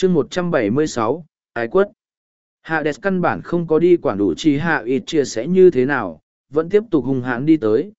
chương 176, ái quất. Hades căn bản không có đi quản đủ chi hạ ít chia sẻ như thế nào, vẫn tiếp tục hung hãn đi tới.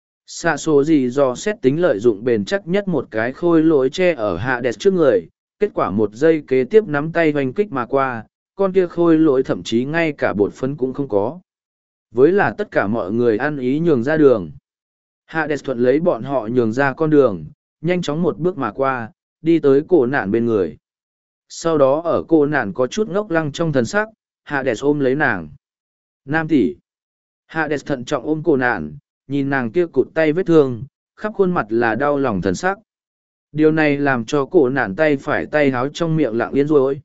Xạ số gì do xét tính lợi dụng bền chắc nhất một cái khôi lỗi che ở Hades trước người, kết quả một giây kế tiếp nắm tay hoành kích mà qua, con kia khôi lỗi thậm chí ngay cả bột phấn cũng không có. Với là tất cả mọi người ăn ý nhường ra đường. Hades thuận lấy bọn họ nhường ra con đường, nhanh chóng một bước mà qua, đi tới cổ nạn bên người. Sau đó ở cô nạn có chút ngốc lăng trong thần sắc, Hades ôm lấy nàng. Nam tỷ. Hades thận trọng ôm cô nạn, nhìn nàng kia cụt tay vết thương, khắp khuôn mặt là đau lòng thần sắc. Điều này làm cho cổ nạn tay phải tay háo trong miệng lặng yên rồi.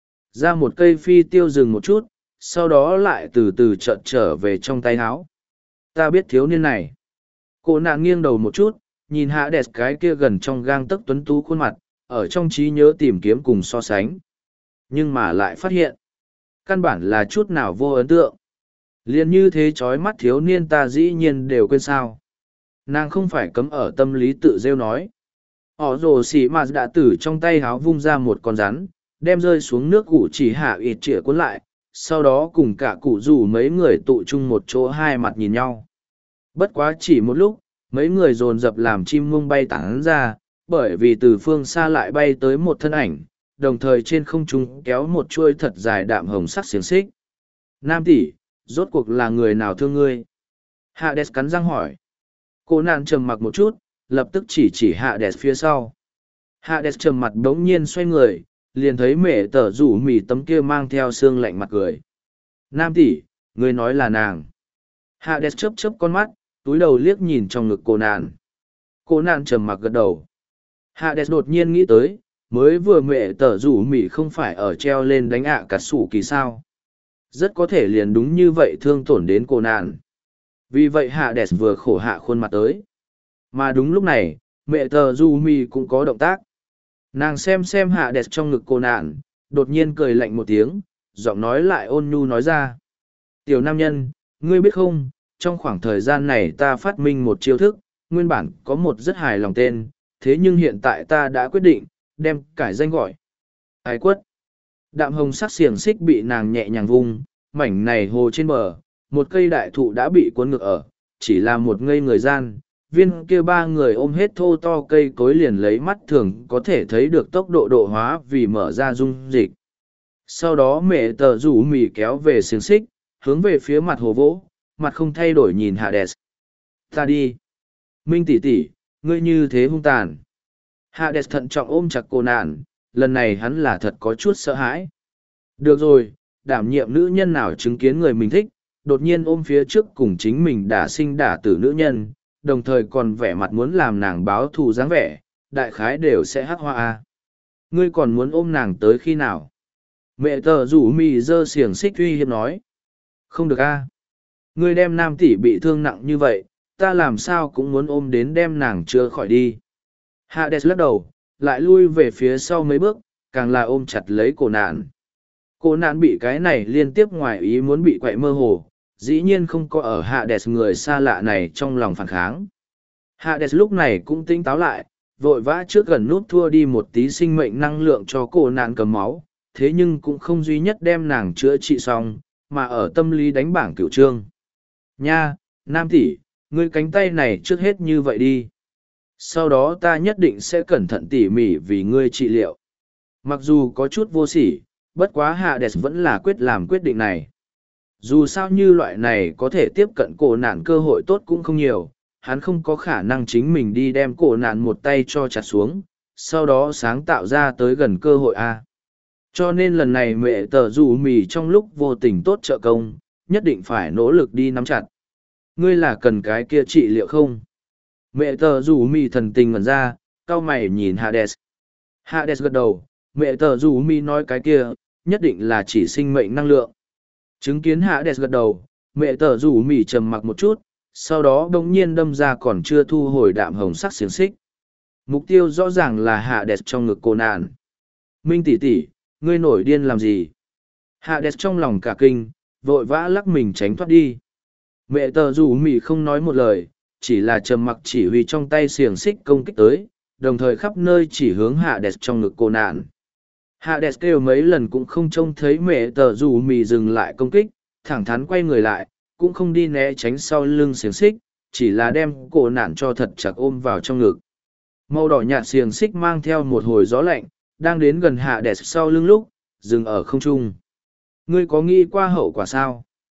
Ra một cây phi tiêu dừng một chút, sau đó lại từ từ chợt trở về trong tay háo. Ta biết thiếu niên này. Cổ nạn nghiêng đầu một chút, nhìn Hades cái kia gần trong gang tấc tuấn tú khuôn mặt, ở trong trí nhớ tìm kiếm cùng so sánh. Nhưng mà lại phát hiện, căn bản là chút nào vô ấn tượng. Liền như thế chói mắt thiếu niên ta dĩ nhiên đều quên sao. Nàng không phải cấm ở tâm lý tự rêu nói. Họ rồ xỉ mà đã từ trong tay háo vung ra một con rắn, đem rơi xuống nước cụ chỉ hạ ịt trịa cuốn lại, sau đó cùng cả cụ rủ mấy người tụ chung một chỗ hai mặt nhìn nhau. Bất quá chỉ một lúc, mấy người dồn dập làm chim muông bay tản ra, bởi vì từ phương xa lại bay tới một thân ảnh, đồng thời trên không trung kéo một chuôi thật dài đạm hồng sắc xiềng xích. Nam tỷ, rốt cuộc là người nào thương ngươi? Hades cắn răng hỏi. Cô nạn trầm mặc một chút, lập tức chỉ Hades phía sau. Hades trầm mặt đống nhiên xoay người, liền thấy mẹ tở rủ mì tấm kia mang theo xương lạnh mặt cười. Nam tỷ, ngươi nói là nàng. Hades chớp chớp con mắt, túi đầu liếc nhìn trong ngực cô nạn. Cô nạn trầm mặc gật đầu. Hades đột nhiên nghĩ tới, mới vừa mẹ tở rủ mì không phải ở treo lên đánh ạ cả sủ kỳ sao. Rất có thể liền đúng như vậy thương tổn đến cô nạn. Vì vậy Hades vừa khổ hạ khuôn mặt tới. Mà đúng lúc này, mẹ tở rủ mì cũng có động tác. Nàng xem Hades trong ngực cô nạn, đột nhiên cười lạnh một tiếng, giọng nói lại ôn nhu nói ra. Tiểu nam nhân, ngươi biết không, trong khoảng thời gian này ta phát minh một chiêu thức, nguyên bản có một rất hài lòng tên, thế nhưng hiện tại ta đã quyết định, đem cải danh gọi. Ái quất. Đạm hồng sắc xiềng xích bị nàng nhẹ nhàng vung, mảnh này hồ trên bờ, một cây đại thụ đã bị cuốn ngược ở, chỉ là một ngây người gian. Viên kia ba người ôm hết thô to cây cối liền lấy mắt thường có thể thấy được tốc độ độ hóa vì mở ra dung dịch. Sau đó mẹ tờ rủ mì kéo về xiềng xích, hướng về phía mặt hồ vỗ, mặt không thay đổi nhìn Hades. Ta đi. Minh tỷ tỷ, ngươi như thế hung tàn. Hades thận trọng ôm chặt cô nạn, lần này hắn là thật có chút sợ hãi. Được rồi, đảm nhiệm nữ nhân nào chứng kiến người mình thích, đột nhiên ôm phía trước cùng chính mình đả sinh đả tử nữ nhân, đồng thời còn vẻ mặt muốn làm nàng báo thù dáng vẻ, đại khái đều sẽ hắc hoa a. Ngươi còn muốn ôm nàng tới khi nào? Mẹ tờ rủ mì dơ xiềng xích uy hiếp nói. Không được a. Ngươi đem nam tỷ bị thương nặng như vậy, ta làm sao cũng muốn ôm đến đem nàng chưa khỏi đi. Hades lắc đầu, lại lui về phía sau mấy bước, càng là ôm chặt lấy cổ nạn. Cổ nạn bị cái này liên tiếp ngoài ý muốn bị quậy mơ hồ, dĩ nhiên không có ở Hades người xa lạ này trong lòng phản kháng. Hades lúc này cũng tỉnh táo lại, vội vã trước gần nút thua đi một tí sinh mệnh năng lượng cho cổ nạn cầm máu, thế nhưng cũng không duy nhất đem nàng chữa trị xong, mà ở tâm lý đánh bảng cửu trương. Nha, nam tỷ, ngươi cánh tay này trước hết như vậy đi. Sau đó ta nhất định sẽ cẩn thận tỉ mỉ vì ngươi trị liệu. Mặc dù có chút vô sỉ, bất quá Hades vẫn là quyết làm quyết định này. Dù sao như loại này có thể tiếp cận cổ nạn cơ hội tốt cũng không nhiều, hắn không có khả năng chính mình đi đem cổ nạn một tay cho chặt xuống, sau đó sáng tạo ra tới gần cơ hội A. Cho nên lần này mẹ tờ rủ mì trong lúc vô tình tốt trợ công, nhất định phải nỗ lực đi nắm chặt. Ngươi là cần cái kia trị liệu không? Mẹ tờ rủ mì thần tình ngẩn ra, cau mày nhìn Hades. Hades gật đầu, mẹ tờ rủ mì nói cái kia, nhất định là chỉ sinh mệnh năng lượng. Chứng kiến Hades gật đầu, mẹ tờ rủ mì trầm mặc một chút, sau đó đông nhiên đâm ra còn chưa thu hồi đạm hồng sắc xiềng xích. Mục tiêu rõ ràng là Hades trong ngực cô nạn. Minh tỷ tỷ, ngươi nổi điên làm gì? Hades trong lòng cả kinh, vội vã lắc mình tránh thoát đi. Mẹ tờ rủ mì không nói một lời, chỉ là trầm mặc chỉ huy trong tay xiềng xích công kích tới, đồng thời khắp nơi chỉ hướng Hades trong ngực cô nạn. Hades kêu mấy lần cũng không trông thấy mẹ tờ dù mì dừng lại công kích, thẳng thắn quay người lại, cũng không đi né tránh sau lưng xiềng xích, chỉ là đem cổ nạn cho thật chặt ôm vào trong ngực. Màu đỏ nhạt xiềng xích mang theo một hồi gió lạnh, đang đến gần Hades sau lưng lúc, dừng ở không trung. Ngươi có nghĩ qua hậu quả sao?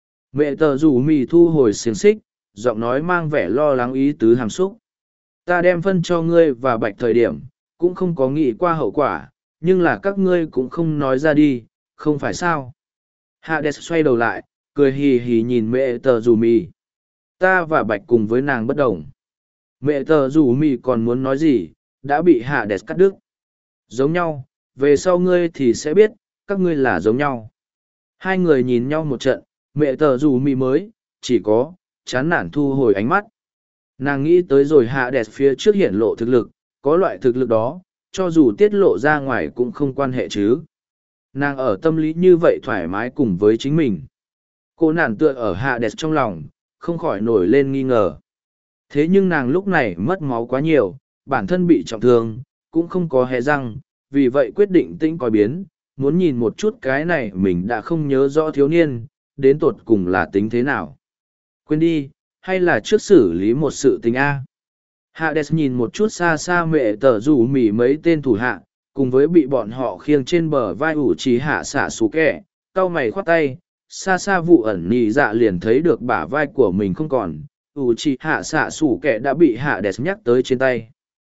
Mẹ tờ rủ mì thu hồi xiềng xích, giọng nói mang vẻ lo lắng ý tứ hàm xúc. Ta đem phân cho ngươi và bạch thời điểm, cũng không có nghĩ qua hậu quả, nhưng là các ngươi cũng không nói ra đi, không phải sao? Hades xoay đầu lại, cười hì hì nhìn mẹ tờ rủ mì. Ta và bạch cùng với nàng bất đồng. Mẹ tờ rủ mì còn muốn nói gì, đã bị Hades cắt đứt. Giống nhau, về sau ngươi thì sẽ biết, các ngươi là giống nhau. Hai người nhìn nhau một trận, mẹ tờ rủ mì mới, chỉ có, chán nản thu hồi ánh mắt. Nàng nghĩ tới rồi Hades phía trước hiển lộ thực lực, có loại thực lực đó, cho dù tiết lộ ra ngoài cũng không quan hệ chứ. Nàng ở tâm lý như vậy thoải mái cùng với chính mình. Cô nản tựa ở Hades trong lòng, không khỏi nổi lên nghi ngờ. Thế nhưng nàng lúc này mất máu quá nhiều, bản thân bị trọng thương, cũng không có hé răng, vì vậy quyết định tĩnh coi biến, muốn nhìn một chút cái này mình đã không nhớ rõ thiếu niên, đến tột cùng là tính thế nào. Quên đi, hay là trước xử lý một sự tình A. Hades nhìn một chút xa xa mẹ tờ rủ mỉ mấy tên thủ hạ, cùng với bị bọn họ khiêng trên bờ vai ủ trí hạ xạ xú kẻ, cau mày khoát tay, xa xa vụ ẩn nhì dạ liền thấy được bả vai của mình không còn, ủ trí hạ xạ xú kẻ đã bị Hades nhắc tới trên tay.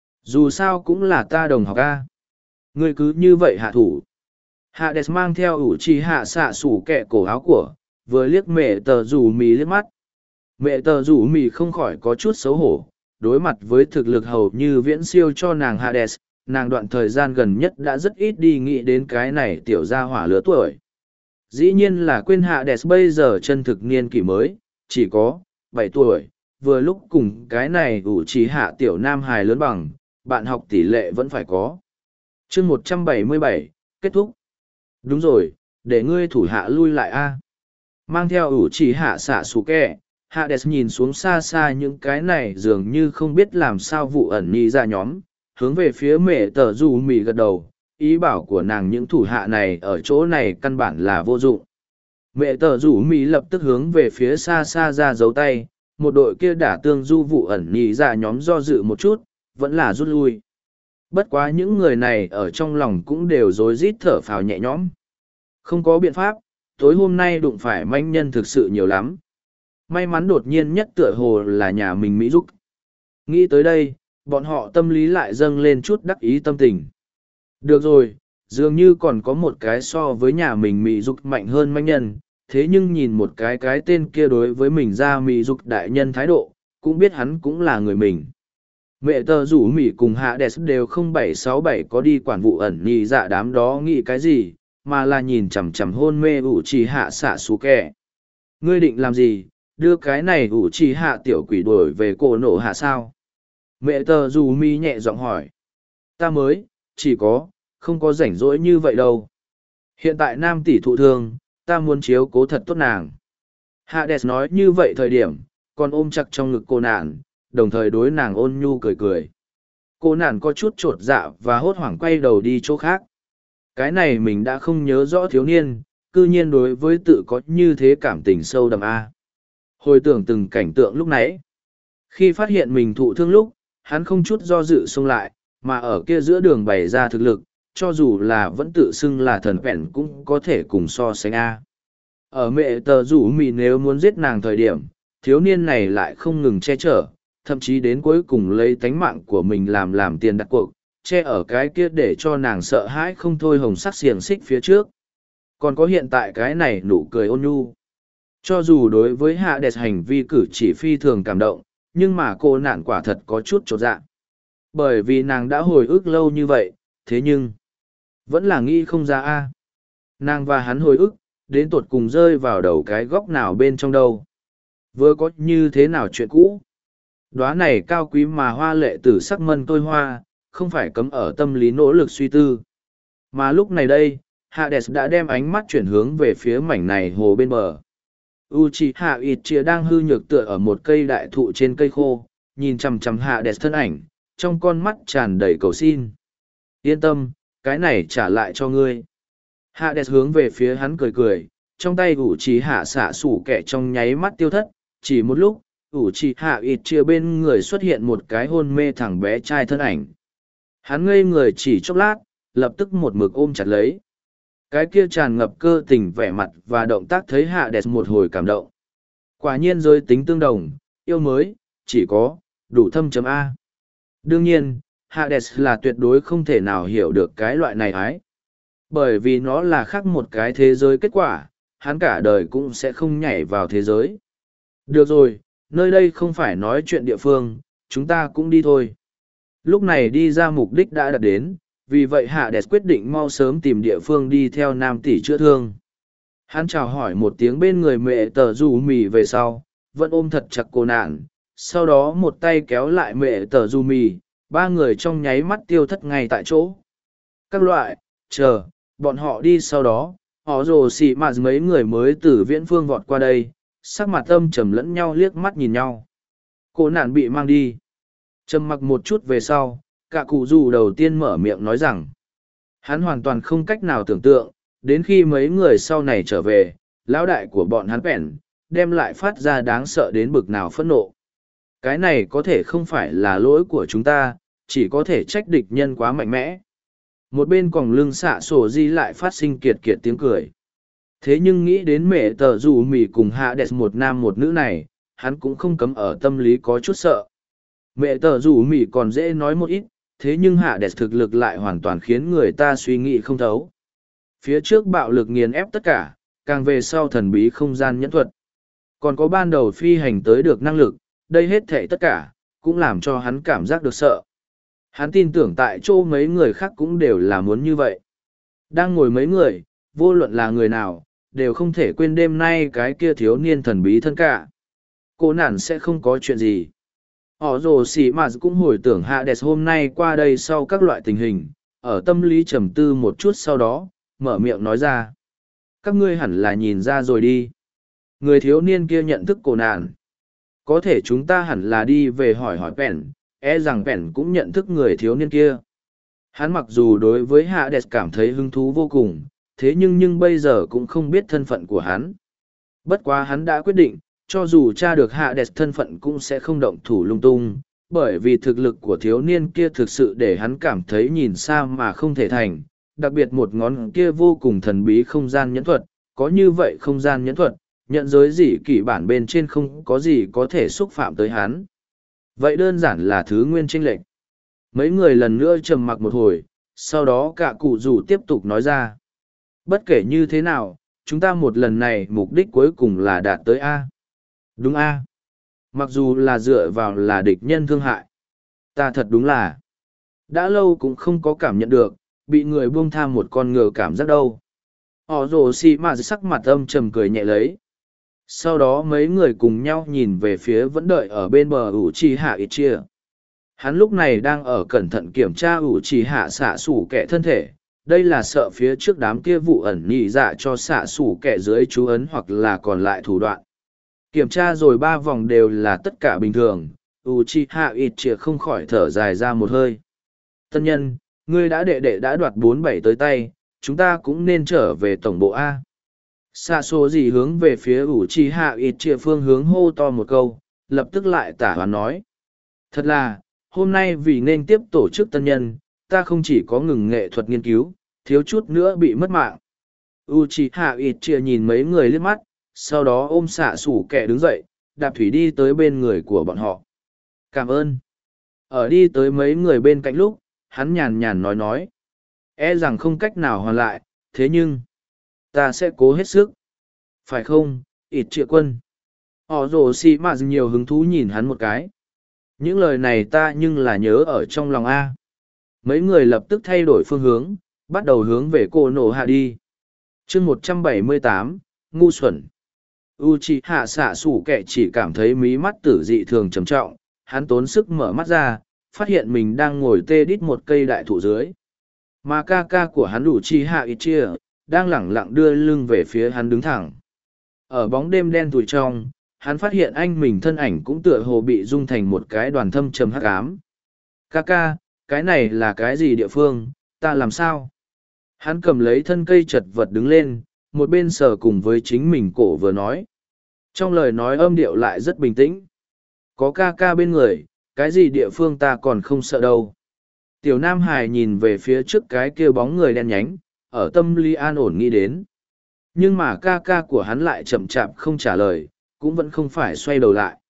Dù sao cũng là ta đồng học A. Ngươi cứ như vậy hạ thủ. Hades mang theo ủ trí hạ xạ xú kẻ cổ áo của, vừa liếc mẹ tờ rủ mỉ liếc mắt. Mẹ tờ rủ mỉ không khỏi có chút xấu hổ, đối mặt với thực lực hầu như viễn siêu cho nàng Hades, nàng đoạn thời gian gần nhất đã rất ít đi nghĩ đến cái này tiểu gia hỏa lứa tuổi. Dĩ nhiên là quên Hades bây giờ chân thực niên kỷ mới, chỉ có 7 tuổi, vừa lúc cùng cái này ủ trí hạ tiểu nam hài lớn bằng, bạn học tỷ lệ vẫn phải có. chương 177, kết thúc. Đúng rồi, để ngươi thủ hạ lui lại a. Mang theo ủ trí hạ xạ xù kẹ. Hades nhìn xuống xa xa những cái này dường như không biết làm sao vụ ẩn nhi ra nhóm, hướng về phía mẹ tờ dù mì gật đầu, ý bảo của nàng những thủ hạ này ở chỗ này căn bản là vô dụng. Mẹ tờ rủ mì lập tức hướng về phía xa xa ra giấu tay, một đội kia đả tương du vụ ẩn nhi ra nhóm do dự một chút, vẫn là rút lui. Bất quá những người này ở trong lòng cũng đều rối rít thở phào nhẹ nhõm. Không có biện pháp, tối hôm nay đụng phải manh nhân thực sự nhiều lắm. May mắn đột nhiên nhất tựa hồ là nhà mình Mỹ Dục. Nghĩ tới đây, bọn họ tâm lý lại dâng lên chút đắc ý tâm tình. Được rồi, dường như còn có một cái so với nhà mình Mỹ Dục mạnh hơn manh nhân, thế nhưng nhìn một cái tên kia đối với mình ra Mỹ Dục đại nhân thái độ, cũng biết hắn cũng là người mình. Mẹ tờ rủ Mỹ cùng Hades đều không 767 có đi quản vụ ẩn nhì dạ đám đó nghĩ cái gì, mà là nhìn chằm chằm hôn mê ủ trì hạ xạ xú kẻ. Ngươi định làm gì? Đưa cái này ủ trì hạ tiểu quỷ đuổi về cổ nổ hạ sao? Mẹ tờ dù mi nhẹ giọng hỏi. Ta mới, chỉ có, không có rảnh rỗi như vậy đâu. Hiện tại nam tỷ thụ thương, ta muốn chiếu cố thật tốt nàng. Hades nói như vậy thời điểm, còn ôm chặt trong ngực cô nạn, đồng thời đối nàng ôn nhu cười cười. Cô nạn có chút trột dạ và hốt hoảng quay đầu đi chỗ khác. Cái này mình đã không nhớ rõ thiếu niên, cư nhiên đối với tự có như thế cảm tình sâu đậm a. Hồi tưởng từng cảnh tượng lúc nãy. Khi phát hiện mình thụ thương lúc, hắn không chút do dự xông lại, mà ở kia giữa đường bày ra thực lực, cho dù là vẫn tự xưng là thần vẹn cũng có thể cùng so sánh A. Ở mẹ tờ rủ mì nếu muốn giết nàng thời điểm, thiếu niên này lại không ngừng che chở, thậm chí đến cuối cùng lấy tánh mạng của mình làm tiền đặt cuộc, che ở cái kia để cho nàng sợ hãi không thôi hồng sắc xiềng xích phía trước. Còn có hiện tại cái này nụ cười ôn nhu. Cho dù đối với Hades hành vi cử chỉ phi thường cảm động, nhưng mà cô nạn quả thật có chút chột dạ. Bởi vì nàng đã hồi ức lâu như vậy, thế nhưng vẫn là nghĩ không ra a. Nàng và hắn hồi ức, đến tột cùng rơi vào đầu cái góc nào bên trong đâu. Vừa có như thế nào chuyện cũ. Đóa này cao quý mà hoa lệ tử sắc mân tôi hoa, không phải cấm ở tâm lý nỗ lực suy tư. Mà lúc này đây, Hades đã đem ánh mắt chuyển hướng về phía mảnh này hồ bên bờ. Uchiha Itchia đang hư nhược tựa ở một cây đại thụ trên cây khô, nhìn chằm chằm Hades thân ảnh, trong con mắt tràn đầy cầu xin. Yên tâm, cái này trả lại cho ngươi. Hades hướng về phía hắn cười cười, trong tay ủ trì hạ xạ sủ kẻ trong nháy mắt tiêu thất, chỉ một lúc, ủ trì hạ ít chia bên người xuất hiện một cái hôn mê thằng bé trai thân ảnh. Hắn ngây người chỉ chốc lát, lập tức một mực ôm chặt lấy. Cái kia tràn ngập cơ tình vẻ mặt và động tác thấy Hades một hồi cảm động. Quả nhiên giới tính tương đồng, yêu mới, chỉ có, đủ thâm.A. Đương nhiên, Hades là tuyệt đối không thể nào hiểu được cái loại này ái. Bởi vì nó là khác một cái thế giới kết quả, hắn cả đời cũng sẽ không nhảy vào thế giới. Được rồi, nơi đây không phải nói chuyện địa phương, chúng ta cũng đi thôi. Lúc này đi ra mục đích đã đạt đến, vì vậy Hades quyết định mau sớm tìm địa phương đi theo nam tỷ chữa thương. Hắn chào hỏi một tiếng bên người mẹ tờ dù mì về sau, vẫn ôm thật chặt cô nạn, sau đó một tay kéo lại mẹ tờ dù mì, ba người trong nháy mắt tiêu thất ngay tại chỗ. Các loại, chờ, bọn họ đi sau đó, họ rồ xì mà mấy người mới từ viễn phương vọt qua đây, sắc mặt âm trầm lẫn nhau liếc mắt nhìn nhau. Cô nạn bị mang đi. Trầm mặc một chút về sau, cả cụ dù đầu tiên mở miệng nói rằng, hắn hoàn toàn không cách nào tưởng tượng, đến khi mấy người sau này trở về, lão đại của bọn hắn bèn, đem lại phát ra đáng sợ đến bực nào phẫn nộ. Cái này có thể không phải là lỗi của chúng ta, chỉ có thể trách địch nhân quá mạnh mẽ. Một bên còng lưng xạ sổ di lại phát sinh kiệt kiệt tiếng cười. Thế nhưng nghĩ đến mẹ tờ dù mì cùng hạ đẹp một nam một nữ này, hắn cũng không cấm ở tâm lý có chút sợ. Mẹ tờ dù mì còn dễ nói một ít, thế nhưng hạ đẹp thực lực lại hoàn toàn khiến người ta suy nghĩ không thấu. Phía trước bạo lực nghiền ép tất cả, càng về sau thần bí không gian nhẫn thuật. Còn có ban đầu phi hành tới được năng lực, đây hết thảy tất cả, cũng làm cho hắn cảm giác được sợ. Hắn tin tưởng tại chỗ mấy người khác cũng đều là muốn như vậy. Đang ngồi mấy người, vô luận là người nào, đều không thể quên đêm nay cái kia thiếu niên thần bí thân cả. Cô nản sẽ không có chuyện gì. Họ rồ xì mà cũng hồi tưởng Hades hôm nay qua đây sau các loại tình hình, ở tâm lý trầm tư một chút sau đó, mở miệng nói ra. Các ngươi hẳn là nhìn ra rồi đi. Người thiếu niên kia nhận thức cô nạn. Có thể chúng ta hẳn là đi về hỏi hỏi Pèn, rằng Pèn cũng nhận thức người thiếu niên kia. Hắn mặc dù đối với Hades cảm thấy hứng thú vô cùng, thế nhưng bây giờ cũng không biết thân phận của hắn. Bất quá hắn đã quyết định, cho dù tra được Hades thân phận cũng sẽ không động thủ lung tung, bởi vì thực lực của thiếu niên kia thực sự để hắn cảm thấy nhìn xa mà không thể thành, đặc biệt một ngón kia vô cùng thần bí không gian nhẫn thuật, có như vậy không gian nhẫn thuật, nhận giới gì kỷ bản bên trên không có gì có thể xúc phạm tới hắn. Vậy đơn giản là thứ nguyên chênh lệch. Mấy người lần nữa trầm mặc một hồi, sau đó cả cụ rủ tiếp tục nói ra. Bất kể như thế nào, chúng ta một lần này mục đích cuối cùng là đạt tới A. Đúng A. Mặc dù là dựa vào là địch nhân thương hại. Ta thật đúng là đã lâu cũng không có cảm nhận được, bị người buông tha một con ngựa cảm giác đâu. Họ rồ xì mà sắc mặt âm trầm cười nhẹ lấy. Sau đó mấy người cùng nhau nhìn về phía vẫn đợi ở bên bờ ủ trì hạ ít chia. Hắn lúc này đang ở cẩn thận kiểm tra ủ trì hạ xạ sủ kẻ thân thể. Đây là sợ phía trước đám kia vụ ẩn nhị dạ cho xạ sủ kẻ dưới chú ấn hoặc là còn lại thủ đoạn. Kiểm tra rồi 3 vòng đều là tất cả bình thường, Uchiha Itachi không khỏi thở dài ra một hơi. Tân nhân, ngươi đã đệ đã đoạt 4-7 tới tay, chúng ta cũng nên trở về tổng bộ A. Xạ số gì hướng về phía Uchiha Itachi phương hướng hô to một câu, lập tức lại tả hoán nói. Thật là, hôm nay vì nên tiếp tổ chức tân nhân, ta không chỉ có ngừng nghệ thuật nghiên cứu, thiếu chút nữa bị mất mạng. Uchiha Itachi nhìn mấy người liếc mắt, sau đó ôm xạ sủ kẻ đứng dậy, đạp thủy đi tới bên người của bọn họ. Cảm ơn. Ở đi tới mấy người bên cạnh lúc, hắn nhàn nhàn nói. Rằng không cách nào hoàn lại, thế nhưng, ta sẽ cố hết sức. Phải không, ít trịa quân. Họ rồ xì mà nhiều hứng thú nhìn hắn một cái. Những lời này ta nhưng là nhớ ở trong lòng A. Mấy người lập tức thay đổi phương hướng, bắt đầu hướng về cô nổ hạ đi. chương 178, ngu xuẩn. Uchiha xạ sủ kẻ chỉ cảm thấy mí mắt tử dị thường trầm trọng, hắn tốn sức mở mắt ra, phát hiện mình đang ngồi tê đít một cây đại thụ dưới. Mà ca ca của hắn Uchiha Itachi đang lẳng lặng đưa lưng về phía hắn đứng thẳng. Ở bóng đêm đen tủi trong, hắn phát hiện anh mình thân ảnh cũng tựa hồ bị dung thành một cái đoàn thâm trầm hắc ám. Ca ca, cái này là cái gì địa phương, ta làm sao? Hắn cầm lấy thân cây chật vật đứng lên, một bên sờ cùng với chính mình cổ vừa nói. Trong lời nói âm điệu lại rất bình tĩnh. Có ca ca bên người, cái gì địa phương ta còn không sợ đâu. Tiểu Nam Hải nhìn về phía trước cái kia bóng người đen nhánh, ở tâm lý an ổn nghĩ đến. Nhưng mà ca ca của hắn lại chậm chạp không trả lời, cũng vẫn không phải xoay đầu lại.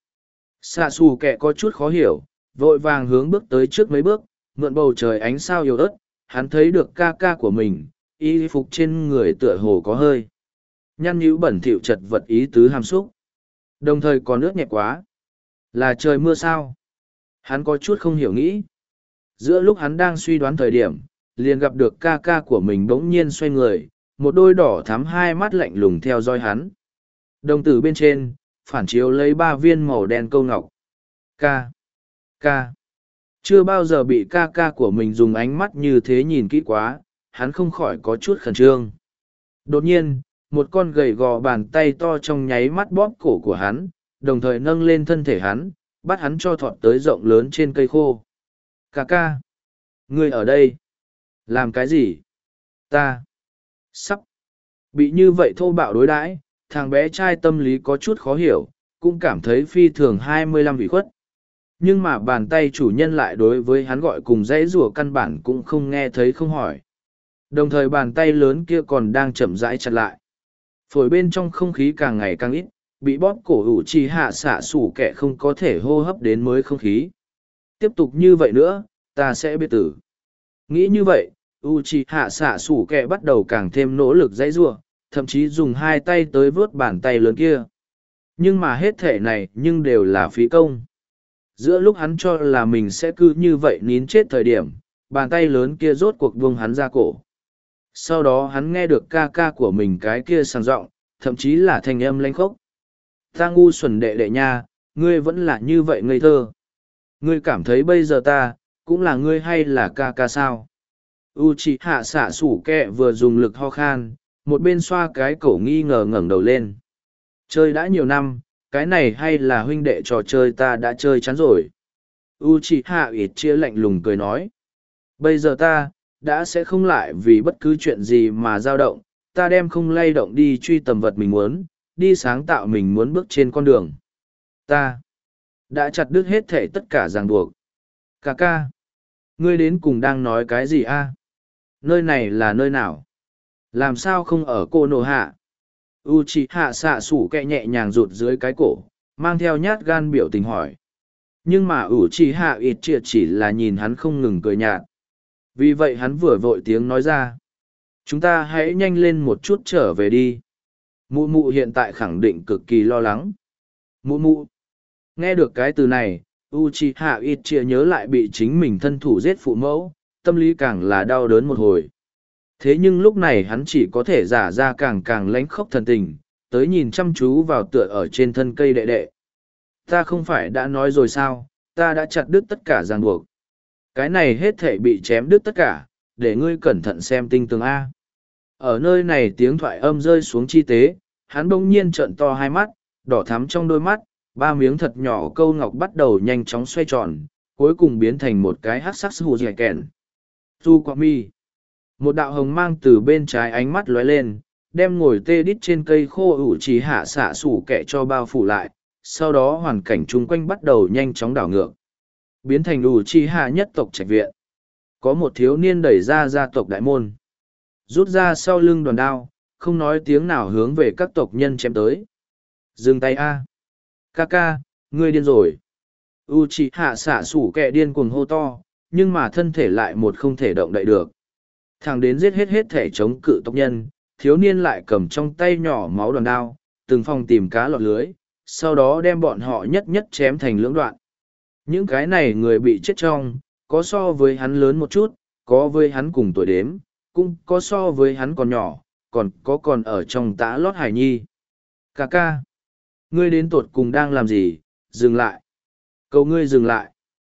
Xạ xù kẹ có chút khó hiểu, vội vàng hướng bước tới trước mấy bước, mượn bầu trời ánh sao yếu ớt, hắn thấy được ca ca của mình, y phục trên người tựa hồ có hơi. Nhăn nhíu bẩn thỉu chật vật ý tứ hàm xúc. Đồng thời có nước nhẹ quá. Là trời mưa sao? Hắn có chút không hiểu nghĩ. Giữa lúc hắn đang suy đoán thời điểm, liền gặp được ca ca của mình bỗng nhiên xoay người, một đôi đỏ thắm hai mắt lạnh lùng theo dõi hắn. Đồng tử bên trên, phản chiếu lấy 3 viên màu đen câu ngọc. Ca. Ca. Chưa bao giờ bị ca ca của mình dùng ánh mắt như thế nhìn kỹ quá, hắn không khỏi có chút khẩn trương. Đột nhiên, một con gầy gò bàn tay to trong nháy mắt bóp cổ của hắn, đồng thời nâng lên thân thể hắn, bắt hắn cho thọt tới rộng lớn trên cây khô. Ca ca. Ngươi ở đây. Làm cái gì? Ta. Sắp. Bị như vậy thô bạo đối đãi, thằng bé trai tâm lý có chút khó hiểu, cũng cảm thấy phi thường 25 ủy khuất. Nhưng mà bàn tay chủ nhân lại đối với hắn gọi cùng dãy rủa căn bản cũng không nghe thấy không hỏi. Đồng thời bàn tay lớn kia còn đang chậm rãi chặt lại. Phổi bên trong không khí càng ngày càng ít, bị bóp cổ ủ trì hạ xạ sủ kẻ không có thể hô hấp đến mới không khí. Tiếp tục như vậy nữa, ta sẽ biết tử. Nghĩ như vậy, Uchiha xạ sủ kẻ bắt đầu càng thêm nỗ lực dãy giụa, thậm chí dùng 2 tay tới vớt bàn tay lớn kia. Nhưng mà hết thể này nhưng đều là phí công. Giữa lúc hắn cho là mình sẽ cứ như vậy nín chết thời điểm, bàn tay lớn kia rốt cuộc buông hắn ra cổ. Sau đó hắn nghe được ca ca của mình cái kia sàng giọng, thậm chí là thanh âm lanh khốc. Ta ngu xuẩn đệ đệ nha, ngươi vẫn là như vậy ngây thơ. Ngươi cảm thấy bây giờ ta, cũng là ngươi hay là ca ca sao? Uchiha xạ sủ kẹ vừa dùng lực ho khan, một bên xoa cái cổ nghi ngờ ngẩng đầu lên. Chơi đã nhiều năm, cái này hay là huynh đệ trò chơi ta đã chơi chán rồi. Uchiha ít chia lạnh lùng cười nói. Bây giờ ta, đã sẽ không lại vì bất cứ chuyện gì mà dao động, ta đem không lay động đi truy tầm vật mình muốn, đi sáng tạo mình muốn bước trên con đường. Ta đã chặt đứt hết thể tất cả ràng buộc. Cà ca, ngươi đến cùng đang nói cái gì a? Nơi này là nơi nào? Làm sao không ở cô nổ hạ? Uchiha xạ sủ kẹ nhẹ nhàng rụt dưới cái cổ, mang theo nhát gan biểu tình hỏi. Nhưng mà Uchiha ít chia chỉ là nhìn hắn không ngừng cười nhạt. Vì vậy hắn vừa vội tiếng nói ra. Chúng ta hãy nhanh lên một chút trở về đi. Mụ mụ hiện tại khẳng định cực kỳ lo lắng. Mụ mụ. Nghe được cái từ này, Uchiha ít chia nhớ lại bị chính mình thân thủ giết phụ mẫu, tâm lý càng là đau đớn một hồi. Thế nhưng lúc này hắn chỉ có thể giả ra càng càng lánh khóc thần tình, tới nhìn chăm chú vào tựa ở trên thân cây đệ đệ. Ta không phải đã nói rồi sao, ta đã chặt đứt tất cả ràng buộc. Cái này hết thể bị chém đứt tất cả, để ngươi cẩn thận xem tinh tường A. Ở nơi này tiếng thoại âm rơi xuống chi tế, hắn bỗng nhiên trợn to hai mắt, đỏ thắm trong đôi mắt, 3 miếng thật nhỏ câu ngọc bắt đầu nhanh chóng xoay tròn, cuối cùng biến thành một cái hắc sắc hù dẻ kèn. Tu quả mi. Một đạo hồng mang từ bên trái ánh mắt lóe lên, đem ngồi tê đít trên cây khô ủ trì hạ xạ sủ kẹ cho bao phủ lại, sau đó hoàn cảnh chung quanh bắt đầu nhanh chóng đảo ngược. Biến thành ủ trì hạ nhất tộc trạch viện. Có một thiếu niên đẩy ra gia tộc đại môn. Rút ra sau lưng đoàn đao, không nói tiếng nào hướng về các tộc nhân chém tới. Dừng tay A. Kaka, ngươi điên rồi. Uchiha xạ sủ kẹ điên cuồng hô to, nhưng mà thân thể lại một không thể động đậy được. Thằng đến giết hết thể chống cự tộc nhân, thiếu niên lại cầm trong tay nhỏ máu đoàn đao, từng phòng tìm cá lọt lưới, sau đó đem bọn họ nhất nhất chém thành lưỡng đoạn. Những cái này người bị chết trong, có so với hắn lớn một chút, có với hắn cùng tuổi đếm, cũng có so với hắn còn nhỏ, còn có còn ở trong tã lót hải nhi. Kaka, ngươi đến tột cùng đang làm gì? Dừng lại. Cầu ngươi dừng lại.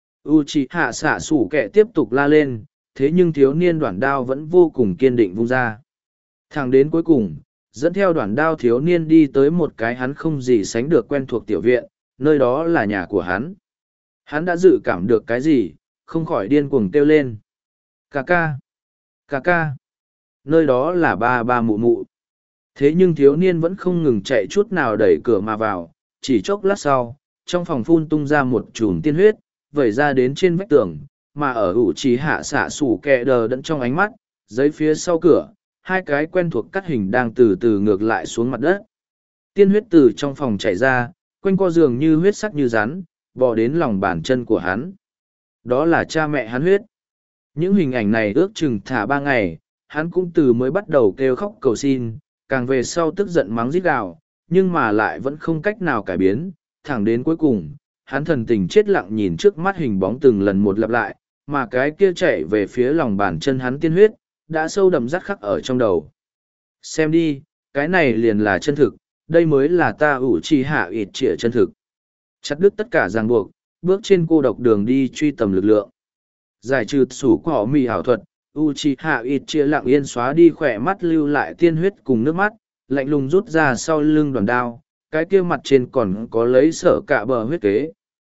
Uchiha xạ sủ kẻ tiếp tục la lên, thế nhưng thiếu niên đoạn đao vẫn vô cùng kiên định vung ra. Thẳng đến cuối cùng, dẫn theo đoạn đao thiếu niên đi tới một cái hắn không gì sánh được quen thuộc tiểu viện, nơi đó là nhà của hắn. Hắn đã dự cảm được cái gì, không khỏi điên cuồng kêu lên. Kaka. Ca ca. Nơi đó là ba ba mụ mụ. Thế nhưng thiếu niên vẫn không ngừng chạy chút nào đẩy cửa mà vào, chỉ chốc lát sau, trong phòng phun tung ra một chùm tiên huyết, vẩy ra đến trên vách tường, mà ở ủ trí hạ xạ sủ kẹ đờ đẫn trong ánh mắt, giấy phía sau cửa, hai cái quen thuộc cắt hình đang từ từ ngược lại xuống mặt đất. Tiên huyết từ trong phòng chảy ra, quanh co giường như huyết sắc như rắn, bò đến lòng bàn chân của hắn. Đó là cha mẹ hắn huyết. Những hình ảnh này ước chừng thả 3 ngày, hắn cũng từ mới bắt đầu kêu khóc cầu xin, càng về sau tức giận mắng rít gào, nhưng mà lại vẫn không cách nào cải biến, thẳng đến cuối cùng, hắn thần tình chết lặng nhìn trước mắt hình bóng từng lần một lặp lại, mà cái kia chạy về phía lòng bàn chân hắn tiên huyết, đã sâu đậm rắt khắc ở trong đầu. Xem đi, cái này liền là chân thực, đây mới là ta ủ trì hạ ịt trịa chân thực. Chặt đứt tất cả ràng buộc, bước trên cô độc đường đi truy tầm lực lượng. Giải trừ sủ của họ mì ảo thuật, Uchiha Itchia lặng yên xóa đi khỏe mắt lưu lại tiên huyết cùng nước mắt, lạnh lùng rút ra sau lưng đoàn đao, cái kia mặt trên còn có lấy sở cả bờ huyết kế.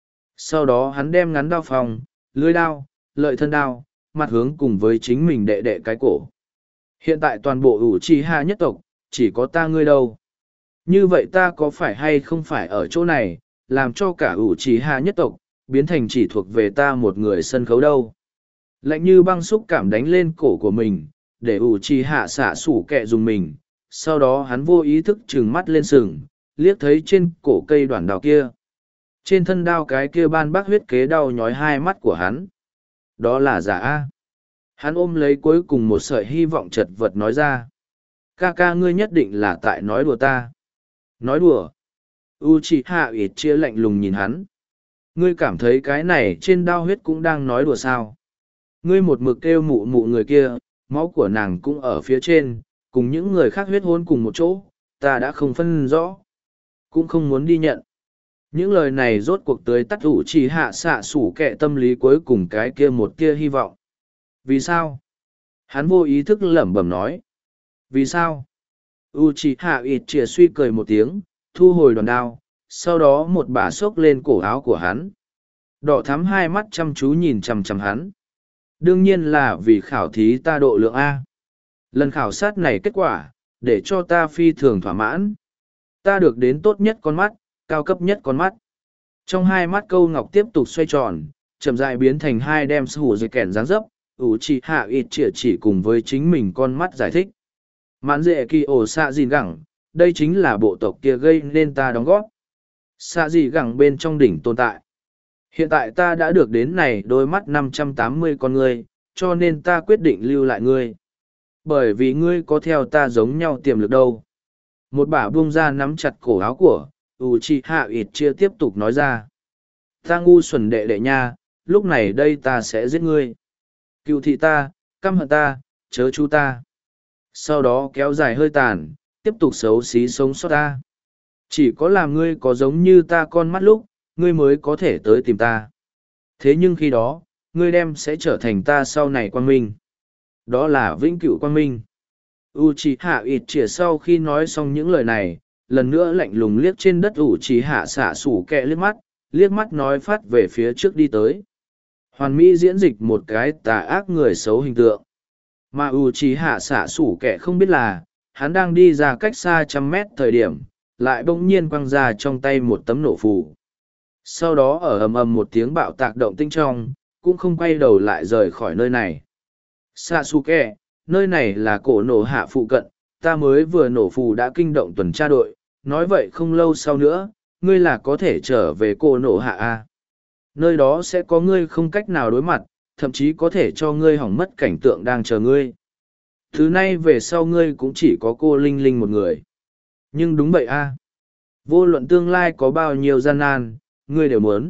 Sau đó hắn đem ngắn đao phòng, lưới đao, lợi thân đao, mặt hướng cùng với chính mình đệ đệ cái cổ. Hiện tại toàn bộ Uchiha nhất tộc, chỉ có ta ngươi đâu. Như vậy ta có phải hay không phải ở chỗ này, làm cho cả Uchiha nhất tộc, biến thành chỉ thuộc về ta một người sân khấu đâu. Lạnh như băng xúc cảm đánh lên cổ của mình, để ủ trì hạ xạ sủ kẹ dùng mình. Sau đó hắn vô ý thức trừng mắt lên sừng, liếc thấy trên cổ cây đoạn đào kia. Trên thân đao cái kia ban bác huyết kế đau nhói hai mắt của hắn. Đó là giả A. Hắn ôm lấy cuối cùng một sợi hy vọng chật vật nói ra. Ca ca ngươi nhất định là tại nói đùa ta. Nói đùa. Uchiha Itchia lạnh lùng nhìn hắn. Ngươi cảm thấy cái này trên đao huyết cũng đang nói đùa sao? Ngươi một mực kêu mụ mụ người kia, máu của nàng cũng ở phía trên, cùng những người khác huyết hôn cùng một chỗ, ta đã không phân rõ. Cũng không muốn đi nhận. Những lời này rốt cuộc tưới tắt ủ chỉ hạ xạ sủ kẹ tâm lý cuối cùng cái kia một tia hy vọng. Vì sao? Hắn vô ý thức lẩm bẩm nói. Vì sao? Uchiha Itchia suy cười một tiếng, thu hồi đòn đao, sau đó một bà xốc lên cổ áo của hắn. Đỏ thắm hai mắt chăm chú nhìn chằm chằm hắn. Đương nhiên là vì khảo thí ta độ lượng A. Lần khảo sát này kết quả, để cho ta phi thường thỏa mãn. Ta được đến tốt nhất con mắt, cao cấp nhất con mắt. Trong hai mắt câu ngọc tiếp tục xoay tròn, chậm rãi biến thành hai đem sủ dây kèn dáng dấp, Uchiha Itchia chỉ cùng với chính mình con mắt giải thích. Mãn dệ kỳ ổ xạ gìn gẳng, đây chính là bộ tộc kia gây nên ta đóng góp. Xạ gì gẳng bên trong đỉnh tồn tại. Hiện tại ta đã được đến này đôi mắt 580 con ngươi, cho nên ta quyết định lưu lại ngươi. Bởi vì ngươi có theo ta giống nhau tiềm lực đâu. Một bả buông ra nắm chặt cổ áo của, Uchiha Itchia tiếp tục nói ra. Ta ngu xuẩn đệ đệ nha, lúc này đây ta sẽ giết ngươi. Cựu thị ta, căm hận ta, chớ chú ta. Sau đó kéo dài hơi tàn, tiếp tục xấu xí sống sót ta. Chỉ có làm ngươi có giống như ta con mắt lúc, ngươi mới có thể tới tìm ta. Thế nhưng khi đó, ngươi đem sẽ trở thành ta sau này quang minh. Đó là vĩnh cửu quang minh. Uchiha Itchia sau khi nói xong những lời này, lần nữa lạnh lùng liếc trên đất Uchiha xạ sủ kẹ liếc mắt nói phát về phía trước đi tới. Hoàn mỹ diễn dịch một cái tà ác người xấu hình tượng. Mà Uchiha xạ sủ kẹ không biết là, hắn đang đi ra cách xa 100 mét thời điểm, lại bỗng nhiên quăng ra trong tay một tấm nổ phù. Sau đó ở ầm ầm một tiếng bạo tạc động tinh trong, cũng không quay đầu lại rời khỏi nơi này. Sasuke, nơi này là cổ nổ hạ phụ cận, ta mới vừa nổ phù đã kinh động tuần tra đội, nói vậy không lâu sau nữa, ngươi là có thể trở về cổ nổ hạ A. Nơi đó sẽ có ngươi không cách nào đối mặt, thậm chí có thể cho ngươi hỏng mất cảnh tượng đang chờ ngươi. Thứ nay về sau ngươi cũng chỉ có cô Linh Linh một người. Nhưng đúng vậy A. Vô luận tương lai có bao nhiêu gian nan, ngươi đều muốn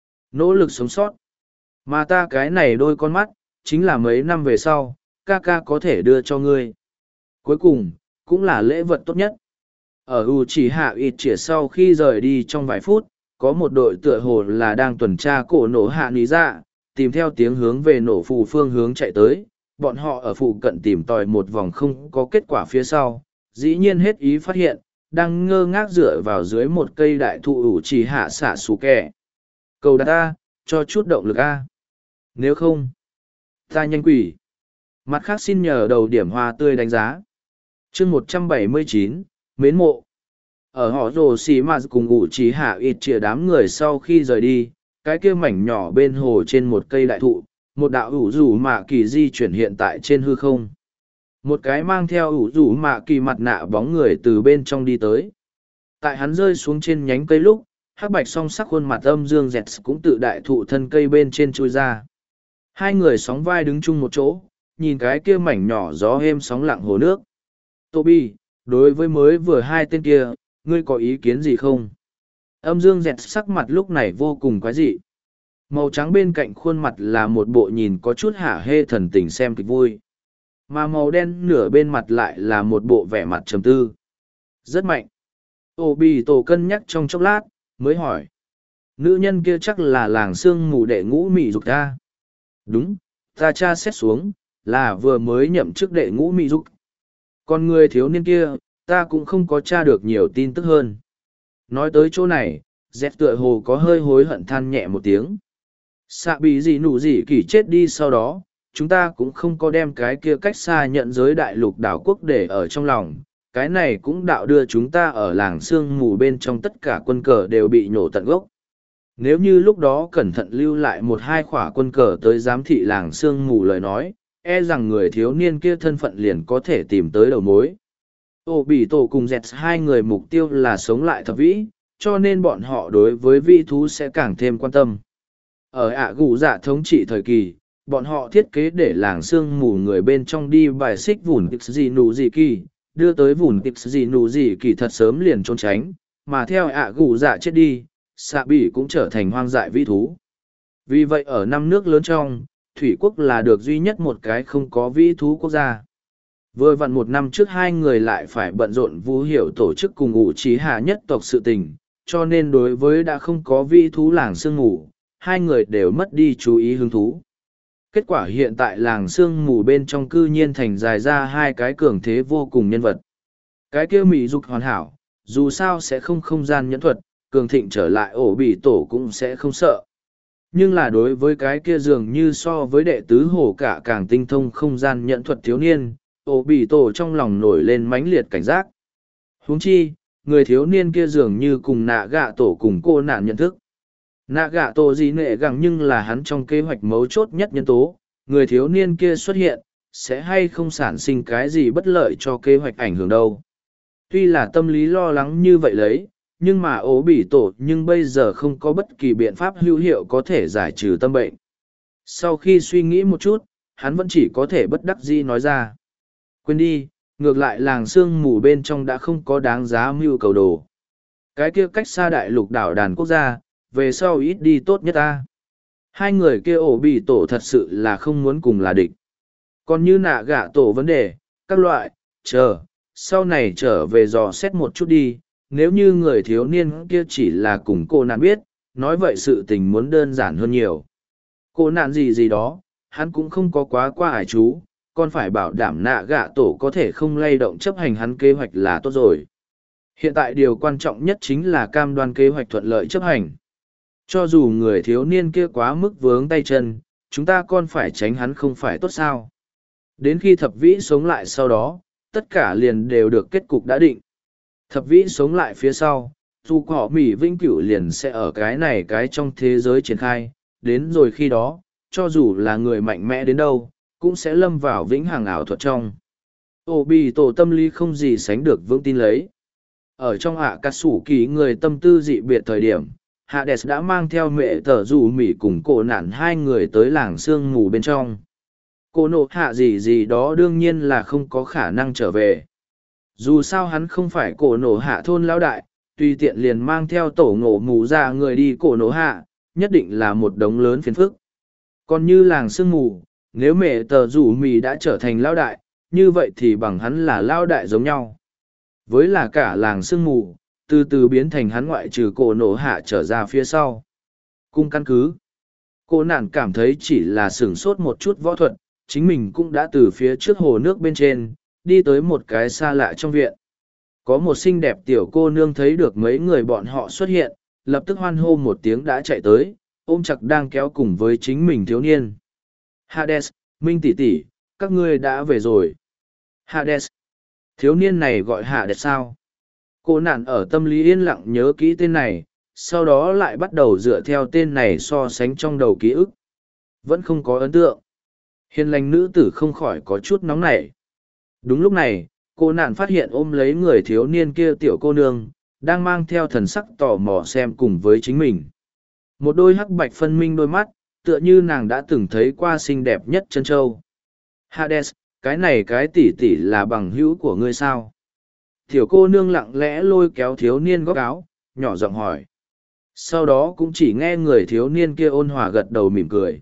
nỗ lực sống sót. Mà ta cái này đôi con mắt, chính là mấy năm về sau, ca ca có thể đưa cho ngươi. Cuối cùng, cũng là lễ vật tốt nhất. Ở Uchiha Itchia sau khi rời đi trong vài phút, có một đội tựa hồ là đang tuần tra cổ nổ hạ ní dạ, tìm theo tiếng hướng về nổ phù phương hướng chạy tới. Bọn họ ở phụ cận tìm tòi một vòng không có kết quả phía sau, dĩ nhiên hết ý phát hiện, đang ngơ ngác dựa vào dưới một cây đại thụ Uchiha xạ sủ kẹ. Cầu đặt ta, cho chút động lực A. Nếu không, ta nhanh quỷ. Mặt khác xin nhờ đầu điểm hoa tươi đánh giá. chương 179, mến mộ. Ở họ rồ xì mà cùng ủ trí hạ ít chìa đám người sau khi rời đi, cái kia mảnh nhỏ bên hồ trên một cây đại thụ, một đạo ủ rủ mạ kỳ di chuyển hiện tại trên hư không. Một cái mang theo ủ rủ mạ kỳ mặt nạ bóng người từ bên trong đi tới. Tại hắn rơi xuống trên nhánh cây lúc, hắc bạch song sắc khuôn mặt âm dương dẹt cũng tự đại thụ thân cây bên trên chui ra. Hai người sóng vai đứng chung một chỗ, nhìn cái kia mảnh nhỏ gió êm sóng lặng hồ nước. Toby, đối với mới vừa hai tên kia, ngươi có ý kiến gì không? Âm dương dẹt sắc mặt lúc này vô cùng quái dị. Màu trắng bên cạnh khuôn mặt là một bộ nhìn có chút hả hê thần tình xem kịch vui. Mà màu đen nửa bên mặt lại là một bộ vẻ mặt trầm tư. Rất mạnh. Toby tổ cân nhắc trong chốc lát, mới hỏi. Nữ nhân kia chắc là làng sương mù đệ ngũ mị dục ta. Đúng, ta tra xét xuống, là vừa mới nhậm chức đệ ngũ mị dục. Còn người thiếu niên kia, ta cũng không có tra được nhiều tin tức hơn. Nói tới chỗ này, dẹt tựa hồ có hơi hối hận than nhẹ một tiếng. Xạ bị gì nụ gì kỳ chết đi sau đó, chúng ta cũng không có đem cái kia cách xa nhận giới đại lục đảo quốc để ở trong lòng. Cái này cũng đạo đưa chúng ta ở làng sương mù bên trong tất cả quân cờ đều bị nhổ tận gốc. Nếu như lúc đó cẩn thận lưu lại một hai khỏa quân cờ tới giám thị làng sương mù lời nói, e rằng người thiếu niên kia thân phận liền có thể tìm tới đầu mối. Ô Bỉ Tổ cùng dẹt hai người mục tiêu là sống lại thập vĩ, cho nên bọn họ đối với vĩ thú sẽ càng thêm quan tâm. Ở ạ gù dạ thống trị thời kỳ, bọn họ thiết kế để làng sương mù người bên trong đi bài xích vùn tịch gì nụ gì kỳ, đưa tới vùn tịch gì nụ gì kỳ thật sớm liền trốn tránh, mà theo ạ gù dạ chết đi, xạ bỉ cũng trở thành hoang dại vĩ thú. Vì vậy ở năm nước lớn trong, Thủy quốc là được duy nhất một cái không có vĩ thú quốc gia. Vừa vặn một năm trước hai người lại phải bận rộn Vũ Hiểu tổ chức cùng ủ trí hạ nhất tộc sự tình, cho nên đối với đã không có vĩ thú làng sương mù, hai người đều mất đi chú ý hứng thú. Kết quả hiện tại làng sương mù bên trong cư nhiên thành dài ra hai cái cường thế vô cùng nhân vật. Cái kia mỹ dục hoàn hảo, dù sao sẽ không gian nhẫn thuật, cường thịnh trở lại ổ bị tổ cũng sẽ không sợ. Nhưng là đối với cái kia dường như so với đệ tứ hổ cả càng tinh thông không gian nhẫn thuật thiếu niên, ổ bị tổ trong lòng nổi lên mãnh liệt cảnh giác. Huống chi, người thiếu niên kia dường như cùng nạ gạ tổ cùng cô nạn nhận thức. Nạ gạ tổ gì nệ gẳng nhưng là hắn trong kế hoạch mấu chốt nhất nhân tố, người thiếu niên kia xuất hiện, sẽ hay không sản sinh cái gì bất lợi cho kế hoạch ảnh hưởng đâu. Tuy là tâm lý lo lắng như vậy lấy, nhưng mà ố bị tổ nhưng bây giờ không có bất kỳ biện pháp hữu hiệu có thể giải trừ tâm bệnh. Sau khi suy nghĩ một chút, hắn vẫn chỉ có thể bất đắc dĩ nói ra. Quên đi, ngược lại làng sương mù bên trong đã không có đáng giá mưu cầu đồ. Cái kia cách xa đại lục đảo đàn quốc gia, về sau ít đi tốt nhất ta. Hai người kia ổ bị tổ thật sự là không muốn cùng là địch. Còn như nạ gạ tổ vấn đề, các loại, sau này trở về dò xét một chút đi, nếu như người thiếu niên kia chỉ là cùng cô nạn biết, nói vậy sự tình muốn đơn giản hơn nhiều. Cô nạn gì đó, hắn cũng không có quá qua ải chú, còn phải bảo đảm nạ gạ tổ có thể không lay động chấp hành hắn kế hoạch là tốt rồi. Hiện tại điều quan trọng nhất chính là cam đoan kế hoạch thuận lợi chấp hành. Cho dù người thiếu niên kia quá mức vướng tay chân, chúng ta còn phải tránh hắn không phải tốt sao. Đến khi thập vĩ sống lại sau đó, tất cả liền đều được kết cục đã định. Thập vĩ sống lại phía sau, dù họ Mỹ vĩnh cửu liền sẽ ở cái này cái trong thế giới triển khai, đến rồi khi đó, cho dù là người mạnh mẽ đến đâu, cũng sẽ lâm vào vĩnh hằng ảo thuật trong. Ổ bị tổ tâm lý không gì sánh được vững tin lấy. Ở trong hạ cắt sủ kỳ người tâm tư dị biệt thời điểm, Hades đã mang theo mẹ tờ rủ Mỹ cùng cổ nạn hai người tới làng sương mù bên trong. Cô nộ hạ gì đó đương nhiên là không có khả năng trở về. Dù sao hắn không phải cổ nổ hạ thôn lão đại, tùy tiện liền mang theo tổ ngộ mù ra người đi cổ nổ hạ, nhất định là một đống lớn phiền phức. Còn như làng sương mù, nếu mẹ tờ rủ mì đã trở thành lão đại, như vậy thì bằng hắn là lão đại giống nhau. Với là cả làng sương mù, từ từ biến thành hắn ngoại trừ cổ nổ hạ trở ra phía sau. Cung căn cứ. Cô nạn cảm thấy chỉ là sửng sốt một chút võ thuật, chính mình cũng đã từ phía trước hồ nước bên trên, đi tới một cái xa lạ trong viện. Có một xinh đẹp tiểu cô nương thấy được mấy người bọn họ xuất hiện, lập tức hoan hô một tiếng đã chạy tới, ôm chặt đang kéo cùng với chính mình thiếu niên. Hades, Minh tỷ tỷ, Các ngươi đã về rồi. Hades. Thiếu niên này gọi Hades sao? Cô nạn ở tâm lý yên lặng nhớ kỹ tên này, sau đó lại bắt đầu dựa theo tên này so sánh trong đầu ký ức. Vẫn không có ấn tượng. Hiền lành nữ tử không khỏi có chút nóng nảy. Đúng lúc này, cô nạn phát hiện ôm lấy người thiếu niên kia tiểu cô nương, đang mang theo thần sắc tò mò xem cùng với chính mình. Một đôi hắc bạch phân minh đôi mắt, tựa như nàng đã từng thấy qua xinh đẹp nhất chân châu. Hades, cái này cái tỷ tỷ là bằng hữu của ngươi sao? Tiểu cô nương lặng lẽ lôi kéo thiếu niên góc áo, nhỏ giọng hỏi. Sau đó cũng chỉ nghe người thiếu niên kia ôn hòa gật đầu mỉm cười.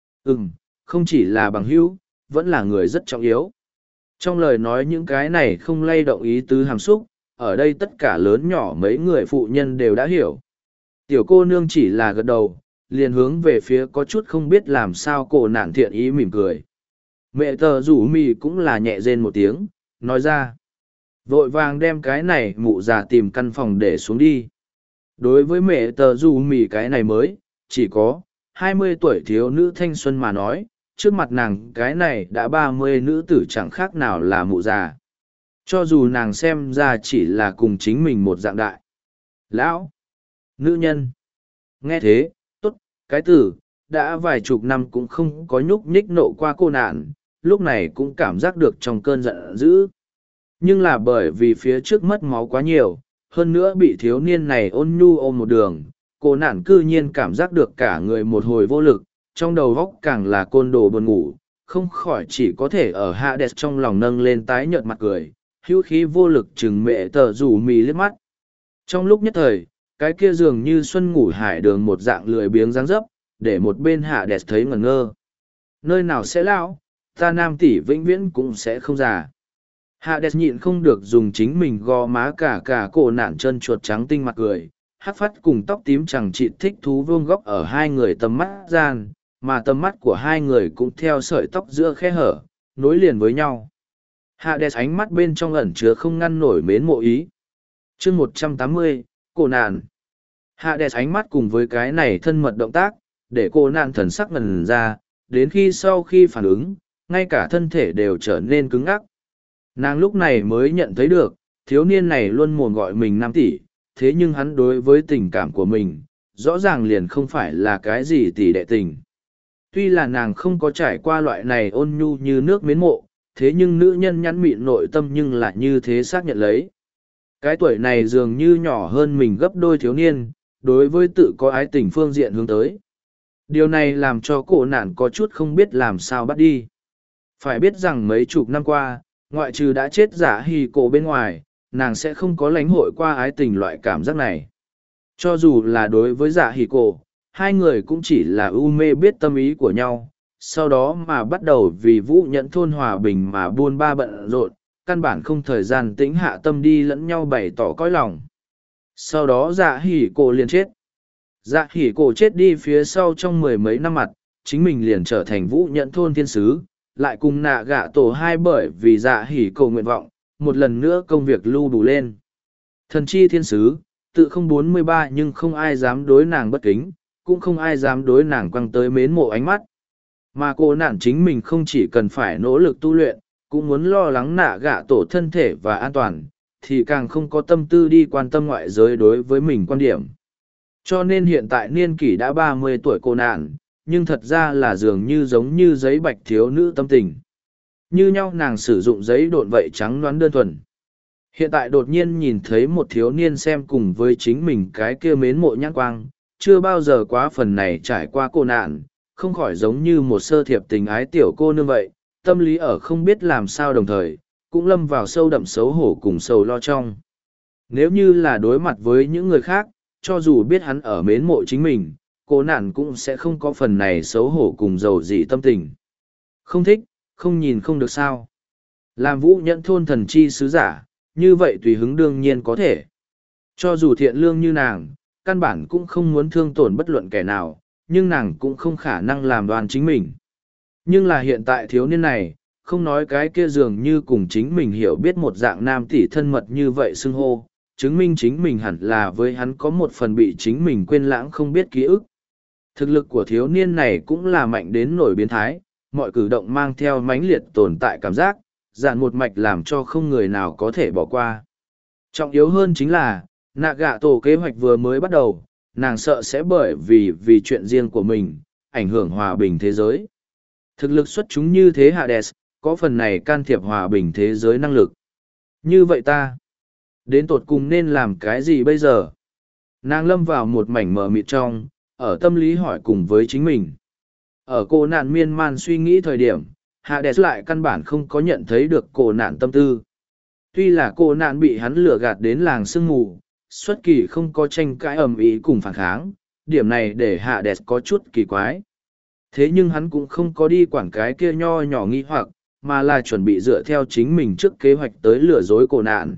Không chỉ là bằng hữu, vẫn là người rất trọng yếu. Trong lời nói những cái này không lay động ý tứ hàm xúc, ở đây tất cả lớn nhỏ mấy người phụ nhân đều đã hiểu. Tiểu cô nương chỉ là gật đầu, liền hướng về phía có chút không biết làm sao cổ nạn thiện ý mỉm cười. Mẹ tờ rủ mì cũng là nhẹ rên một tiếng, nói ra. Vội vàng đem cái này mụ già tìm căn phòng để xuống đi. Đối với mẹ tờ rủ mì cái này mới, chỉ có 20 tuổi thiếu nữ thanh xuân mà nói, trước mặt nàng cái này đã 30 nữ tử chẳng khác nào là mụ già. Cho dù nàng xem ra chỉ là cùng chính mình một dạng đại. Lão, nữ nhân. Nghe thế, tốt, cái tử, đã vài chục năm cũng không có nhúc nhích nộ qua cô nạn, lúc này cũng cảm giác được trong cơn giận dữ. Nhưng là bởi vì phía trước mất máu quá nhiều, hơn nữa bị thiếu niên này ôn nhu ôm một đường, cô nạn cư nhiên cảm giác được cả người một hồi vô lực, trong đầu góc càng là côn đồ buồn ngủ, không khỏi chỉ có thể ở Hades trong lòng nâng lên tái nhợt mặt cười, hữu khí vô lực chừng mẹ tờ rủ mì liếc mắt. Trong lúc nhất thời, cái kia dường như xuân ngủ hải đường một dạng lười biếng dáng dấp, để một bên Hades thấy ngẩn ngơ. Nơi nào sẽ lão, ta nam tỷ vĩnh viễn cũng sẽ không già. Hades nhịn không được dùng chính mình gò má cả cổ nạn chân chuột trắng tinh mặt cười, hắc phát cùng tóc tím chẳng chịt thích thú vương góc ở hai người tầm mắt gian, mà tầm mắt của hai người cũng theo sợi tóc giữa khe hở, nối liền với nhau. Hades ánh mắt bên trong ẩn chứa không ngăn nổi mến mộ ý. Chương 180, cổ nạn. Hades ánh mắt cùng với cái này thân mật động tác, để cô nạn thần sắc ngần ra, đến khi sau khi phản ứng, ngay cả thân thể đều trở nên cứng ngắc. Nàng lúc này mới nhận thấy được, thiếu niên này luôn mồm gọi mình nam tỷ, thế nhưng hắn đối với tình cảm của mình, rõ ràng liền không phải là cái gì tỷ đệ tình. Tuy là nàng không có trải qua loại này ôn nhu như nước mến mộ, thế nhưng nữ nhân nhắn mịn nội tâm nhưng lại như thế xác nhận lấy. Cái tuổi này dường như nhỏ hơn mình gấp đôi thiếu niên, đối với tự có ái tình phương diện hướng tới. Điều này làm cho cổ nạn có chút không biết làm sao bắt đi. Phải biết rằng mấy chục năm qua, ngoại trừ đã chết giả hì cổ bên ngoài, nàng sẽ không có lãnh hội qua ái tình loại cảm giác này. Cho dù là đối với giả hì cổ, hai người cũng chỉ là ưu mê biết tâm ý của nhau, sau đó mà bắt đầu vì Vũ Nhẫn thôn hòa bình mà buôn ba bận rộn, căn bản không thời gian tĩnh hạ tâm đi lẫn nhau bày tỏ cõi lòng. Sau đó dạ hỉ cổ liền chết. Dạ hỉ cổ chết đi phía sau trong mười mấy năm mặt, chính mình liền trở thành Vũ Nhẫn thôn thiên sứ, lại cùng nạ gạ tổ hai bởi vì dạ hỉ cổ nguyện vọng, một lần nữa công việc lưu đủ lên. Thần chi thiên sứ, tự không 43 nhưng không ai dám đối nàng bất kính, cũng không ai dám đối nàng quăng tới mến mộ ánh mắt. Mà cô nạn chính mình không chỉ cần phải nỗ lực tu luyện, cũng muốn lo lắng nạ gạ tổ thân thể và an toàn, thì càng không có tâm tư đi quan tâm ngoại giới đối với mình quan điểm. Cho nên hiện tại niên kỷ đã 30 tuổi cô nạn, nhưng thật ra là dường như giống như giấy bạch thiếu nữ tâm tình. Như nhau nàng sử dụng giấy độn vậy trắng đoán đơn thuần. Hiện tại đột nhiên nhìn thấy một thiếu niên xem cùng với chính mình cái kia mến mộ nhãn quang, chưa bao giờ quá phần này trải qua cô nạn, không khỏi giống như một sơ thiệp tình ái tiểu cô nương vậy, tâm lý ở không biết làm sao đồng thời, cũng lâm vào sâu đậm xấu hổ cùng sầu lo trong. Nếu như là đối mặt với những người khác, cho dù biết hắn ở mến mộ chính mình, cô nạn cũng sẽ không có phần này xấu hổ cùng dầu dị tâm tình. Không thích, không nhìn không được sao. Làm Vũ Nhẫn thôn thần chi sứ giả, như vậy tùy hứng đương nhiên có thể. Cho dù thiện lương như nàng, căn bản cũng không muốn thương tổn bất luận kẻ nào, nhưng nàng cũng không khả năng làm đoan chính mình. Nhưng là hiện tại thiếu niên này, không nói cái kia dường như cùng chính mình hiểu biết một dạng nam tỷ thân mật như vậy xưng hô, chứng minh chính mình hẳn là với hắn có một phần bị chính mình quên lãng không biết ký ức. Thực lực của thiếu niên này cũng là mạnh đến nổi biến thái, mọi cử động mang theo mãnh liệt tồn tại cảm giác, dạn một mạch làm cho không người nào có thể bỏ qua. Trọng yếu hơn chính là, nạ gạ tổ kế hoạch vừa mới bắt đầu, nàng sợ sẽ bởi vì chuyện riêng của mình, ảnh hưởng hòa bình thế giới. Thực lực xuất chúng như thế Hades, có phần này can thiệp hòa bình thế giới năng lực. Như vậy ta, đến tột cùng nên làm cái gì bây giờ? Nàng lâm vào một mảnh mờ mịt trong, ở tâm lý hỏi cùng với chính mình. Ở cô nạn miên man suy nghĩ thời điểm, Hades lại căn bản không có nhận thấy được cô nạn tâm tư. Tuy là cô nạn bị hắn lừa gạt đến làng sương mù, xuất kỳ không có tranh cãi ầm ĩ cùng phản kháng, điểm này để Hades có chút kỳ quái. Thế nhưng hắn cũng không có đi quản cái kia nho nhỏ nghi hoặc, mà là chuẩn bị dựa theo chính mình trước kế hoạch tới lừa dối cô nạn.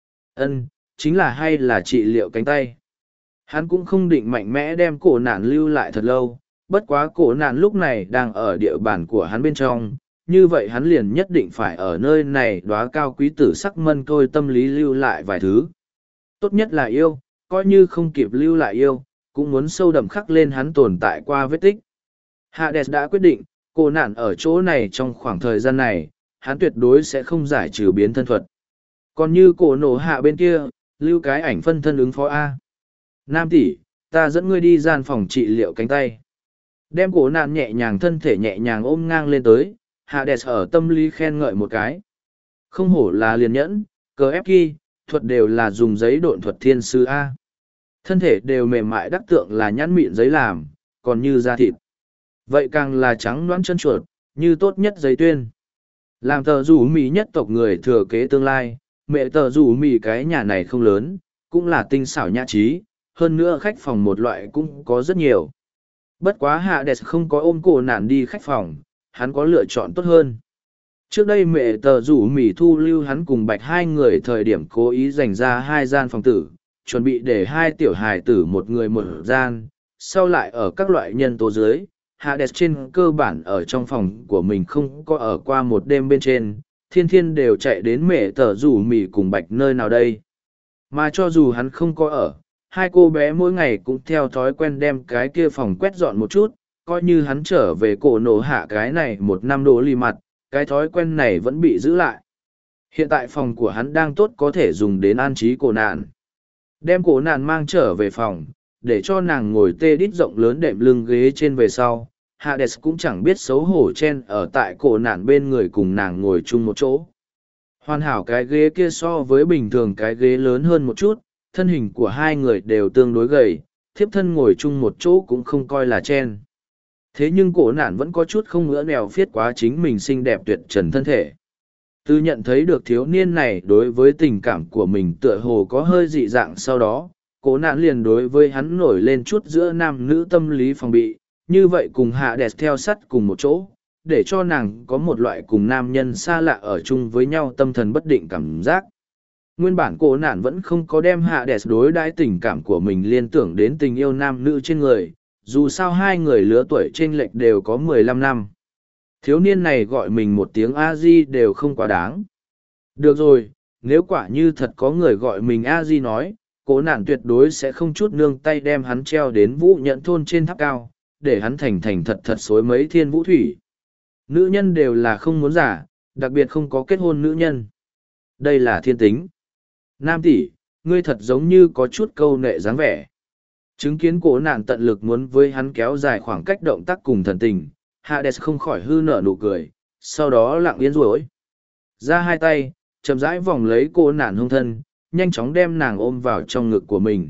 Chính là hay là trị liệu cánh tay. Hắn cũng không định mạnh mẽ đem cổ nạn lưu lại thật lâu, bất quá cổ nạn lúc này đang ở địa bàn của hắn bên trong, như vậy hắn liền nhất định phải ở nơi này đóa cao quý tử sắc mân tôi tâm lý lưu lại vài thứ. Tốt nhất là yêu, coi như không kịp lưu lại yêu, cũng muốn sâu đậm khắc lên hắn tồn tại qua vết tích. Hades đã quyết định, cổ nạn ở chỗ này trong khoảng thời gian này, hắn tuyệt đối sẽ không giải trừ biến thân thuật. Còn như cổ nổ hạ bên kia, lưu cái ảnh phân thân ứng phó A. Nam tỷ, ta dẫn ngươi đi gian phòng trị liệu cánh tay. Đem cổ nạn nhẹ nhàng thân thể nhẹ nhàng ôm ngang lên tới, Hades ở tâm lý khen ngợi một cái. Không hổ là liền nhẫn, cờ ép kỳ, thuật đều là dùng giấy độn thuật thiên sư A. Thân thể đều mềm mại đắc tượng là nhãn mịn giấy làm, còn như da thịt. Vậy càng là trắng nõn chân chuột, như tốt nhất giấy tuyên. Làm tờ rủ mì nhất tộc người thừa kế tương lai, mẹ tờ rủ mì cái nhà này không lớn, cũng là tinh xảo nhã trí, hơn nữa khách phòng một loại cũng có rất nhiều. Bất quá Hades không có ôm cổ nạn đi khách phòng, hắn có lựa chọn tốt hơn. Trước đây mẹ tờ rủ mì thu lưu hắn cùng bạch hai người thời điểm cố ý dành ra 2 gian phòng tử, chuẩn bị để 2 tiểu hài tử một người một gian, sau lại ở các loại nhân tố dưới. Hades trên cơ bản ở trong phòng của mình không có ở qua một đêm bên trên, thiên thiên đều chạy đến mẹ tờ rủ mì cùng bạch nơi nào đây. Mà cho dù hắn không có ở, 2 cô bé mỗi ngày cũng theo thói quen đem cái kia phòng quét dọn một chút, coi như hắn trở về cổ nổ hạ cái này 1 năm đổ lì mặt, cái thói quen này vẫn bị giữ lại. Hiện tại phòng của hắn đang tốt có thể dùng đến an trí cổ nạn. Đem cổ nạn mang trở về phòng, để cho nàng ngồi tê đít rộng lớn đệm lưng ghế trên về sau. Hades cũng chẳng biết xấu hổ chen ở tại cổ nạn bên người cùng nàng ngồi chung một chỗ. Hoàn hảo cái ghế kia so với bình thường cái ghế lớn hơn một chút, thân hình của 2 người đều tương đối gầy, thiếp thân ngồi chung một chỗ cũng không coi là chen. Thế nhưng cổ nạn vẫn có chút không ngỡ nèo phiết quá chính mình xinh đẹp tuyệt trần thân thể. Từ nhận thấy được thiếu niên này đối với tình cảm của mình tựa hồ có hơi dị dạng sau đó, cổ nạn liền đối với hắn nổi lên chút giữa nam nữ tâm lý phòng bị, như vậy cùng Hades theo sắt cùng một chỗ, để cho nàng có một loại cùng nam nhân xa lạ ở chung với nhau tâm thần bất định cảm giác. Nguyên bản cổ nạn vẫn không có đem Hades đối đãi tình cảm của mình liên tưởng đến tình yêu nam nữ trên người, dù sao 2 người lứa tuổi chênh lệch đều có 15 năm. Thiếu niên này gọi mình một tiếng A-di đều không quá đáng. Được rồi, nếu quả như thật có người gọi mình A-di nói, cổ nạn tuyệt đối sẽ không chút nương tay đem hắn treo đến Vũ Nhẫn thôn trên tháp cao, để hắn thành thành thật thật xối mấy thiên vũ thủy. Nữ nhân đều là không muốn giả, đặc biệt không có kết hôn nữ nhân. Đây là thiên tính. Nam tỷ, ngươi thật giống như có chút câu nệ dáng vẻ. Chứng kiến cổ nạn tận lực muốn với hắn kéo dài khoảng cách động tác cùng thần tình, Hades không khỏi hư nở nụ cười, sau đó lặng yên rối. Ra 2 tay, chậm rãi vòng lấy cô nạn hông thân, nhanh chóng đem nàng ôm vào trong ngực của mình.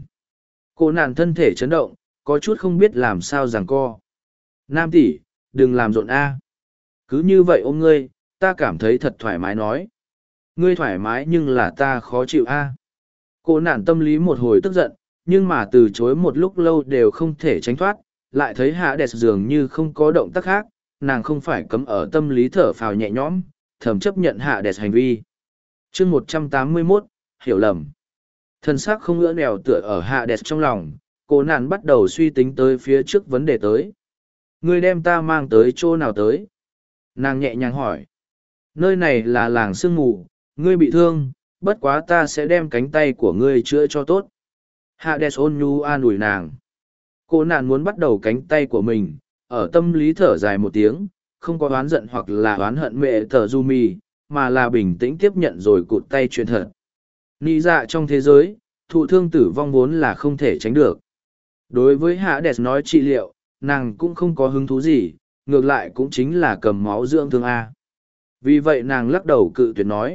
Cô nạn thân thể chấn động, có chút không biết làm sao giằng co. Nam tỷ, đừng làm rộn A. Cứ như vậy ôm ngươi, ta cảm thấy thật thoải mái nói. Ngươi thoải mái nhưng là ta khó chịu A. Cô nạn tâm lý một hồi tức giận, nhưng mà từ chối một lúc lâu đều không thể tránh thoát, lại thấy Hades dường như không có động tác khác, nàng không phải cấm ở tâm lý thở phào nhẹ nhõm, thầm chấp nhận Hades hành vi. Chương 181, hiểu lầm. Thân xác không ngỡ nèo tựa ở Hades trong lòng, cô nạn bắt đầu suy tính tới phía trước vấn đề tới. Ngươi đem ta mang tới chỗ nào tới? Nàng nhẹ nhàng hỏi. Nơi này là làng sương mù, ngươi bị thương, bất quá ta sẽ đem cánh tay của ngươi chữa cho tốt. Hades ôn nhu an ủi nàng. Cô nạn muốn bắt đầu cánh tay của mình, ở tâm lý thở dài một tiếng, không có oán giận hoặc là oán hận mẹ tờ du mì, mà là bình tĩnh tiếp nhận rồi cụt tay chuyện thật. Nị dạ trong thế giới, thụ thương tử vong vốn là không thể tránh được. Đối với Hades nói trị liệu, nàng cũng không có hứng thú gì, ngược lại cũng chính là cầm máu dưỡng thương A. Vì vậy nàng lắc đầu cự tuyệt nói.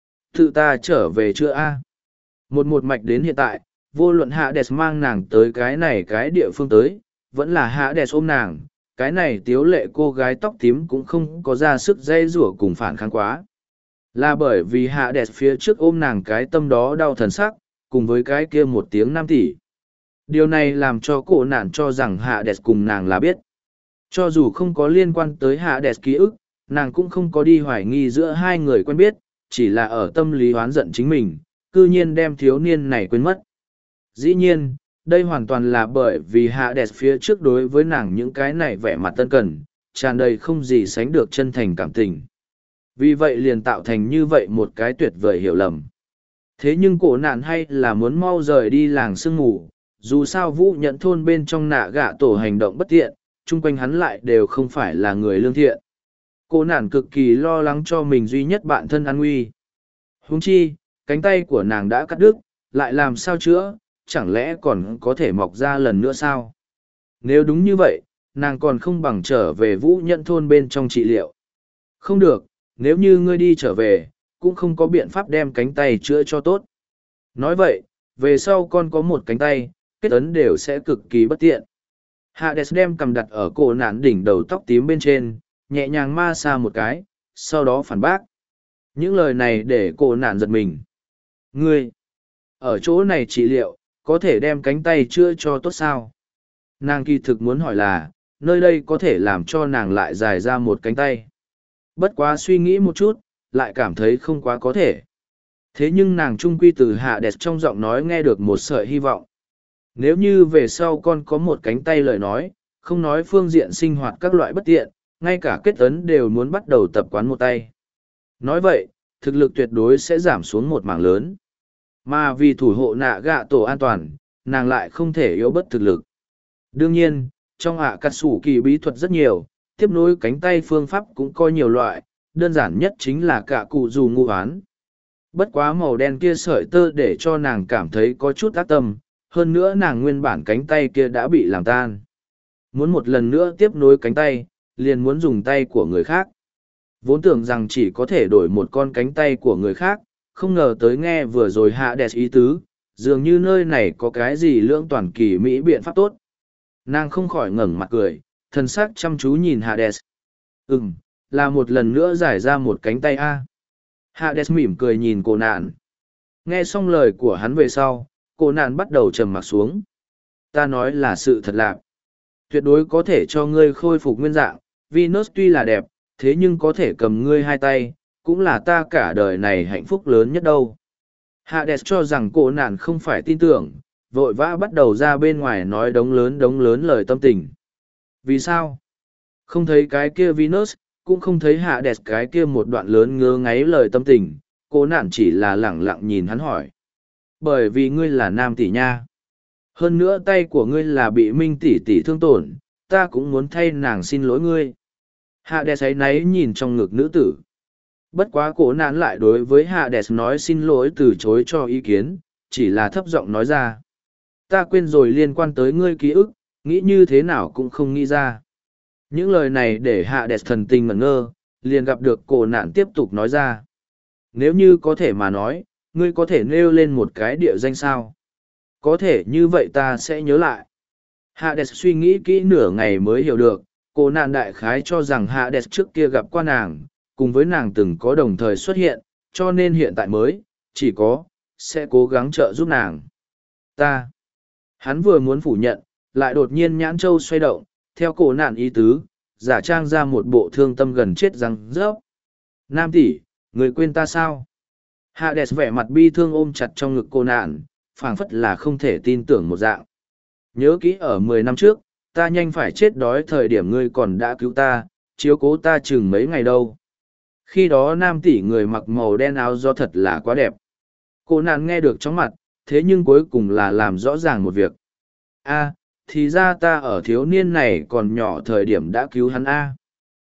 Tự ta trở về chưa A. Một mạch đến hiện tại, vô luận Hades mang nàng tới cái này cái địa phương tới, vẫn là Hades ôm nàng, cái này tiếu lệ cô gái tóc tím cũng không có ra sức dây rủa cùng phản kháng quá. Là bởi vì Hades phía trước ôm nàng cái tâm đó đau thần sắc, cùng với cái kia một tiếng nam tỷ. Điều này làm cho cổ nạn cho rằng Hades cùng nàng là biết. Cho dù không có liên quan tới Hades ký ức, nàng cũng không có đi hoài nghi giữa hai người quen biết, chỉ là ở tâm lý oán giận chính mình, cư nhiên đem thiếu niên này quên mất. Dĩ nhiên, đây hoàn toàn là bởi vì Hades phía trước đối với nàng những cái này vẻ mặt tân cần, tràn đầy không gì sánh được chân thành cảm tình. Vì vậy liền tạo thành như vậy một cái tuyệt vời hiểu lầm. Thế nhưng cổ nạn hay là muốn mau rời đi làng sương ngủ, dù sao Vũ Nhận thôn bên trong nạ gạ tổ hành động bất tiện, chung quanh hắn lại đều không phải là người lương thiện. Cổ nạn cực kỳ lo lắng cho mình duy nhất bạn thân an nguy. Huống chi, cánh tay của nàng đã cắt đứt, lại làm sao chữa, chẳng lẽ còn có thể mọc ra lần nữa sao? Nếu đúng như vậy, nàng còn không bằng trở về Vũ Nhận thôn bên trong trị liệu. Không được, nếu như ngươi đi trở về, cũng không có biện pháp đem cánh tay chữa cho tốt. Nói vậy, về sau con có một cánh tay, kết ấn đều sẽ cực kỳ bất tiện. Hades đem cầm đặt ở cổ nạn đỉnh đầu tóc tím bên trên, nhẹ nhàng ma xa một cái, sau đó phản bác. Những lời này để cổ nạn giật mình. Ngươi, ở chỗ này trị liệu, có thể đem cánh tay chữa cho tốt sao? Nàng kỳ thực muốn hỏi là, nơi đây có thể làm cho nàng lại dài ra một cánh tay. Bất quá suy nghĩ một chút, lại cảm thấy không quá có thể. Thế nhưng nàng trung quy từ Hades trong giọng nói nghe được một sợi hy vọng. Nếu như về sau con có một cánh tay lời nói, không nói phương diện sinh hoạt các loại bất tiện, ngay cả kết ấn đều muốn bắt đầu tập quán một tay. Nói vậy, thực lực tuyệt đối sẽ giảm xuống một mảng lớn. Mà vì thủ hộ nạ gạ tổ an toàn, nàng lại không thể yếu bất thực lực. Đương nhiên, trong cắt sủ kỳ bí thuật rất nhiều, tiếp nối cánh tay phương pháp cũng coi nhiều loại, đơn giản nhất chính là cả cụ dù ngụ án. Bất quá màu đen kia sợi tơ để cho nàng cảm thấy có chút ác tâm, hơn nữa nàng nguyên bản cánh tay kia đã bị làm tan. Muốn một lần nữa tiếp nối cánh tay, liền muốn dùng tay của người khác. Vốn tưởng rằng chỉ có thể đổi một con cánh tay của người khác, không ngờ tới nghe vừa rồi Hades ý tứ, dường như nơi này có cái gì lưỡng toàn kỳ mỹ biện pháp tốt. Nàng không khỏi ngẩng mặt cười, thân xác chăm chú nhìn Hades. Là một lần nữa giải ra một cánh tay a. Hades mỉm cười nhìn cô nạn. Nghe xong lời của hắn về sau, cô nạn bắt đầu trầm mặc xuống. Ta nói là sự thật lạc. Tuyệt đối có thể cho ngươi khôi phục nguyên dạng. Venus tuy là đẹp, thế nhưng có thể cầm ngươi hai tay, cũng là ta cả đời này hạnh phúc lớn nhất đâu. Hades cho rằng cô nạn không phải tin tưởng, vội vã bắt đầu ra bên ngoài nói đống lớn lời tâm tình. Vì sao? Không thấy cái kia Venus, cũng không thấy Hades cái kia một đoạn lớn ngơ ngáy lời tâm tình, cô nạn chỉ là lẳng lặng nhìn hắn hỏi. Bởi vì ngươi là nam tỷ nha. Hơn nữa tay của ngươi là bị Minh tỷ thương tổn, ta cũng muốn thay nàng xin lỗi ngươi. Hades ấy náy nhìn trong ngực nữ tử. Bất quá cổ nạn lại đối với Hades nói xin lỗi từ chối cho ý kiến, chỉ là thấp giọng nói ra. Ta quên rồi liên quan tới ngươi ký ức, nghĩ như thế nào cũng không nghĩ ra. Những lời này để Hades thần tình ngẩn ngơ, liền gặp được cổ nạn tiếp tục nói ra. Nếu như có thể mà nói, ngươi có thể nêu lên một cái địa danh sao? Có thể như vậy ta sẽ nhớ lại. Hades suy nghĩ kỹ nửa ngày mới hiểu được, cổ nạn đại khái cho rằng Hades trước kia gặp qua nàng, cùng với nàng từng có đồng thời xuất hiện, cho nên hiện tại mới, chỉ có, sẽ cố gắng trợ giúp nàng. Hắn vừa muốn phủ nhận, lại đột nhiên nhãn châu xoay động, theo cổ nạn ý tứ, giả trang ra một bộ thương tâm gần chết răng rớp. Nam tỷ, người quên ta sao? Hades vẻ mặt bi thương ôm chặt trong ngực cô nạn, phảng phất là không thể tin tưởng một dạng. Nhớ kỹ ở 10 năm trước, ta nhanh phải chết đói thời điểm ngươi còn đã cứu ta, chiếu cố ta chừng mấy ngày đâu. Khi đó nam tỷ người mặc màu đen áo do thật là quá đẹp. Cô nạn nghe được chóng mặt, thế nhưng cuối cùng là làm rõ ràng một việc. Thì ra ta ở thiếu niên này còn nhỏ thời điểm đã cứu hắn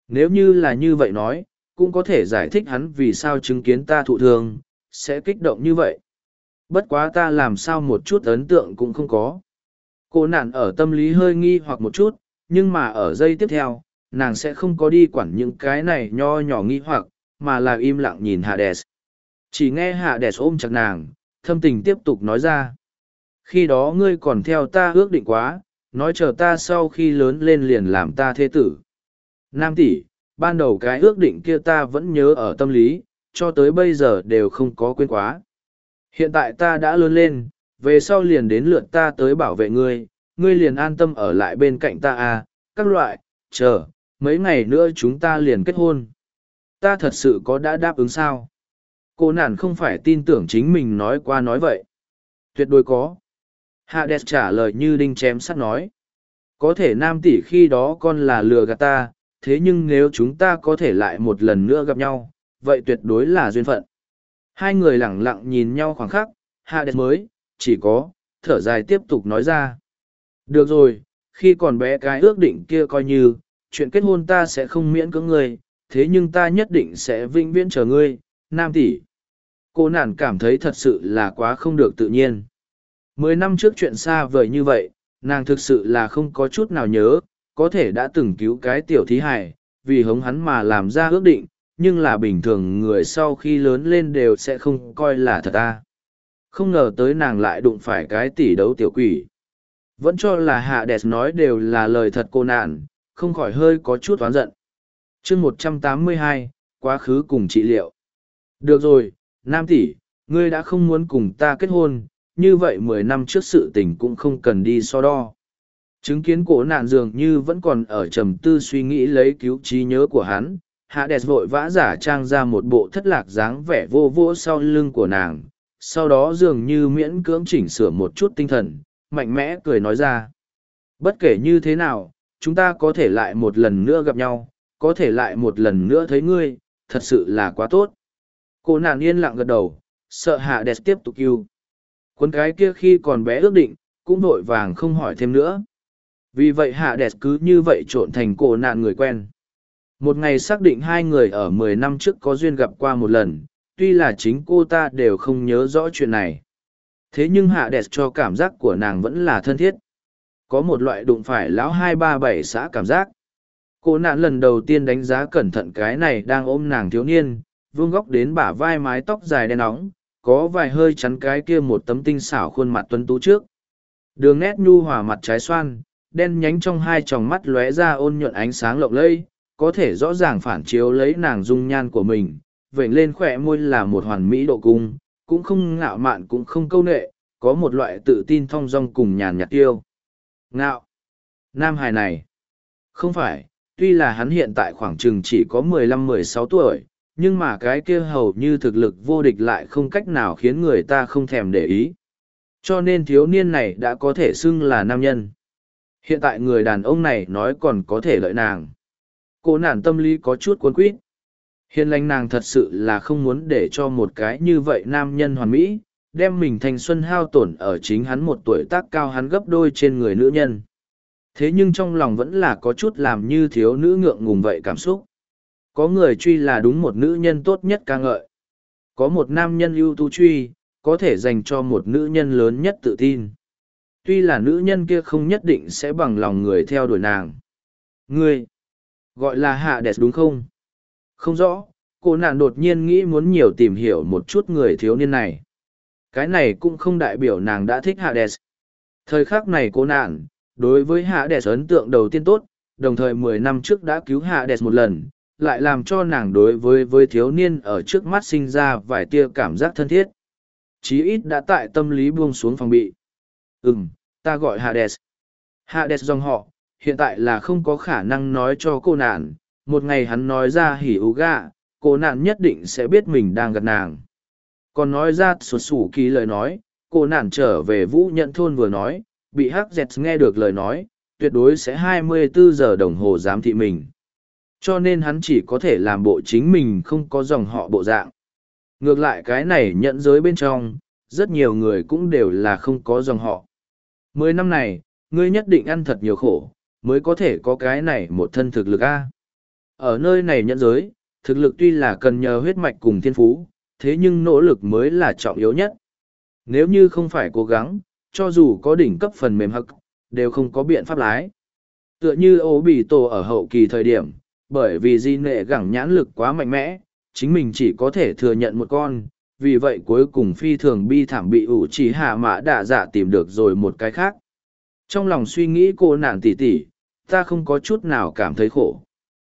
Nếu như là như vậy nói, cũng có thể giải thích hắn vì sao chứng kiến ta thụ thương, sẽ kích động như vậy. Bất quá ta làm sao một chút ấn tượng cũng không có. Cô nạn ở tâm lý hơi nghi hoặc một chút, nhưng mà ở giây tiếp theo, nàng sẽ không có đi quản những cái này nho nhỏ nghi hoặc, mà là im lặng nhìn Hades. Chỉ nghe Hades ôm chặt nàng, thâm tình tiếp tục nói ra. Khi đó ngươi còn theo ta ước định quá, nói chờ ta sau khi lớn lên liền làm ta thế tử. Nam tỷ, ban đầu cái ước định kia ta vẫn nhớ ở tâm lý, cho tới bây giờ đều không có quên quá. Hiện tại ta đã lớn lên, về sau liền đến lượt ta tới bảo vệ ngươi, ngươi liền an tâm ở lại bên cạnh ta à, các loại, chờ, mấy ngày nữa chúng ta liền kết hôn. Ta thật sự có đã đáp ứng sao? Cô nản không phải tin tưởng chính mình nói qua nói vậy. Tuyệt đối có. Hades trả lời như đinh chém sắt nói. Có thể nam tỷ khi đó con là lừa gạt ta, thế nhưng nếu chúng ta có thể lại một lần nữa gặp nhau, vậy tuyệt đối là duyên phận. Hai người lẳng lặng nhìn nhau khoảng khắc, Hades mới, chỉ có, thở dài tiếp tục nói ra. Được rồi, khi còn bé cái ước định kia coi như, chuyện kết hôn ta sẽ không miễn cưỡng ngươi, thế nhưng ta nhất định sẽ vĩnh viễn chờ ngươi, nam tỷ. Cô nản cảm thấy thật sự là quá không được tự nhiên. 10 năm trước chuyện xa vời như vậy, nàng thực sự là không có chút nào nhớ, có thể đã từng cứu cái tiểu thí hài, vì hống hắn mà làm ra ước định, nhưng là bình thường người sau khi lớn lên đều sẽ không coi là thật ta. Không ngờ tới nàng lại đụng phải cái tỷ đấu tiểu quỷ. Vẫn cho là Hades nói đều là lời thật cô nạn, không khỏi hơi có chút oán giận. chương 182, quá khứ cùng trị liệu. Được rồi, nam tỷ, ngươi đã không muốn cùng ta kết hôn, như vậy 10 năm trước sự tình cũng không cần đi so đo. Chứng kiến cổ nạn dường như vẫn còn ở trầm tư suy nghĩ lấy cứu trí nhớ của hắn, Hades vội vã giả trang ra một bộ thất lạc dáng vẻ vô vô sau lưng của nàng, sau đó dường như miễn cưỡng chỉnh sửa một chút tinh thần, mạnh mẽ cười nói ra. Bất kể như thế nào, chúng ta có thể lại một lần nữa gặp nhau, có thể lại một lần nữa thấy ngươi, thật sự là quá tốt. Cô nàng yên lặng gật đầu, sợ Hades tiếp tục yêu. Quân cái kia khi còn bé ước định, cũng vội vàng không hỏi thêm nữa. Vì vậy Hades cứ như vậy trộn thành cô nạn người quen. Một ngày xác định hai người ở 10 năm trước có duyên gặp qua một lần, tuy là chính cô ta đều không nhớ rõ chuyện này. Thế nhưng Hades cho cảm giác của nàng vẫn là thân thiết. Có một loại đụng phải lão 237 xã cảm giác. Cô nạn lần đầu tiên đánh giá cẩn thận cái này đang ôm nàng thiếu niên, vương góc đến bả vai mái tóc dài đen óng, có vài hơi chắn cái kia một tấm tinh xảo khuôn mặt tuấn tú trước. Đường nét nhu hòa mặt trái xoan, đen nhánh trong hai tròng mắt lóe ra ôn nhuận ánh sáng lộng lẫy, có thể rõ ràng phản chiếu lấy nàng dung nhan của mình, vểnh lên khỏe môi là một hoàn mỹ độ cung, cũng không ngạo mạn cũng không câu nệ, có một loại tự tin thong dong cùng nhàn nhạt tiêu. Ngạo. Nam hài này. Không phải, tuy là hắn hiện tại khoảng chừng chỉ có 15-16 tuổi, nhưng mà cái kia hầu như thực lực vô địch lại không cách nào khiến người ta không thèm để ý. Cho nên thiếu niên này đã có thể xưng là nam nhân. Hiện tại người đàn ông này nói còn có thể lợi nàng. Cô nản tâm lý có chút cuốn quýt. Hiền lành nàng thật sự là không muốn để cho một cái như vậy nam nhân hoàn mỹ, đem mình thanh xuân hao tổn ở chính hắn một tuổi tác cao hắn gấp đôi trên người nữ nhân. Thế nhưng trong lòng vẫn là có chút làm như thiếu nữ ngượng ngùng vậy cảm xúc. Có người truy là đúng một nữ nhân tốt nhất ca ngợi. Có một nam nhân ưu tú truy, có thể dành cho một nữ nhân lớn nhất tự tin. Tuy là nữ nhân kia không nhất định sẽ bằng lòng người theo đuổi nàng. Ngươi, gọi là Hades đúng không? Không rõ, cô nàng đột nhiên nghĩ muốn nhiều tìm hiểu một chút người thiếu niên này. Cái này cũng không đại biểu nàng đã thích Hades. Thời khắc này cô nàng, đối với Hades ấn tượng đầu tiên tốt, đồng thời 10 năm trước đã cứu Hades một lần, lại làm cho nàng đối với thiếu niên ở trước mắt sinh ra vài tia cảm giác thân thiết. Chí ít đã tại tâm lý buông xuống phòng bị. Ta gọi Hades. Hades dòng họ, hiện tại là không có khả năng nói cho cô nạn, một ngày hắn nói ra hỉ ú gạ, cô nạn nhất định sẽ biết mình đang gặp nàng. Còn nói ra sụt sủ kỳ lời nói, cô nạn trở về Vũ Nhận thôn vừa nói, bị hắc dẹt nghe được lời nói, tuyệt đối sẽ 24 giờ đồng hồ giám thị mình. Cho nên hắn chỉ có thể làm bộ chính mình không có dòng họ bộ dạng. Ngược lại cái này nhận giới bên trong, rất nhiều người cũng đều là không có dòng họ. 10 năm này, ngươi nhất định ăn thật nhiều khổ, mới có thể có cái này một thân thực lực a. Ở nơi này nhẫn giới, thực lực tuy là cần nhờ huyết mạch cùng thiên phú, thế nhưng nỗ lực mới là trọng yếu nhất. Nếu như không phải cố gắng, cho dù có đỉnh cấp phần mềm hắc, đều không có biện pháp lái. Tựa như ố bị tổ ở hậu kỳ thời điểm, bởi vì di nệ gẳng nhãn lực quá mạnh mẽ, chính mình chỉ có thể thừa nhận một con, vì vậy cuối cùng phi thường bi thảm bị ủ chỉ hạ mã đạ dạ tìm được rồi một cái khác. Trong lòng suy nghĩ cô nạn tỉ tỉ, ta không có chút nào cảm thấy khổ.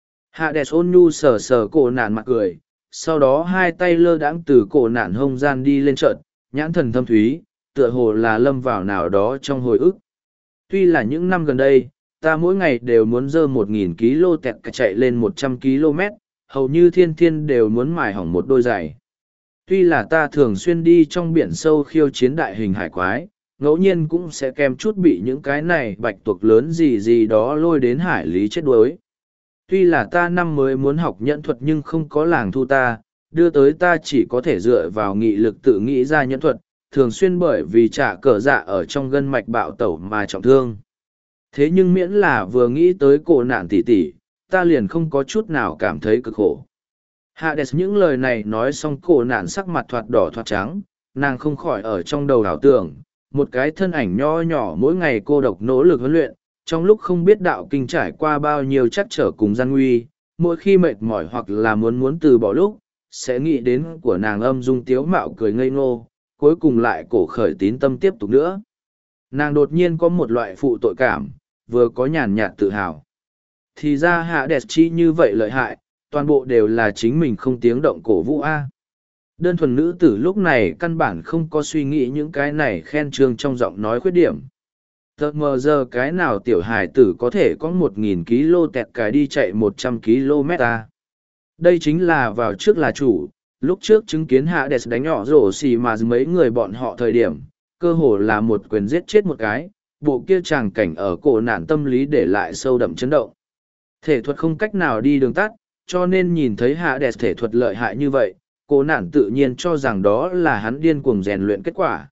Hạ đẹp ôn nhu sờ sờ cổ nạn mặt cười, sau đó hai tay lơ đãng từ cổ nạn hông gian đi lên trận, nhãn thần thâm thúy, tựa hồ là lâm vào nào đó trong hồi ức. Tuy là những năm gần đây, ta mỗi ngày đều muốn dơ 1.000 kg tẹt chạy lên 100 km, hầu như thiên thiên đều muốn mài hỏng một đôi giày. Tuy là ta thường xuyên đi trong biển sâu khiêu chiến đại hình hải quái, ngẫu nhiên cũng sẽ kèm chút bị những cái này bạch tuộc lớn gì gì đó lôi đến hải lý chết đuối. Tuy là ta năm mới muốn học nhẫn thuật nhưng không có làng thu ta, đưa tới ta chỉ có thể dựa vào nghị lực tự nghĩ ra nhẫn thuật, thường xuyên bởi vì trả cờ dạ ở trong gân mạch bạo tẩu mà trọng thương. Thế nhưng miễn là vừa nghĩ tới cổ nạn tỉ tỉ, ta liền không có chút nào cảm thấy cực khổ. Hades những lời này nói xong cổ nạn sắc mặt thoạt đỏ thoạt trắng, nàng không khỏi ở trong đầu ảo tưởng, một cái thân ảnh nho nhỏ mỗi ngày cô độc nỗ lực huấn luyện, trong lúc không biết đạo kinh trải qua bao nhiêu trắc trở cùng gian nguy, mỗi khi mệt mỏi hoặc là muốn từ bỏ lúc, sẽ nghĩ đến của nàng âm dung tiếu mạo cười ngây ngô, cuối cùng lại cổ khởi tín tâm tiếp tục nữa. Nàng đột nhiên có một loại phụ tội cảm, vừa có nhàn nhạt tự hào. Thì ra hạ đẹp chi như vậy lợi hại, toàn bộ đều là chính mình không tiếng động cổ vũ A. Đơn thuần nữ tử lúc này căn bản không có suy nghĩ những cái này khen trương trong giọng nói khuyết điểm. Thật mờ giờ cái nào tiểu hải tử có thể có 1.000 kg tẹt cái đi chạy 100 km A. Đây chính là vào trước là chủ, lúc trước chứng kiến hạ đẹp đánh nhỏ rổ xì mà mấy người bọn họ thời điểm, cơ hồ là một quyền giết chết một cái, bộ kia tràng cảnh ở cổ nạn tâm lý để lại sâu đậm chấn động. Thể thuật không cách nào đi đường tắt, cho nên nhìn thấy hạ đẹp thể thuật lợi hại như vậy, cổ nạn tự nhiên cho rằng đó là hắn điên cuồng rèn luyện kết quả.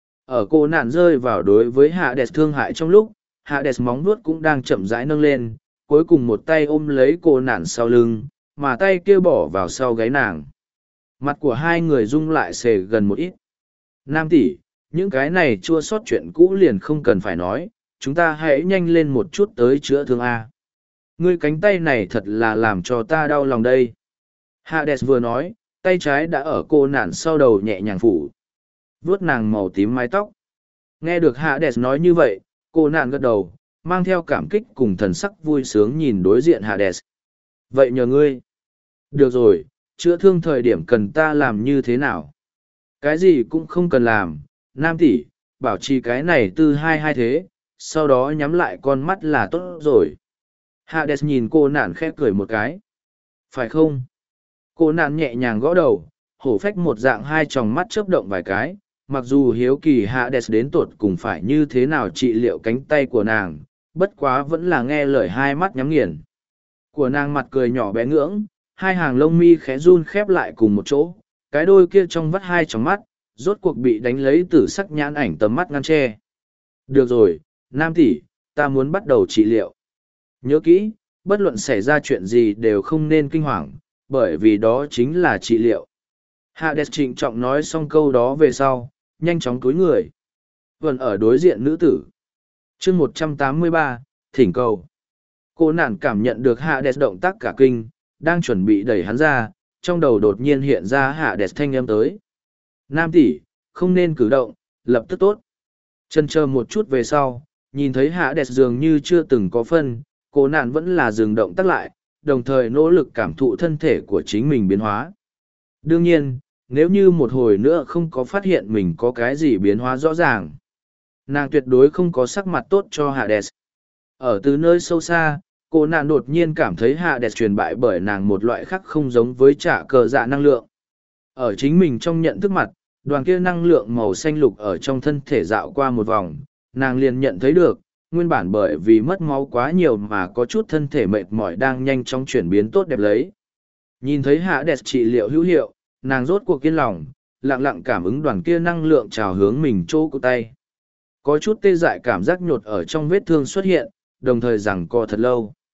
Ở cổ nạn rơi vào đối với hạ đẹp thương hại trong lúc, hạ đẹp móng vuốt cũng đang chậm rãi nâng lên, cuối cùng một tay ôm lấy cổ nạn sau lưng, mà tay kia bỏ vào sau gáy nàng. Mặt của hai người rung lại xề gần một ít. Nam tỷ, những cái này chua sót chuyện cũ liền không cần phải nói, chúng ta hãy nhanh lên một chút tới chữa thương A. Ngươi cánh tay này thật là làm cho ta đau lòng đây. Hades vừa nói, tay trái đã ở cô nạn sau đầu nhẹ nhàng phủ. Vuốt nàng màu tím mái tóc. Nghe được Hades nói như vậy, cô nạn gật đầu, mang theo cảm kích cùng thần sắc vui sướng nhìn đối diện Hades. Vậy nhờ ngươi. Được rồi, chữa thương thời điểm cần ta làm như thế nào? Cái gì cũng không cần làm, Nam tỷ, bảo trì cái này tư hai thế, sau đó nhắm lại con mắt là tốt rồi. Hades nhìn cô nạn khẽ cười một cái. Phải không? Cô nạn nhẹ nhàng gõ đầu, hổ phách một dạng hai tròng mắt chớp động vài cái, mặc dù hiếu kỳ Hades đến tột cùng phải như thế nào trị liệu cánh tay của nàng, bất quá vẫn là nghe lời hai mắt nhắm nghiền. Của nàng mặt cười nhỏ bé ngưỡng, hai hàng lông mi khẽ run khép lại cùng một chỗ, cái đôi kia trong vắt hai tròng mắt, rốt cuộc bị đánh lấy từ sắc nhãn ảnh tầm mắt ngăn che. Được rồi, Nam tỷ, ta muốn bắt đầu trị liệu. Nhớ kỹ, bất luận xảy ra chuyện gì đều không nên kinh hoàng, bởi vì đó chính là trị liệu. Hades trịnh trọng nói xong câu đó về sau, nhanh chóng cúi người. Vẫn ở đối diện nữ tử. chương 183, thỉnh cầu. Cô nạn cảm nhận được Hades động tác cả kinh, đang chuẩn bị đẩy hắn ra, trong đầu đột nhiên hiện ra Hades thanh âm tới. Nam tỷ, không nên cử động, lập tức tốt. Chần chờ một chút về sau, nhìn thấy Hades dường như chưa từng có phân, cô nạn vẫn là dừng động tác lại, đồng thời nỗ lực cảm thụ thân thể của chính mình biến hóa. Đương nhiên, nếu như một hồi nữa không có phát hiện mình có cái gì biến hóa rõ ràng, nàng tuyệt đối không có sắc mặt tốt cho Hades. Ở từ nơi sâu xa, cô nạn đột nhiên cảm thấy Hades truyền bại bởi nàng một loại khác không giống với trả cờ dạ năng lượng. Ở chính mình trong nhận thức mặt, đoàn kia năng lượng màu xanh lục ở trong thân thể dạo qua một vòng, nàng liền nhận thấy được, nguyên bản bởi vì mất máu quá nhiều mà có chút thân thể mệt mỏi đang nhanh chóng chuyển biến tốt đẹp lấy. Nhìn thấy Hades trị liệu hữu hiệu, nàng rốt cuộc kiên lòng, lặng lặng cảm ứng đoàn kia năng lượng trào hướng mình chỗ của tay. Có chút tê dại cảm giác nhột ở trong vết thương xuất hiện, đồng thời rằng co thật lâu.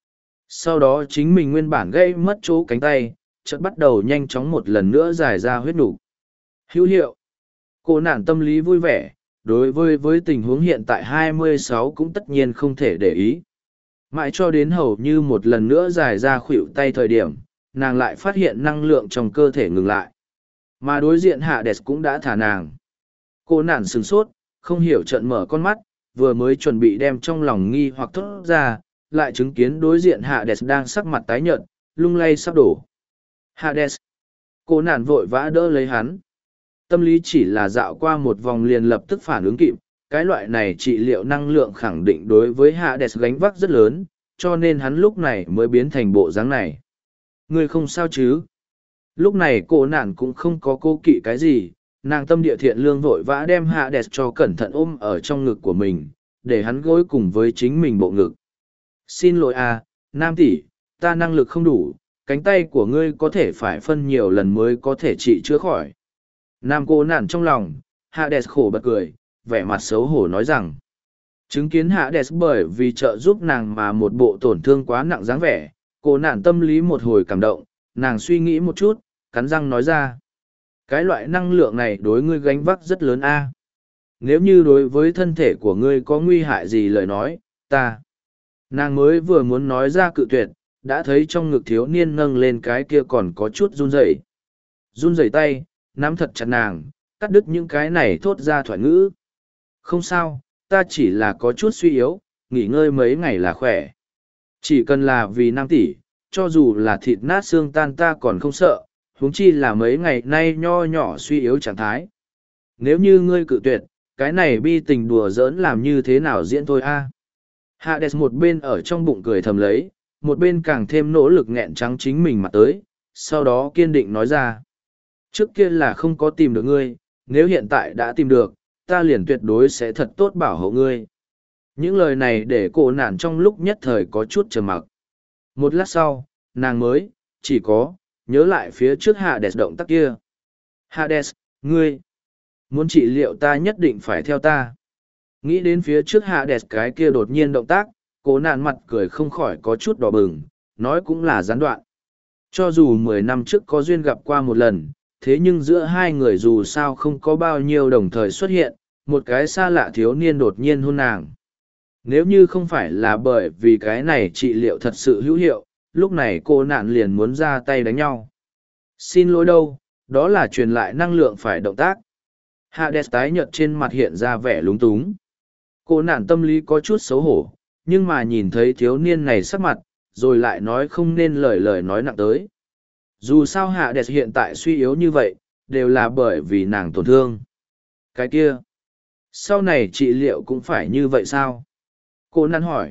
Sau đó chính mình nguyên bản gây mất chỗ cánh tay, chợt bắt đầu nhanh chóng một lần nữa dài ra huyết nục. Hữu hiệu. Cô nạn tâm lý vui vẻ, đối với tình huống hiện tại 26 cũng tất nhiên không thể để ý. Mãi cho đến hầu như một lần nữa dài ra khuỷu tay thời điểm, nàng lại phát hiện năng lượng trong cơ thể ngừng lại. Mà đối diện Hades cũng đã thả nàng. Cô nạn sửng sốt, không hiểu trợn mở con mắt, vừa mới chuẩn bị đem trong lòng nghi hoặc thốt ra, lại chứng kiến đối diện Hades đang sắc mặt tái nhợt, lung lay sắp đổ. Hades. Cô nạn vội vã đỡ lấy hắn. Tâm lý chỉ là dạo qua một vòng liền lập tức phản ứng kịp, cái loại này trị liệu năng lượng khẳng định đối với Hades gánh vác rất lớn, cho nên hắn lúc này mới biến thành bộ dáng này. Ngươi không sao chứ? Lúc này cô nạn cũng không có cố kỵ cái gì, nàng tâm địa thiện lương vội vã đem Hades cho cẩn thận ôm ở trong ngực của mình, để hắn gối cùng với chính mình bộ ngực. Xin lỗi à, nam tỷ, ta năng lực không đủ, cánh tay của ngươi có thể phải phân nhiều lần mới có thể trị chữa khỏi. Nam cô nạn trong lòng, Hades khổ bật cười, vẻ mặt xấu hổ nói rằng, chứng kiến Hades bởi vì trợ giúp nàng mà một bộ tổn thương quá nặng dáng vẻ, cô nạn tâm lý một hồi cảm động, nàng suy nghĩ một chút, cắn răng nói ra. Cái loại năng lượng này đối ngươi gánh vác rất lớn a. Nếu như đối với thân thể của ngươi có nguy hại gì lời nói, ta. Nàng mới vừa muốn nói ra cự tuyệt, đã thấy trong ngực thiếu niên nâng lên cái kia còn có chút run rẩy. Run rẩy tay, nắm thật chặt nàng, cắt đứt những cái này thốt ra thoại ngữ. Không sao, ta chỉ là có chút suy yếu, nghỉ ngơi mấy ngày là khỏe. Chỉ cần là vì nam tỷ, cho dù là thịt nát xương tan ta còn không sợ, huống chi là mấy ngày nay nho nhỏ suy yếu trạng thái. Nếu như ngươi cự tuyệt, cái này bi tình đùa giỡn làm như thế nào diễn thôi a? Hades một bên ở trong bụng cười thầm lấy, một bên càng thêm nỗ lực nghẹn trắng chính mình mặt tới, sau đó kiên định nói ra. Trước kia là không có tìm được ngươi, nếu hiện tại đã tìm được, ta liền tuyệt đối sẽ thật tốt bảo hộ ngươi. Những lời này để cô nạn trong lúc nhất thời có chút trầm mặc. Một lát sau, nàng mới, chỉ có, nhớ lại phía trước Hades động tác kia. Hades, ngươi, muốn trị liệu ta nhất định phải theo ta. Nghĩ đến phía trước Hades cái kia đột nhiên động tác, cô nạn mặt cười không khỏi có chút đỏ bừng, nói cũng là gián đoạn. Cho dù 10 năm trước có duyên gặp qua một lần, thế nhưng giữa hai người dù sao không có bao nhiêu đồng thời xuất hiện, một cái xa lạ thiếu niên đột nhiên hôn nàng. Nếu như không phải là bởi vì cái này trị liệu thật sự hữu hiệu, lúc này cô nạn liền muốn ra tay đánh nhau. Xin lỗi đâu, đó là truyền lại năng lượng phải động tác. Hades tái nhợt trên mặt hiện ra vẻ lúng túng. Cô nạn tâm lý có chút xấu hổ, nhưng mà nhìn thấy thiếu niên này sắc mặt, rồi lại nói không nên lời nói nặng tới. Dù sao Hades hiện tại suy yếu như vậy, đều là bởi vì nàng tổn thương. Cái kia, sau này trị liệu cũng phải như vậy sao? Cô nạn hỏi.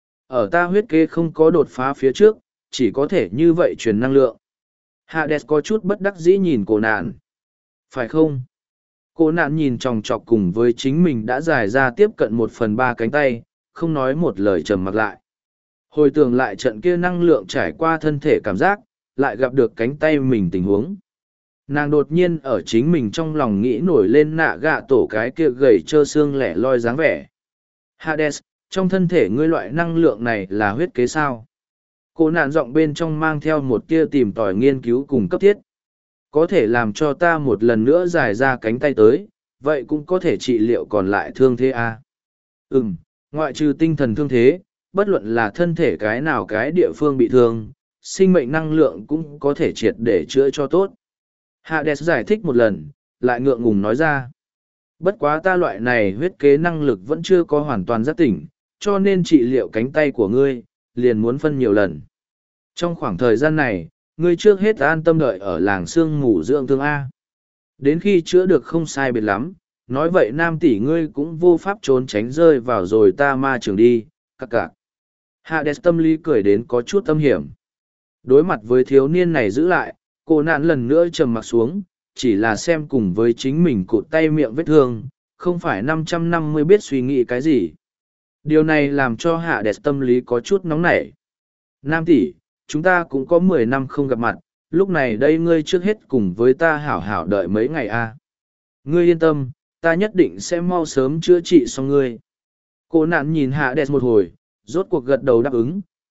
Ở ta huyết kế không có đột phá phía trước, chỉ có thể như vậy truyền năng lượng. Hades có chút bất đắc dĩ nhìn cô nạn. Phải không? Cô nạn nhìn chòng chọc cùng với chính mình đã dài ra tiếp cận 1/3 cánh tay, không nói một lời trầm mặc lại. Hồi tưởng lại trận kia năng lượng trải qua thân thể cảm giác, lại gặp được cánh tay mình tình huống. Nàng đột nhiên ở chính mình trong lòng nghĩ nổi lên nạ gạ tổ cái kia gầy trơ xương lẻ loi dáng vẻ. Hades, trong thân thể ngươi loại năng lượng này là huyết kế sao? Cô nạn giọng bên trong mang theo một tia tìm tòi nghiên cứu cùng cấp thiết. Có thể làm cho ta một lần nữa dài ra cánh tay tới, vậy cũng có thể trị liệu còn lại thương thế à? Ngoại trừ tinh thần thương thế, bất luận là thân thể cái nào cái địa phương bị thương, sinh mệnh năng lượng cũng có thể triệt để chữa cho tốt. Hades giải thích một lần, lại ngượng ngùng nói ra. Bất quá ta loại này huyết kế năng lực vẫn chưa có hoàn toàn giác tỉnh, cho nên trị liệu cánh tay của ngươi, liền muốn phân nhiều lần. Trong khoảng thời gian này, ngươi trước hết an tâm đợi ở làng sương ngủ dưỡng thương A. Đến khi chữa được không sai biệt lắm, nói vậy nam tỷ ngươi cũng vô pháp trốn tránh rơi vào rồi ta ma trường đi, cặc cặc. Hades tâm lý cười đến có chút tâm hiểm. Đối mặt với thiếu niên này giữ lại, cô nạn lần nữa trầm mặc xuống, chỉ là xem cùng với chính mình cụt tay miệng vết thương, không phải 550 biết suy nghĩ cái gì. Điều này làm cho Hades tâm lý có chút nóng nảy. Nam tỷ, chúng ta cũng có 10 năm không gặp mặt, lúc này đây ngươi trước hết cùng với ta hảo hảo đợi mấy ngày a. Ngươi yên tâm, ta nhất định sẽ mau sớm chữa trị xong ngươi. Cô nạn nhìn Hades một hồi, rốt cuộc gật đầu đáp ứng,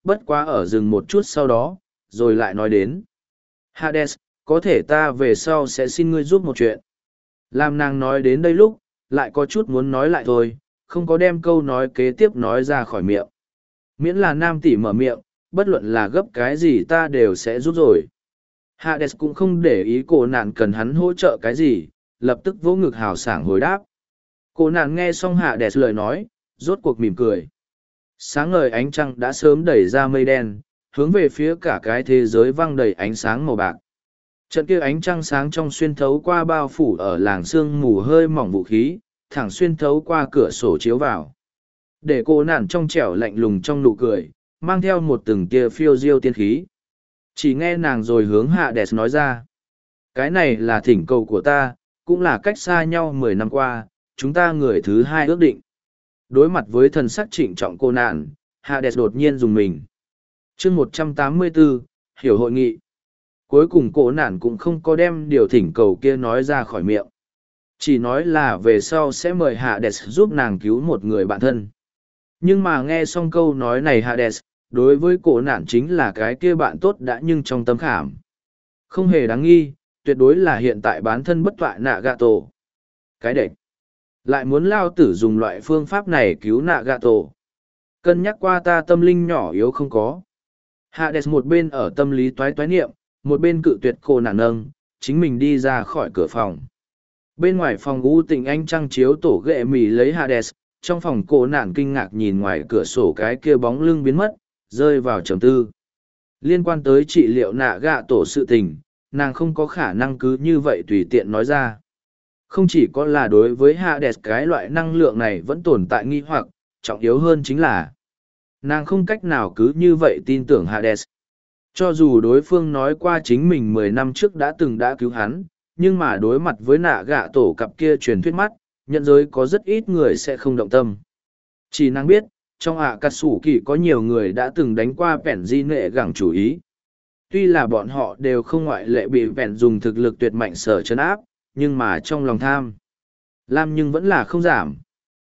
bất quá ở dừng một chút sau đó, rồi lại nói đến. Hades, có thể ta về sau sẽ xin ngươi giúp một chuyện. Làm nàng nói đến đây lúc, lại có chút muốn nói lại thôi, không có đem câu nói kế tiếp nói ra khỏi miệng. Miễn là nam tỷ mở miệng, bất luận là gấp cái gì ta đều sẽ giúp rồi. Hades cũng không để ý cô nạn cần hắn hỗ trợ cái gì, lập tức vỗ ngực hào sảng hồi đáp. Cô nạn nghe xong Hades lời nói, rốt cuộc mỉm cười. Sáng ngời ánh trăng đã sớm đẩy ra mây đen, hướng về phía cả cái thế giới văng đầy ánh sáng màu bạc. Trận kia ánh trăng sáng trong xuyên thấu qua bao phủ ở làng sương mù hơi mỏng vũ khí, thẳng xuyên thấu qua cửa sổ chiếu vào. Để cô nạn trong trẻo lạnh lùng trong nụ cười, mang theo một từng tia phiêu diêu tiên khí. Chỉ nghe nàng rồi hướng Hades nói ra. Cái này là thỉnh cầu của ta, cũng là cách xa nhau 10 năm qua, chúng ta người thứ hai ước định. Đối mặt với thần sắc trịnh trọng cô nạn, Hades đột nhiên dùng mình. chương 184, hiểu hội nghị. Cuối cùng cô nạn cũng không có đem điều thỉnh cầu kia nói ra khỏi miệng. Chỉ nói là về sau sẽ mời Hades giúp nàng cứu một người bạn thân. Nhưng mà nghe xong câu nói này Hades, đối với cô nạn chính là cái kia bạn tốt đã nhưng trong tâm khảm. Không hề đáng nghi, tuyệt đối là hiện tại bán thân bất toại nạ gạ tổ. Cái đệch. Lại muốn lao tử dùng loại phương pháp này cứu nạ gạ tổ. Cân nhắc qua ta tâm linh nhỏ yếu không có. Hades một bên ở tâm lý toái toái niệm, một bên cự tuyệt cô nạn nâng, chính mình đi ra khỏi cửa phòng. Bên ngoài phòng u tình anh trăng chiếu tổ ghệ mì lấy Hades, trong phòng cô nạn kinh ngạc nhìn ngoài cửa sổ cái kia bóng lưng biến mất, rơi vào trầm tư. Liên quan tới trị liệu nạ gạ tổ sự tình, nàng không có khả năng cứ như vậy tùy tiện nói ra. Không chỉ có là đối với Hades cái loại năng lượng này vẫn tồn tại nghi hoặc, trọng yếu hơn chính là nàng không cách nào cứ như vậy tin tưởng Hades. Cho dù đối phương nói qua chính mình 10 năm trước đã cứu hắn, nhưng mà đối mặt với nạ gạ tổ cặp kia truyền thuyết mắt, nhận giới có rất ít người sẽ không động tâm. Chỉ nàng biết, trong cà sủ kỳ có nhiều người đã từng đánh qua bẻn di nệ gẳng chủ ý. Tuy là bọn họ đều không ngoại lệ bị bẻn dùng thực lực tuyệt mạnh sở chấn áp, nhưng mà trong lòng tham lam nhưng vẫn là không giảm.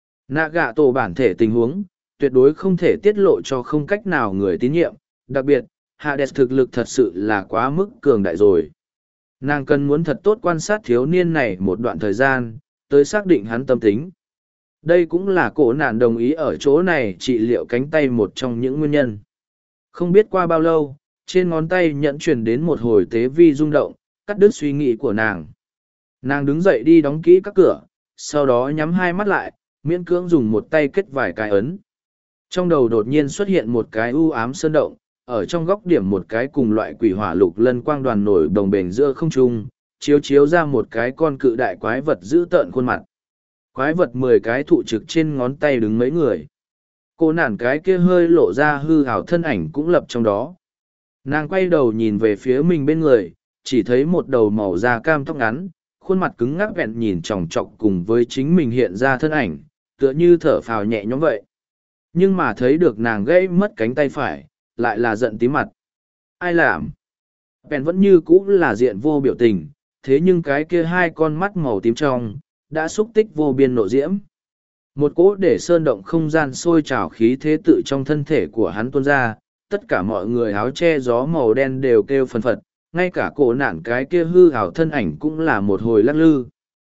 Nạ gạ tổ bản thể tình huống, tuyệt đối không thể tiết lộ cho không cách nào người tín nhiệm, đặc biệt, Hades thực lực thật sự là quá mức cường đại rồi. Nàng cần muốn thật tốt quan sát thiếu niên này một đoạn thời gian, tới xác định hắn tâm tính. Đây cũng là cổ nạn đồng ý ở chỗ này trị liệu cánh tay một trong những nguyên nhân. Không biết qua bao lâu, trên ngón tay nhận truyền đến một hồi tế vi rung động, cắt đứt suy nghĩ của nàng. Nàng đứng dậy đi đóng kỹ các cửa, sau đó nhắm hai mắt lại, miễn cưỡng dùng một tay kết vài cái ấn. Trong đầu đột nhiên xuất hiện một cái u ám sơn động, ở trong góc điểm một cái cùng loại quỷ hỏa lục lân quang đoàn nổi đồng bền giữa không trung, chiếu ra một cái con cự đại quái vật dữ tợn khuôn mặt. Quái vật 10 cái thụ trực trên ngón tay đứng mấy người. Cô nản cái kia hơi lộ ra hư hào thân ảnh cũng lập trong đó. Nàng quay đầu nhìn về phía mình bên người, chỉ thấy một đầu màu da cam tóc ngắn, khuôn mặt cứng ngắc vẹn nhìn chòng chọc cùng với chính mình hiện ra thân ảnh, tựa như thở phào nhẹ nhõm vậy. Nhưng mà thấy được nàng gãy mất cánh tay phải, lại là giận tí mặt. Ai làm? Vẹn vẫn như cũ là diện vô biểu tình, thế nhưng cái kia hai con mắt màu tím trong, đã xúc tích vô biên nộ diễm. Một cỗ để sơn động không gian sôi trào khí thế tự trong thân thể của hắn tuôn ra, tất cả mọi người áo che gió màu đen đều kêu phần phật, ngay cả cổ nạn cái kia hư hào thân ảnh cũng là một hồi lắc lư.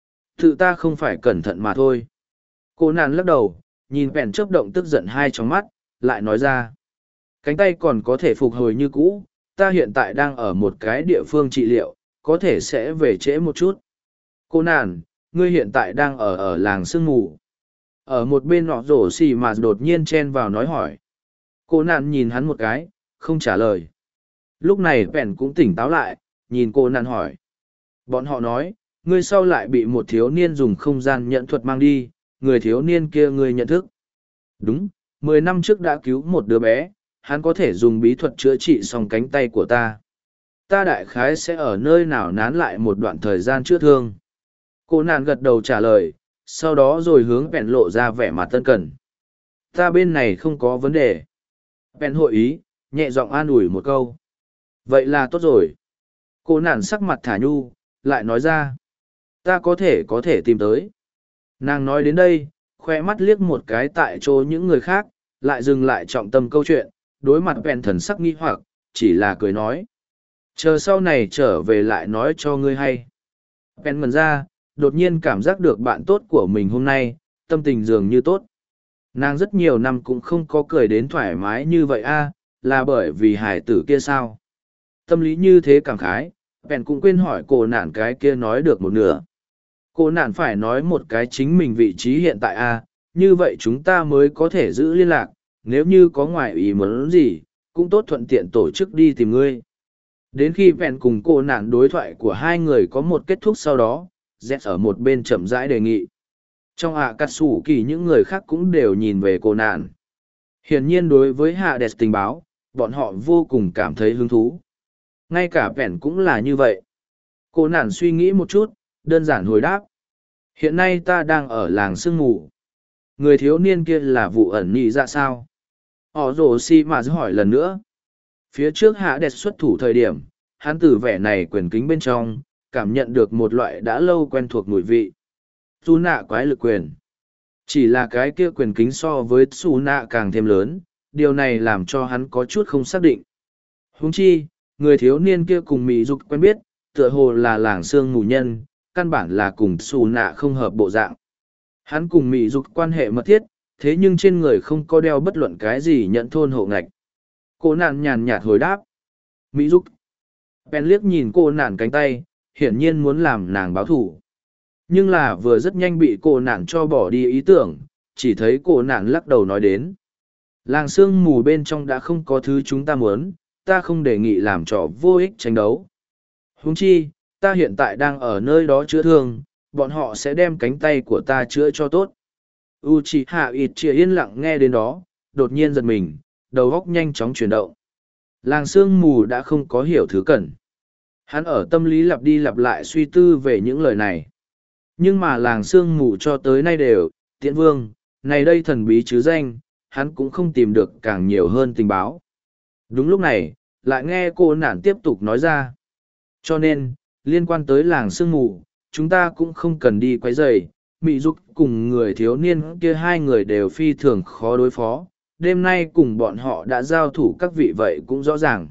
Tự ta không phải cẩn thận mà thôi. Cổ nạn lắc đầu, nhìn vẹn chớp động tức giận hai trong mắt, lại nói ra. Cánh tay còn có thể phục hồi như cũ, ta hiện tại đang ở một cái địa phương trị liệu, có thể sẽ về trễ một chút. Cô nạn, ngươi hiện tại đang ở làng sương mù. Ở một bên nọ rổ xì mà đột nhiên chen vào nói hỏi. Cô nạn nhìn hắn một cái, không trả lời. Lúc này Vẹn cũng tỉnh táo lại, nhìn cô nạn hỏi. Bọn họ nói, ngươi sau lại bị một thiếu niên dùng không gian nhận thuật mang đi, người thiếu niên kia ngươi nhận thức. Đúng, 10 năm trước đã cứu một đứa bé, hắn có thể dùng bí thuật chữa trị xong cánh tay của ta. Ta đại khái sẽ ở nơi nào nán lại một đoạn thời gian chữa thương. Cô nạn gật đầu trả lời, sau đó rồi hướng Vẹn lộ ra vẻ mặt tân cần. Ta bên này không có vấn đề. Vẹn hội ý, nhẹ giọng an ủi một câu. Vậy là tốt rồi. Cô nạn sắc mặt thả nhu, lại nói ra. Ta có thể tìm tới. Nàng nói đến đây, khoe mắt liếc một cái tại chỗ những người khác, lại dừng lại trọng tâm câu chuyện, đối mặt vẹn thần sắc nghi hoặc, chỉ là cười nói. Chờ sau này trở về lại nói cho ngươi hay. Vẹn ngần ra, đột nhiên cảm giác được bạn tốt của mình hôm nay, tâm tình dường như tốt. Nàng rất nhiều năm cũng không có cười đến thoải mái như vậy a, là bởi vì hải tử kia sao. Tâm lý như thế cảm khái, bèn cũng quên hỏi cô nản cái kia nói được một nửa. Cô nản phải nói một cái chính mình vị trí hiện tại a, như vậy chúng ta mới có thể giữ liên lạc, nếu như có ngoại ý muốn gì, cũng tốt thuận tiện tổ chức đi tìm ngươi. Đến khi bèn cùng cô nản đối thoại của hai người có một kết thúc sau đó, Z ở một bên chậm rãi đề nghị. Trong ạ cắt sủ kỳ những người khác cũng đều nhìn về cô nạn. Hiển nhiên đối với hạ đẹp tình báo, bọn họ vô cùng cảm thấy hứng thú. Ngay cả vẹn cũng là như vậy. Cô nạn suy nghĩ một chút, đơn giản hồi đáp. Hiện nay ta đang ở làng sương mù. Người thiếu niên kia là vụ ẩn nhị ra sao? Họ rồ si mà hỏi lần nữa. Phía trước hạ đẹp xuất thủ thời điểm, hắn từ vẻ này quyền kính bên trong, cảm nhận được một loại đã lâu quen thuộc mùi vị. Xù nạ quái lực quyền. Chỉ là cái kia quyền kính so với xù nạ càng thêm lớn, điều này làm cho hắn có chút không xác định. Huống chi, người thiếu niên kia cùng Mỹ Dục quen biết, tựa hồ là làng xương mù nhân, căn bản là cùng xù nạ không hợp bộ dạng. Hắn cùng Mỹ Dục quan hệ mật thiết, thế nhưng trên người không có đeo bất luận cái gì nhận thôn hộ ngạch. Cô nạn nhàn nhạt hồi đáp. Mỹ Dục. Bèn liếc nhìn cô nạn cánh tay, hiển nhiên muốn làm nàng báo thủ. Nhưng là vừa rất nhanh bị cô nạn cho bỏ đi ý tưởng, chỉ thấy cô nạn lắc đầu nói đến. Làng sương mù bên trong đã không có thứ chúng ta muốn, ta không đề nghị làm trò vô ích tranh đấu. Huống chi, ta hiện tại đang ở nơi đó chữa thương, bọn họ sẽ đem cánh tay của ta chữa cho tốt. Uchiha Itachi yên lặng nghe đến đó, đột nhiên giật mình, đầu óc nhanh chóng chuyển động. Làng sương mù đã không có hiểu thứ cần. Hắn ở tâm lý lặp đi lặp lại suy tư về những lời này. Nhưng mà làng sương mù cho tới nay đều, tiễn vương, này đây thần bí chứ danh, hắn cũng không tìm được càng nhiều hơn tình báo. Đúng lúc này, lại nghe cô nản tiếp tục nói ra. Cho nên, liên quan tới làng sương mù, chúng ta cũng không cần đi quấy rầy. Mị Dục cùng người thiếu niên kia hai người đều phi thường khó đối phó. Đêm nay cùng bọn họ đã giao thủ các vị vậy cũng rõ ràng.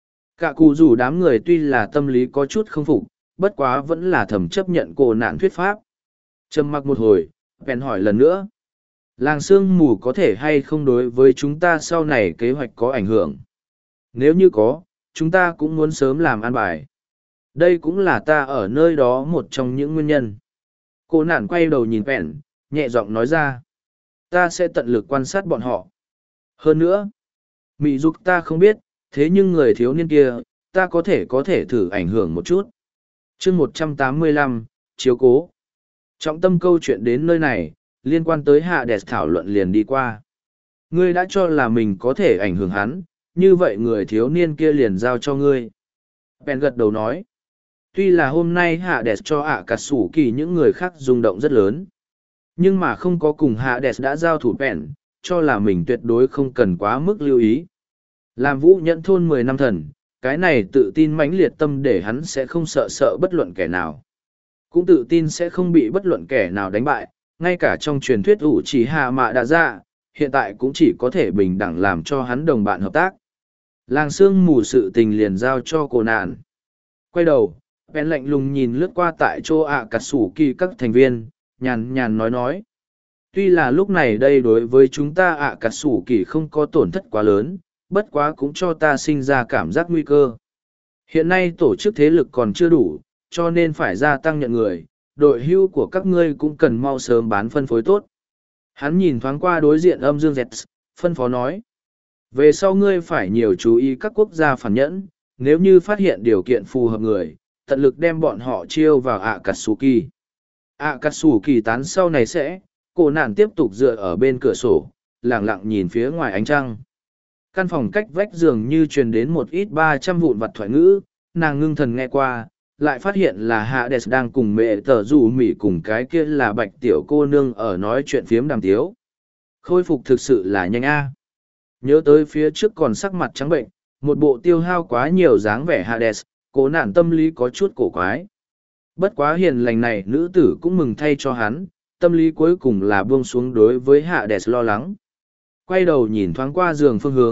Cả cụ rủ đám người tuy là tâm lý có chút không phục, bất quá vẫn là thầm chấp nhận cô nạn thuyết pháp. Trầm mặc một hồi, bèn hỏi lần nữa. Làng sương mù có thể hay không đối với chúng ta sau này kế hoạch có ảnh hưởng? Nếu như có, chúng ta cũng muốn sớm làm an bài. Đây cũng là ta ở nơi đó một trong những nguyên nhân. Cô nạn quay đầu nhìn bèn, nhẹ giọng nói ra. Ta sẽ tận lực quan sát bọn họ. Hơn nữa, Mị Dục ta không biết, thế nhưng người thiếu niên kia, ta có thể thử ảnh hưởng một chút. chương 185, chiếu cố. Trọng tâm câu chuyện đến nơi này, liên quan tới hạ đẹp thảo luận liền đi qua. Ngươi đã cho là mình có thể ảnh hưởng hắn, như vậy người thiếu niên kia liền giao cho ngươi. Bèn gật đầu nói. Tuy là hôm nay hạ đẹp cho ạ cà sủ kỳ những người khác rung động rất lớn. Nhưng mà không có cùng hạ đẹp đã giao thủ bèn, cho là mình tuyệt đối không cần quá mức lưu ý. Làm vũ nhẫn thôn 10 năm thần, cái này tự tin mãnh liệt tâm để hắn sẽ không sợ bất luận kẻ nào. Cũng tự tin sẽ không bị bất luận kẻ nào đánh bại, ngay cả trong truyền thuyết ủ chỉ hạ mạ đã ra, hiện tại cũng chỉ có thể bình đẳng làm cho hắn đồng bạn hợp tác. Làng sương mù sự tình liền giao cho cô nạn. Quay đầu, bèn lạnh lùng nhìn lướt qua tại chỗ ạ cà sủ kỳ các thành viên, nhàn nhàn nói. Tuy là lúc này đây đối với chúng ta ạ cà sủ kỳ không có tổn thất quá lớn, bất quá cũng cho ta sinh ra cảm giác nguy cơ. Hiện nay tổ chức thế lực còn chưa đủ, cho nên phải gia tăng nhận người, đội hưu của các ngươi cũng cần mau sớm bán phân phối tốt. Hắn nhìn thoáng qua đối diện âm dương dẹt, phân phó nói. Về sau ngươi phải nhiều chú ý các quốc gia phản nhẫn, nếu như phát hiện điều kiện phù hợp người, tận lực đem bọn họ chiêu vào Akatsuki. Akatsuki tán sau này sẽ, cô nạn tiếp tục dựa ở bên cửa sổ, lặng lặng nhìn phía ngoài ánh trăng. Căn phòng cách vách giường như truyền đến một ít 300 vụn vặt thoại ngữ, nàng ngưng thần nghe qua, lại phát hiện là Hades đang cùng mẹ tờ rủ mỉ cùng cái kia là bạch tiểu cô nương ở nói chuyện phiếm đàm tiếu. Khôi phục thực sự là nhanh a. Nhớ tới phía trước còn sắc mặt trắng bệnh, một bộ tiêu hao quá nhiều dáng vẻ Hades, cố nạn tâm lý có chút cổ quái. Bất quá hiền lành này nữ tử cũng mừng thay cho hắn, tâm lý cuối cùng là buông xuống đối với Hades lo lắng. Quay đầu nhìn thoáng qua giường phương hướng,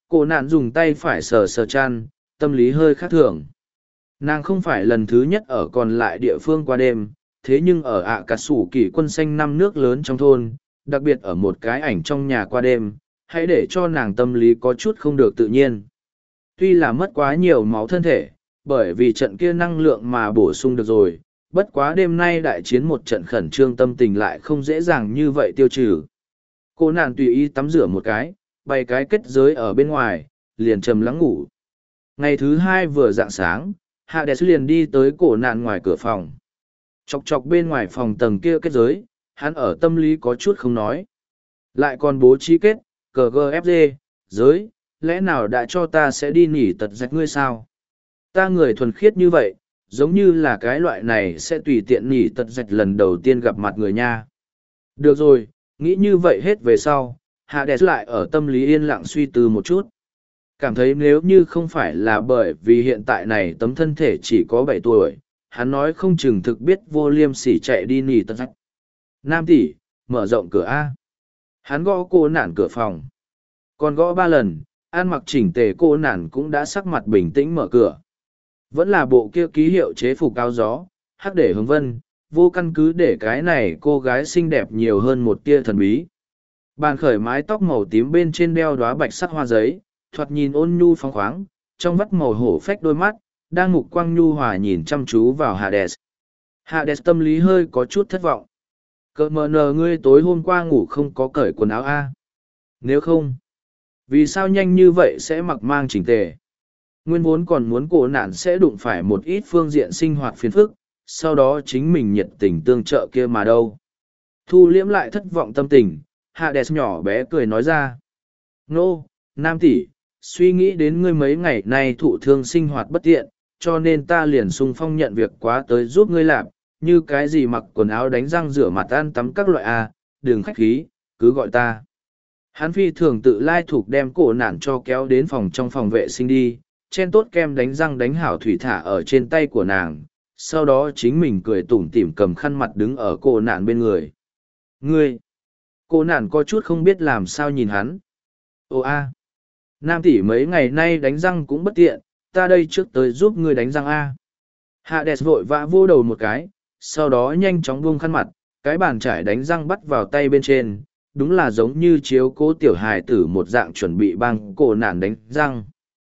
Cô nạn dùng tay phải sờ sờ chăn, tâm lý hơi khác thường. Nàng không phải lần thứ nhất ở còn lại địa phương qua đêm, thế nhưng ở ạ cà sủ kỳ quân xanh năm nước lớn trong thôn, đặc biệt ở một cái ảnh trong nhà qua đêm, hãy để cho nàng tâm lý có chút không được tự nhiên. Tuy là mất quá nhiều máu thân thể, bởi vì trận kia năng lượng mà bổ sung được rồi, bất quá đêm nay đại chiến một trận khẩn trương tâm tình lại không dễ dàng như vậy tiêu trừ. Cô nàng tùy ý tắm rửa một cái, bày cái kết giới ở bên ngoài, liền trầm lắng ngủ. Ngày thứ hai vừa rạng sáng, Hades liền đi tới cổ nạn ngoài cửa phòng. Chọc chọc bên ngoài phòng tầng kia kết giới, hắn ở tâm lý có chút không nói. Lại còn bố trí kết, cờ GFG, giới, lẽ nào đã cho ta sẽ đi nỉ tật rạch ngươi sao? Ta người thuần khiết như vậy, giống như là cái loại này sẽ tùy tiện nỉ tật rạch lần đầu tiên gặp mặt người nha. Được rồi, nghĩ như vậy hết về sau, Hades lại ở tâm lý yên lặng suy tư một chút. Cảm thấy nếu như không phải là bởi vì hiện tại này tấm thân thể chỉ có 7 tuổi, hắn nói không chừng thực biết vô liêm sỉ chạy đi nỉ tật rạch. Nam tỷ, mở rộng cửa A. Hắn gõ cô nản cửa phòng. Còn gõ 3 lần, ăn mặc chỉnh tề cô nản cũng đã sắc mặt bình tĩnh mở cửa. Vẫn là bộ kia ký hiệu chế phục áo gió, hắc để hướng vân, vô căn cứ để cái này cô gái xinh đẹp nhiều hơn một tia thần bí. Bàn khởi mái tóc màu tím bên trên đeo đóa bạch sắc hoa giấy, thoạt nhìn ôn nhu phóng khoáng, trong vắt màu hổ phách đôi mắt, đang mục quang nhu hòa nhìn chăm chú vào Hades. Hades tâm lý hơi có chút thất vọng. Cỡ mờ nờ ngươi tối hôm qua ngủ không có cởi quần áo A. Nếu không, vì sao nhanh như vậy sẽ mặc mang chỉnh tề? Nguyên vốn còn muốn cổ nạn sẽ đụng phải một ít phương diện sinh hoạt phiền phức, sau đó chính mình nhiệt tình tương trợ kia mà đâu. Thu liễm lại thất vọng tâm tình, Hades nhỏ bé cười nói ra. Nô, Nam tỷ, suy nghĩ đến ngươi mấy ngày nay thụ thương sinh hoạt bất tiện, cho nên ta liền sung phong nhận việc quá tới giúp ngươi làm, như cái gì mặc quần áo đánh răng rửa mặt ăn tắm các loại A, đừng khách khí, cứ gọi ta. Hắn phi thường tự lai thuộc đem cổ nạn cho kéo đến phòng trong phòng vệ sinh đi, chen tốt kem đánh răng đánh hảo thủy thả ở trên tay của nàng, sau đó chính mình cười tủm tỉm cầm khăn mặt đứng ở cổ nạn bên người. Ngươi! Cổ nạn có chút không biết làm sao nhìn hắn. Ồ a! Nam tỷ mấy ngày nay đánh răng cũng bất tiện, ta đây trước tới giúp ngươi đánh răng a. Hades vội vã vô đầu một cái, sau đó nhanh chóng buông khăn mặt, cái bàn chải đánh răng bắt vào tay bên trên, đúng là giống như chiếu cố tiểu hài tử một dạng chuẩn bị băng cổ nạn đánh răng.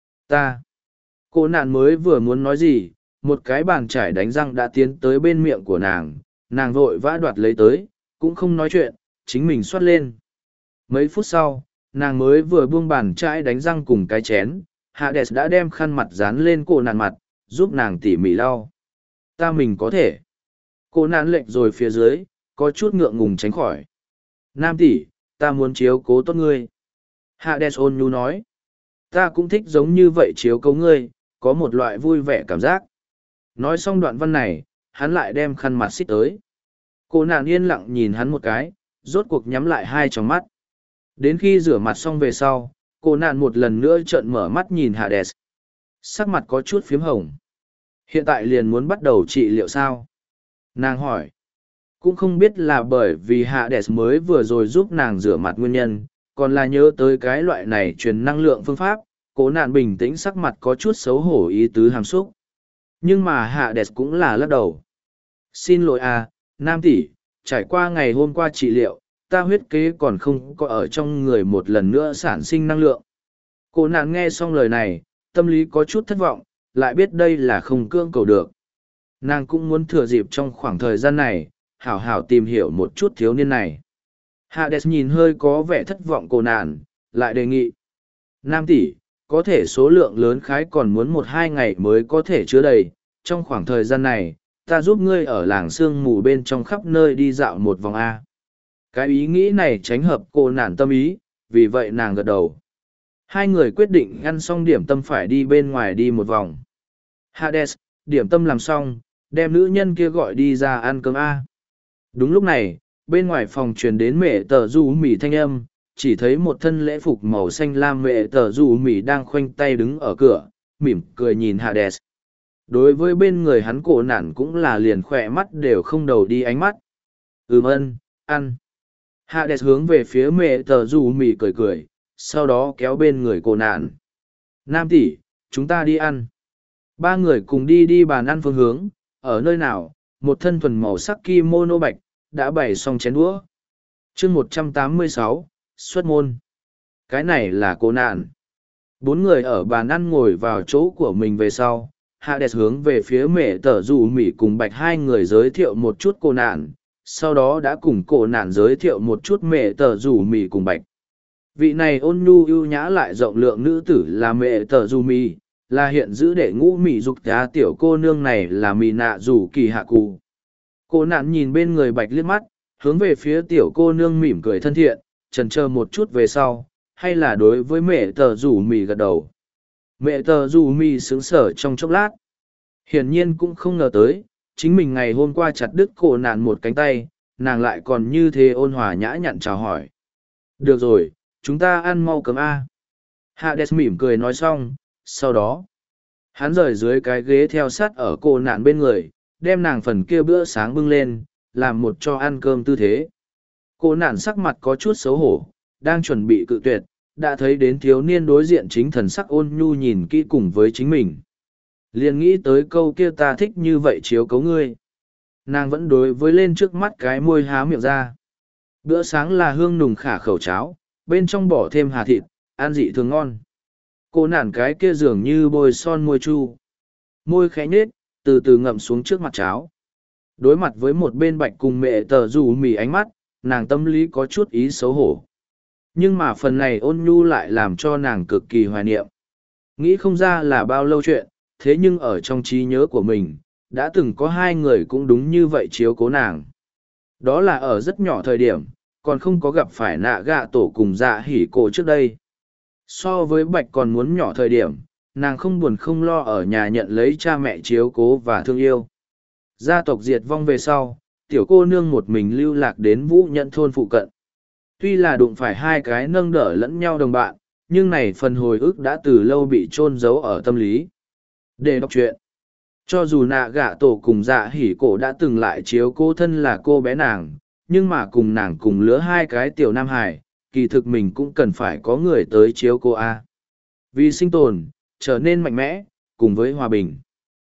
Ta! Cô nạn mới vừa muốn nói gì, một cái bàn chải đánh răng đã tiến tới bên miệng của nàng vội vã đoạt lấy tới, cũng không nói chuyện, chính mình xoát lên. Mấy phút sau, nàng mới vừa buông bàn chải đánh răng cùng cái chén, Hades đã đem khăn mặt dán lên cô nạn mặt, giúp nàng tỉ mỉ lau. Ta mình có thể. Cô nạn lệch rồi phía dưới, có chút ngượng ngùng tránh khỏi. Nam tỷ, ta muốn chiếu cố tốt ngươi. Hades ôn nhu nói. Ta cũng thích giống như vậy chiếu cố ngươi, có một loại vui vẻ cảm giác. Nói xong đoạn văn này, hắn lại đem khăn mặt xích tới. Cô nàng yên lặng nhìn hắn một cái, rốt cuộc nhắm lại hai tròng mắt. Đến khi rửa mặt xong về sau, cô nạn một lần nữa trợn mở mắt nhìn Hades. Sắc mặt có chút phiếm hồng. Hiện tại liền muốn bắt đầu trị liệu sao? Nàng hỏi. Cũng không biết là bởi vì Hades mới vừa rồi giúp nàng rửa mặt nguyên nhân, còn là nhớ tới cái loại này truyền năng lượng phương pháp, cố nạn bình tĩnh sắc mặt có chút xấu hổ ý tứ hàm xúc. Nhưng mà Hades cũng là lắc đầu. Xin lỗi à, Nam tỷ, trải qua ngày hôm qua trị liệu, ta huyết kế còn không có ở trong người một lần nữa sản sinh năng lượng. Cố nạn nghe xong lời này, tâm lý có chút thất vọng, lại biết đây là không cưỡng cầu được. Nàng cũng muốn thừa dịp trong khoảng thời gian này, hảo hảo tìm hiểu một chút thiếu niên này. Hades nhìn hơi có vẻ thất vọng cô nạn, lại đề nghị. Nam tỷ, có thể số lượng lớn khái còn muốn 1-2 ngày mới có thể chứa đầy. Trong khoảng thời gian này, ta giúp ngươi ở làng sương mù bên trong khắp nơi đi dạo một vòng A. Cái ý nghĩ này tránh hợp cô nạn tâm ý, vì vậy nàng gật đầu. Hai người quyết định ăn xong điểm tâm phải đi bên ngoài đi một vòng. Hades, điểm tâm làm xong, đem nữ nhân kia gọi đi ra ăn cơm A. Đúng lúc này, bên ngoài phòng truyền đến mẹ tờ du mỉ thanh âm, chỉ thấy một thân lễ phục màu xanh lam mẹ tờ du mỉ đang khoanh tay đứng ở cửa, mỉm cười nhìn Hades. Đối với bên người hắn cổ nản cũng là liền khỏe mắt đều không đầu đi ánh mắt. Ân, ăn. Hades hướng về phía mẹ tờ du mỉ cười cười, sau đó kéo bên người cô nạn. Nam tỷ, chúng ta đi ăn. Ba người cùng đi bàn ăn phương hướng, ở nơi nào, một thân thuần màu sắc kimono bạch, đã bày xong chén đũa. chương 186, xuất môn. Cái này là cô nạn. Bốn người ở bàn ăn ngồi vào chỗ của mình về sau. Hades hướng về phía mẹ tờ dù mỉ cùng bạch hai người giới thiệu một chút cô nạn, sau đó đã cùng cô nạn giới thiệu một chút mẹ tờ dù mỉ cùng bạch. Vị này ôn nhu ưu nhã lại rộng lượng nữ tử là mẹ tờ dù mỉ, là hiện giữ đệ ngũ mỉ dục giá tiểu cô nương này là mỉ nạ dù kỳ hạ cụ. Cô nạn nhìn bên người bạch liếc mắt, hướng về phía tiểu cô nương mỉm cười thân thiện, chần chờ một chút về sau, hay là đối với mẹ tờ dù mỉ gật đầu. Mẹ tờ dù mỉ sướng sở trong chốc lát. Hiển nhiên cũng không ngờ tới, chính mình ngày hôm qua chặt đứt cô nạn một cánh tay, nàng lại còn như thế ôn hòa nhã nhặn chào hỏi. Được rồi, chúng ta ăn mau cấm A. Hades mỉm cười nói xong, sau đó, hắn rời dưới cái ghế theo sát ở cô nạn bên người, đem nàng phần kia bữa sáng bưng lên, làm một cho ăn cơm tư thế. Cô nạn sắc mặt có chút xấu hổ, đang chuẩn bị cự tuyệt, đã thấy đến thiếu niên đối diện chính thần sắc ôn nhu nhìn kỹ cùng với chính mình. Liền nghĩ tới câu kia ta thích như vậy chiếu cấu ngươi. Nàng vẫn đối với lên trước mắt cái môi há miệng ra. Bữa sáng là hương nùng khả khẩu cháo, bên trong bỏ thêm hà thịt, ăn dị thường ngon. Cô nản cái kia dường như bôi son môi chu. Môi khẽ nhết, từ từ ngậm xuống trước mặt cháo. Đối mặt với một bên bạch cùng mẹ tờ dù mì ánh mắt, nàng tâm lý có chút ý xấu hổ. Nhưng mà phần này ôn nhu lại làm cho nàng cực kỳ hoài niệm. Nghĩ không ra là bao lâu chuyện, thế nhưng ở trong trí nhớ của mình, đã từng có hai người cũng đúng như vậy chiếu cố nàng. Đó là ở rất nhỏ thời điểm, còn không có gặp phải nạ gạ tổ cùng dạ hỉ cổ trước đây. So với bạch còn muốn nhỏ thời điểm, nàng không buồn không lo ở nhà nhận lấy cha mẹ chiếu cố và thương yêu. Gia tộc diệt vong về sau, tiểu cô nương một mình lưu lạc đến Vũ Nhận thôn phụ cận. Tuy là đụng phải hai cái nâng đỡ lẫn nhau đồng bạn, nhưng này phần hồi ức đã từ lâu bị chôn giấu ở tâm lý. Để đọc truyện, cho dù nạ gạ tổ cùng dạ hỉ cổ đã từng lại chiếu cô thân là cô bé nàng, nhưng mà cùng nàng cùng lứa hai cái tiểu nam hải, kỳ thực mình cũng cần phải có người tới chiếu cô A. Vì sinh tồn, trở nên mạnh mẽ, cùng với hòa bình.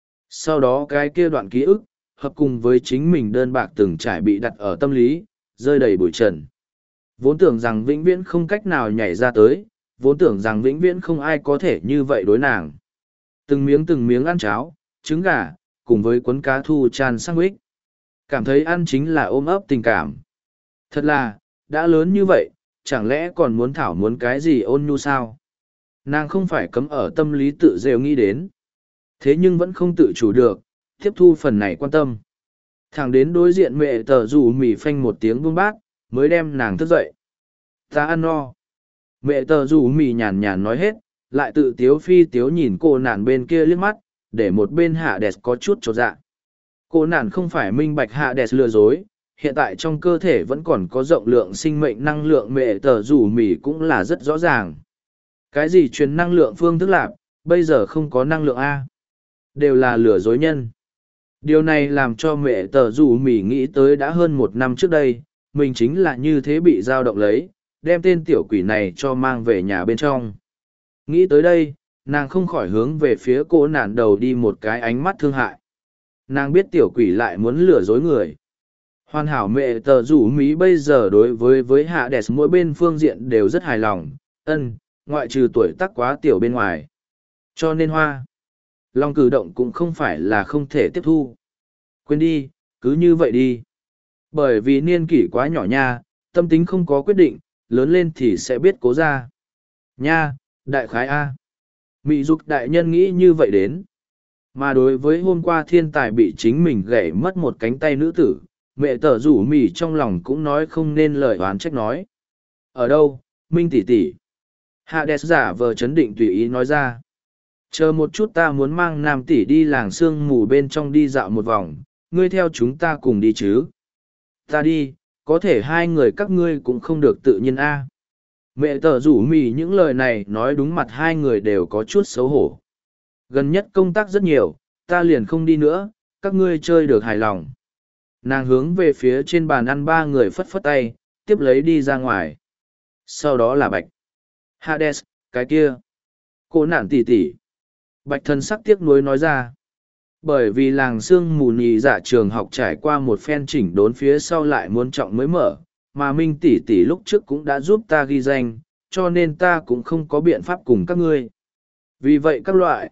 Sau đó cái kia đoạn ký ức, hợp cùng với chính mình đơn bạc từng trải bị đặt ở tâm lý, rơi đầy bụi trần. Vốn tưởng rằng vĩnh viễn không cách nào nhảy ra tới, vốn tưởng rằng vĩnh viễn không ai có thể như vậy đối nàng. Từng miếng ăn cháo, trứng gà, cùng với cuốn cá thu chan sandwich. Cảm thấy ăn chính là ôm ấp tình cảm. Thật là, đã lớn như vậy, chẳng lẽ còn muốn thảo muốn cái gì ôn nhu sao? Nàng không phải cấm ở tâm lý tự rêu nghĩ đến. Thế nhưng vẫn không tự chủ được, tiếp thu phần này quan tâm. Thẳng đến đối diện mẹ tờ rủ mì phanh một tiếng buông bát, mới đem nàng thức dậy. Ta ăn no. Mẹ tờ rủ mì nhàn nhàn nói hết, lại tự tiếu phi tiếu nhìn cô nàng bên kia liếc mắt, để một bên hạ đẹp có chút chột dạ. Cô nàng không phải minh bạch hạ đẹp lừa dối, hiện tại trong cơ thể vẫn còn có rộng lượng sinh mệnh năng lượng mẹ tờ rủ mì cũng là rất rõ ràng. Cái gì truyền năng lượng phương thức lạc, bây giờ không có năng lượng A. Đều là lừa dối nhân. Điều này làm cho mẹ tờ rủ mì nghĩ tới đã hơn một năm trước đây, mình chính là như thế bị dao động lấy, đem tên tiểu quỷ này cho mang về nhà bên trong. Nghĩ tới đây, nàng không khỏi hướng về phía cô nản đầu đi một cái ánh mắt thương hại. Nàng biết tiểu quỷ lại muốn lừa dối người. Hoàn hảo mẹ tờ rủ mí bây giờ đối với hạ đẹp mỗi bên phương diện đều rất hài lòng, ngoại trừ tuổi tác quá tiểu bên ngoài. Cho nên hoa, lòng cử động cũng không phải là không thể tiếp thu. Quên đi, cứ như vậy đi. Bởi vì niên kỷ quá nhỏ nha, tâm tính không có quyết định, lớn lên thì sẽ biết cố ra. Nha, đại khái A. Mị dục đại nhân nghĩ như vậy đến. Mà đối với hôm qua thiên tài bị chính mình gãy mất một cánh tay nữ tử, mẹ tờ rủ mỉ trong lòng cũng nói không nên lời oán trách nói. Ở đâu, Minh tỷ tỷ? Hades giả vờ chấn định tùy ý nói ra. Chờ một chút ta muốn mang nam tỷ đi làng sương mù bên trong đi dạo một vòng, ngươi theo chúng ta cùng đi chứ? Ta đi, có thể hai người các ngươi cũng không được tự nhiên a. Mẹ tờ rủ mỉ những lời này nói đúng mặt hai người đều có chút xấu hổ. Gần nhất công tác rất nhiều, ta liền không đi nữa, các ngươi chơi được hài lòng. Nàng hướng về phía trên bàn ăn ba người phất phất tay, tiếp lấy đi ra ngoài. Sau đó là Bạch. Hades, cái kia. Cô nạn tỉ tỉ. Bạch thần sắc tiếc nuối nói ra. Bởi vì làng sương mù nhị dạ trường học trải qua một phen chỉnh đốn phía sau lại muốn trọng mới mở, mà Minh tỷ tỷ lúc trước cũng đã giúp ta ghi danh, cho nên ta cũng không có biện pháp cùng các ngươi. Vì vậy các loại,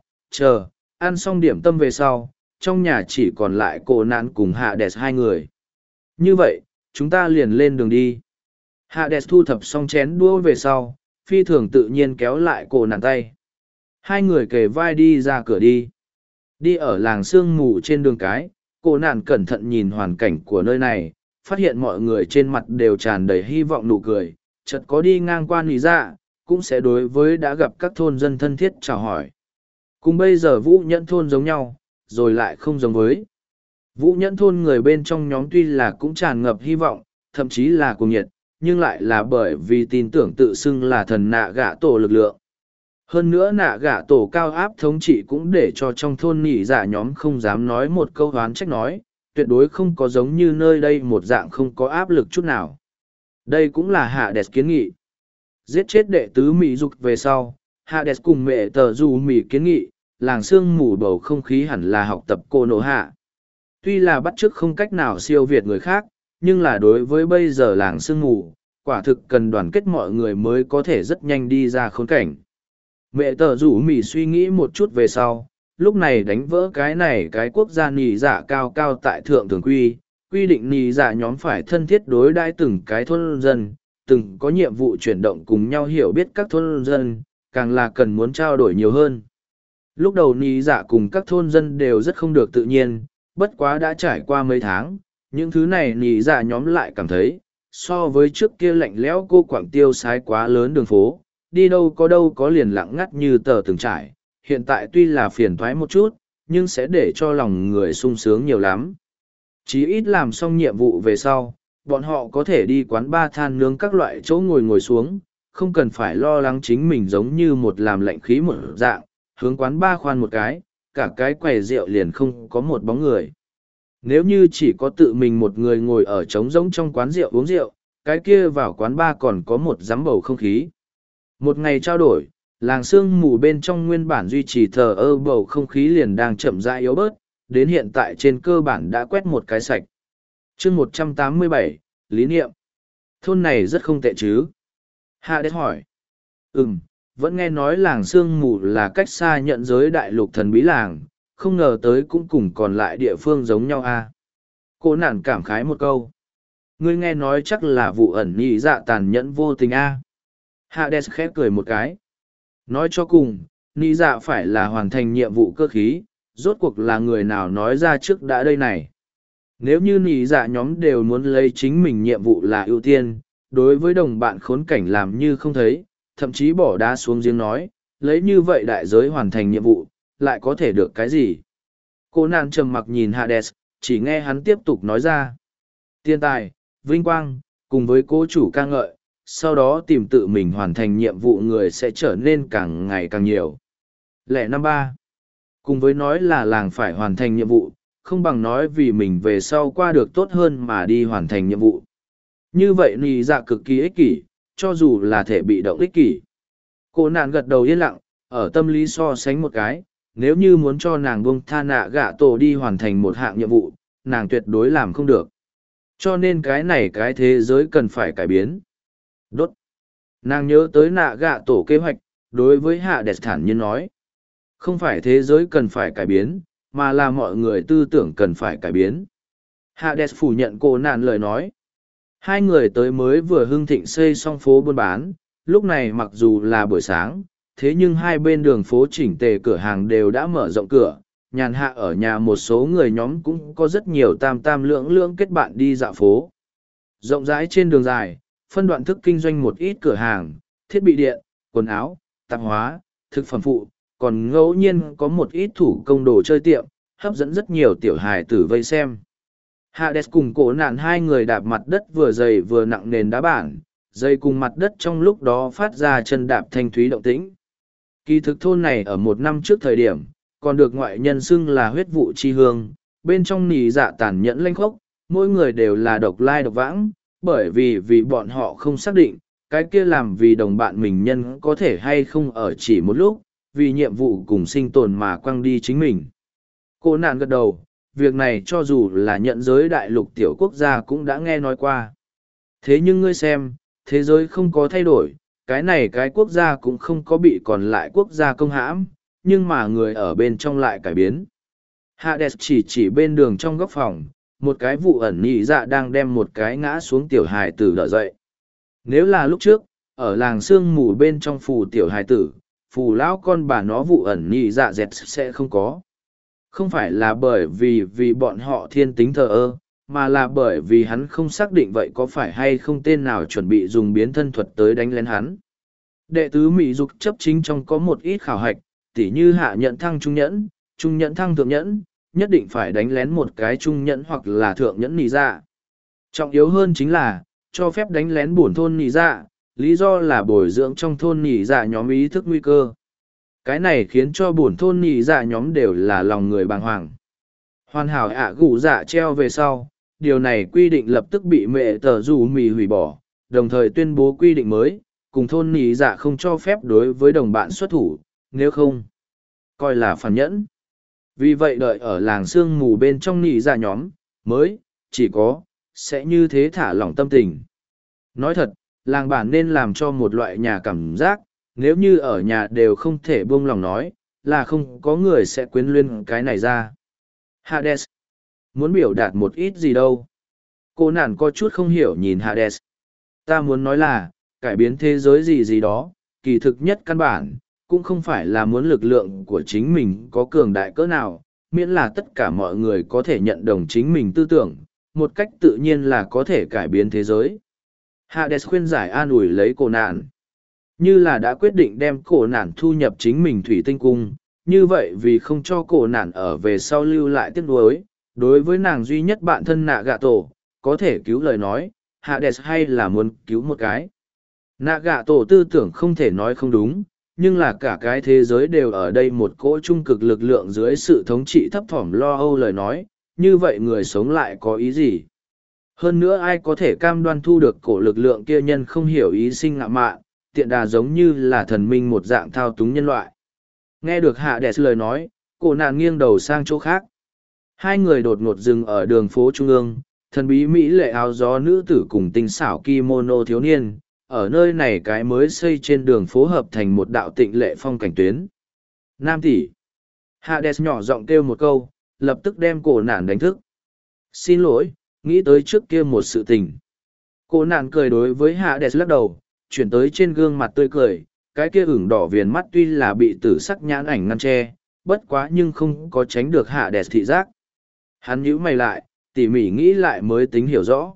ăn xong điểm tâm về sau, trong nhà chỉ còn lại cô nạn cùng Hades hai người. Như vậy, chúng ta liền lên đường đi. Hades thu thập xong chén đũa về sau, phi thường tự nhiên kéo lại cô nạn tay. Hai người kề vai đi ra cửa đi. Đi ở làng sương mù trên đường cái, cô nạn cẩn thận nhìn hoàn cảnh của nơi này, phát hiện mọi người trên mặt đều tràn đầy hy vọng nụ cười, chợt có đi ngang qua nỉ dạ, cũng sẽ đối với đã gặp các thôn dân thân thiết chào hỏi. Cùng bây giờ Vũ Nhẫn thôn giống nhau, rồi lại không giống với. Vũ Nhẫn thôn người bên trong nhóm tuy là cũng tràn ngập hy vọng, thậm chí là cuồng nhiệt, nhưng lại là bởi vì tin tưởng tự xưng là thần nạ gạ tổ lực lượng. Hơn nữa nạ gạ tổ cao áp thống trị cũng để cho trong thôn nỉ dạ nhóm không dám nói một câu oán trách nói, tuyệt đối không có giống như nơi đây một dạng không có áp lực chút nào. Đây cũng là Hades kiến nghị. Giết chết đệ tứ Mỹ dục về sau, Hades cùng mẹ tờ dù Mỹ kiến nghị, làng sương mù bầu không khí hẳn là học tập cô nổ hạ. Tuy là bắt chước không cách nào siêu việt người khác, nhưng là đối với bây giờ làng sương mù, quả thực cần đoàn kết mọi người mới có thể rất nhanh đi ra khốn cảnh. Mẹ tờ rủ Mỹ suy nghĩ một chút về sau, lúc này đánh vỡ cái này cái quốc gia nì dạ cao cao tại thượng thường quy định nì dạ nhóm phải thân thiết đối đãi từng cái thôn dân, từng có nhiệm vụ chuyển động cùng nhau hiểu biết các thôn dân, càng là cần muốn trao đổi nhiều hơn. Lúc đầu nì dạ cùng các thôn dân đều rất không được tự nhiên, bất quá đã trải qua mấy tháng, những thứ này nì dạ nhóm lại cảm thấy, so với trước kia lạnh lẽo cô quảng tiêu sái quá lớn đường phố, đi đâu có liền lặng ngắt như tờ từng trải, hiện tại tuy là phiền thoái một chút, nhưng sẽ để cho lòng người sung sướng nhiều lắm. Chí ít làm xong nhiệm vụ về sau, bọn họ có thể đi quán bar than nướng các loại chỗ ngồi xuống, không cần phải lo lắng chính mình giống như một làm lạnh khí một dạng, hướng quán bar khoan một cái, cả cái quầy rượu liền không có một bóng người. Nếu như chỉ có tự mình một người ngồi ở trống rỗng trong quán rượu uống rượu, cái kia vào quán bar còn có một giám bầu không khí. Một ngày trao đổi, làng sương mù bên trong nguyên bản duy trì thờ ơ bầu không khí liền đang chậm rãi yếu bớt, đến hiện tại trên cơ bản đã quét một cái sạch. chương 187, lý niệm. Thôn này rất không tệ chứ? Hades hỏi. Vẫn nghe nói làng sương mù là cách xa nhận giới đại lục thần bí làng, không ngờ tới cũng cùng còn lại địa phương giống nhau à. Cô nản cảm khái một câu. Ngươi nghe nói chắc là vụ ẩn nhị dạ tàn nhẫn vô tình à. Hades khép cười một cái. Nói cho cùng, nhị dạ phải là hoàn thành nhiệm vụ cơ khí, rốt cuộc là người nào nói ra trước đã đây này. Nếu như nhị dạ nhóm đều muốn lấy chính mình nhiệm vụ là ưu tiên, đối với đồng bạn khốn cảnh làm như không thấy, thậm chí bỏ đá xuống giếng nói, lấy như vậy đại giới hoàn thành nhiệm vụ, lại có thể được cái gì? Cô nàng trầm mặc nhìn Hades, chỉ nghe hắn tiếp tục nói ra. Tiền tài, vinh quang, cùng với cố chủ ca ngợi, sau đó tìm tự mình hoàn thành nhiệm vụ người sẽ trở nên càng ngày càng nhiều. Lẻ năm ba. Cùng với nói là làng phải hoàn thành nhiệm vụ, không bằng nói vì mình về sau qua được tốt hơn mà đi hoàn thành nhiệm vụ. Như vậy nì dạ cực kỳ ích kỷ, cho dù là thể bị động ích kỷ. Cô nàng gật đầu yên lặng, ở tâm lý so sánh một cái, nếu như muốn cho nàng buông tha nạ gạ tổ đi hoàn thành một hạng nhiệm vụ, nàng tuyệt đối làm không được. Cho nên cái này cái thế giới cần phải cải biến. Đốt. Nàng nhớ tới nạ gạ tổ kế hoạch, đối với Hades thản nhiên nói. Không phải thế giới cần phải cải biến, mà là mọi người tư tưởng cần phải cải biến. Hades phủ nhận cô nạn lời nói. Hai người tới mới vừa hưng thịnh xây xong phố buôn bán, lúc này mặc dù là buổi sáng, thế nhưng hai bên đường phố chỉnh tề cửa hàng đều đã mở rộng cửa, nhàn hạ ở nhà một số người nhóm cũng có rất nhiều tam tam lưỡng lưỡng kết bạn đi dạo phố. Rộng rãi trên đường dài, phân đoạn thức kinh doanh một ít cửa hàng, thiết bị điện, quần áo, tạp hóa, thực phẩm phụ, còn ngẫu nhiên có một ít thủ công đồ chơi tiệm, hấp dẫn rất nhiều tiểu hài tử vây xem. Hades cùng cổ nạn hai người đạp mặt đất vừa dày vừa nặng nền đá bản, dây cùng mặt đất trong lúc đó phát ra chân đạp thanh thúy động tĩnh. Kỳ thực thôn này ở một năm trước thời điểm, còn được ngoại nhân xưng là huyết vụ chi hương, bên trong nì dạ tàn nhẫn lanh khốc, mỗi người đều là độc lai độc vãng, bởi vì bọn họ không xác định, cái kia làm vì đồng bạn mình nhân có thể hay không ở chỉ một lúc, vì nhiệm vụ cùng sinh tồn mà quăng đi chính mình. Cô nạn gật đầu, việc này cho dù là nhận giới đại lục tiểu quốc gia cũng đã nghe nói qua. Thế nhưng ngươi xem, thế giới không có thay đổi, cái này cái quốc gia cũng không có bị còn lại quốc gia công hãm, nhưng mà người ở bên trong lại cải biến. Hades chỉ bên đường trong góc phòng, một cái vụ ẩn nhị dạ đang đem một cái ngã xuống tiểu hài tử đỡ dậy. Nếu là lúc trước, ở làng sương mù bên trong phù tiểu hài tử, phù lão con bà nó vụ ẩn nhị dạ dẹt sẽ không có. Không phải là bởi vì bọn họ thiên tính thờ ơ, mà là bởi vì hắn không xác định vậy có phải hay không tên nào chuẩn bị dùng biến thân thuật tới đánh lén hắn. Đệ tứ Mỹ dục chấp chính trong có một ít khảo hạch, tỉ như hạ nhận thăng trung nhẫn thăng thượng nhẫn, nhất định phải đánh lén một cái trung nhẫn hoặc là thượng nhẫn nỉ dạ. Trọng yếu hơn chính là, cho phép đánh lén bổn thôn nỉ dạ, lý do là bồi dưỡng trong thôn nỉ dạ nhóm ý thức nguy cơ. Cái này khiến cho bổn thôn nỉ dạ nhóm đều là lòng người bàng hoàng. Hoàn hảo gù dạ treo về sau, điều này quy định lập tức bị mẹ tờ dù mì hủy bỏ, đồng thời tuyên bố quy định mới, cùng thôn nỉ dạ không cho phép đối với đồng bạn xuất thủ, nếu không, coi là phản nhẫn. Vì vậy đợi ở làng sương mù bên trong nỉ dạ nhóm, mới, chỉ có, sẽ như thế thả lỏng tâm tình. Nói thật, làng bản nên làm cho một loại nhà cảm giác, nếu như ở nhà đều không thể buông lòng nói, là không có người sẽ quyến luyên cái này ra. Hades. Muốn biểu đạt một ít gì đâu. Cô nản có chút không hiểu nhìn Hades. Ta muốn nói là, cải biến thế giới gì gì đó, kỳ thực nhất căn bản, cũng không phải là muốn lực lượng của chính mình có cường đại cỡ nào, miễn là tất cả mọi người có thể nhận đồng chính mình tư tưởng, một cách tự nhiên là có thể cải biến thế giới. Hades khuyên giải an ủi lấy cô nạn. Như là đã quyết định đem cổ nạn thu nhập chính mình thủy tinh cung, như vậy vì không cho cổ nạn ở về sau lưu lại tiếc nuối, đối với nàng duy nhất bạn thân nạ gạ tổ, có thể cứu lời nói, Hades hay là muốn cứu một cái. Nạ gạ tổ tư tưởng không thể nói không đúng, nhưng là cả cái thế giới đều ở đây một cỗ trung cực lực lượng dưới sự thống trị thấp thỏm lo âu lời nói, như vậy người sống lại có ý gì? Hơn nữa ai có thể cam đoan thu được cổ lực lượng kia nhân không hiểu ý sinh ngạ mạn, tiện đà giống như là thần minh một dạng thao túng nhân loại. Nghe được Hades lời nói, cổ nạn nghiêng đầu sang chỗ khác. Hai người đột ngột dừng ở đường phố trung ương, thần bí mỹ lệ áo gió nữ tử cùng tinh xảo kimono thiếu niên, ở nơi này cái mới xây trên đường phố hợp thành một đạo tịnh lệ phong cảnh tuyến. Nam tỷ. Hades nhỏ giọng kêu một câu, lập tức đem cổ nạn đánh thức. Xin lỗi, nghĩ tới trước kia một sự tình. Cổ nạn cười đối với Hades lắc đầu, chuyển tới trên gương mặt tươi cười, cái kia ửng đỏ viền mắt tuy là bị tử sắc nhãn ảnh ngăn che, bất quá nhưng không có tránh được Hades thị giác. Hắn nhíu mày lại, tỉ mỉ nghĩ lại mới tính hiểu rõ.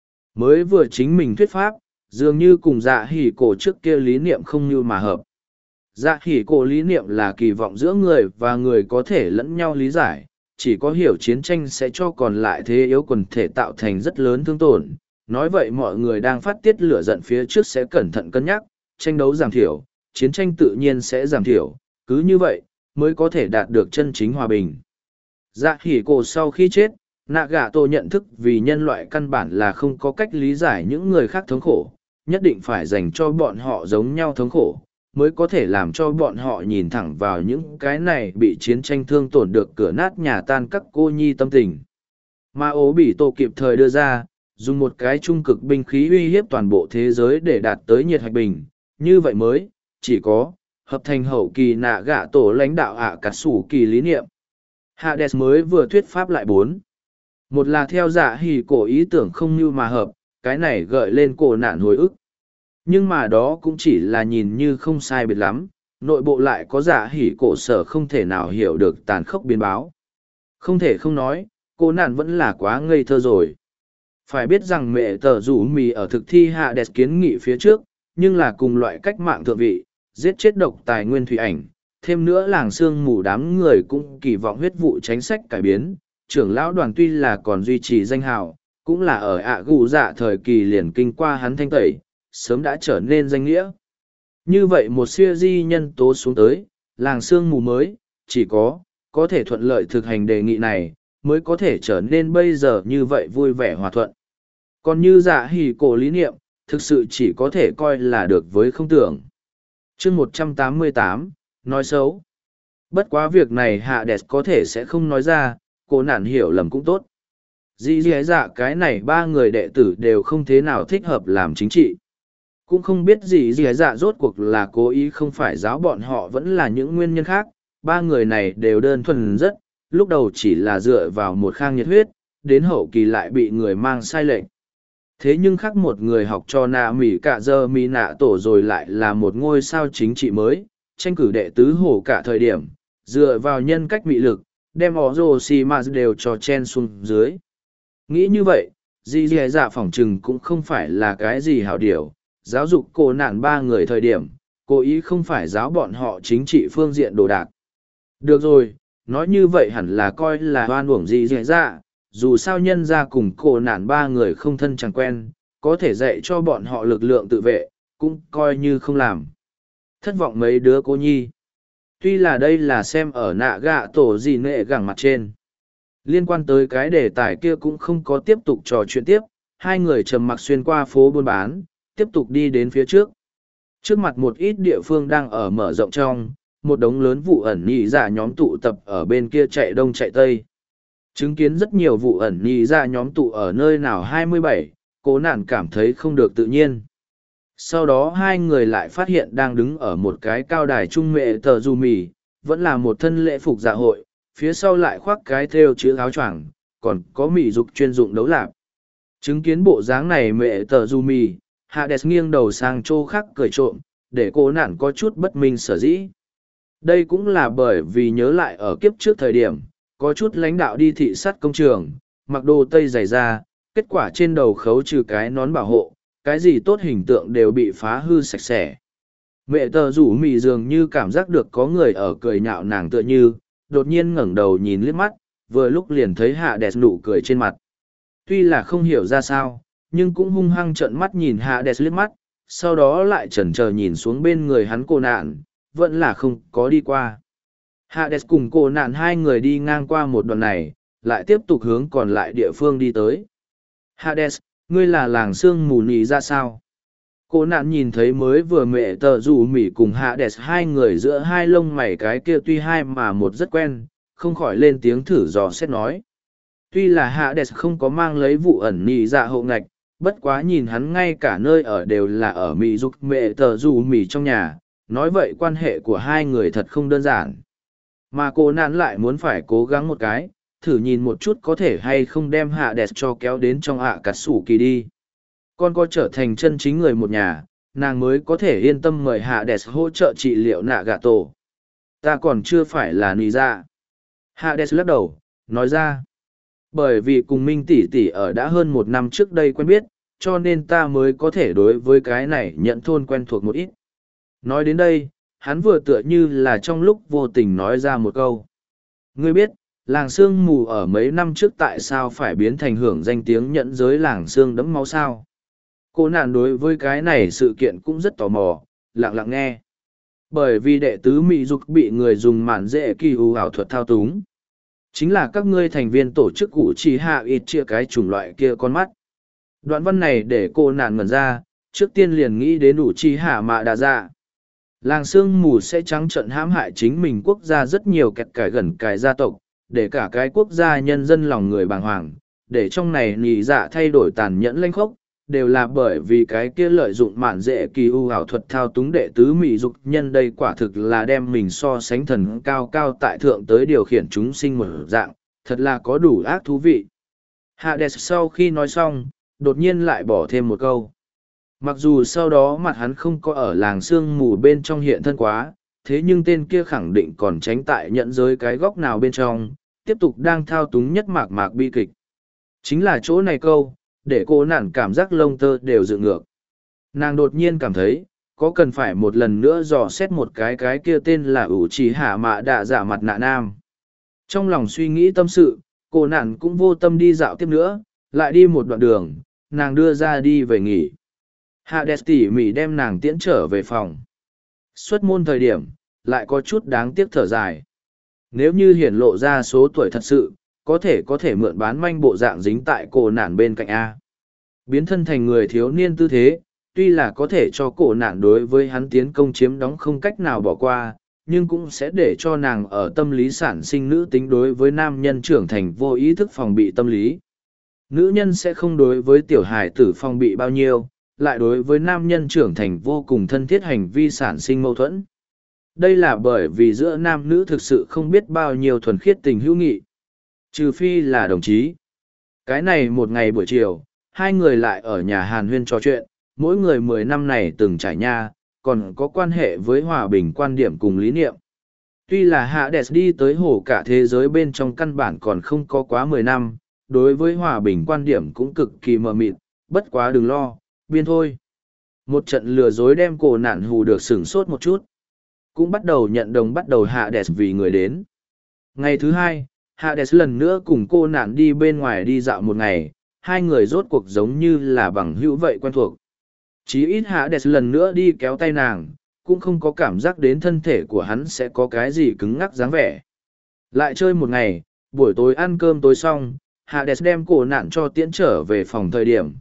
Mới vừa chính mình thuyết pháp, dường như cùng dạ hỉ cổ trước kia lý niệm không như mà hợp. Dạ hỉ cổ lý niệm là kỳ vọng giữa người và người có thể lẫn nhau lý giải, chỉ có hiểu chiến tranh sẽ cho còn lại thế yếu quần thể tạo thành rất lớn thương tổn. Nói vậy mọi người đang phát tiết lửa giận phía trước sẽ cẩn thận cân nhắc, tranh đấu giảm thiểu, chiến tranh tự nhiên sẽ giảm thiểu, cứ như vậy, mới có thể đạt được chân chính hòa bình. Dạ hỉ cổ sau khi chết, Nagato nhận thức vì nhân loại căn bản là không có cách lý giải những người khác thống khổ, nhất định phải dành cho bọn họ giống nhau thống khổ, mới có thể làm cho bọn họ nhìn thẳng vào những cái này bị chiến tranh thương tổn được cửa nát nhà tan các cô nhi tâm tình. Mà ố bị tổ kịp thời đưa ra, dùng một cái trung cực binh khí uy hiếp toàn bộ thế giới để đạt tới nhiệt hạch bình, như vậy mới, chỉ có, hợp thành hậu kỳ nạ gạ tổ lãnh đạo cả sủ kỳ lý niệm. Hades mới vừa thuyết pháp lại bốn. Một là theo dạ hỉ cổ ý tưởng không như mà hợp, cái này gợi lên cổ nạn hồi ức. Nhưng mà đó cũng chỉ là nhìn như không sai biệt lắm, nội bộ lại có dạ hỉ cổ sở không thể nào hiểu được tàn khốc biến báo. Không thể không nói, cổ nạn vẫn là quá ngây thơ rồi. Phải biết rằng mẹ tờ rủ mì ở thực thi Hades kiến nghị phía trước, nhưng là cùng loại cách mạng thượng vị, giết chết độc tài nguyên thủy ảnh. Thêm nữa làng sương mù đám người cũng kỳ vọng huyết vụ tránh sách cải biến, trưởng lão đoàn tuy là còn duy trì danh hào, cũng là ở gù dạ thời kỳ liền kinh qua hắn thanh tẩy, sớm đã trở nên danh nghĩa. Như vậy một siêu di nhân tố xuống tới, làng sương mù mới, chỉ có thể thuận lợi thực hành đề nghị này, mới có thể trở nên bây giờ như vậy vui vẻ hòa thuận. Còn như dạ hỉ cổ lý niệm, thực sự chỉ có thể coi là được với không tưởng. Chương 188, nói xấu. Bất quá việc này Hades có thể sẽ không nói ra, cô nản hiểu lầm cũng tốt. Dĩ dạ cái này ba người đệ tử đều không thế nào thích hợp làm chính trị. Cũng không biết dĩ dạ rốt cuộc là cố ý không phải giáo bọn họ vẫn là những nguyên nhân khác. Ba người này đều đơn thuần rất, lúc đầu chỉ là dựa vào một khang nhiệt huyết, đến hậu kỳ lại bị người mang sai lệch. Thế nhưng khác một người học cho nạ mỉ cả giờ mỉ nạ tổ rồi lại là một ngôi sao chính trị mới, tranh cử đệ tứ hổ cả thời điểm, dựa vào nhân cách mị lực, đem Orochimaru đều cho chen xuống dưới. Nghĩ như vậy, Di dạ phỏng chừng cũng không phải là cái gì hảo điều, giáo dục cô nạn ba người thời điểm, cố ý không phải giáo bọn họ chính trị phương diện đồ đạc. Được rồi, nói như vậy hẳn là coi là hoan uổng Di dạ, dù sao nhân ra cùng cô nạn ba người không thân chẳng quen, có thể dạy cho bọn họ lực lượng tự vệ, cũng coi như không làm. Thất vọng mấy đứa cô nhi. Tuy là đây là xem ở nạ gạ tổ gì nệ gẳng mặt trên. Liên quan tới cái đề tài kia cũng không có tiếp tục trò chuyện tiếp, hai người trầm mặc xuyên qua phố buôn bán, tiếp tục đi đến phía trước. Trước mặt một ít địa phương đang ở mở rộng trong, một đống lớn vụ ẩn nhị dạ nhóm tụ tập ở bên kia chạy đông chạy tây. Chứng kiến rất nhiều vụ ẩn nhị dạ nhóm tụ ở nơi nào 27, cố nạn cảm thấy không được tự nhiên. Sau đó hai người lại phát hiện đang đứng ở một cái cao đài trung mệ tờ dù mì, vẫn là một thân lễ phục dạ hội, phía sau lại khoác cái thêu chữ áo choàng, còn có mì dục chuyên dụng đấu lạp. Chứng kiến bộ dáng này mệ tờ dù mì, Hades nghiêng đầu sang chỗ khác cười trộm, để cô nạn có chút bất minh sở dĩ. Đây cũng là bởi vì nhớ lại ở kiếp trước thời điểm, có chút lãnh đạo đi thị sát công trường, mặc đồ tây dày da, kết quả trên đầu khấu trừ cái nón bảo hộ, cái gì tốt hình tượng đều bị phá hư sạch sẽ. Mẹ tờ rủ mì dường như cảm giác được có người ở cười nhạo nàng tựa như, đột nhiên ngẩng đầu nhìn liếc mắt, vừa lúc liền thấy Hades nụ cười trên mặt. Tuy là không hiểu ra sao, nhưng cũng hung hăng trợn mắt nhìn Hades liếc mắt, sau đó lại chần chờ nhìn xuống bên người hắn cô nạn, vẫn là không có đi qua. Hades cùng cô nạn hai người đi ngang qua một đoạn này, lại tiếp tục hướng còn lại địa phương đi tới. Hades, ngươi là làng sương mù nhị ra sao? Cô nạn nhìn thấy mới vừa mẹ tờ rủ mỉ cùng Hades hai người giữa hai lông mày cái kia tuy hai mà một rất quen, không khỏi lên tiếng thử dò xét nói. Tuy là Hades không có mang lấy vụ ẩn nhị dạ hộ ngạch, bất quá nhìn hắn ngay cả nơi ở đều là ở mị dục mẹ tờ rủ mỉ trong nhà, nói vậy quan hệ của hai người thật không đơn giản. Mà cô nạn lại muốn phải cố gắng một cái, thử nhìn một chút có thể hay không đem Hades cho kéo đến trong ạ cắt sủ kỳ đi. Con có trở thành chân chính người một nhà, nàng mới có thể yên tâm mời Hades hỗ trợ trị liệu nạ gạ tổ. Ta còn chưa phải là nì ra. Hades lắc đầu, nói ra. Bởi vì cùng Minh tỷ tỷ ở đã hơn một năm trước đây quen biết, cho nên ta mới có thể đối với cái này nhận thôn quen thuộc một ít. Nói đến đây, hắn vừa tựa như là trong lúc vô tình nói ra một câu. Ngươi biết, làng sương mù ở mấy năm trước tại sao phải biến thành hưởng danh tiếng nhẫn giới làng sương đẫm máu sao? Cô nạn đối với cái này sự kiện cũng rất tò mò, lặng lặng nghe. Bởi vì đệ tứ Mị Dục bị người dùng mạn dễ kỳ ưu ảo thuật thao túng. Chính là các ngươi thành viên tổ chức cụ chỉ hạ ít chia cái chủng loại kia con mắt. Đoạn văn này để cô nạn ngẩn ra, trước tiên liền nghĩ đến đủ chi hạ mạ đà dạ. Làng sương mù sẽ trắng trận hãm hại chính mình quốc gia rất nhiều kẹt cải gần cải gia tộc, để cả cái quốc gia nhân dân lòng người bàng hoàng, để trong này nì dạ thay đổi tàn nhẫn lanh khốc, đều là bởi vì cái kia lợi dụng mạn dễ kỳ ưu ảo thuật thao túng đệ tứ Mị Dục nhân đây quả thực là đem mình so sánh thần cao cao tại thượng tới điều khiển chúng sinh một dạng, thật là có đủ ác thú vị. Hades sau khi nói xong, đột nhiên lại bỏ thêm một câu. Mặc dù sau đó mặt hắn không có ở làng sương mù bên trong hiện thân quá, thế nhưng tên kia khẳng định còn tránh tại nhận giới cái góc nào bên trong, tiếp tục đang thao túng nhất mạc mạc bi kịch. Chính là chỗ này câu, để cô nản cảm giác lông tơ đều dựng ngược. Nàng đột nhiên cảm thấy, có cần phải một lần nữa dò xét một cái kia tên là ủ trì hạ mạ đạ giả mặt nạ nam. Trong lòng suy nghĩ tâm sự, cô nản cũng vô tâm đi dạo tiếp nữa, lại đi một đoạn đường, nàng đưa ra đi về nghỉ. Hades tỉ mỉ đem nàng tiễn trở về phòng. Xuất môn thời điểm, lại có chút đáng tiếc thở dài. Nếu như hiển lộ ra số tuổi thật sự, có thể mượn bán manh bộ dạng dính tại cổ nản bên cạnh A. Biến thân thành người thiếu niên tư thế, tuy là có thể cho cổ nạn đối với hắn tiến công chiếm đóng không cách nào bỏ qua, nhưng cũng sẽ để cho nàng ở tâm lý sản sinh nữ tính đối với nam nhân trưởng thành vô ý thức phòng bị tâm lý. Nữ nhân sẽ không đối với tiểu hài tử phòng bị bao nhiêu, lại đối với nam nhân trưởng thành vô cùng thân thiết hành vi sản sinh mâu thuẫn. Đây là bởi vì giữa nam nữ thực sự không biết bao nhiêu thuần khiết tình hữu nghị. Trừ phi là đồng chí. Cái này một ngày buổi chiều, hai người lại ở nhà hàn huyên trò chuyện, mỗi người 10 năm này từng trải nha, còn có quan hệ với hòa bình quan điểm cùng lý niệm. Tuy là Hades đi tới hồ cả thế giới bên trong căn bản còn không có quá 10 năm, đối với hòa bình quan điểm cũng cực kỳ mờ mịt, bất quá đừng lo, biên thôi. Một trận lừa dối đem cổ nạn hù được sửng sốt một chút. Cũng bắt đầu nhận đồng bắt đầu Hades vì người đến. Ngày thứ hai, Hades lần nữa cùng cô nạn đi bên ngoài đi dạo một ngày, hai người rốt cuộc giống như là bằng hữu vậy quen thuộc. Chí ít Hades lần nữa đi kéo tay nàng, cũng không có cảm giác đến thân thể của hắn sẽ có cái gì cứng ngắc dáng vẻ. Lại chơi một ngày, buổi tối ăn cơm tối xong, Hades đem cổ nạn cho tiễn trở về phòng thời điểm,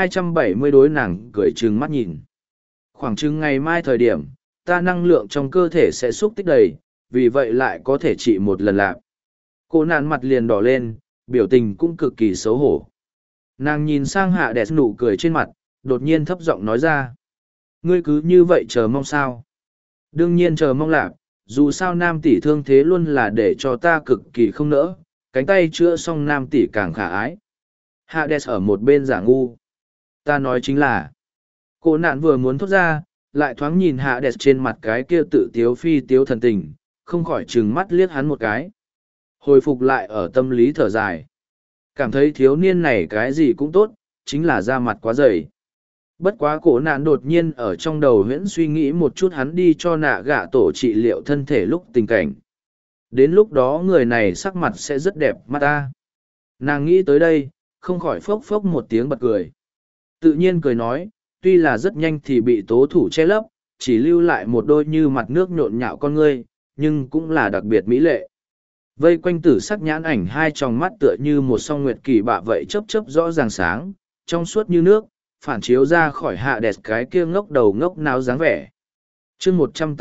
270 đối nàng cười trừng mắt nhìn. Khoảng chừng ngày mai thời điểm, ta năng lượng trong cơ thể sẽ xúc tích đầy, vì vậy lại có thể trị một lần lạc. Cổ nạn mặt liền đỏ lên, biểu tình cũng cực kỳ xấu hổ. Nàng nhìn sang Hades nụ cười trên mặt, đột nhiên thấp giọng nói ra. Ngươi cứ như vậy chờ mong sao? Đương nhiên chờ mong lạc, dù sao nam tỷ thương thế luôn là để cho ta cực kỳ không nỡ, cánh tay chữa xong nam tỷ càng khả ái. Hades ở một bên giả ngu. Ta nói chính là, cô nạn vừa muốn thốt ra, lại thoáng nhìn Hades trên mặt cái kia tự tiếu phi tiếu thần tình, không khỏi trừng mắt liếc hắn một cái. Hồi phục lại ở tâm lý thở dài. Cảm thấy thiếu niên này cái gì cũng tốt, chính là da mặt quá dày. Bất quá cổ nạn đột nhiên ở trong đầu huyễn suy nghĩ một chút hắn đi cho nạ gạ tổ trị liệu thân thể lúc tình cảnh. Đến lúc đó người này sắc mặt sẽ rất đẹp mắt ta. Nàng nghĩ tới đây, không khỏi phốc phốc một tiếng bật cười. Tự nhiên cười nói, tuy là rất nhanh thì bị tố thủ che lấp, chỉ lưu lại một đôi như mặt nước nhộn nhạo con ngươi, nhưng cũng là đặc biệt mỹ lệ. Vây quanh tử sắc nhãn ảnh hai tròng mắt tựa như một song nguyệt kỳ bạ vậy chớp chớp rõ ràng sáng, trong suốt như nước, phản chiếu ra khỏi Hades cái kia ngốc đầu ngốc não dáng vẻ. Chương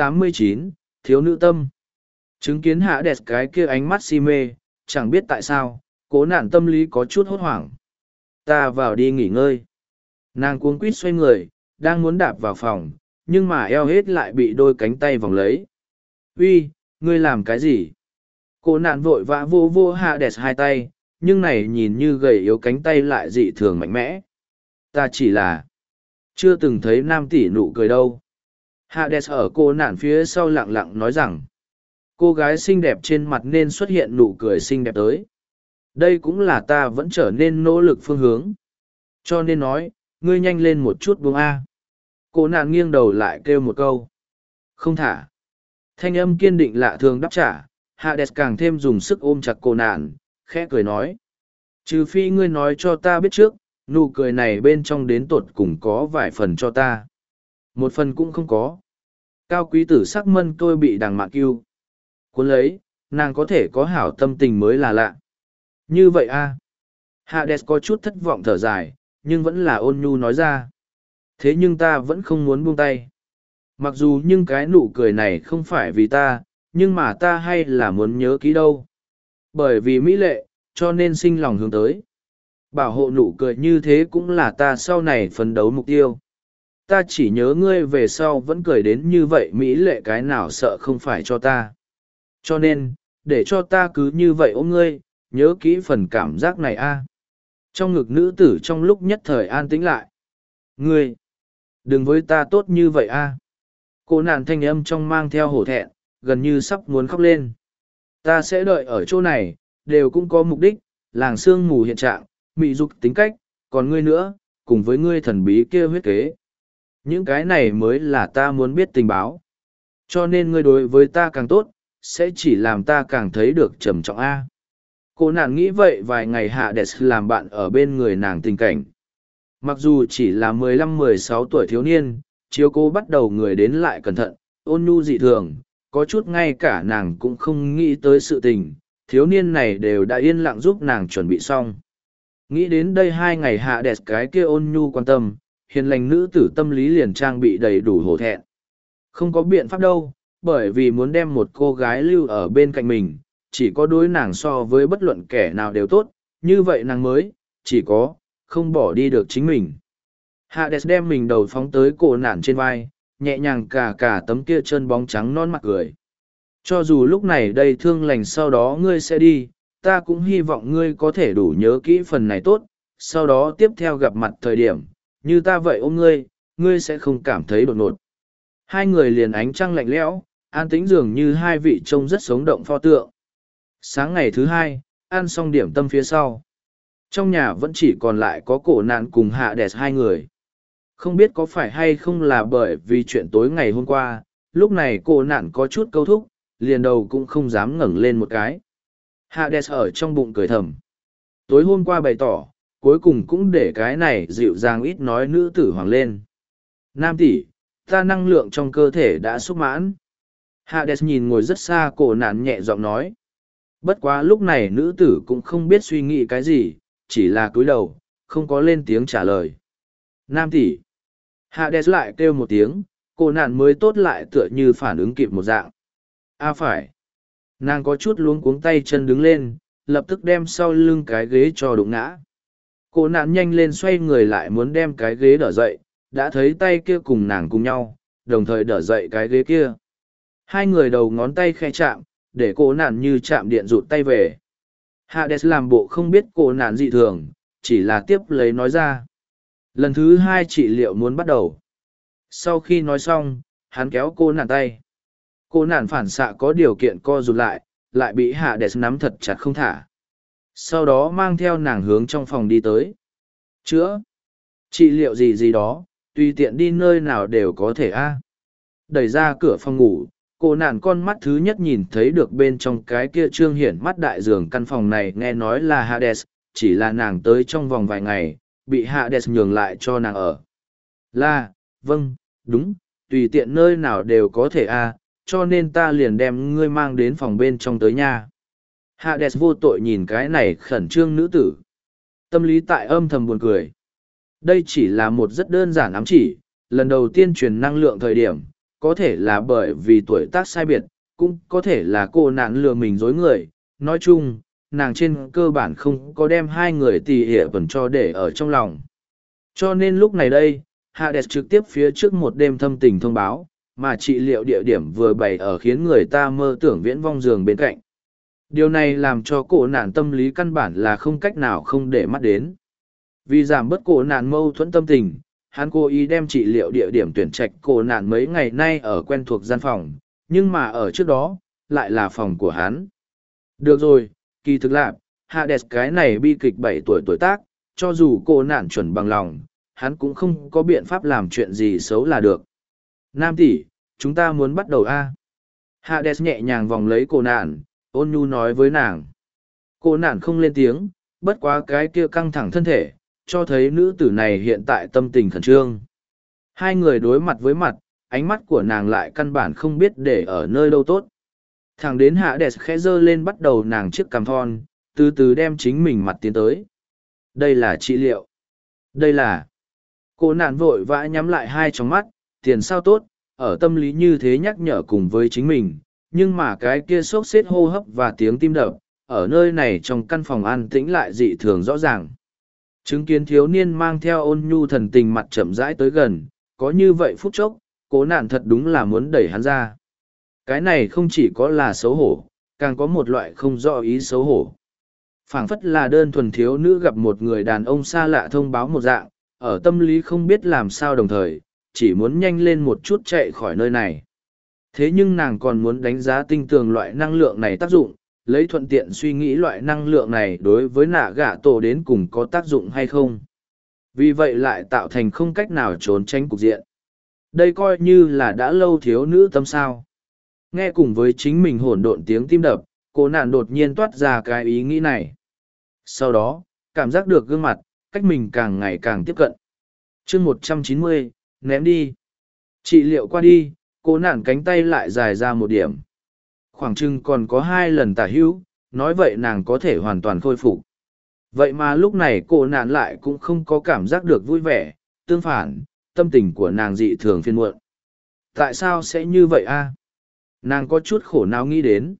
189, thiếu nữ tâm. Chứng kiến Hades cái kia ánh mắt si mê, chẳng biết tại sao, cố nạn tâm lý có chút hốt hoảng. Ta vào đi nghỉ ngơi. Nàng cuống quýt xoay người, đang muốn đạp vào phòng, nhưng mà eo hết lại bị đôi cánh tay vòng lấy. Uy, ngươi làm cái gì? Cô nạn vội vã vô vô Hades hai tay, nhưng này nhìn như gầy yếu cánh tay lại dị thường mạnh mẽ. Ta chỉ là chưa từng thấy nam tỷ nụ cười đâu. Hades ở cô nạn phía sau lặng lặng nói rằng, cô gái xinh đẹp trên mặt nên xuất hiện nụ cười xinh đẹp tới. Đây cũng là ta vẫn trở nên nỗ lực phương hướng. Cho nên nói, ngươi nhanh lên một chút buông A. Cô nạn nghiêng đầu lại kêu một câu. Không thả. Thanh âm kiên định lạ thường đáp trả, Hades càng thêm dùng sức ôm chặt cô nạn, khẽ cười nói. Trừ phi ngươi nói cho ta biết trước, nụ cười này bên trong đến tột cùng có vài phần cho ta. Một phần cũng không có. Cao quý tử sắc mân tôi bị đằng mạn cưu. Cuốn lấy, nàng có thể có hảo tâm tình mới là lạ. Như vậy a. Hades có chút thất vọng thở dài, nhưng vẫn là ôn nhu nói ra. Thế nhưng ta vẫn không muốn buông tay. Mặc dù nhưng cái nụ cười này không phải vì ta, nhưng mà ta hay là muốn nhớ kỹ đâu. Bởi vì mỹ lệ, cho nên sinh lòng hướng tới. Bảo hộ nụ cười như thế cũng là ta sau này phấn đấu mục tiêu. Ta chỉ nhớ ngươi về sau vẫn cười đến như vậy mỹ lệ cái nào sợ không phải cho ta. Cho nên, để cho ta cứ như vậy ôm ngươi, nhớ kỹ phần cảm giác này a. Trong ngực nữ tử trong lúc nhất thời an tĩnh lại. Ngươi, đừng với ta tốt như vậy a. Cô nàng thanh âm trong mang theo hổ thẹn, gần như sắp muốn khóc lên. Ta sẽ đợi ở chỗ này, đều cũng có mục đích, làng sương mù hiện trạng, mị dục tính cách, còn ngươi nữa, cùng với ngươi thần bí kia huyết kế. Những cái này mới là ta muốn biết tình báo. Cho nên ngươi đối với ta càng tốt, sẽ chỉ làm ta càng thấy được trầm trọng A. Cô nàng nghĩ vậy vài ngày Hades làm bạn ở bên người nàng tình cảnh. Mặc dù chỉ là 15-16 tuổi thiếu niên, chiếu cô bắt đầu người đến lại cẩn thận, ôn nhu dị thường, có chút ngay cả nàng cũng không nghĩ tới sự tình, thiếu niên này đều đã yên lặng giúp nàng chuẩn bị xong. Nghĩ đến đây 2 ngày Hades cái kia ôn nhu quan tâm, hiền lành nữ tử tâm lý liền trang bị đầy đủ hổ thẹn. Không có biện pháp đâu, bởi vì muốn đem một cô gái lưu ở bên cạnh mình, chỉ có đối nàng so với bất luận kẻ nào đều tốt, như vậy nàng mới, chỉ có, không bỏ đi được chính mình. Hades đem mình đầu phóng tới cổ nạn trên vai, nhẹ nhàng cả tấm kia chân bóng trắng non mặt cười. Cho dù lúc này đây thương lành sau đó ngươi sẽ đi, ta cũng hy vọng ngươi có thể đủ nhớ kỹ phần này tốt, sau đó tiếp theo gặp mặt thời điểm, như ta vậy ôm ngươi, ngươi sẽ không cảm thấy đột ngột. Hai người liền ánh trăng lạnh lẽo, an tĩnh dường như hai vị trông rất sống động pho tượng. Sáng ngày thứ hai, ăn xong điểm tâm phía sau. Trong nhà vẫn chỉ còn lại có cổ nạn cùng Hades hai người. Không biết có phải hay không là bởi vì chuyện tối ngày hôm qua, lúc này cổ nạn có chút câu thúc, liền đầu cũng không dám ngẩng lên một cái. Hades ở trong bụng cười thầm. Tối hôm qua bày tỏ, cuối cùng cũng để cái này dịu dàng ít nói nữ tử hoàng lên. Nam tỷ, ta năng lượng trong cơ thể đã xúc mãn. Hades nhìn ngồi rất xa cổ nạn nhẹ giọng nói. Bất quá lúc này nữ tử cũng không biết suy nghĩ cái gì, chỉ là cúi đầu, không có lên tiếng trả lời. Nam tỷ. Hades lại kêu một tiếng, cổ nạn mới tốt lại tựa như phản ứng kịp một dạng. Phải. Nàng có chút luống cuống tay chân đứng lên, lập tức đem sau lưng cái ghế cho đụng ngã. Cổ nạn nhanh lên xoay người lại muốn đem cái ghế đỡ dậy, đã thấy tay kia cùng nàng cùng nhau, đồng thời đỡ dậy cái ghế kia. Hai người đầu ngón tay khe chạm, để cổ nạn như chạm điện rụt tay về. Hades làm bộ không biết cổ nạn dị thường, chỉ là tiếp lấy nói ra. Lần thứ hai trị liệu muốn bắt đầu. Sau khi nói xong, hắn kéo cô nạn tay. Cô nạn phản xạ có điều kiện co rụt lại bị Hades nắm thật chặt không thả. Sau đó mang theo nàng hướng trong phòng đi tới. Chữa. Trị liệu gì đó, tùy tiện đi nơi nào đều có thể Đẩy ra cửa phòng ngủ, cô nạn con mắt thứ nhất nhìn thấy được bên trong cái kia trương hiển mắt đại giường căn phòng này nghe nói là Hades, chỉ là nàng tới trong vòng vài ngày, bị Hades nhường lại cho nàng ở. Vâng, đúng, tùy tiện nơi nào đều có thể cho nên ta liền đem ngươi mang đến phòng bên trong tới nha. Hades vô tội nhìn cái này khẩn trương nữ tử. Tâm lý tại âm thầm buồn cười. Đây chỉ là một rất đơn giản ám chỉ, lần đầu tiên truyền năng lượng thời điểm, có thể là bởi vì tuổi tác sai biệt, cũng có thể là cô nạn lừa mình dối người. Nói chung, nàng trên cơ bản không có đem hai người tỉ hệ vẫn cho để ở trong lòng. Cho nên lúc này đây, Hades trực tiếp phía trước một đêm thâm tình thông báo, mà trị liệu địa điểm vừa bày ở khiến người ta mơ tưởng viễn vong giường bên cạnh. Điều này làm cho cổ nạn tâm lý căn bản là không cách nào không để mắt đến. Vì giảm bớt cổ nạn mâu thuẫn tâm tình, hắn cố ý đem trị liệu địa điểm tuyển trạch cổ nạn mấy ngày nay ở quen thuộc gian phòng, nhưng mà ở trước đó, lại là phòng của hắn. Được rồi, kỳ thực lạc, Hades cái này bi kịch 7 tuổi tác, cho dù cổ nạn chuẩn bằng lòng, hắn cũng không có biện pháp làm chuyện gì xấu là được. Nam tỷ, chúng ta muốn bắt đầu Hades nhẹ nhàng vòng lấy cổ nạn, ôn nhu nói với nàng. Cổ nạn không lên tiếng, bất quá cái kia căng thẳng thân thể, cho thấy nữ tử này hiện tại tâm tình khẩn trương. Hai người đối mặt với mặt, ánh mắt của nàng lại căn bản không biết để ở nơi đâu tốt. Thẳng đến Hades khẽ giơ lên bắt đầu nàng chiếc cằm thon, từ từ đem chính mình mặt tiến tới. Đây là trị liệu. Đây là... Cô nạn vội vã nhắm lại hai tròng mắt, tiền sao tốt, ở tâm lý như thế nhắc nhở cùng với chính mình, nhưng mà cái kia sốc xếp hô hấp và tiếng tim đập, ở nơi này trong căn phòng an tĩnh lại dị thường rõ ràng. Chứng kiến thiếu niên mang theo ôn nhu thần tình mặt chậm rãi tới gần, có như vậy phút chốc, cố nạn thật đúng là muốn đẩy hắn ra. Cái này không chỉ có là xấu hổ, càng có một loại không rõ ý xấu hổ. Phảng phất là đơn thuần thiếu nữ gặp một người đàn ông xa lạ thông báo một dạng, ở tâm lý không biết làm sao đồng thời, chỉ muốn nhanh lên một chút chạy khỏi nơi này. Thế nhưng nàng còn muốn đánh giá tinh tường loại năng lượng này tác dụng, lấy thuận tiện suy nghĩ loại năng lượng này đối với nạ gạ tổ đến cùng có tác dụng hay không. Vì vậy lại tạo thành không cách nào trốn tránh cục diện. Đây coi như là đã lâu thiếu nữ tâm sao. Nghe cùng với chính mình hỗn độn tiếng tim đập, cô nạn đột nhiên toát ra cái ý nghĩ này. Sau đó, cảm giác được gương mặt, cách mình càng ngày càng tiếp cận. chương 190, ném đi. Trị liệu qua đi, cô nạn cánh tay lại dài ra một điểm. Khoảng chừng còn có 2 lần tả hữu, nói vậy nàng có thể hoàn toàn khôi phục. Vậy mà lúc này cô nạn lại cũng không có cảm giác được vui vẻ, tương phản, tâm tình của nàng dị thường phiền muộn. Tại sao sẽ như vậy a? Nàng có chút khổ não nghĩ đến.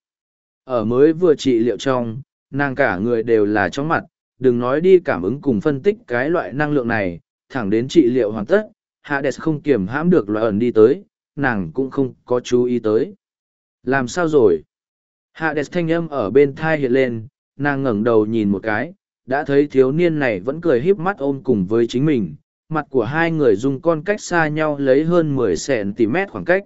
Ở mới vừa trị liệu trong, nàng cả người đều là chóng mặt, đừng nói đi cảm ứng cùng phân tích cái loại năng lượng này, thẳng đến trị liệu hoàn tất, Hades không kiềm hãm được loại ẩn đi tới, nàng cũng không có chú ý tới. Làm sao rồi? Hades thanh âm ở bên thai hiện lên, nàng ngẩng đầu nhìn một cái, đã thấy thiếu niên này vẫn cười híp mắt ôm cùng với chính mình, mặt của hai người dùng con cách xa nhau lấy hơn 10 cm khoảng cách.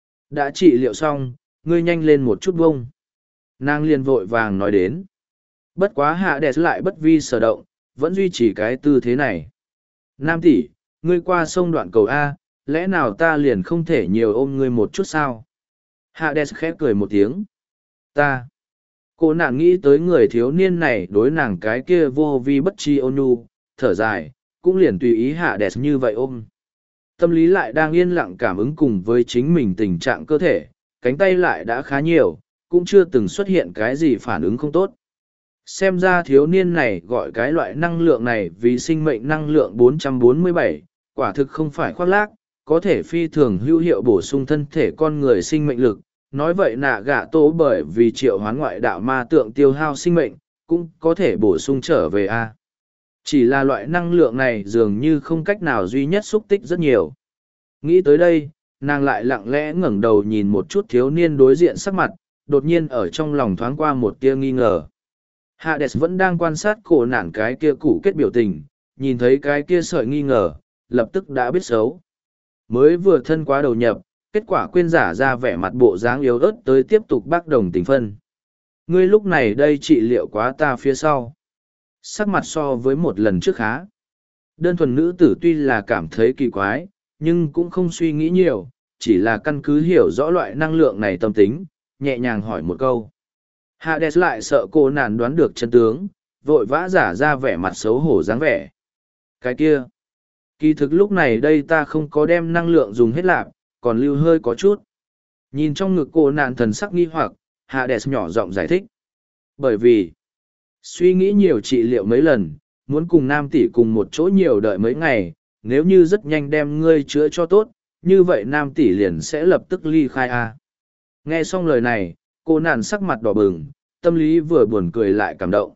Đã trị liệu xong, ngươi nhanh lên một chút bông. Nàng liền vội vàng nói đến. Bất quá Hades lại bất vi sở động, vẫn duy trì cái tư thế này. Nam tỷ, ngươi qua sông đoạn cầu A, lẽ nào ta liền không thể nhiều ôm ngươi một chút sao? Hades khẽ cười một tiếng. Ta. Cô nàng nghĩ tới người thiếu niên này đối nàng cái kia vô vi bất tri ôn nhu, thở dài, cũng liền tùy ý Hades như vậy ôm. Tâm lý lại đang yên lặng cảm ứng cùng với chính mình tình trạng cơ thể, cánh tay lại đã khá nhiều, cũng chưa từng xuất hiện cái gì phản ứng không tốt. Xem ra thiếu niên này gọi cái loại năng lượng này vì sinh mệnh năng lượng 447, quả thực không phải khoác lác, có thể phi thường hữu hiệu bổ sung thân thể con người sinh mệnh lực. Nói vậy nạ gạ tổ bởi vì triệu hoán ngoại đạo ma tượng tiêu hao sinh mệnh, cũng có thể bổ sung trở về A. Chỉ là loại năng lượng này dường như không cách nào duy nhất xúc tích rất nhiều. Nghĩ tới đây, nàng lại lặng lẽ ngẩng đầu nhìn một chút thiếu niên đối diện sắc mặt, đột nhiên ở trong lòng thoáng qua một tia nghi ngờ. Hades vẫn đang quan sát cổ nạn cái kia củ kết biểu tình, nhìn thấy cái kia sợi nghi ngờ, lập tức đã biết xấu. Mới vừa thân quá đầu nhập, kết quả quên giả ra vẻ mặt bộ dáng yếu ớt tới tiếp tục bác đồng tình phân. Ngươi lúc này đây trị liệu quá ta phía sau. Sắc mặt so với một lần trước khá. Đơn thuần nữ tử tuy là cảm thấy kỳ quái, nhưng cũng không suy nghĩ nhiều, chỉ là căn cứ hiểu rõ loại năng lượng này tâm tính, nhẹ nhàng hỏi một câu. Hades lại sợ cô nàng đoán được chân tướng, vội vã giả ra vẻ mặt xấu hổ dáng vẻ. Cái kia, kỳ thực lúc này đây ta không có đem năng lượng dùng hết lạc, còn lưu hơi có chút. Nhìn trong ngực cô nàng thần sắc nghi hoặc, Hades nhỏ giọng giải thích. Bởi vì, suy nghĩ nhiều trị liệu mấy lần, muốn cùng nam tỷ cùng một chỗ nhiều đợi mấy ngày, nếu như rất nhanh đem ngươi chữa cho tốt, như vậy nam tỷ liền sẽ lập tức ly khai a. Nghe xong lời này, cô nàng sắc mặt đỏ bừng, tâm lý vừa buồn cười lại cảm động.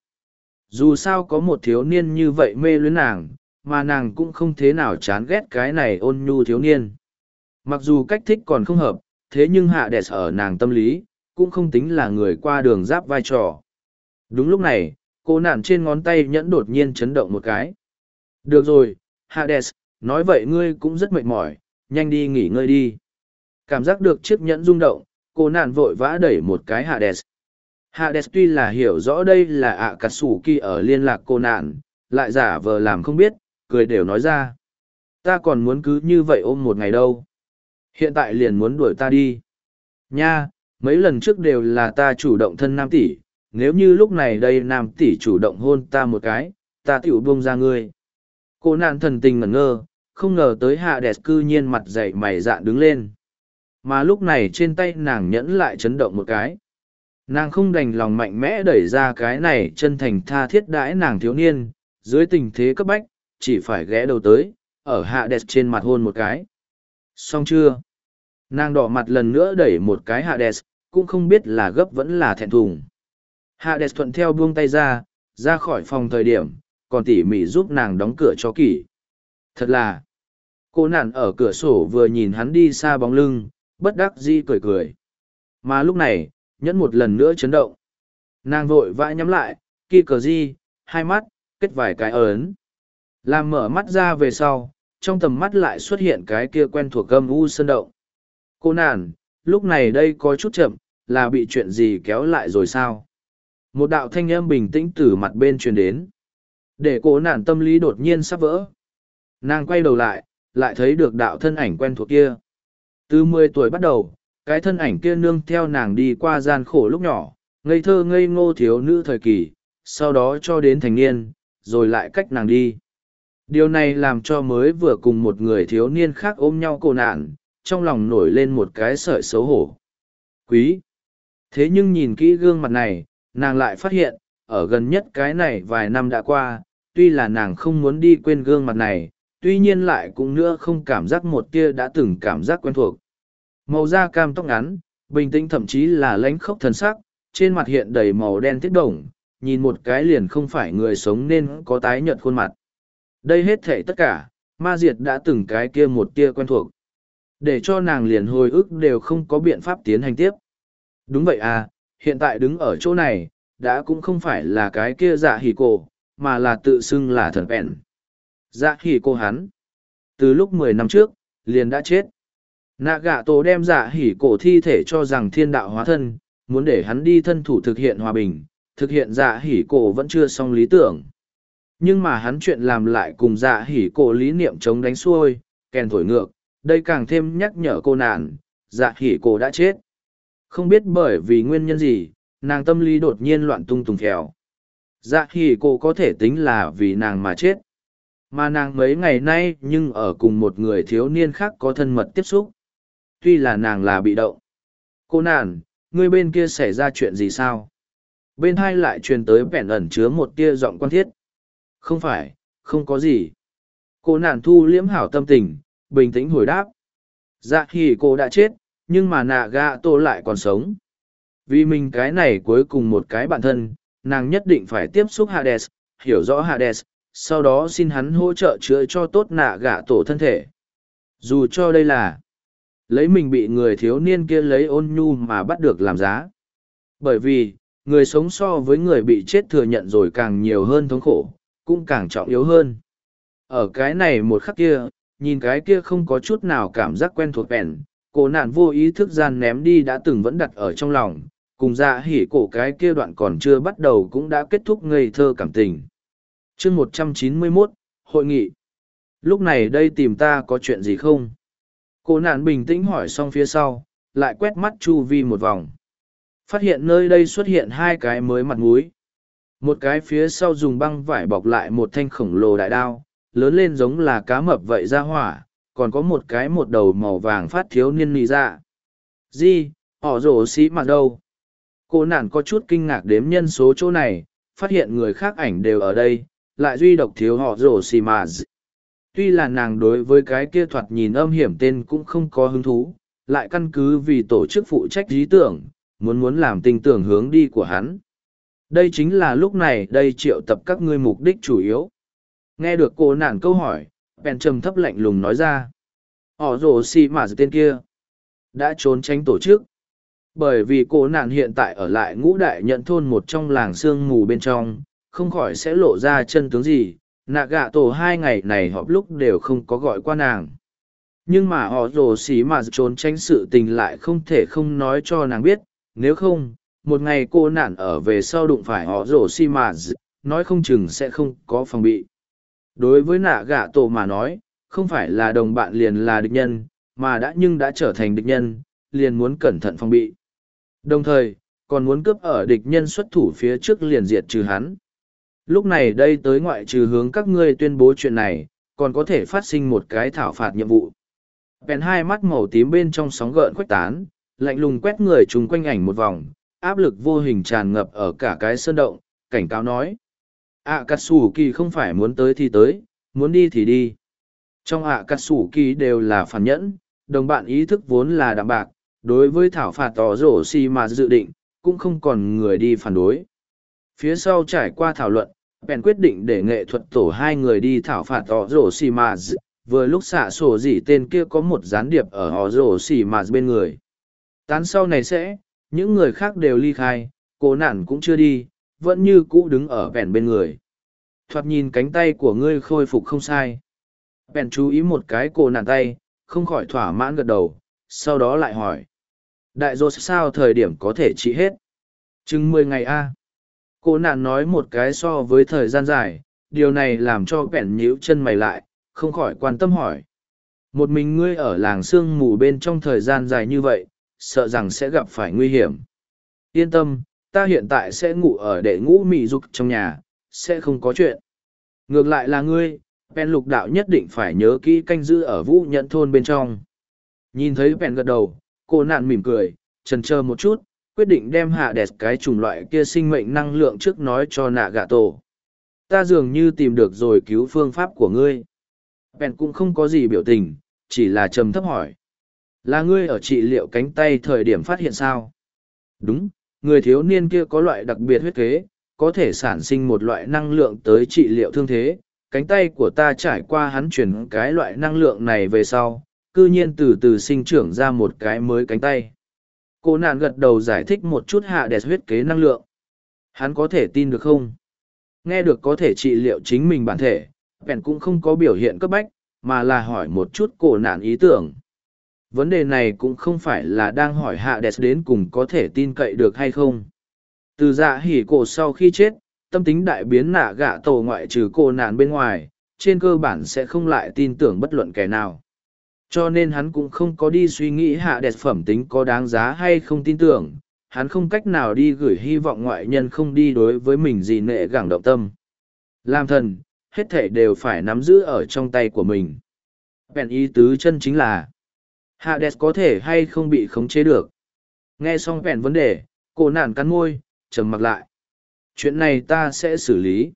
Dù sao có một thiếu niên như vậy mê luyến nàng, mà nàng cũng không thế nào chán ghét cái này ôn nhu thiếu niên. Mặc dù cách thích còn không hợp, thế nhưng Hades ở nàng tâm lý, cũng không tính là người qua đường giáp vai trò. Đúng lúc này, cô nàng trên ngón tay nhẫn đột nhiên chấn động một cái. Được rồi, Hades, nói vậy ngươi cũng rất mệt mỏi, nhanh đi nghỉ ngơi đi. Cảm giác được chiếc nhẫn rung động, cô nàng vội vã đẩy một cái Hades. Hades tuy là hiểu rõ đây là Akatsuki ở liên lạc cô nạn, lại giả vờ làm không biết, cười đều nói ra. Ta còn muốn cứ như vậy ôm một ngày đâu. Hiện tại liền muốn đuổi ta đi. Nha, mấy lần trước đều là ta chủ động thân nam tỷ, nếu như lúc này đây nam tỷ chủ động hôn ta một cái, ta tiểu buông ra ngươi. Cô nạn thần tình ngẩn ngơ, không ngờ tới Hades cư nhiên mặt dậy mày dạn đứng lên. Mà lúc này trên tay nàng nhẫn lại chấn động một cái. Nàng không đành lòng mạnh mẽ đẩy ra cái này chân thành tha thiết đãi nàng thiếu niên, dưới tình thế cấp bách, chỉ phải ghé đầu tới, ở Hades trên mặt hôn một cái. Xong chưa? Nàng đỏ mặt lần nữa đẩy một cái Hades, cũng không biết là gấp vẫn là thẹn thùng. Hades thuận theo buông tay ra khỏi phòng thời điểm, còn tỉ mỉ giúp nàng đóng cửa cho kỹ. Thật là, cô nạn ở cửa sổ vừa nhìn hắn đi xa bóng lưng, bất đắc dĩ cười cười. Mà lúc này, nhẫn một lần nữa chấn động. Nàng vội vã nhắm lại, kỳ cờ di, hai mắt, kết vài cái ấn. Làm mở mắt ra về sau, trong tầm mắt lại xuất hiện cái kia quen thuộc âm u sơn động. Cô nàn, lúc này đây có chút chậm, là bị chuyện gì kéo lại rồi sao? Một đạo thanh âm bình tĩnh từ mặt bên truyền đến. Để cô nàn tâm lý đột nhiên sắp vỡ. Nàng quay đầu lại thấy được đạo thân ảnh quen thuộc kia. Từ 10 tuổi bắt đầu, cái thân ảnh kia nương theo nàng đi qua gian khổ lúc nhỏ, ngây thơ ngây ngô thiếu nữ thời kỳ, sau đó cho đến thành niên, rồi lại cách nàng đi. Điều này làm cho mới vừa cùng một người thiếu niên khác ôm nhau cô nạn, trong lòng nổi lên một cái sợi xấu hổ. Quý! Thế nhưng nhìn kỹ gương mặt này, nàng lại phát hiện, ở gần nhất cái này vài năm đã qua, tuy là nàng không muốn đi quên gương mặt này, tuy nhiên lại cũng nữa không cảm giác một tia đã từng cảm giác quen thuộc. Màu da cam tóc ngắn, bình tĩnh thậm chí là lãnh khốc thần sắc, trên mặt hiện đầy màu đen thiết đồng, nhìn một cái liền không phải người sống nên có tái nhợt khuôn mặt. Đây hết thảy tất cả, ma diệt đã từng cái kia một tia quen thuộc. Để cho nàng liền hồi ức đều không có biện pháp tiến hành tiếp. Đúng vậy à, hiện tại đứng ở chỗ này, đã cũng không phải là cái kia dạ hỉ cổ, mà là tự xưng là thần bèn. Dạ hỉ cổ hắn. Từ lúc 10 năm trước, liền đã chết. Nạ gạ tổ đem dạ hỉ cổ thi thể cho rằng thiên đạo hóa thân, muốn để hắn đi thân thủ thực hiện hòa bình, thực hiện dạ hỉ cổ vẫn chưa xong lý tưởng. Nhưng mà hắn chuyện làm lại cùng dạ hỉ cổ lý niệm chống đánh xuôi, kèn thổi ngược, đây càng thêm nhắc nhở cô nạn, dạ hỉ cổ đã chết. Không biết bởi vì nguyên nhân gì, nàng tâm lý đột nhiên loạn tung tùng phèo. Dạ hỉ cổ có thể tính là vì nàng mà chết. Mà nàng mấy ngày nay nhưng ở cùng một người thiếu niên khác có thân mật tiếp xúc. Tuy là nàng là bị động. Cô nạn, ngươi bên kia xảy ra chuyện gì sao? Bên hai lại truyền tới vẻn ẩn chứa một tia giọng quan thiết. Không phải, không có gì. Cô nạn thu liễm hảo tâm tình, bình tĩnh hồi đáp. Dạ thì cô đã chết, nhưng mà nạ gạ tô lại còn sống. Vì mình cái này cuối cùng một cái bạn thân, nàng nhất định phải tiếp xúc Hades, hiểu rõ Hades, sau đó xin hắn hỗ trợ chữa cho tốt nạ gạ tổ thân thể. Dù cho đây là lấy mình bị người thiếu niên kia lấy ôn nhu mà bắt được làm giá. Bởi vì, người sống so với người bị chết thừa nhận rồi càng nhiều hơn thống khổ, cũng càng trọng yếu hơn. Ở cái này một khắc kia, nhìn cái kia không có chút nào cảm giác quen thuộc bèn, cô nạn vô ý thức gian ném đi đã từng vẫn đặt ở trong lòng, cùng dạ hỉ cổ cái kia đoạn còn chưa bắt đầu cũng đã kết thúc ngây thơ cảm tình. Chương 191, Hội nghị. Lúc này đây tìm ta có chuyện gì không? Cô nạn bình tĩnh hỏi xong phía sau, lại quét mắt chu vi một vòng. Phát hiện nơi đây xuất hiện hai cái mới mặt mũi. Một cái phía sau dùng băng vải bọc lại một thanh khổng lồ đại đao, lớn lên giống là cá mập vậy ra hỏa, còn có một cái một đầu màu vàng phát thiếu niên nì ra. Gì, họ rổ xí mặt đâu? Cô nạn có chút kinh ngạc đếm nhân số chỗ này, phát hiện người khác ảnh đều ở đây, lại duy độc thiếu họ rổ xì mà. Tuy là nàng đối với cái kia thoạt nhìn âm hiểm tên cũng không có hứng thú, lại căn cứ vì tổ chức phụ trách lý tưởng, muốn làm tình tưởng hướng đi của hắn. Đây chính là lúc này đây triệu tập các ngươi mục đích chủ yếu. Nghe được cô nạn câu hỏi, bèn trầm thấp lạnh lùng nói ra. Họ rổ xì mà tên kia đã trốn tránh tổ chức. Bởi vì cô nạn hiện tại ở lại ngũ đại nhận thôn một trong làng sương mù bên trong, không khỏi sẽ lộ ra chân tướng gì. Nạ gạ tổ 2 ngày này họp lúc đều không có gọi qua nàng. Nhưng mà họ rồ xí mà trốn tránh sự tình lại không thể không nói cho nàng biết, nếu không, một ngày cô nạn ở về sau đụng phải họ rồ xí mà nói không chừng sẽ không có phòng bị. Đối với nạ gạ tổ mà nói, không phải là đồng bạn liền là địch nhân, mà đã trở thành địch nhân, liền muốn cẩn thận phòng bị. Đồng thời, còn muốn cướp ở địch nhân xuất thủ phía trước liền diệt trừ hắn. Lúc này đây tới ngoại trừ hướng các ngươi tuyên bố chuyện này, còn có thể phát sinh một cái thảo phạt nhiệm vụ. Bèn hai mắt màu tím bên trong sóng gợn khuếch tán, lạnh lùng quét người chung quanh ảnh một vòng, áp lực vô hình tràn ngập ở cả cái sơn động, cảnh cáo nói. Akatsuki không phải muốn tới thì tới, muốn đi thì đi. Trong Akatsuki đều là phản nhẫn, đồng bạn ý thức vốn là đạm bạc, đối với thảo phạt tỏ rổ xì mà dự định, cũng không còn người đi phản đối. Phía sau trải qua thảo luận, bèn quyết định để nghệ thuật tổ 2 người đi thảo phạt họ rổ xì mà vừa lúc xạ sổ gì tên kia có một gián điệp ở họ rổ xì mà bên người. Tán sau này sẽ, những người khác đều ly khai, cô nạn cũng chưa đi, vẫn như cũ đứng ở bèn bên người. Thoạt nhìn cánh tay của ngươi khôi phục không sai. Bèn chú ý một cái cô nạn tay, không khỏi thỏa mãn gật đầu, sau đó lại hỏi. Đại dô sao thời điểm có thể trị hết? Chừng 10 ngày a. Cô nạn nói một cái so với thời gian dài, điều này làm cho bèn nhíu chân mày lại, không khỏi quan tâm hỏi. Một mình ngươi ở làng sương mù bên trong thời gian dài như vậy, sợ rằng sẽ gặp phải nguy hiểm. Yên tâm, ta hiện tại sẽ ngủ ở đệ ngũ mị dục trong nhà, sẽ không có chuyện. Ngược lại là ngươi, bèn lục đạo nhất định phải nhớ kỹ canh giữ ở vũ nhận thôn bên trong. Nhìn thấy bèn gật đầu, cô nạn mỉm cười, chần chờ một chút, quyết định đem hạ đẹp cái chủng loại kia sinh mệnh năng lượng trước nói cho nạ gạ tổ. Ta dường như tìm được rồi cứu phương pháp của ngươi. Bèn cũng không có gì biểu tình, chỉ là trầm thấp hỏi. Là ngươi ở trị liệu cánh tay thời điểm phát hiện sao? Đúng, người thiếu niên kia có loại đặc biệt huyết kế, có thể sản sinh một loại năng lượng tới trị liệu thương thế. Cánh tay của ta trải qua hắn chuyển cái loại năng lượng này về sau, cư nhiên từ từ sinh trưởng ra một cái mới cánh tay. Cô nạn gật đầu giải thích một chút hạ đẹp huyết kế năng lượng. Hắn có thể tin được không? Nghe được có thể trị liệu chính mình bản thể, Bèn cũng không có biểu hiện cấp bách, mà là hỏi một chút cổ nạn ý tưởng. Vấn đề này cũng không phải là đang hỏi hạ đẹp đến cùng có thể tin cậy được hay không. Từ dạ hỉ cổ sau khi chết, tâm tính đại biến nạ gạ tổ ngoại trừ cổ nạn bên ngoài, trên cơ bản sẽ không lại tin tưởng bất luận kẻ nào. Cho nên hắn cũng không có đi suy nghĩ hạ đẹp phẩm tính có đáng giá hay không tin tưởng, hắn không cách nào đi gửi hy vọng ngoại nhân không đi đối với mình gì nệ gẳng động tâm. Làm thần, hết thể đều phải nắm giữ ở trong tay của mình. Bèn ý tứ chân chính là Hades có thể hay không bị khống chế được. Nghe xong bèn vấn đề, cô nạn cắn môi, trầm mặc lại. Chuyện này ta sẽ xử lý.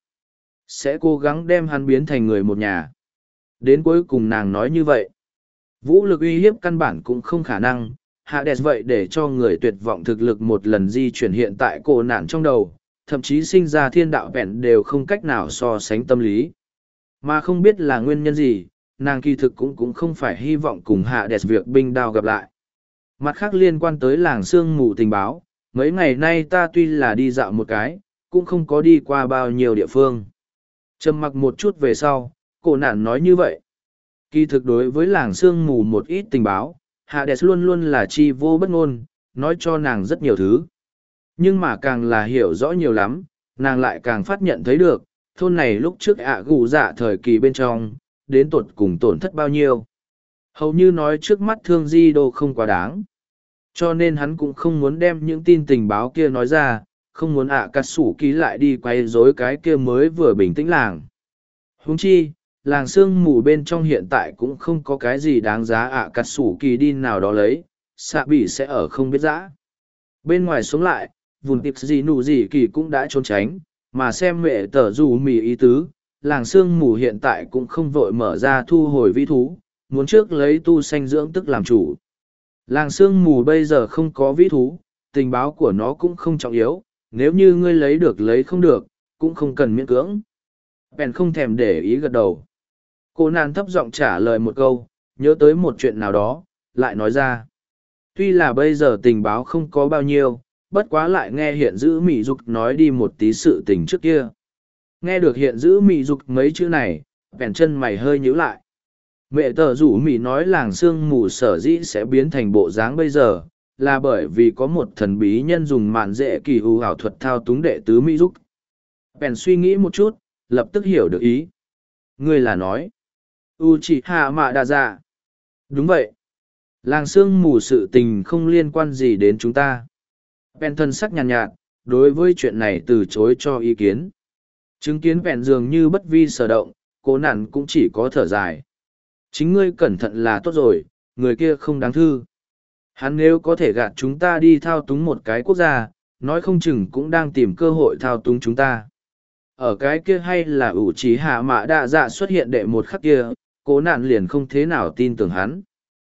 Sẽ cố gắng đem hắn biến thành người một nhà. Đến cuối cùng nàng nói như vậy. Vũ lực uy hiếp căn bản cũng không khả năng. Hades vậy để cho người tuyệt vọng thực lực một lần di chuyển hiện tại cô nạn trong đầu, thậm chí sinh ra thiên đạo bèn đều không cách nào so sánh tâm lý. Mà không biết là nguyên nhân gì, nàng kỳ thực cũng không phải hy vọng cùng Hades việc binh đao gặp lại. Mặt khác liên quan tới làng sương mù tình báo, mấy ngày nay ta tuy là đi dạo một cái, cũng không có đi qua bao nhiêu địa phương. Trầm mặc một chút về sau, cô nạn nói như vậy. Kỳ thực đối với làng sương mù một ít tình báo, Hades luôn luôn là chi vô bất ngôn, nói cho nàng rất nhiều thứ. Nhưng mà càng là hiểu rõ nhiều lắm, nàng lại càng phát nhận thấy được, thôn này lúc trước gù dạ thời kỳ bên trong, đến tột cùng tổn thất bao nhiêu. Hầu như nói trước mắt thương di đô không quá đáng. Cho nên hắn cũng không muốn đem những tin tình báo kia nói ra, không muốn cắt sủ ký lại đi quay rối cái kia mới vừa bình tĩnh làng. Huống chi, làng sương mù bên trong hiện tại cũng không có cái gì đáng giá cắt sủ kỳ đi nào đó lấy, xạ bỉ sẽ ở không biết dã. Bên ngoài xuống lại, vùng tiệp gì nụ gì kỳ cũng đã trốn tránh, mà xem mẹ tờ dù mì ý tứ, làng sương mù hiện tại cũng không vội mở ra thu hồi vĩ thú, muốn trước lấy tu sanh dưỡng tức làm chủ. Làng sương mù bây giờ không có vĩ thú, tình báo của nó cũng không trọng yếu, nếu như ngươi lấy được lấy không được, cũng không cần miễn cưỡng. Bèn không thèm để ý gật đầu. Cô nàng thấp giọng trả lời một câu, nhớ tới một chuyện nào đó, lại nói ra. Tuy là bây giờ tình báo không có bao nhiêu, bất quá lại nghe hiện giữ Mỹ Dục nói đi một tí sự tình trước kia. Nghe được hiện giữ Mỹ Dục mấy chữ này, bèn chân mày hơi nhíu lại. Mẹ tờ rủ Mỹ nói làng sương mù sở dĩ sẽ biến thành bộ dáng bây giờ, là bởi vì có một thần bí nhân dùng mạn dễ kỳ hữu ảo thuật thao túng đệ tứ Mỹ Dục. Bèn suy nghĩ một chút, lập tức hiểu được ý. Ngươi là nói, Uchiha Mạ Đa Dạ. Đúng vậy. Làng sương mù sự tình không liên quan gì đến chúng ta. Bèn thân sắc nhàn nhạt, đối với chuyện này từ chối cho ý kiến. Chứng kiến bèn dường như bất vi sở động, cố nản cũng chỉ có thở dài. Chính ngươi cẩn thận là tốt rồi, người kia không đáng thư. Hắn nếu có thể gạt chúng ta đi thao túng một cái quốc gia, nói không chừng cũng đang tìm cơ hội thao túng chúng ta. Ở cái kia hay là Uchiha Mạ Đa Dạ xuất hiện đệ một khắc kia, cố nản liền không thế nào tin tưởng hắn.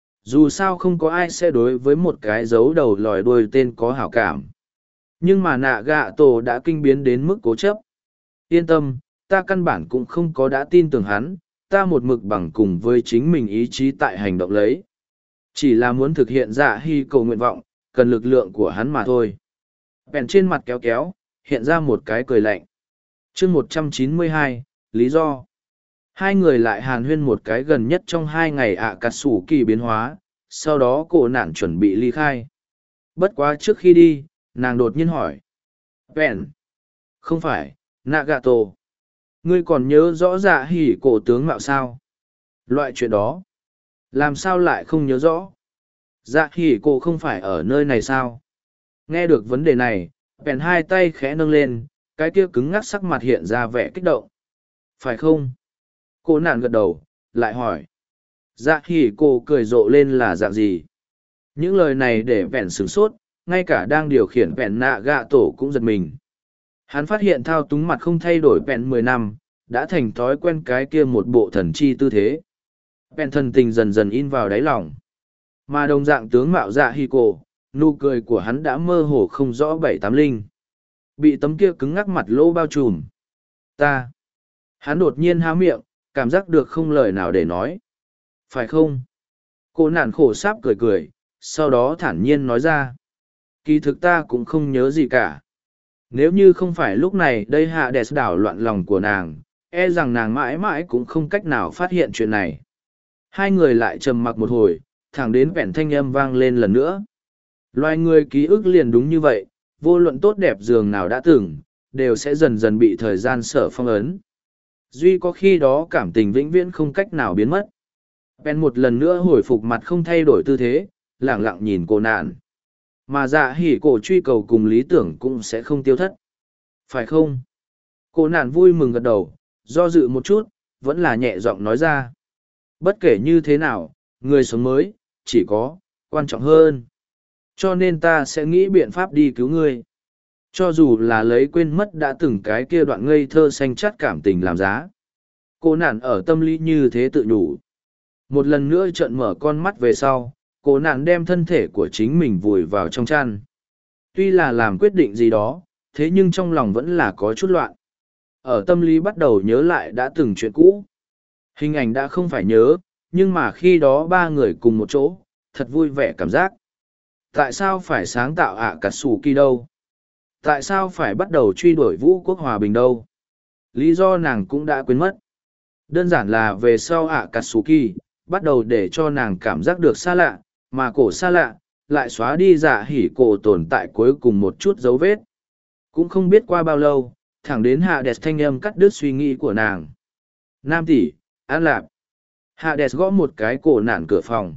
Dù sao không có ai sẽ đối với một cái dấu đầu lòi đuôi tên có hảo cảm. Nhưng mà nạ gạ tổ đã kinh biến đến mức cố chấp. Yên tâm, ta căn bản cũng không có đã tin tưởng hắn, ta một mực bằng cùng với chính mình ý chí tại hành động lấy. Chỉ là muốn thực hiện dạ hy cầu nguyện vọng, cần lực lượng của hắn mà thôi. Bèn trên mặt kéo kéo, hiện ra một cái cười lạnh. chương 192, lý do. Hai người lại hàn huyên một cái gần nhất trong 2 ngày cắt sủ kỳ biến hóa, sau đó cổ nạn chuẩn bị ly khai. Bất quá trước khi đi, nàng đột nhiên hỏi. Bèn. Không phải, Nagato. Ngươi còn nhớ rõ dạ hỉ cổ tướng mạo sao? Loại chuyện đó. Làm sao lại không nhớ rõ? Dạ hỉ cổ không phải ở nơi này sao? Nghe được vấn đề này, bèn hai tay khẽ nâng lên, cái kia cứng ngắc sắc mặt hiện ra vẻ kích động. Phải không? Cô nạn gật đầu, lại hỏi. Dạ hỉ cổ cười rộ lên là dạng gì? Những lời này để bèn sửng sốt, ngay cả đang điều khiển bèn nạ gạ tổ cũng giật mình. Hắn phát hiện thao túng mặt không thay đổi bèn 10 năm, đã thành thói quen cái kia một bộ thần chi tư thế. Bèn thần tình dần dần in vào đáy lòng. Mà đồng dạng tướng mạo dạ hi cổ, nụ cười của hắn đã mơ hồ không rõ bảy tám linh. Bị tấm kia cứng ngắc mặt lỗ bao trùm. Ta. Hắn đột nhiên há miệng, cảm giác được không lời nào để nói. Phải không? Cô nản khổ sáp cười cười, sau đó thản nhiên nói ra. Kỳ thực ta cũng không nhớ gì cả. Nếu như không phải lúc này đây hạ đẹp đảo loạn lòng của nàng, e rằng nàng mãi mãi cũng không cách nào phát hiện chuyện này. Hai người lại trầm mặc một hồi, thẳng đến vẹn thanh âm vang lên lần nữa. Loài người ký ức liền đúng như vậy, vô luận tốt đẹp dường nào đã từng, đều sẽ dần dần bị thời gian sở phong ấn. Duy có khi đó cảm tình vĩnh viễn không cách nào biến mất. Ben một lần nữa hồi phục mặt không thay đổi tư thế, lẳng lặng nhìn cô nạn. Mà dạ hỉ cổ truy cầu cùng lý tưởng cũng sẽ không tiêu thất. Phải không? Cô nạn vui mừng gật đầu, do dự một chút, vẫn là nhẹ giọng nói ra. Bất kể như thế nào, người sống mới, chỉ có, quan trọng hơn. Cho nên ta sẽ nghĩ biện pháp đi cứu ngươi. Cho dù là lấy quên mất đã từng cái kia đoạn ngây thơ xanh chắt cảm tình làm giá. Cô nạn ở tâm lý như thế tự nhủ. Một lần nữa trợn mở con mắt về sau, cô nạn đem thân thể của chính mình vùi vào trong chăn. Tuy là làm quyết định gì đó, thế nhưng trong lòng vẫn là có chút loạn. Ở tâm lý bắt đầu nhớ lại đã từng chuyện cũ. Hình ảnh đã không phải nhớ, nhưng mà khi đó ba người cùng một chỗ, thật vui vẻ cảm giác. Tại sao phải sáng tạo ạ cà sủ kỳ đâu? Tại sao phải bắt đầu truy đuổi vũ quốc hòa bình đâu? Lý do nàng cũng đã quên mất. Đơn giản là về sau ạ cà sủ kỳ, bắt đầu để cho nàng cảm giác được xa lạ, mà cổ xa lạ, lại xóa đi dạ hỉ cổ tồn tại cuối cùng một chút dấu vết. Cũng không biết qua bao lâu, thẳng đến hạ đẹp thanh âm cắt đứt suy nghĩ của nàng. Nam tỷ, an lạp. Hạ đẹp gõ một cái cổ nản cửa phòng.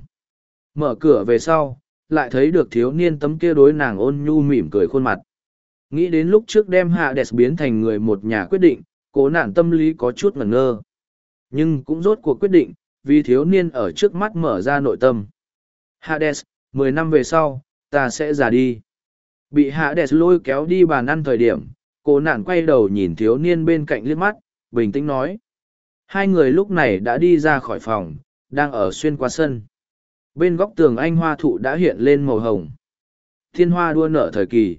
Mở cửa về sau, lại thấy được thiếu niên tấm kia đối nàng ôn nhu mỉm cười khuôn mặt. Nghĩ đến lúc trước đem hạ đẹp biến thành người một nhà quyết định, cố nản tâm lý có chút ngẩn ngơ. Nhưng cũng rốt cuộc quyết định, vì thiếu niên ở trước mắt mở ra nội tâm. Hades, 10 năm về sau, ta sẽ già đi. Bị Hades lôi kéo đi bàn ăn thời điểm, cô nản quay đầu nhìn thiếu niên bên cạnh liếc mắt, bình tĩnh nói. Hai người lúc này đã đi ra khỏi phòng, đang ở xuyên qua sân. Bên góc tường anh hoa thụ đã hiện lên màu hồng. Thiên hoa đua nở thời kỳ.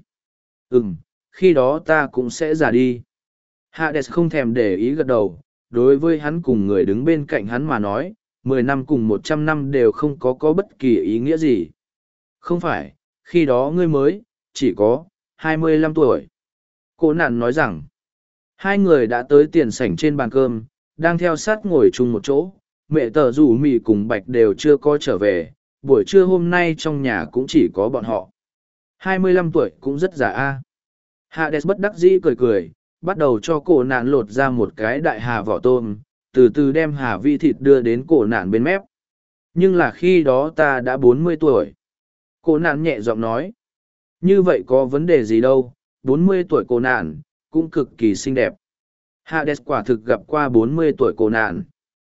Khi đó ta cũng sẽ già đi. Hades không thèm để ý gật đầu, đối với hắn cùng người đứng bên cạnh hắn mà nói, 10 năm cùng 100 năm đều không có bất kỳ ý nghĩa gì. Không phải, khi đó ngươi mới, chỉ có, 25 tuổi. Cô nạn nói rằng, hai người đã tới tiền sảnh trên bàn cơm, đang theo sát ngồi chung một chỗ, mẹ tờ rủ mì cùng Bạch đều chưa có trở về, buổi trưa hôm nay trong nhà cũng chỉ có bọn họ. 25 tuổi cũng rất già a. Hades bất đắc dĩ cười cười, bắt đầu cho cổ nạn lột ra một cái đại hà vỏ tôm, từ từ đem hà vi thịt đưa đến cổ nạn bên mép. Nhưng là khi đó ta đã 40 tuổi. Cổ nạn nhẹ giọng nói. Như vậy có vấn đề gì đâu, 40 tuổi cổ nạn, cũng cực kỳ xinh đẹp. Hades quả thực gặp qua 40 tuổi cổ nạn.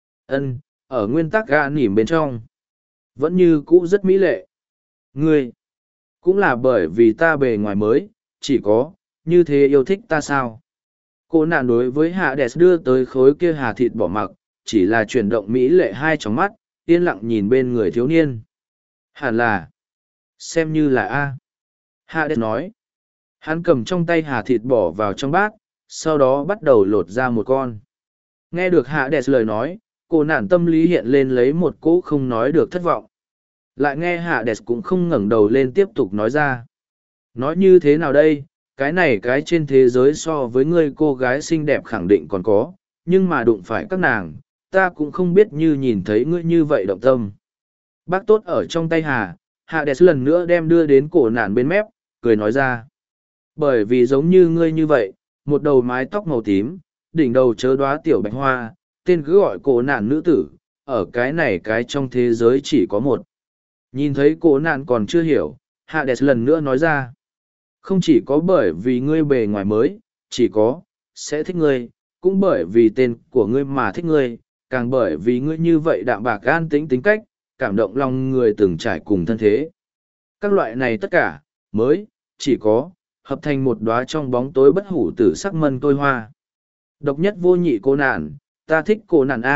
Ở nguyên tắc gã nỉm bên trong. Vẫn như cũ rất mỹ lệ. Ngươi, cũng là bởi vì ta bề ngoài mới, chỉ có, như thế yêu thích ta sao? Cô nạn đối với Hades đưa tới khối kia hà thịt bỏ mặc, chỉ là chuyển động mỹ lệ hai tròng mắt, yên lặng nhìn bên người thiếu niên. Hẳn là, xem như là A. Hades nói. Hắn cầm trong tay hà thịt bỏ vào trong bát, sau đó bắt đầu lột ra một con. Nghe được Hades lời nói, cô nạn tâm lý hiện lên lấy một cỗ không nói được thất vọng. Lại nghe Hades cũng không ngẩng đầu lên tiếp tục nói ra. Nói như thế nào đây, cái này cái trên thế giới so với ngươi cô gái xinh đẹp khẳng định còn có, nhưng mà đụng phải các nàng, ta cũng không biết như nhìn thấy ngươi như vậy động tâm. Bác tốt ở trong tay Hades lần nữa đem đưa đến cổ nạn bên mép, cười nói ra. Bởi vì giống như ngươi như vậy, một đầu mái tóc màu tím, đỉnh đầu chớ đóa tiểu bạch hoa, tên cứ gọi cổ nạn nữ tử, ở cái này cái trong thế giới chỉ có một. Nhìn thấy cổ nạn còn chưa hiểu, Hades lần nữa nói ra. Không chỉ có bởi vì ngươi bề ngoài mới, chỉ có, sẽ thích ngươi, cũng bởi vì tên của ngươi mà thích ngươi, càng bởi vì ngươi như vậy đạm bạc an tĩnh tính cách, cảm động lòng người từng trải cùng thân thế. Các loại này tất cả, mới, chỉ có, hợp thành một đóa trong bóng tối bất hủ tử sắc mân tôi hoa. Độc nhất vô nhị cô nạn, ta thích cô nạn A,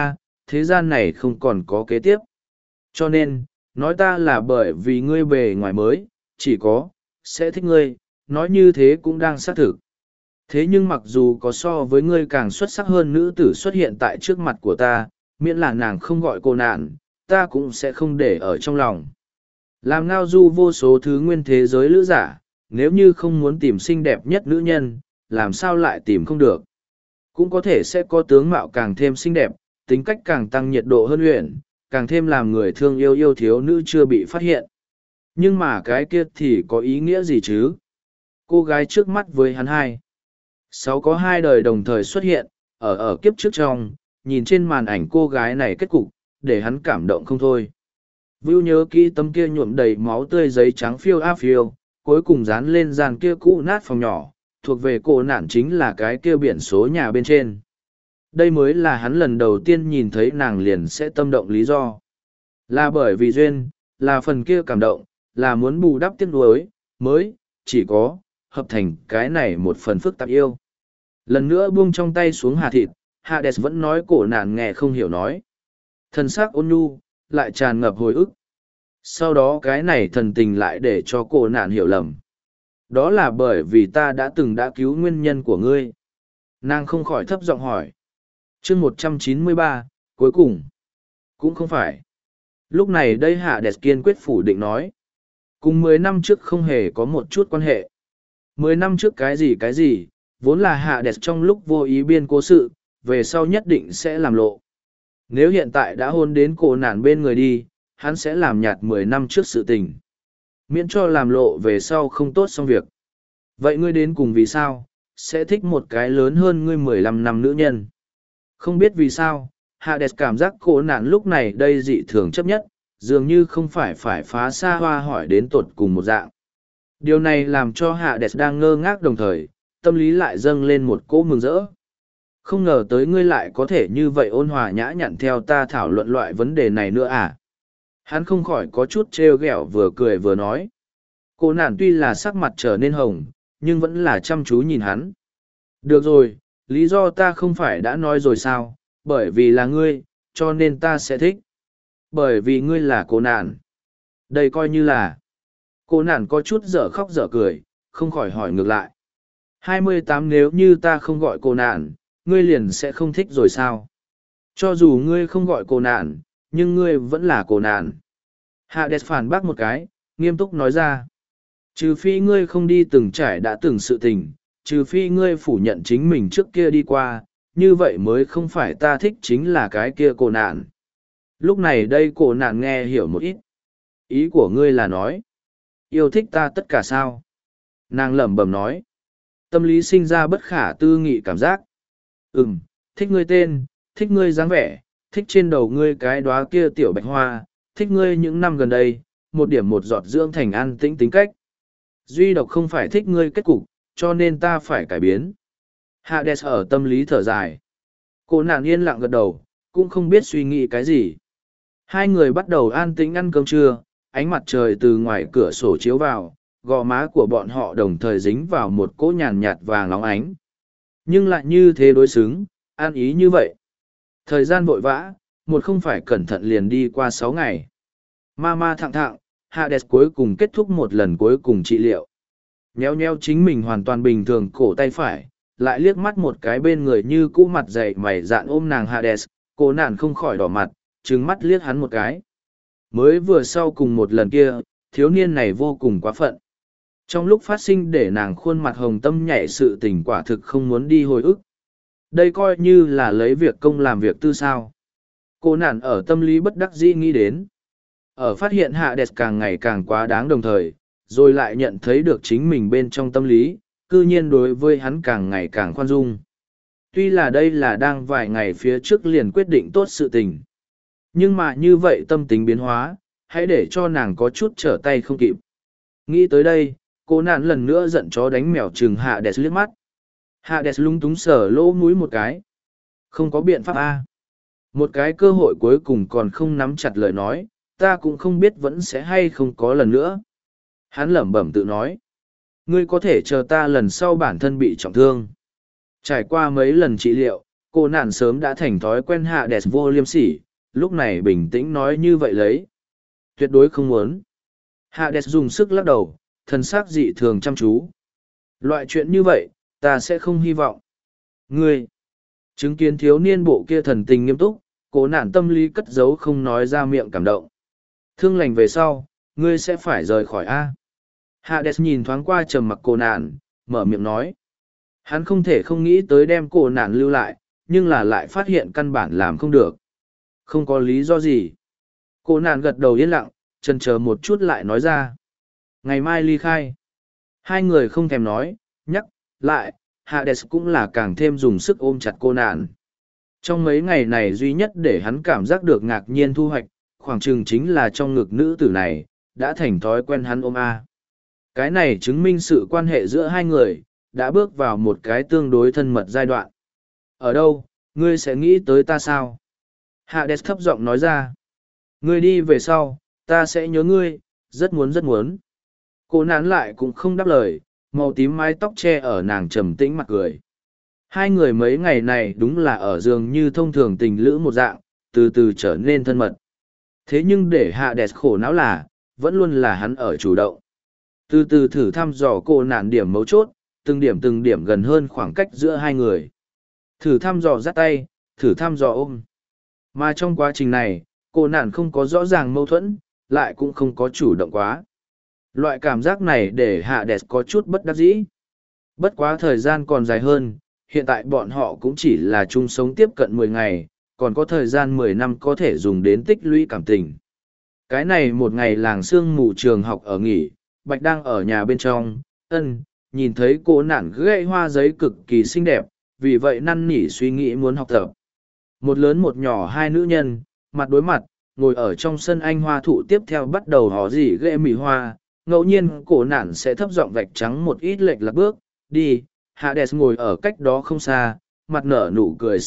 thế gian này không còn có kế tiếp. Cho nên, nói ta là bởi vì ngươi bề ngoài mới, chỉ có, sẽ thích ngươi, nói như thế cũng đang xác thực. Thế nhưng mặc dù có so với ngươi càng xuất sắc hơn nữ tử xuất hiện tại trước mặt của ta, miễn là nàng không gọi cô nạn, ta cũng sẽ không để ở trong lòng. Làm ngao du vô số thứ nguyên thế giới lữ giả, nếu như không muốn tìm xinh đẹp nhất nữ nhân, làm sao lại tìm không được. Cũng có thể sẽ có tướng mạo càng thêm xinh đẹp, tính cách càng tăng nhiệt độ hơn luyện, càng thêm làm người thương yêu yêu thiếu nữ chưa bị phát hiện. Nhưng mà cái kia thì có ý nghĩa gì chứ? Cô gái trước mắt với hắn hai. Sáu có hai đời đồng thời xuất hiện, ở kiếp trước trong, nhìn trên màn ảnh cô gái này kết cục, để hắn cảm động không thôi. Vưu nhớ kỹ tấm kia nhuộm đầy máu tươi giấy trắng phiêu a phiêu, cuối cùng dán lên gian kia cũ nát phòng nhỏ, thuộc về cô nạn chính là cái kia biển số nhà bên trên. Đây mới là hắn lần đầu tiên nhìn thấy nàng liền sẽ tâm động lý do. Là bởi vì duyên, là phần kia cảm động, là muốn bù đắp tiếc nuối, mới, chỉ có, hợp thành cái này một phần phức tạp yêu. Lần nữa buông trong tay xuống hà thịt, Hades vẫn nói cổ nạn nghe không hiểu nói. Thần sắc ôn nhu, lại tràn ngập hồi ức. Sau đó cái này thần tình lại để cho cổ nạn hiểu lầm. Đó là bởi vì ta đã cứu nguyên nhân của ngươi. Nàng không khỏi thấp giọng hỏi. Chương 193, cuối cùng. Cũng không phải. Lúc này đây Hades kiên quyết phủ định nói. Cùng 10 năm trước không hề có một chút quan hệ. 10 năm trước cái gì, vốn là Hades trong lúc vô ý biên cố sự, về sau nhất định sẽ làm lộ. Nếu hiện tại đã hôn đến cổ nạn bên người đi, hắn sẽ làm nhạt 10 năm trước sự tình. Miễn cho làm lộ về sau không tốt xong việc. Vậy ngươi đến cùng vì sao, sẽ thích một cái lớn hơn ngươi 15 năm nữ nhân? Không biết vì sao, Hades cảm giác cổ nạn lúc này đây dị thường chấp nhất, dường như không phải phá xa hoa hỏi đến tột cùng một dạng. Điều này làm cho Hades đang ngơ ngác đồng thời, tâm lý lại dâng lên một cỗ mừng rỡ. Không ngờ tới ngươi lại có thể như vậy ôn hòa nhã nhặn theo ta thảo luận loại vấn đề này nữa à? Hắn không khỏi có chút trêu ghẹo vừa cười vừa nói. Cô nạn tuy là sắc mặt trở nên hồng, nhưng vẫn là chăm chú nhìn hắn. Được rồi, lý do ta không phải đã nói rồi sao, bởi vì là ngươi, cho nên ta sẽ thích. Bởi vì ngươi là cô nạn. Đây coi như là. Cô nạn có chút dở khóc dở cười, không khỏi hỏi ngược lại. 28 nếu như ta không gọi cô nạn, ngươi liền sẽ không thích rồi sao? Cho dù ngươi không gọi cô nạn, nhưng ngươi vẫn là cô nạn. Hades phản bác một cái, nghiêm túc nói ra. Trừ phi ngươi không đi từng trải đã từng sự tình, trừ phi ngươi phủ nhận chính mình trước kia đi qua, như vậy mới không phải ta thích chính là cái kia cô nạn. Lúc này đây cô nạn nghe hiểu một ít. Ý của ngươi là nói, yêu thích ta tất cả sao? Nàng lẩm bẩm nói. Tâm lý sinh ra bất khả tư nghị cảm giác. Thích ngươi tên, thích ngươi dáng vẻ, thích trên đầu ngươi cái đóa kia tiểu bạch hoa, thích ngươi những năm gần đây, một điểm một giọt dưỡng thành an tĩnh tính cách. Duy độc không phải thích ngươi kết cục, cho nên ta phải cải biến. Hades ở tâm lý thở dài. Cô nạn yên lặng gật đầu, cũng không biết suy nghĩ cái gì. Hai người bắt đầu an tĩnh ăn cơm trưa, ánh mặt trời từ ngoài cửa sổ chiếu vào, gò má của bọn họ đồng thời dính vào một cỗ nhàn nhạt vàng óng ánh. Nhưng lại như thế đối xứng, an ý như vậy. Thời gian vội vã, một không phải cẩn thận liền đi qua 6 ngày. Ma thẳng thẳng, Hades cuối cùng kết thúc một lần cuối cùng trị liệu. Nhéo nhéo chính mình hoàn toàn bình thường cổ tay phải, lại liếc mắt một cái bên người như cũ mặt dày mày dạn ôm nàng Hades, cô nạn không khỏi đỏ mặt, trừng mắt liếc hắn một cái. Mới vừa sau cùng một lần kia, thiếu niên này vô cùng quá phận. Trong lúc phát sinh để nàng khuôn mặt hồng tâm nhảy sự tình quả thực không muốn đi hồi ức. Đây coi như là lấy việc công làm việc tư sao. Cô nạn ở tâm lý bất đắc dĩ nghĩ đến. Ở phát hiện Hades càng ngày càng quá đáng đồng thời, rồi lại nhận thấy được chính mình bên trong tâm lý, cư nhiên đối với hắn càng ngày càng khoan dung. Tuy là đây là đang vài ngày phía trước liền quyết định tốt sự tình. Nhưng mà như vậy tâm tính biến hóa, hãy để cho nàng có chút trở tay không kịp. Nghĩ tới đây, cô nạn lần nữa giận chó đánh mèo chừng Hades liếc mắt. Hades lung túng sờ lỗ mũi một cái. Không có biện pháp a. Một cái cơ hội cuối cùng còn không nắm chặt lời nói, ta cũng không biết vẫn sẽ hay không có lần nữa. Hắn lẩm bẩm tự nói. Ngươi có thể chờ ta lần sau bản thân bị trọng thương. Trải qua mấy lần trị liệu, Cô nạn sớm đã thành thói quen Hades vô liêm sỉ, lúc này bình tĩnh nói như vậy lấy. Tuyệt đối không muốn. Hades dùng sức lắc đầu, thần sắc dị thường chăm chú. Loại chuyện như vậy, ta sẽ không hy vọng. Ngươi, chứng kiến thiếu niên bộ kia thần tình nghiêm túc, cố nạn tâm lý cất giấu không nói ra miệng cảm động. Thương lành về sau, ngươi sẽ phải rời khỏi A. Hades nhìn thoáng qua trầm mặc cô nạn, mở miệng nói. Hắn không thể không nghĩ tới đem cô nạn lưu lại, nhưng là lại phát hiện căn bản làm không được. Không có lý do gì. Cô nạn gật đầu yên lặng, chần chờ một chút lại nói ra. Ngày mai ly khai. Hai người không thèm nói, nhắc, lại, Hades cũng là càng thêm dùng sức ôm chặt cô nạn. Trong mấy ngày này duy nhất để hắn cảm giác được ngạc nhiên thu hoạch, khoảng chừng chính là trong ngực nữ tử này, đã thành thói quen hắn ôm A. Cái này chứng minh sự quan hệ giữa hai người, đã bước vào một cái tương đối thân mật giai đoạn. Ở đâu, ngươi sẽ nghĩ tới ta sao? Hades thấp giọng nói ra. Ngươi đi về sau, ta sẽ nhớ ngươi, rất muốn rất muốn. Cô nán lại cũng không đáp lời, màu tím mái tóc che ở nàng trầm tĩnh mặt cười. Hai người mấy ngày này đúng là ở giường như thông thường tình lữ một dạng, từ từ trở nên thân mật. Thế nhưng để Hades khổ não là, vẫn luôn là hắn ở chủ động. Từ từ thử thăm dò cô nạn điểm mấu chốt, từng điểm gần hơn khoảng cách giữa hai người. Thử thăm dò dắt tay, thử thăm dò ôm. Mà trong quá trình này, cô nạn không có rõ ràng mâu thuẫn, lại cũng không có chủ động quá. Loại cảm giác này để Hades có chút bất đắc dĩ. Bất quá thời gian còn dài hơn, hiện tại bọn họ cũng chỉ là chung sống tiếp cận 10 ngày, còn có thời gian 10 năm có thể dùng đến tích lũy cảm tình. Cái này một ngày làng sương mù trường học ở nghỉ, Bạch đang ở nhà bên trong, nhìn thấy cô nạn gãy hoa giấy cực kỳ xinh đẹp, vì vậy năn nỉ suy nghĩ muốn học tập. Một lớn một nhỏ hai nữ nhân, mặt đối mặt, ngồi ở trong sân anh hoa thụ tiếp theo bắt đầu hò rỉ ghệ mì hoa, ngẫu nhiên cổ nạn sẽ thấp giọng vạch trắng một ít lệch lạc bước, đi, Hades ngồi ở cách đó không xa, mặt nở nụ cười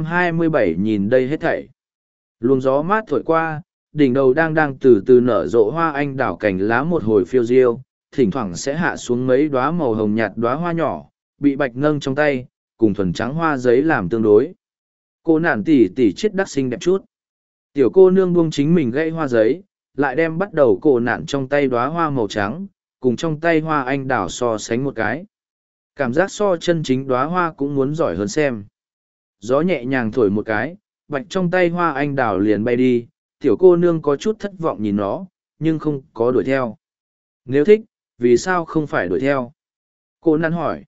627 nhìn đây hết thảy. Luồng gió mát thổi qua, đỉnh đầu đang từ từ nở rộ hoa anh đào cành lá một hồi phiêu diêu, thỉnh thoảng sẽ hạ xuống mấy đóa màu hồng nhạt đóa hoa nhỏ, bị bạch nâng trong tay, cùng thuần trắng hoa giấy làm tương đối. Cô nản tỉ chết đắc xinh đẹp chút. Tiểu cô nương buông chính mình gãy hoa giấy, lại đem bắt đầu cổ nạn trong tay đóa hoa màu trắng, cùng trong tay hoa anh đào so sánh một cái. Cảm giác so chân chính đóa hoa cũng muốn giỏi hơn xem. Gió nhẹ nhàng thổi một cái, bạch trong tay hoa anh đào liền bay đi, tiểu cô nương có chút thất vọng nhìn nó, nhưng không có đuổi theo. Nếu thích, vì sao không phải đuổi theo? Cô năn hỏi.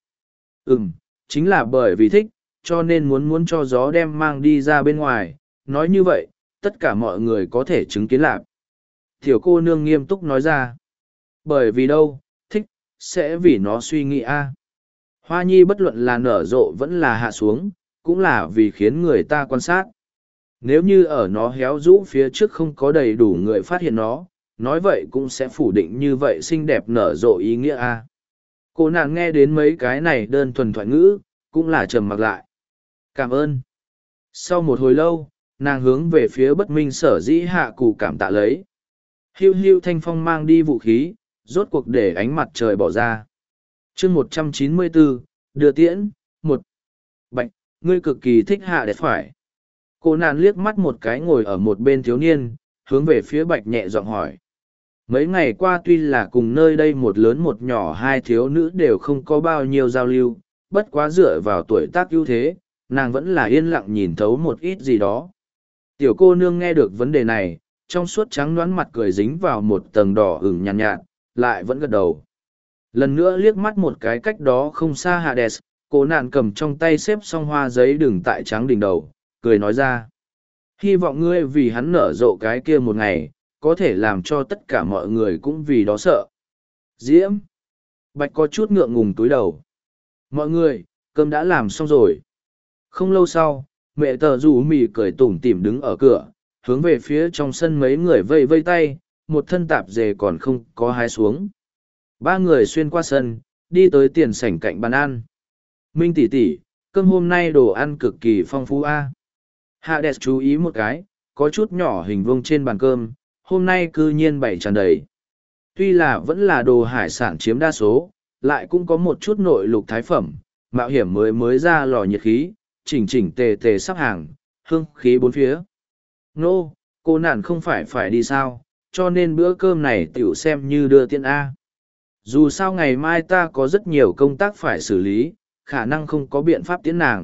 Chính là bởi vì thích, cho nên muốn cho gió đem mang đi ra bên ngoài, nói như vậy, tất cả mọi người có thể chứng kiến lạc. Tiểu cô nương nghiêm túc nói ra. Bởi vì đâu, thích, sẽ vì nó suy nghĩ a. Hoa nhi bất luận là nở rộ vẫn là hạ xuống, cũng là vì khiến người ta quan sát. Nếu như ở nó héo rũ phía trước không có đầy đủ người phát hiện nó, nói vậy cũng sẽ phủ định như vậy xinh đẹp nở rộ ý nghĩa a. Cô nàng nghe đến mấy cái này đơn thuần thoại ngữ, cũng là trầm mặc lại. Cảm ơn. Sau một hồi lâu, nàng hướng về phía bất minh sở dĩ hạ cụ cảm tạ lấy. Hiu hiu thanh phong mang đi vũ khí, rốt cuộc để ánh mặt trời bỏ ra. chương 194, đưa tiễn, một. Bạch, ngươi cực kỳ thích hạ đẹp phải. Cô nàng liếc mắt một cái ngồi ở một bên thiếu niên, hướng về phía bạch nhẹ giọng hỏi. Mấy ngày qua tuy là cùng nơi đây một lớn một nhỏ hai thiếu nữ đều không có bao nhiêu giao lưu, bất quá dựa vào tuổi tác ưu thế, nàng vẫn là yên lặng nhìn thấu một ít gì đó. Tiểu cô nương nghe được vấn đề này, trong suốt trắng đoán mặt cười dính vào một tầng đỏ ửng nhàn nhạt, lại vẫn gật đầu. Lần nữa liếc mắt một cái cách đó không xa Hades, cô nạn cầm trong tay xếp xong hoa giấy đừng tại trắng đỉnh đầu, cười nói ra. Hy vọng ngươi vì hắn nở rộ cái kia một ngày, có thể làm cho tất cả mọi người cũng vì đó sợ. Diễm. Bạch có chút ngượng ngùng túi đầu. Mọi người, cơm đã làm xong rồi. Không lâu sau, mẹ tờ rủ mì cười tủm tỉm đứng ở cửa, hướng về phía trong sân mấy người vây vây tay, một thân tạp dề còn không có hái xuống. Ba người xuyên qua sân, đi tới tiền sảnh cạnh bàn ăn. Minh tỷ tỷ, cơm hôm nay đồ ăn cực kỳ phong phú a. Hades chú ý một cái, có chút nhỏ hình vuông trên bàn cơm, hôm nay cư nhiên bày tràn đầy. Tuy là vẫn là đồ hải sản chiếm đa số, lại cũng có một chút nội lục thái phẩm, mạo hiểm mới ra lò nhiệt khí, chỉnh chỉnh tề tề sắp hàng, hương khí bốn phía. Nô, cô nản không phải đi sao, cho nên bữa cơm này tiểu xem như đưa tiện A. Dù sao ngày mai ta có rất nhiều công tác phải xử lý, khả năng không có biện pháp tiễn nàng.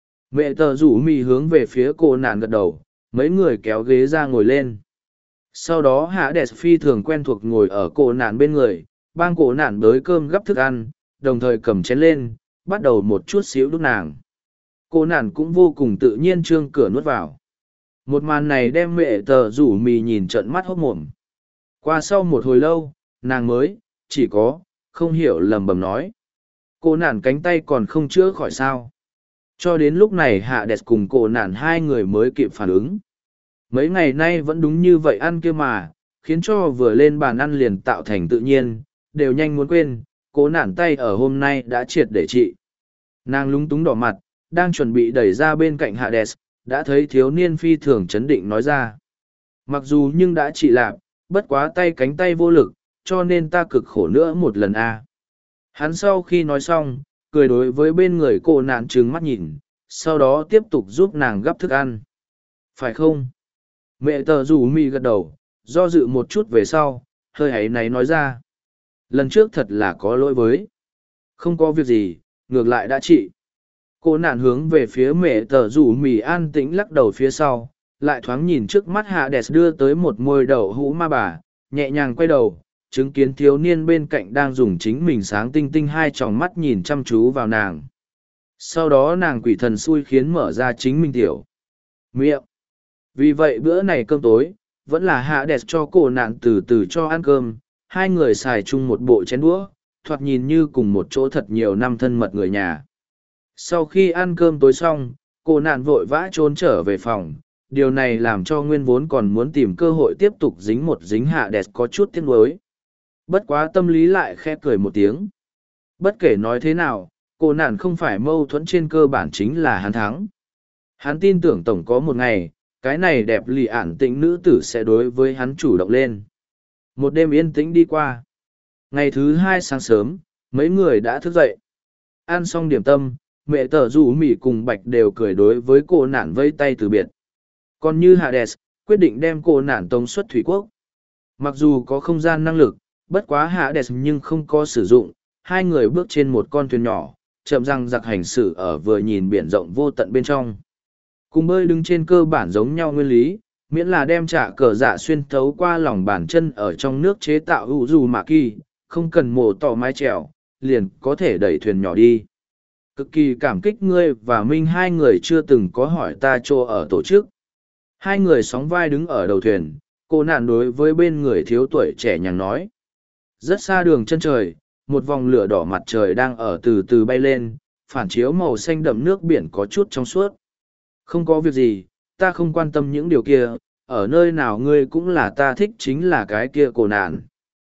Mẹ tờ rủ mì hướng về phía cô nản gật đầu, mấy người kéo ghế ra ngồi lên. Sau đó hạ đẹp phi thường quen thuộc ngồi ở cô nản bên người, bang cô nản bới cơm gắp thức ăn, đồng thời cầm chén lên, bắt đầu một chút xíu đút nàng. Cô nản cũng vô cùng tự nhiên trương cửa nuốt vào. Một màn này đem mẹ tờ rủ mì nhìn trận mắt hốt mồm. Qua sau một hồi lâu, nàng mới, chỉ có, không hiểu lầm bầm nói. Cô nản cánh tay còn không chữa khỏi sao. Cho đến lúc này hạ đẹp cùng cô nản hai người mới kịp phản ứng. Mấy ngày nay vẫn đúng như vậy ăn kia mà, khiến cho vừa lên bàn ăn liền tạo thành tự nhiên, đều nhanh muốn quên, cô nản tay ở hôm nay đã triệt để trị. Nàng lúng túng đỏ mặt, đang chuẩn bị đẩy ra bên cạnh Hades, đã thấy thiếu niên phi thường chấn định nói ra. Mặc dù nhưng đã trị lạc, bất quá tay cánh tay vô lực, cho nên ta cực khổ nữa một lần a. Hắn sau khi nói xong, cười đối với bên người cô nạn trừng mắt nhìn, sau đó tiếp tục giúp nàng gắp thức ăn. Phải không? Mẹ tờ rủ mì gật đầu, do dự một chút về sau, hơi áy náy nói ra. Lần trước thật là có lỗi với. Không có việc gì, ngược lại đã trị. Cô nạn hướng về phía mẹ tờ rủ mì an tĩnh lắc đầu phía sau, lại thoáng nhìn trước mắt hạ đẹp đưa tới một môi đậu hũ ma bà, nhẹ nhàng quay đầu, chứng kiến thiếu niên bên cạnh đang dùng chính mình sáng tinh tinh hai tròng mắt nhìn chăm chú vào nàng. Sau đó nàng quỷ thần xui khiến mở ra chính mình tiểu miệng. Vì vậy bữa này cơm tối, vẫn là hạ đẹp cho cô nạn từ từ cho ăn cơm, hai người xài chung một bộ chén đũa, thoạt nhìn như cùng một chỗ thật nhiều năm thân mật người nhà. Sau khi ăn cơm tối xong, cô nạn vội vã trốn trở về phòng, điều này làm cho nguyên vốn còn muốn tìm cơ hội tiếp tục dính một dính hạ đẹp có chút tiếc nuối. Bất quá tâm lý lại khẽ cười một tiếng. Bất kể nói thế nào, cô nạn không phải mâu thuẫn trên cơ bản chính là hắn thắng. Hắn tin tưởng tổng có một ngày, cái này đẹp lì ản tĩnh nữ tử sẽ đối với hắn chủ động lên. Một đêm yên tĩnh đi qua. Ngày thứ hai sáng sớm, mấy người đã thức dậy. Ăn xong điểm tâm, mẹ tờ rủ mỉ cùng bạch đều cười đối với cô nạn vây tay từ biệt. Còn như Hades, quyết định đem cô nạn tống xuất thủy quốc. Mặc dù có không gian năng lực, bất quá Hades nhưng không có sử dụng, hai người bước trên một con thuyền nhỏ, chậm răng giặc hành xử ở vừa nhìn biển rộng vô tận bên trong. Cùng bơi đứng trên cơ bản giống nhau nguyên lý, miễn là đem trả cờ dạ xuyên thấu qua lòng bàn chân ở trong nước chế tạo ủ dù mạ kỳ, không cần mổ tỏ mái chèo, liền có thể đẩy thuyền nhỏ đi. Cực kỳ cảm kích ngươi và Minh hai người chưa từng có hỏi ta chỗ ở tổ chức. Hai người sóng vai đứng ở đầu thuyền, cô nạn đối với bên người thiếu tuổi trẻ nhàng nói. Rất xa đường chân trời, một vòng lửa đỏ mặt trời đang ở từ từ bay lên, phản chiếu màu xanh đậm nước biển có chút trong suốt. Không có việc gì, ta không quan tâm những điều kia, ở nơi nào ngươi cũng là ta thích chính là cái kia cô nạn.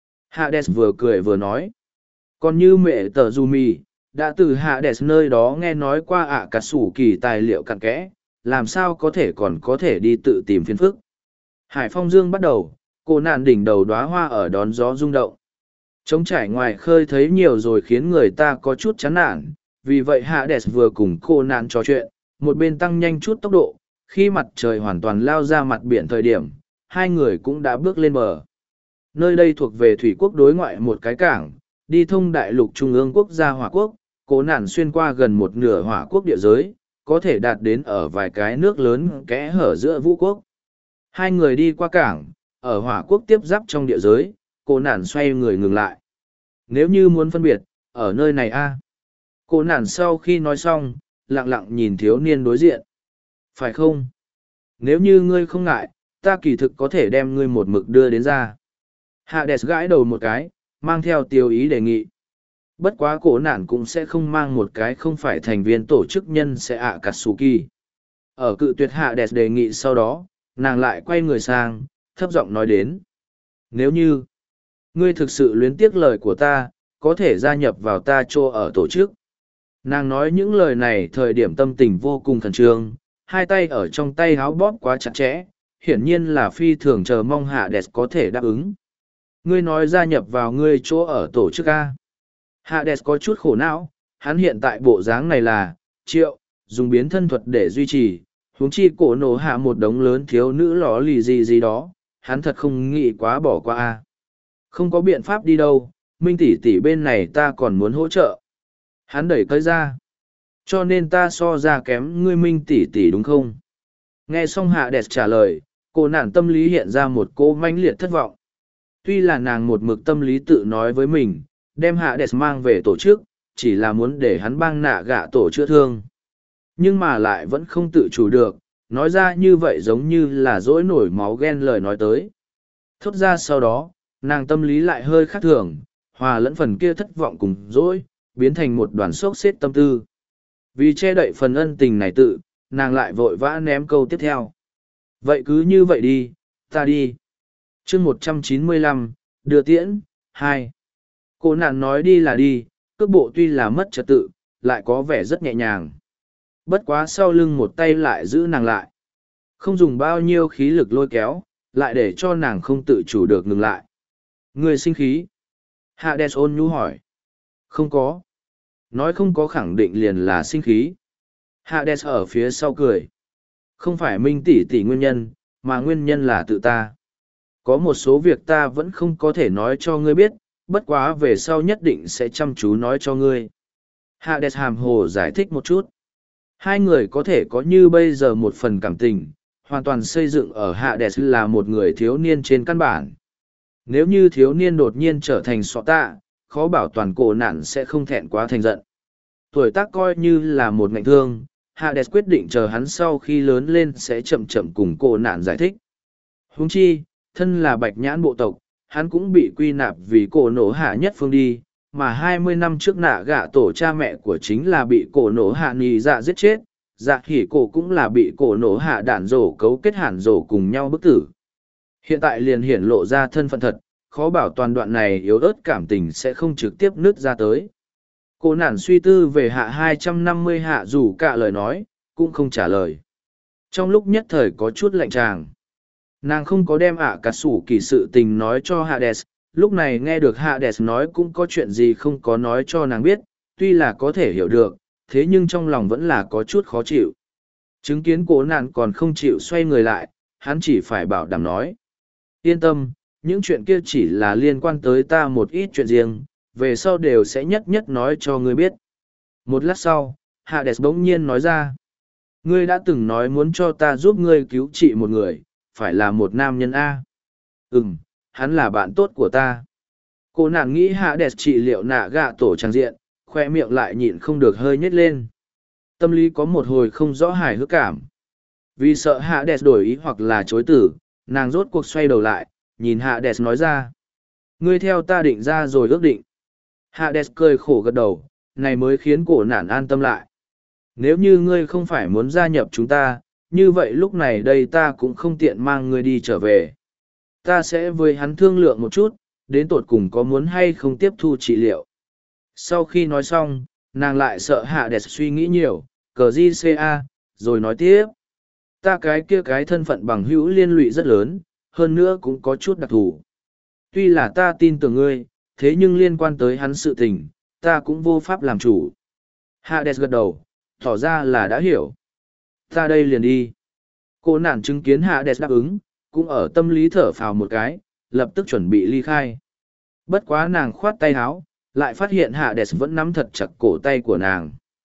Hades vừa cười vừa nói. Còn như mẹ tờ dù mì, đã từ Hades nơi đó nghe nói qua ạ cả sủ kỳ tài liệu cặn kẽ, làm sao có thể còn có thể đi tự tìm phiền phức. Hải phong dương bắt đầu, cô nạn đỉnh đầu đóa hoa ở đón gió rung động. Trống trải ngoài khơi thấy nhiều rồi khiến người ta có chút chán nản, vì vậy Hades vừa cùng cô nạn trò chuyện, một bên tăng nhanh chút tốc độ, khi mặt trời hoàn toàn lao ra mặt biển thời điểm, hai người cũng đã bước lên bờ. Nơi đây thuộc về thủy quốc đối ngoại một cái cảng, đi thông đại lục trung ương quốc gia hỏa quốc, cố nạn xuyên qua gần một nửa hỏa quốc địa giới, có thể đạt đến ở vài cái nước lớn kẽ hở giữa vũ quốc. Hai người đi qua cảng, ở hỏa quốc tiếp giáp trong địa giới, cô nạn xoay người ngừng lại. Nếu như muốn phân biệt, ở nơi này a. Cô nạn sau khi nói xong, lặng lặng nhìn thiếu niên đối diện. Phải không? Nếu như ngươi không ngại, ta kỳ thực có thể đem ngươi một mực đưa đến ra. Hades gãi đầu một cái, mang theo tiêu ý đề nghị. Bất quá cổ nạn cũng sẽ không mang một cái không phải thành viên tổ chức nhân sẽ ạ Katsuki. Ở cự tuyệt Hades đề nghị sau đó, nàng lại quay người sang, thấp giọng nói đến. Nếu như, ngươi thực sự luyến tiếc lời của ta, có thể gia nhập vào ta chỗ ở tổ chức. Nàng nói những lời này thời điểm tâm tình vô cùng khẩn trương, hai tay ở trong tay háo bóp quá chặt chẽ, hiển nhiên là phi thường chờ mong Hades có thể đáp ứng. Ngươi nói gia nhập vào ngươi chỗ ở tổ chức A. Hades có chút khổ não, hắn hiện tại bộ dáng này là, triệu, dùng biến thân thuật để duy trì, huống chi cổ nổ hạ một đống lớn thiếu nữ lò lì gì đó, hắn thật không nghĩ quá bỏ qua a. Không có biện pháp đi đâu, Minh tỷ tỷ bên này ta còn muốn hỗ trợ. Hắn đẩy cơi ra. Cho nên ta so ra kém ngươi Minh tỷ tỷ đúng không? Nghe xong Hạ Đẹp trả lời, cô nạn tâm lý hiện ra một cô manh liệt thất vọng. Tuy là nàng một mực tâm lý tự nói với mình, đem Hạ Đẹp mang về tổ chức, chỉ là muốn để hắn bang nạ gạ tổ chữa thương. Nhưng mà lại vẫn không tự chủ được, nói ra như vậy giống như là dỗi nổi máu ghen lời nói tới. Thốt ra sau đó, nàng tâm lý lại hơi khác thường, hòa lẫn phần kia thất vọng cùng dỗi, biến thành một đoàn sốc xếp tâm tư. Vì che đậy phần ân tình này tự, nàng lại vội vã ném câu tiếp theo. Vậy cứ như vậy đi, ta đi. chương 195, đưa tiễn, 2. Cô nạn nói đi là đi, cước bộ tuy là mất trật tự, lại có vẻ rất nhẹ nhàng. Bất quá sau lưng một tay lại giữ nàng lại. Không dùng bao nhiêu khí lực lôi kéo, lại để cho nàng không tự chủ được ngừng lại. Người sinh khí. Hades ôn nhu hỏi. Không có. Nói không có khẳng định liền là sinh khí. Hades ở phía sau cười. Không phải Minh tỷ tỷ nguyên nhân, mà nguyên nhân là tự ta. Có một số việc ta vẫn không có thể nói cho ngươi biết, bất quá về sau nhất định sẽ chăm chú nói cho ngươi. Hades hàm hồ giải thích một chút. Hai người có thể có như bây giờ một phần cảm tình, hoàn toàn xây dựng ở Hades là một người thiếu niên trên căn bản. Nếu như thiếu niên đột nhiên trở thành sọ tạ, khó bảo toàn cổ nạn sẽ không thẹn quá thành giận. Tuổi tác coi như là một ngạnh thương, Hades quyết định chờ hắn sau khi lớn lên sẽ chậm chậm cùng cổ nạn giải thích. Huống chi, thân là bạch nhãn bộ tộc, hắn cũng bị quy nạp vì cổ nổ hạ nhất phương đi, mà 20 năm trước nạ gạ tổ cha mẹ của chính là bị cổ nổ hạ nì dạ giết chết, dạ khỉ cổ cũng là bị cổ nổ hạ đạn rổ cấu kết hẳn rổ cùng nhau bức tử. Hiện tại liền hiển lộ ra thân phận thật, khó bảo toàn đoạn này yếu ớt cảm tình sẽ không trực tiếp nứt ra tới. Cô nản suy tư về hạ 250 hạ dù cả lời nói, cũng không trả lời. Trong lúc nhất thời có chút lạnh tràng. Nàng không có đem cả sủ kỳ sự tình nói cho Hades, lúc này nghe được Hades nói cũng có chuyện gì không có nói cho nàng biết, tuy là có thể hiểu được, thế nhưng trong lòng vẫn là có chút khó chịu. Chứng kiến cố nạn còn không chịu xoay người lại, hắn chỉ phải bảo đảm nói. Yên tâm, những chuyện kia chỉ là liên quan tới ta một ít chuyện riêng, về sau đều sẽ nhất nhất nói cho ngươi biết. Một lát sau, Hades bỗng nhiên nói ra. Ngươi đã từng nói muốn cho ta giúp ngươi cứu trị một người, phải là một nam nhân A. Hắn là bạn tốt của ta. Cô nàng nghĩ Hades trị liệu nạ gạ tổ trang diện, khoe miệng lại nhịn không được hơi nhếch lên. Tâm lý có một hồi không rõ hài hước cảm. Vì sợ Hades đổi ý hoặc là chối tử, nàng rốt cuộc xoay đầu lại, nhìn Hades nói ra. Ngươi theo ta định ra rồi ước định. Hades cười khổ gật đầu, này mới khiến cổ nản an tâm lại. Nếu như ngươi không phải muốn gia nhập chúng ta, như vậy lúc này đây ta cũng không tiện mang ngươi đi trở về. Ta sẽ với hắn thương lượng một chút, đến tột cùng có muốn hay không tiếp thu trị liệu. Sau khi nói xong, nàng lại sợ Hades suy nghĩ nhiều, cờ di ca, rồi nói tiếp. Ta cái thân phận bằng hữu liên lụy rất lớn, hơn nữa cũng có chút đặc thù. Tuy là ta tin tưởng ngươi, thế nhưng liên quan tới hắn sự tình, ta cũng vô pháp làm chủ. Hades gật đầu, tỏ ra là đã hiểu. Ta đây liền đi. Cô nản chứng kiến Hades đáp ứng, cũng ở tâm lý thở phào một cái, lập tức chuẩn bị ly khai. Bất quá nàng khoát tay áo, lại phát hiện Hades vẫn nắm thật chặt cổ tay của nàng.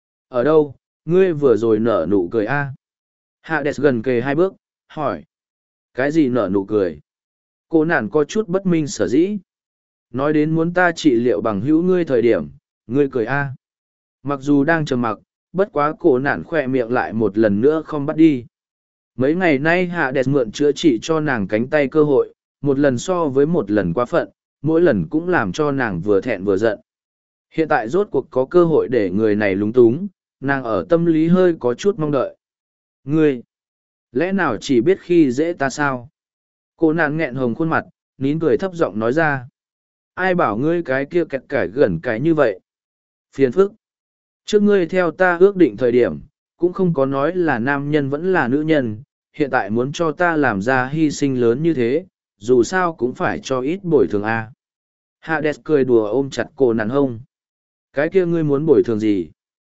Ở đâu, ngươi vừa rồi nở nụ cười a? Hades gần kề 2 bước, hỏi. Cái gì nở nụ cười? Cô nản có chút bất minh sở dĩ. Nói đến muốn ta trị liệu bằng hữu ngươi thời điểm, ngươi cười a. Mặc dù đang trầm mặc, bất quá cổ nản khỏe miệng lại một lần nữa không bắt đi. Mấy ngày nay Hades mượn chữa trị cho nàng cánh tay cơ hội, một lần so với một lần quá phận, mỗi lần cũng làm cho nàng vừa thẹn vừa giận. Hiện tại rốt cuộc có cơ hội để người này lúng túng, nàng ở tâm lý hơi có chút mong đợi. Ngươi, lẽ nào chỉ biết khi dễ ta sao? Cô nàng nghẹn hồng khuôn mặt, nín cười thấp giọng nói ra. Ai bảo ngươi cái kia kẹt cải gần cái như vậy? Phiền phức. Trước ngươi theo ta ước định thời điểm, cũng không có nói là nam nhân vẫn là nữ nhân, hiện tại muốn cho ta làm ra hy sinh lớn như thế, dù sao cũng phải cho ít bồi thường a. Hades cười đùa ôm chặt cô nàng hông. Cái kia ngươi muốn bồi thường gì?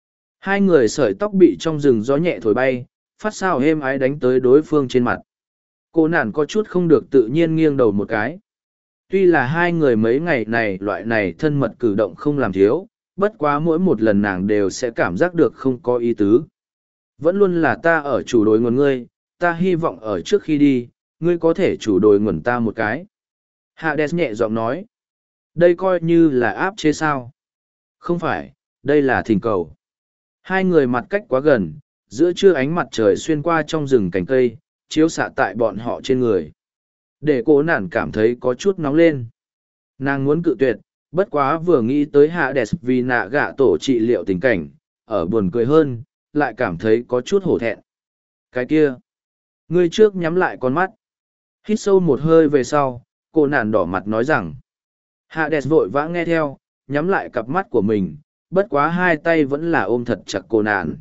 Hai người sợi tóc bị trong rừng gió nhẹ thổi bay, phát sao êm ái đánh tới đối phương trên mặt. Cô nản có chút không được tự nhiên nghiêng đầu một cái. Tuy là hai người mấy ngày này loại này thân mật cử động không làm thiếu, bất quá mỗi một lần nàng đều sẽ cảm giác được không có ý tứ. Vẫn luôn là ta ở chủ đối nguồn ngươi, ta hy vọng ở trước khi đi, ngươi có thể chủ đối nguồn ta một cái. Hades nhẹ giọng nói. Đây coi như là áp chế sao? Không phải, đây là thỉnh cầu. Hai người mặt cách quá gần, giữa trưa ánh mặt trời xuyên qua trong rừng cành cây, chiếu xạ tại bọn họ trên người. Để cô nản cảm thấy có chút nóng lên. Nàng muốn cự tuyệt, bất quá vừa nghĩ tới Hades vì nạ gạ tổ trị liệu tình cảnh, ở buồn cười hơn, lại cảm thấy có chút hổ thẹn. Cái kia, ngươi trước nhắm lại con mắt. Hít sâu một hơi về sau, cô nản đỏ mặt nói rằng. Hades vội vã nghe theo, nhắm lại cặp mắt của mình, bất quá hai tay vẫn là ôm thật chặt cô nản.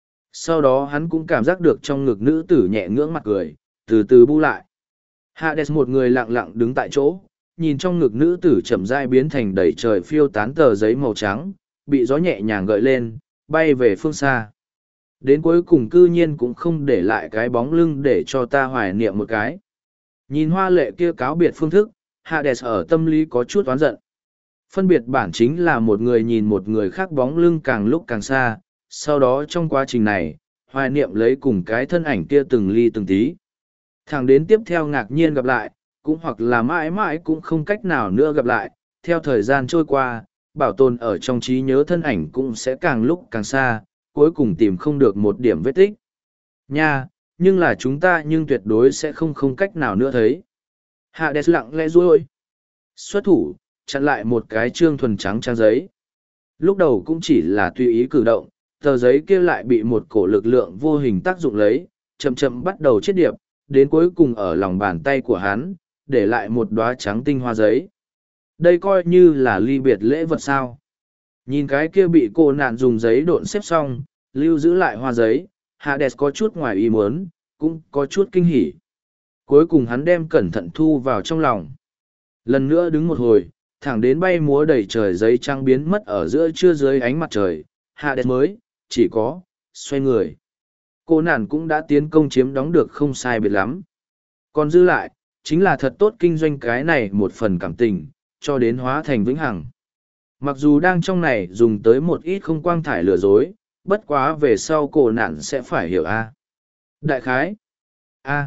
Sau đó hắn cũng cảm giác được trong ngực nữ tử nhẹ ngưỡng mặt cười, từ từ bu lại. Hades một người lặng lặng đứng tại chỗ, nhìn trong ngực nữ tử chậm rãi biến thành đầy trời phiêu tán tờ giấy màu trắng, bị gió nhẹ nhàng gợi lên, bay về phương xa. Đến cuối cùng cư nhiên cũng không để lại cái bóng lưng để cho ta hoài niệm một cái. Nhìn hoa lệ kia cáo biệt phương thức, Hades ở tâm lý có chút oán giận. Phân biệt bản chính là một người nhìn một người khác bóng lưng càng lúc càng xa, sau đó trong quá trình này, hoài niệm lấy cùng cái thân ảnh kia từng ly từng tí. Thẳng đến tiếp theo ngạc nhiên gặp lại, cũng hoặc là mãi mãi cũng không cách nào nữa gặp lại, theo thời gian trôi qua, bảo tồn ở trong trí nhớ thân ảnh cũng sẽ càng lúc càng xa, cuối cùng tìm không được một điểm vết tích. Nha, nhưng là chúng ta nhưng tuyệt đối sẽ không cách nào nữa thấy. Hades lặng lẽ ruôi. Xuất thủ, chặn lại một cái trương thuần trắng trang giấy. Lúc đầu cũng chỉ là tùy ý cử động, tờ giấy kia lại bị một cổ lực lượng vô hình tác dụng lấy, chậm chậm bắt đầu chết điệp, đến cuối cùng ở lòng bàn tay của hắn, để lại một đóa trắng tinh hoa giấy. Đây coi như là ly biệt lễ vật sao. Nhìn cái kia bị cô nạn dùng giấy độn xếp xong, lưu giữ lại hoa giấy, Hades có chút ngoài ý muốn, cũng có chút kinh hỉ. Cuối cùng hắn đem cẩn thận thu vào trong lòng. Lần nữa đứng một hồi, thẳng đến bay múa đầy trời giấy trắng biến mất ở giữa trưa dưới ánh mặt trời, Hades mới, chỉ có, xoay người. Cô nản cũng đã tiến công chiếm đóng được không sai biệt lắm. Còn dư lại, chính là thật tốt kinh doanh cái này một phần cảm tình, cho đến hóa thành vĩnh hằng. Mặc dù đang trong này dùng tới một ít không quang thải lừa dối, bất quá về sau cô nản sẽ phải hiểu a. Đại khái. A.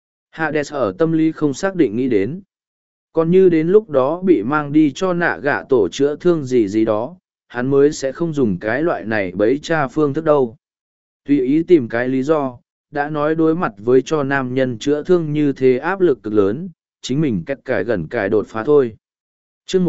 Hades ở tâm lý không xác định nghĩ đến. Còn như đến lúc đó bị mang đi cho nạ gạ tổ chữa thương gì gì đó, hắn mới sẽ không dùng cái loại này bấy cha phương thức đâu. Tùy ý tìm cái lý do, đã nói đối mặt với cho nam nhân chữa thương như thế áp lực cực lớn, chính mình cách cải gần cải đột phá thôi. chương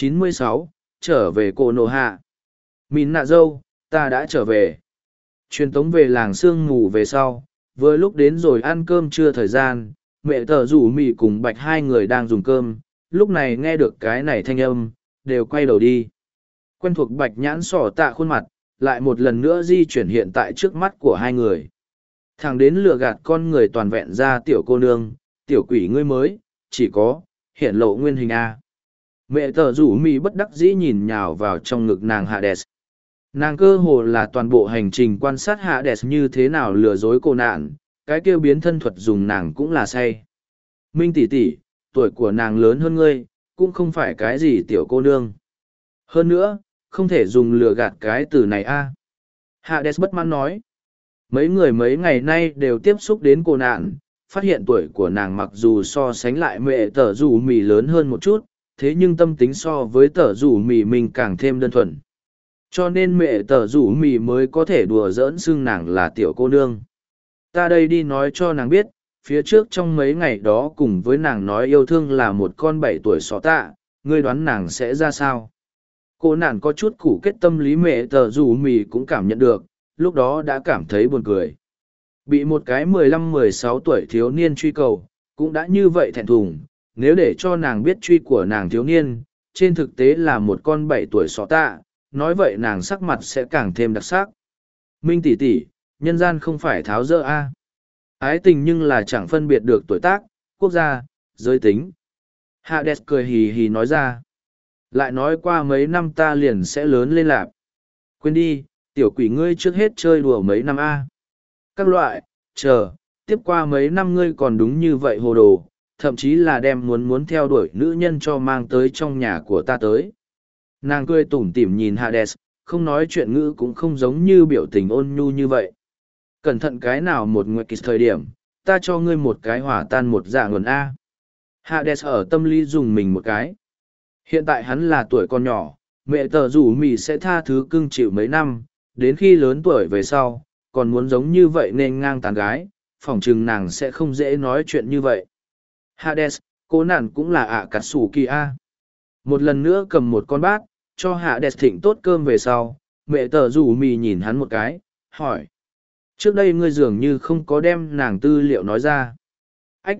196, trở về cổ nổ hạ. Mìn nạ dâu, ta đã trở về. Truyền tống về làng sương mù về sau, vừa lúc đến rồi ăn cơm trưa thời gian, mẹ tờ rủ mì cùng bạch hai người đang dùng cơm, lúc này nghe được cái này thanh âm, đều quay đầu đi. Quen thuộc bạch nhãn sỏ tạ khuôn mặt, lại một lần nữa di chuyển hiện tại trước mắt của hai người. Thằng đến lừa gạt con người toàn vẹn ra tiểu cô nương, tiểu quỷ ngươi mới, chỉ có, hiện lộ nguyên hình A. Mẹ tờ rủ mì bất đắc dĩ nhìn nhào vào trong ngực nàng Hades. Nàng cơ hồ là toàn bộ hành trình quan sát Hades như thế nào lừa dối cô nạn, cái kêu biến thân thuật dùng nàng cũng là say. Minh tỷ tỷ, tuổi của nàng lớn hơn ngươi, cũng không phải cái gì tiểu cô nương. Hơn nữa, không thể dùng lừa gạt cái từ này a. Hades bất mãn nói. Mấy người mấy ngày nay đều tiếp xúc đến cô nạn, phát hiện tuổi của nàng mặc dù so sánh lại mẹ tờ rủ mì lớn hơn một chút, thế nhưng tâm tính so với tờ rủ mì mình càng thêm đơn thuần. Cho nên mẹ tờ rủ mì mới có thể đùa giỡn xưng nàng là tiểu cô nương. Ta đây đi nói cho nàng biết, phía trước trong mấy ngày đó cùng với nàng nói yêu thương là một con 7 tuổi xó tạ, ngươi đoán nàng sẽ ra sao? Cô nàng có chút củ kết tâm lý mẹ tờ rủ mì cũng cảm nhận được, lúc đó đã cảm thấy buồn cười. Bị một cái 15-16 tuổi thiếu niên truy cầu, cũng đã như vậy thẹn thùng, nếu để cho nàng biết truy của nàng thiếu niên, trên thực tế là một con 7 tuổi xó tạ, nói vậy nàng sắc mặt sẽ càng thêm đặc sắc. Minh tỷ tỷ, nhân gian không phải tháo dỡ a. Ái tình nhưng là chẳng phân biệt được tuổi tác, quốc gia, giới tính. Hades cười hì hì nói ra. Lại nói qua mấy năm ta liền sẽ lớn lên lạp. Quên đi, Tiểu quỷ ngươi trước hết chơi đùa mấy năm a. Các loại, chờ, tiếp qua mấy năm ngươi còn đúng như vậy hồ đồ, thậm chí là đem muốn theo đuổi nữ nhân cho mang tới trong nhà của ta tới. Nàng cười tủm tỉm nhìn Hades, không nói chuyện ngữ cũng không giống như biểu tình ôn nhu như vậy. Cẩn thận cái nào một nguyệt kỳ thời điểm, ta cho ngươi một cái hỏa tan một dạ nguồn A. Hades ở tâm lý dùng mình một cái. Hiện tại hắn là tuổi còn nhỏ, mẹ tờ rủ mì sẽ tha thứ cưng chịu mấy năm, đến khi lớn tuổi về sau, còn muốn giống như vậy nên ngang tán gái, phỏng chừng nàng sẽ không dễ nói chuyện như vậy. Hades, cô nản cũng là ạ cắt sủ kỳ A. Một lần nữa cầm một con bát, cho Hades thịnh tốt cơm về sau, mẹ tờ rủ mì nhìn hắn một cái, hỏi. Trước đây ngươi dường như không có đem nàng tư liệu nói ra. Ách!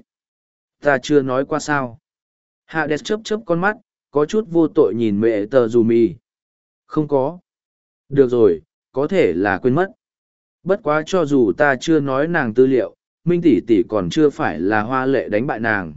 Ta chưa nói qua sao. Hades chớp chớp con mắt, có chút vô tội nhìn mẹ tờ rủ mì. Không có. Được rồi, có thể là quên mất. Bất quá cho dù ta chưa nói nàng tư liệu, Minh tỷ tỷ còn chưa phải là hoa lệ đánh bại nàng.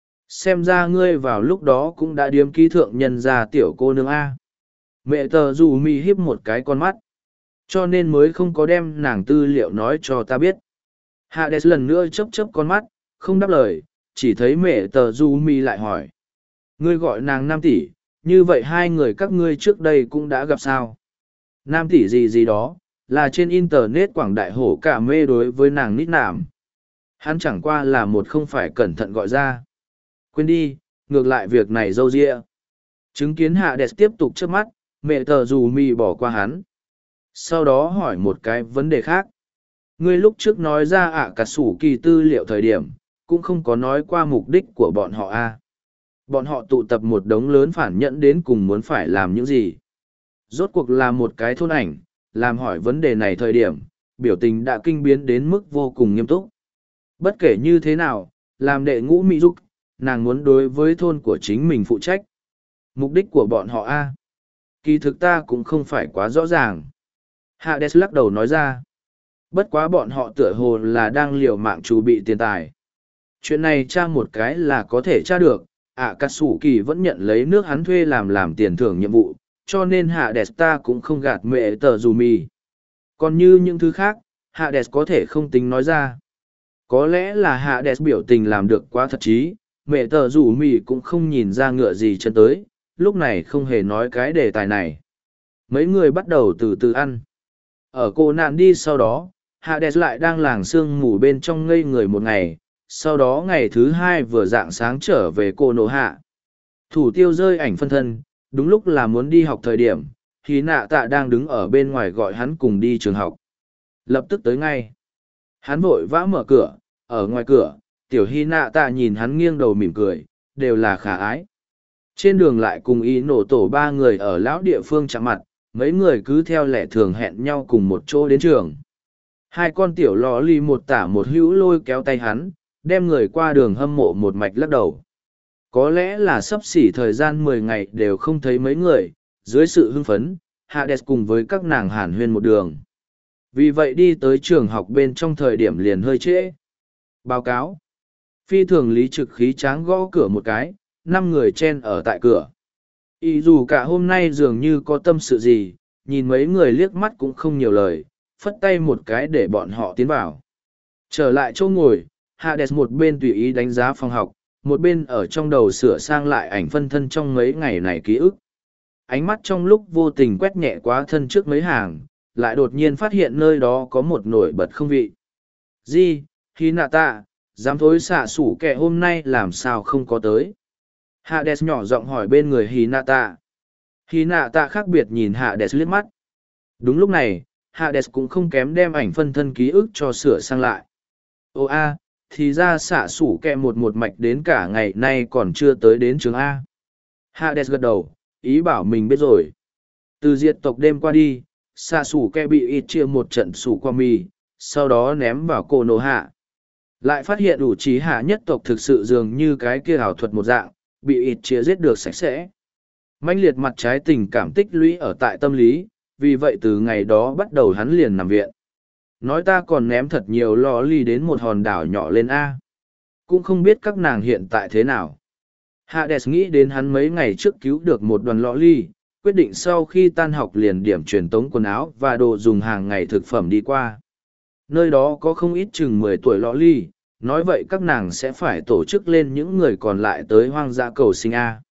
Xem ra ngươi vào lúc đó cũng đã điếm ký thượng nhân ra tiểu cô nương A. Mẹ tờ dù mi híp một cái con mắt. Cho nên mới không có đem nàng tư liệu nói cho ta biết. Hades lần nữa chớp chớp con mắt, không đáp lời, chỉ thấy mẹ tờ dù mi lại hỏi. Ngươi gọi nàng Nam tỷ, như vậy hai người các ngươi trước đây cũng đã gặp sao? Nam tỷ gì gì đó, là trên internet quảng đại hổ cả mê đối với nàng nít nảm. Hắn chẳng qua là một không phải cẩn thận gọi ra. Quên đi, ngược lại việc này dâu dịa. Chứng kiến Hades tiếp tục trước mắt, mẹ tờ dù mi bỏ qua hắn. Sau đó hỏi một cái vấn đề khác. Ngươi lúc trước nói ra cả sủ kỳ tư liệu thời điểm, cũng không có nói qua mục đích của bọn họ a. Bọn họ tụ tập một đống lớn phản nhẫn đến cùng muốn phải làm những gì. Rốt cuộc là một cái thôn ảnh, làm hỏi vấn đề này thời điểm, biểu tình đã kinh biến đến mức vô cùng nghiêm túc. Bất kể như thế nào, làm đệ ngũ mỹ dục, nàng muốn đối với thôn của chính mình phụ trách. Mục đích của bọn họ a, kỳ thực ta cũng không phải quá rõ ràng. Hades lắc đầu nói ra. Bất quá bọn họ tựa hồ là đang liều mạng chuẩn bị tiền tài. Chuyện này tra một cái là có thể tra được, Akatsuki vẫn nhận lấy nước hắn thuê làm tiền thưởng nhiệm vụ, cho nên Hades ta cũng không gạt mẹ tờ dù mì. Còn như những thứ khác, Hades có thể không tính nói ra. Có lẽ là Hades biểu tình làm được quá thật chí, mẹ tờ dù mì cũng không nhìn ra ngựa gì chân tới, lúc này không hề nói cái đề tài này. Mấy người bắt đầu từ từ ăn. Ở cô nạn đi sau đó, Hades lại đang làng sương mù bên trong ngây người một ngày, sau đó ngày thứ hai vừa dạng sáng trở về cô nổ hạ. Thủ tiêu rơi ảnh phân thân, đúng lúc là muốn đi học thời điểm, thì nạ tạ đang đứng ở bên ngoài gọi hắn cùng đi trường học. Lập tức tới ngay. Hắn vội vã mở cửa, ở ngoài cửa, tiểu hy nạ tạ nhìn hắn nghiêng đầu mỉm cười, đều là khả ái. Trên đường lại cùng ý nổ tổ ba người ở lão địa phương chạm mặt, mấy người cứ theo lẽ thường hẹn nhau cùng một chỗ đến trường. Hai con tiểu lò ly một tả một hữu lôi kéo tay hắn, đem người qua đường hâm mộ một mạch lắc đầu. Có lẽ là sắp xỉ thời gian 10 ngày đều không thấy mấy người, dưới sự hưng phấn, Hades cùng với các nàng hàn huyên một đường. Vì vậy đi tới trường học bên trong thời điểm liền hơi trễ. Báo cáo. Phi thường lý trực khí tráng gõ cửa một cái, 5 người chen ở tại cửa. Ý dù cả hôm nay dường như có tâm sự gì, nhìn mấy người liếc mắt cũng không nhiều lời, phất tay một cái để bọn họ tiến vào. Trở lại chỗ ngồi, Hades một bên tùy ý đánh giá phòng học, một bên ở trong đầu sửa sang lại ảnh phân thân trong mấy ngày này ký ức. Ánh mắt trong lúc vô tình quét nhẹ quá thân trước mấy hàng, lại đột nhiên phát hiện nơi đó có một nổi bật không vị. Di, Hinata, dám thối xạ sủ kẻ hôm nay làm sao không có tới. Hades nhỏ giọng hỏi bên người Hinata. Hinata khác biệt nhìn Hades liếc mắt. Đúng lúc này, Hades cũng không kém đem ảnh phân thân ký ức cho sửa sang lại. Ô a, thì ra xạ sủ kẹ một mạch đến cả ngày nay còn chưa tới đến trường A. Hades gật đầu, ý bảo mình biết rồi. Từ diệt tộc đêm qua đi, xạ sủ kẹ bị ít chia một trận sủ qua mì, sau đó ném vào cổ nổ hạ. Lại phát hiện đủ trí hạ nhất tộc thực sự dường như cái kia ảo thuật một dạng, bị ít chia giết được sạch sẽ. Mãnh liệt mặt trái tình cảm tích lũy ở tại tâm lý, vì vậy từ ngày đó bắt đầu hắn liền nằm viện. Nói ta còn ném thật nhiều lò ly đến một hòn đảo nhỏ lên A. Cũng không biết các nàng hiện tại thế nào. Hades nghĩ đến hắn mấy ngày trước cứu được một đoàn lò ly, quyết định sau khi tan học liền điểm truyền tống quần áo và đồ dùng hàng ngày thực phẩm đi qua. Nơi đó có không ít chừng 10 tuổi lọ ly, nói vậy các nàng sẽ phải tổ chức lên những người còn lại tới hoang dã cầu sinh A.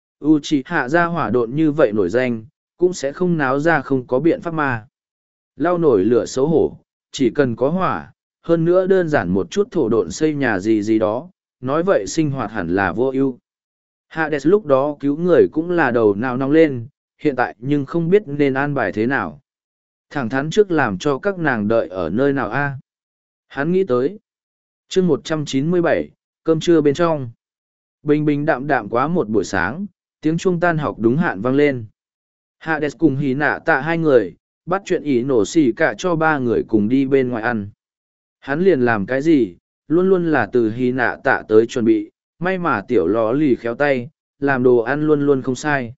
Uchiha ra hỏa độn như vậy nổi danh, cũng sẽ không náo ra không có biện pháp mà. Lau nổi lửa xấu hổ, chỉ cần có hỏa, hơn nữa đơn giản một chút thổ độn xây nhà gì gì đó, nói vậy sinh hoạt hẳn là vô ưu. Hades lúc đó cứu người cũng là đầu nào nóng lên, hiện tại nhưng không biết nên an bài thế nào. Thẳng thắn trước làm cho các nàng đợi ở nơi nào a? Hắn nghĩ tới. chương 197, cơm trưa bên trong. Bình bình đạm đạm quá một buổi sáng, tiếng chuông tan học đúng hạn vang lên. Hades cùng hí nạ tạ hai người, bắt chuyện ý nổ xì cả cho ba người cùng đi bên ngoài ăn. Hắn liền làm cái gì, luôn luôn là từ hí nạ tạ tới chuẩn bị, may mà tiểu ló lì khéo tay, làm đồ ăn luôn luôn không sai.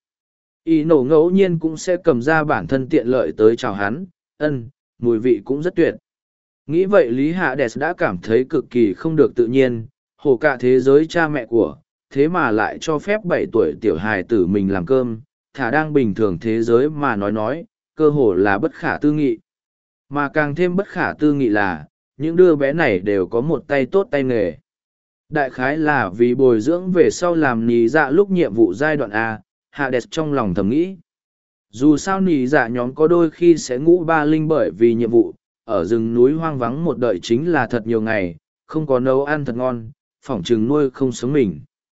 Ý nổ ngẫu nhiên cũng sẽ cầm ra bản thân tiện lợi tới chào hắn, mùi vị cũng rất tuyệt. Nghĩ vậy Lý Hades đã cảm thấy cực kỳ không được tự nhiên, hồ cả thế giới cha mẹ của, thế mà lại cho phép 7 tuổi tiểu hài tử mình làm cơm, thả đang bình thường thế giới mà nói, cơ hồ là bất khả tư nghị. Mà càng thêm bất khả tư nghị là, những đứa bé này đều có một tay tốt tay nghề. Đại khái là vì bồi dưỡng về sau làm nì dạ lúc nhiệm vụ giai đoạn A, Hades trong lòng thầm nghĩ. Dù sao nì dạ nhóm có đôi khi sẽ ngũ ba linh bởi vì nhiệm vụ, ở rừng núi hoang vắng một đợi chính là thật nhiều ngày, không có nấu ăn thật ngon, phỏng chừng nuôi không sống mình.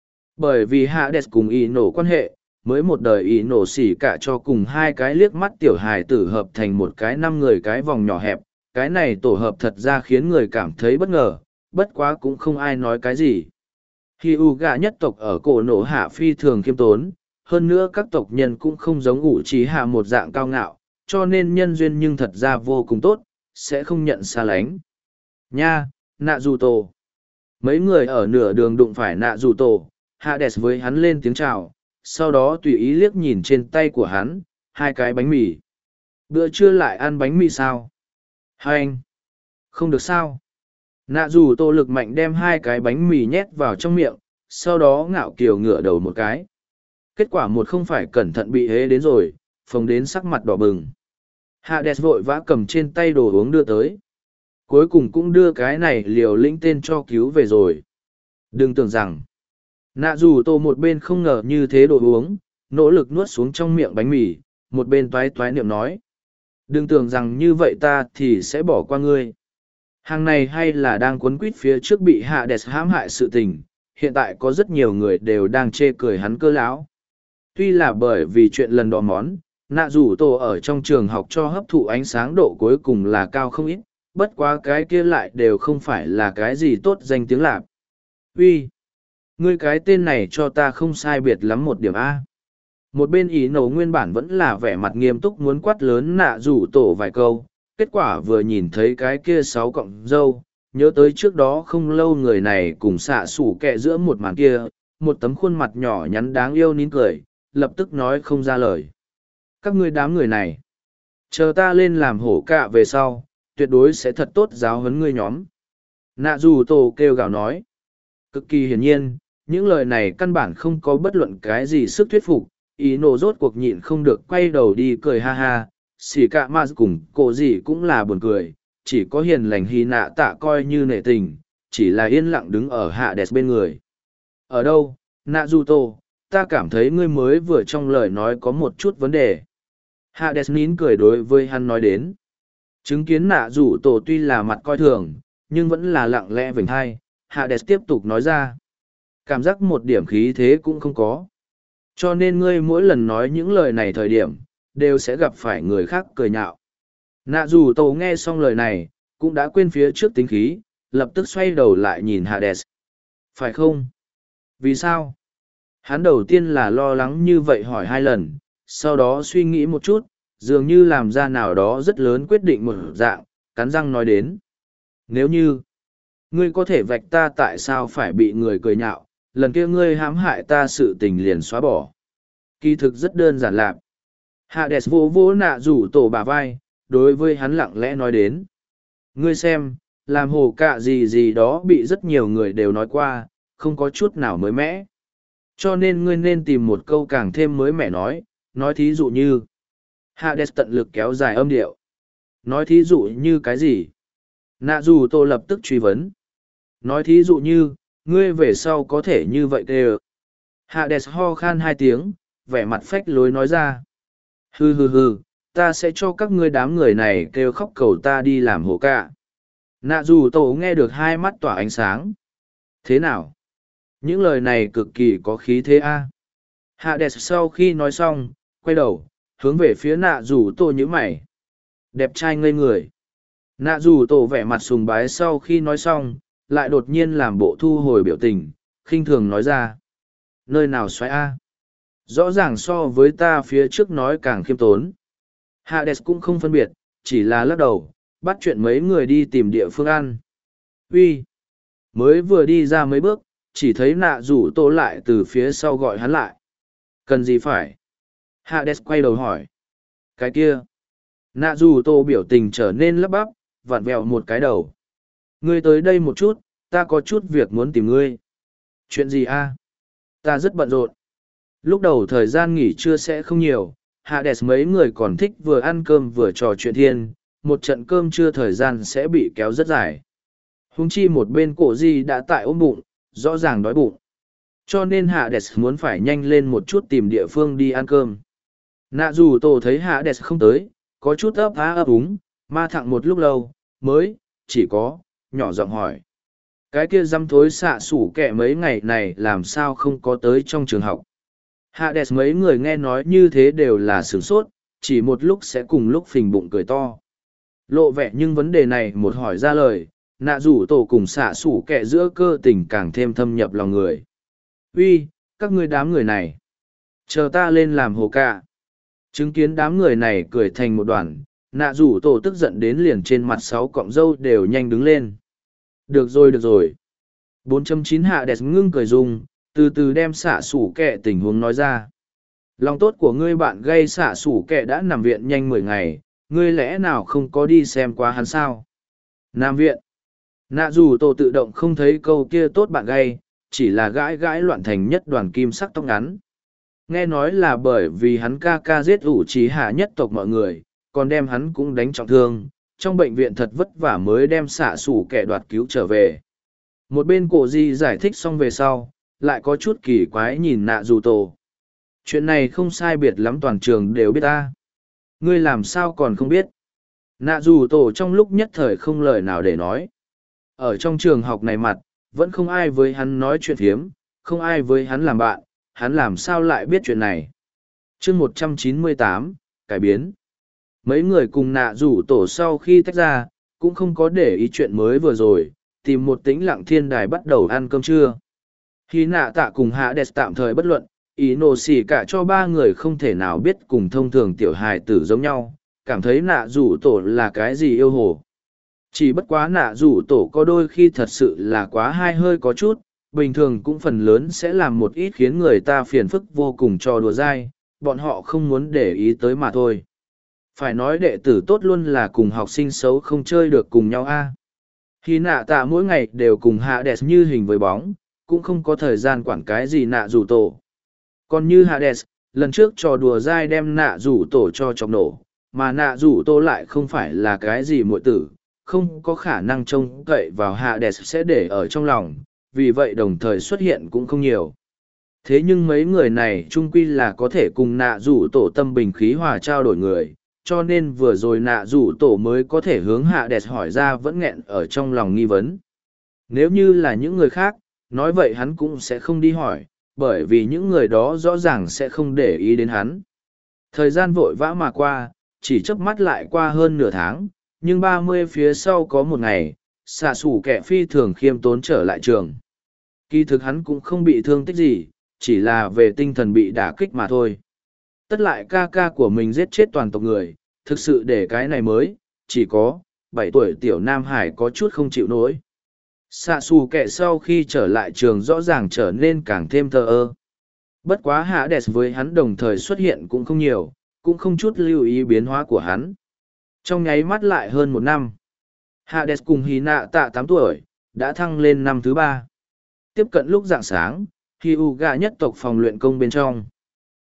Bởi vì Hades cùng ý nổ quan hệ, mới một đời ý nổ xỉ cả cho cùng hai cái liếc mắt tiểu hài tử hợp thành một cái 5 người cái vòng nhỏ hẹp, cái này tổ hợp thật ra khiến người cảm thấy bất ngờ, bất quá cũng không ai nói cái gì. Khi gà nhất tộc ở cổ nổ hạ phi thường khiêm tốn, hơn nữa các tộc nhân cũng không giống ủ trí hạ một dạng cao ngạo, cho nên nhân duyên nhưng thật ra vô cùng tốt, sẽ không nhận xa lánh. Nha, nạ dù tổ. Mấy người ở nửa đường đụng phải nạ dù tổ, Hades với hắn lên tiếng chào, sau đó tùy ý liếc nhìn trên tay của hắn, hai cái bánh mì. Bữa trưa lại ăn bánh mì sao? Hai anh. Không được sao? Nạ dù tô lực mạnh đem hai cái bánh mì nhét vào trong miệng, sau đó ngạo kiều ngửa đầu một cái. Kết quả một không phải cẩn thận bị hế đến rồi, phồng đến sắc mặt đỏ bừng. Hades vội vã cầm trên tay đồ uống đưa tới. Cuối cùng cũng đưa cái này liều lĩnh tên cho cứu về rồi. Đừng tưởng rằng, nạ dù tô một bên không ngờ như thế đồ uống, nỗ lực nuốt xuống trong miệng bánh mì, một bên toái toái niệm nói. Đừng tưởng rằng như vậy ta thì sẽ bỏ qua ngươi. Hàng này hay là đang cuốn quýt phía trước bị Hades hãm hại sự tình, hiện tại có rất nhiều người đều đang chê cười hắn cơ lão. Tuy là bởi vì chuyện lần đó món, nạ rủ tổ ở trong trường học cho hấp thụ ánh sáng độ cuối cùng là cao không ít, bất quá cái kia lại đều không phải là cái gì tốt danh tiếng lạp. Uy, ngươi cái tên này cho ta không sai biệt lắm một điểm A. Một bên ý nổ nguyên bản vẫn là vẻ mặt nghiêm túc muốn quát lớn nạ rủ tổ vài câu, kết quả vừa nhìn thấy cái kia 6 cọng râu, nhớ tới trước đó không lâu người này cùng xạ sủ kẹ giữa một màn kia, một tấm khuôn mặt nhỏ nhắn đáng yêu nín cười, lập tức nói không ra lời. Các ngươi đám người này, chờ ta lên làm hổ cạ về sau, tuyệt đối sẽ thật tốt giáo huấn ngươi nhóm. Nạ dù tổ kêu gào nói. Cực kỳ hiển nhiên, những lời này căn bản không có bất luận cái gì sức thuyết phục, ý nổ rốt cuộc nhịn không được quay đầu đi cười ha ha, xỉ cạ ma cùng cổ gì cũng là buồn cười, chỉ có hiền lành hy nạ tạ coi như nể tình, chỉ là yên lặng đứng ở Hades bên người. Ở đâu, nạ dù tổ, ta cảm thấy ngươi mới vừa trong lời nói có một chút vấn đề. Hades nín cười đối với hắn nói đến. Chứng kiến nạ rủ tổ tuy là mặt coi thường, nhưng vẫn là lặng lẽ vểnh hai, Hades tiếp tục nói ra. Cảm giác một điểm khí thế cũng không có. Cho nên ngươi mỗi lần nói những lời này thời điểm, đều sẽ gặp phải người khác cười nhạo. Nạ rủ tổ nghe xong lời này, cũng đã quên phía trước tính khí, lập tức xoay đầu lại nhìn Hades. Phải không? Vì sao? Hắn đầu tiên là lo lắng như vậy hỏi 2 lần, sau đó suy nghĩ một chút, dường như làm ra nào đó rất lớn quyết định một dạng, cắn răng nói đến. Nếu như, ngươi có thể vạch ta tại sao phải bị người cười nhạo, lần kia ngươi hãm hại ta sự tình liền xóa bỏ. Kỳ thực rất đơn giản lạc. Hades vô vô nạ rủ tổ bà vai, đối với hắn lặng lẽ nói đến. Ngươi xem, làm hồ cạ gì gì đó bị rất nhiều người đều nói qua, không có chút nào mới mẻ. Cho nên ngươi nên tìm một câu càng thêm mới mẻ nói, nói thí dụ như. Hades tận lực kéo dài âm điệu. Nói thí dụ như cái gì? Nạ dù tô lập tức truy vấn. Nói thí dụ như, ngươi về sau có thể như vậy kêu. Hades ho khan 2 tiếng, vẻ mặt phách lối nói ra. Hừ hừ hừ, ta sẽ cho các ngươi đám người này kêu khóc cầu ta đi làm hổ cả. Nạ dù tổ nghe được 2 mắt tỏa ánh sáng. Thế nào? Những lời này cực kỳ có khí thế a. Hades sau khi nói xong, quay đầu, hướng về phía nạ dù tổ như mày. Đẹp trai ngây người. Nạ dù tổ vẻ mặt sùng bái sau khi nói xong, lại đột nhiên làm bộ thu hồi biểu tình, khinh thường nói ra. Nơi nào xoáy a? Rõ ràng so với ta phía trước nói càng khiêm tốn. Hades cũng không phân biệt, chỉ là lắc đầu, bắt chuyện mấy người đi tìm địa phương ăn. Uy, mới vừa đi ra mấy bước, chỉ thấy nạ rủ tổ lại từ phía sau gọi hắn lại. Cần gì phải? Hades quay đầu hỏi. Cái kia. Nạ rủ tổ biểu tình trở nên lấp bắp, vặn vẹo một cái đầu. Ngươi tới đây một chút, ta có chút việc muốn tìm ngươi. Chuyện gì a? Ta rất bận rộn. Lúc đầu thời gian nghỉ trưa sẽ không nhiều, Hades mấy người còn thích vừa ăn cơm vừa trò chuyện thiên, một trận cơm trưa thời gian sẽ bị kéo rất dài. Huống chi một bên cổ di đã tại ôm bụng, rõ ràng đói bụng. Cho nên Hades muốn phải nhanh lên một chút tìm địa phương đi ăn cơm. Nạ dù tổ thấy Hades không tới, có chút ấp á ấp úng, ma thẳng một lúc lâu, mới, chỉ có, nhỏ giọng hỏi. Cái kia dăm thối xạ sủ kẹ mấy ngày này làm sao không có tới trong trường học. Hades mấy người nghe nói như thế đều là sửng sốt, chỉ một lúc sẽ cùng lúc phình bụng cười to. Lộ vẻ nhưng vấn đề này một hỏi ra lời, nạ rủ tổ cùng xạ sủ kẹ giữa cơ tình càng thêm thâm nhập lòng người. Uy, các ngươi đám người này. Chờ ta lên làm hồ ca. Chứng kiến đám người này cười thành một đoàn, nạ rủ tổ tức giận đến liền trên mặt 6 cọng râu đều nhanh đứng lên. Được rồi được rồi. 4.9 Hades ngưng cười rung, từ từ đem xạ sủ kẹ tình huống nói ra. Lòng tốt của ngươi bạn gây xạ sủ kẹ đã nằm viện nhanh 10 ngày, ngươi lẽ nào không có đi xem qua hắn sao? Nam viện. Nạ dù tổ tự động không thấy câu kia tốt bạn gây, chỉ là gãi gãi loạn thành nhất đoàn kim sắc tóc ngắn. Nghe nói là bởi vì hắn ca ca giết ủ trí hạ nhất tộc mọi người, còn đem hắn cũng đánh trọng thương, trong bệnh viện thật vất vả mới đem xạ sủ kẻ đoạt cứu trở về. Một bên cổ di giải thích xong về sau, lại có chút kỳ quái nhìn nạ dù tổ. Chuyện này không sai biệt lắm toàn trường đều biết ta. Ngươi làm sao còn không biết? Nạ dù tổ trong lúc nhất thời không lời nào để nói. Ở trong trường học này mặt, vẫn không ai với hắn nói chuyện phiếm, không ai với hắn làm bạn, hắn làm sao lại biết chuyện này. chương 198, cải biến. Mấy người cùng nạ rủ tổ sau khi tách ra, cũng không có để ý chuyện mới vừa rồi, tìm một tĩnh lặng thiên đài bắt đầu ăn cơm trưa. Khi nạ tạ cùng Hades tạm thời bất luận, ý nổ xỉ cả cho 3 người không thể nào biết cùng thông thường tiểu hài tử giống nhau, cảm thấy nạ rủ tổ là cái gì yêu hồ. Chỉ bất quá nạ rủ tổ có đôi khi thật sự là quá hai hơi có chút, bình thường cũng phần lớn sẽ làm một ít khiến người ta phiền phức vô cùng cho đùa dai, bọn họ không muốn để ý tới mà thôi. Phải nói đệ tử tốt luôn là cùng học sinh xấu không chơi được cùng nhau a. Khi nạ tạ mỗi ngày đều cùng Hades như hình với bóng, cũng không có thời gian quản cái gì nạ rủ tổ. Còn như Hades, lần trước trò đùa dai đem nạ rủ tổ cho chọc nổ, mà nạ rủ tổ lại không phải là cái gì muội tử, không có khả năng trông cậy vào Hades sẽ để ở trong lòng, vì vậy đồng thời xuất hiện cũng không nhiều. Thế nhưng mấy người này chung quy là có thể cùng nạ rủ tổ tâm bình khí hòa trao đổi người, cho nên vừa rồi nạ rủ tổ mới có thể hướng Hades hỏi ra vẫn nghẹn ở trong lòng nghi vấn. Nếu như là những người khác, nói vậy hắn cũng sẽ không đi hỏi, bởi vì những người đó rõ ràng sẽ không để ý đến hắn. Thời gian vội vã mà qua, chỉ chớp mắt lại qua hơn nửa tháng, nhưng 30 phía sau có một ngày, xạ sủ kẻ phi thường khiêm tốn trở lại trường. Kỳ thực hắn cũng không bị thương tích gì, chỉ là về tinh thần bị đả kích mà thôi. Tất lại ca ca của mình giết chết toàn tộc người, thực sự để cái này mới, chỉ có 7 tuổi tiểu Nam Hải có chút không chịu nổi. Xạ xù kẻ sau khi trở lại trường rõ ràng trở nên càng thêm thờ ơ. Bất quá Hades với hắn đồng thời xuất hiện cũng không nhiều, cũng không chút lưu ý biến hóa của hắn. Trong nháy mắt lại hơn 1 năm, Hades cùng Hina tạ 8 tuổi, đã thăng lên năm thứ 3. Tiếp cận lúc rạng sáng, Hyuga nhất tộc phòng luyện công bên trong.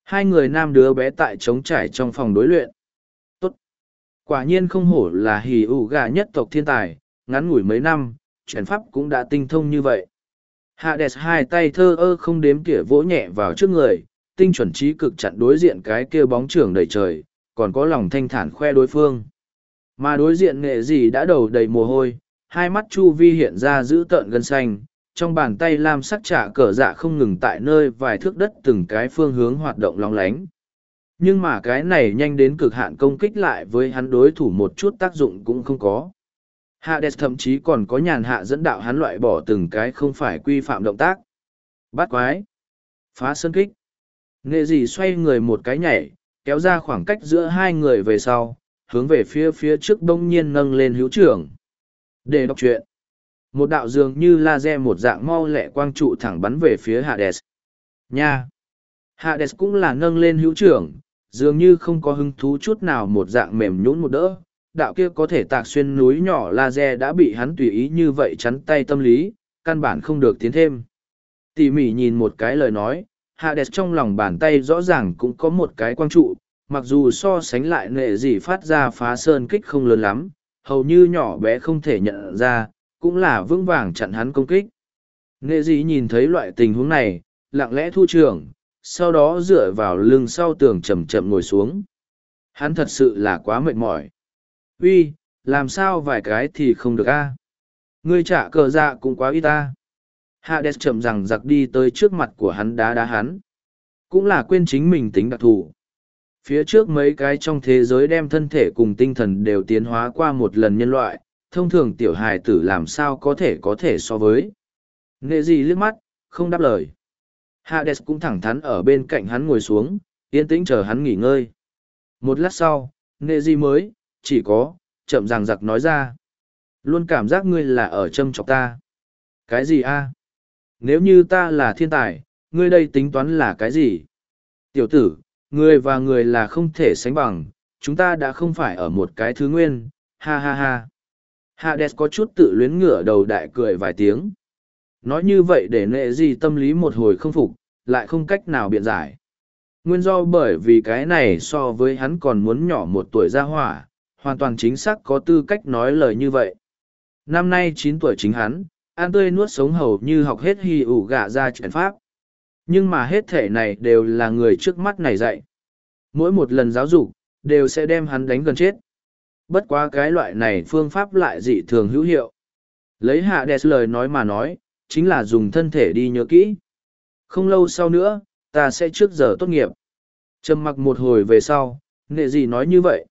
Hai người nam đứa bé tại trống trải trong phòng đối luyện. Tốt. Quả nhiên không hổ là hỉ ủ gà nhất tộc thiên tài, ngắn ngủi mấy năm, chuyển pháp cũng đã tinh thông như vậy. Hades hai tay thơ ơ không đếm tỉa vỗ nhẹ vào trước người, tinh chuẩn trí cực chặn đối diện cái kia bóng trưởng đầy trời, còn có lòng thanh thản khoe đối phương. Mà đối diện nghệ gì đã đầu đầy mồ hôi, hai mắt chu vi hiện ra dữ tợn gân xanh, trong bàn tay lam sắc trả cờ dạ không ngừng tại nơi vài thước đất từng cái phương hướng hoạt động long lánh. Nhưng mà cái này nhanh đến cực hạn công kích lại với hắn đối thủ một chút tác dụng cũng không có. Hades thậm chí còn có nhàn hạ dẫn đạo hắn loại bỏ từng cái không phải quy phạm động tác. Bắt quái. Phá sơn kích. Nghệ gì xoay người một cái nhảy, kéo ra khoảng cách giữa hai người về sau, hướng về phía trước đông nhiên nâng lên hữu trưởng. Để đọc truyện. Một đạo dường như laser một dạng mau lẹ quang trụ thẳng bắn về phía Hades. Nha! Hades cũng là nâng lên hữu trưởng, dường như không có hứng thú chút nào một dạng mềm nhũn một đỡ. Đạo kia có thể tạc xuyên núi nhỏ laser đã bị hắn tùy ý như vậy chắn tay tâm lý, căn bản không được tiến thêm. Tỉ mỉ nhìn một cái lời nói, Hades trong lòng bàn tay rõ ràng cũng có một cái quang trụ, mặc dù so sánh lại nệ gì phát ra phá sơn kích không lớn lắm, hầu như nhỏ bé không thể nhận ra, cũng là vững vàng chặn hắn công kích. Nệ gì nhìn thấy loại tình huống này, lặng lẽ thu trường, sau đó dựa vào lưng sau tường chậm chậm ngồi xuống. Hắn thật sự là quá mệt mỏi. Uy, làm sao vài cái thì không được a? Ngươi trả cờ dạ cũng quá ít ta. Hades chậm rằng giặc đi tới trước mặt của hắn đá hắn. Cũng là quên chính mình tính đặc thù. Phía trước mấy cái trong thế giới đem thân thể cùng tinh thần đều tiến hóa qua một lần nhân loại, thông thường tiểu hài tử làm sao có thể so với. Nghệ gì liếc mắt, không đáp lời. Hades cũng thẳng thắn ở bên cạnh hắn ngồi xuống, yên tĩnh chờ hắn nghỉ ngơi. Một lát sau, Nghệ gì mới, chỉ có, chậm rằng giặc nói ra. Luôn cảm giác ngươi là ở châm chọc ta. Cái gì a? Nếu như ta là thiên tài, ngươi đây tính toán là cái gì? Tiểu tử, người và người là không thể sánh bằng, chúng ta đã không phải ở một cái thứ nguyên, ha ha ha. Hades có chút tự luyến ngửa đầu đại cười vài tiếng. Nói như vậy để nệ gì tâm lý một hồi không phục, lại không cách nào biện giải. Nguyên do bởi vì cái này so với hắn còn muốn nhỏ một tuổi ra hỏa, hoàn toàn chính xác có tư cách nói lời như vậy. Năm nay 9 tuổi chính hắn, ăn tươi nuốt sống hầu như học hết hy ủ gạ ra chuyển pháp. Nhưng mà hết thể này đều là người trước mắt này dạy. Mỗi một lần giáo dục, đều sẽ đem hắn đánh gần chết. Bất quá cái loại này phương pháp lại dị thường hữu hiệu. Lấy Hades lời nói mà nói, chính là dùng thân thể đi nhớ kỹ. Không lâu sau nữa, ta sẽ trước giờ tốt nghiệp. Trầm mặc một hồi về sau, nghệ gì nói như vậy?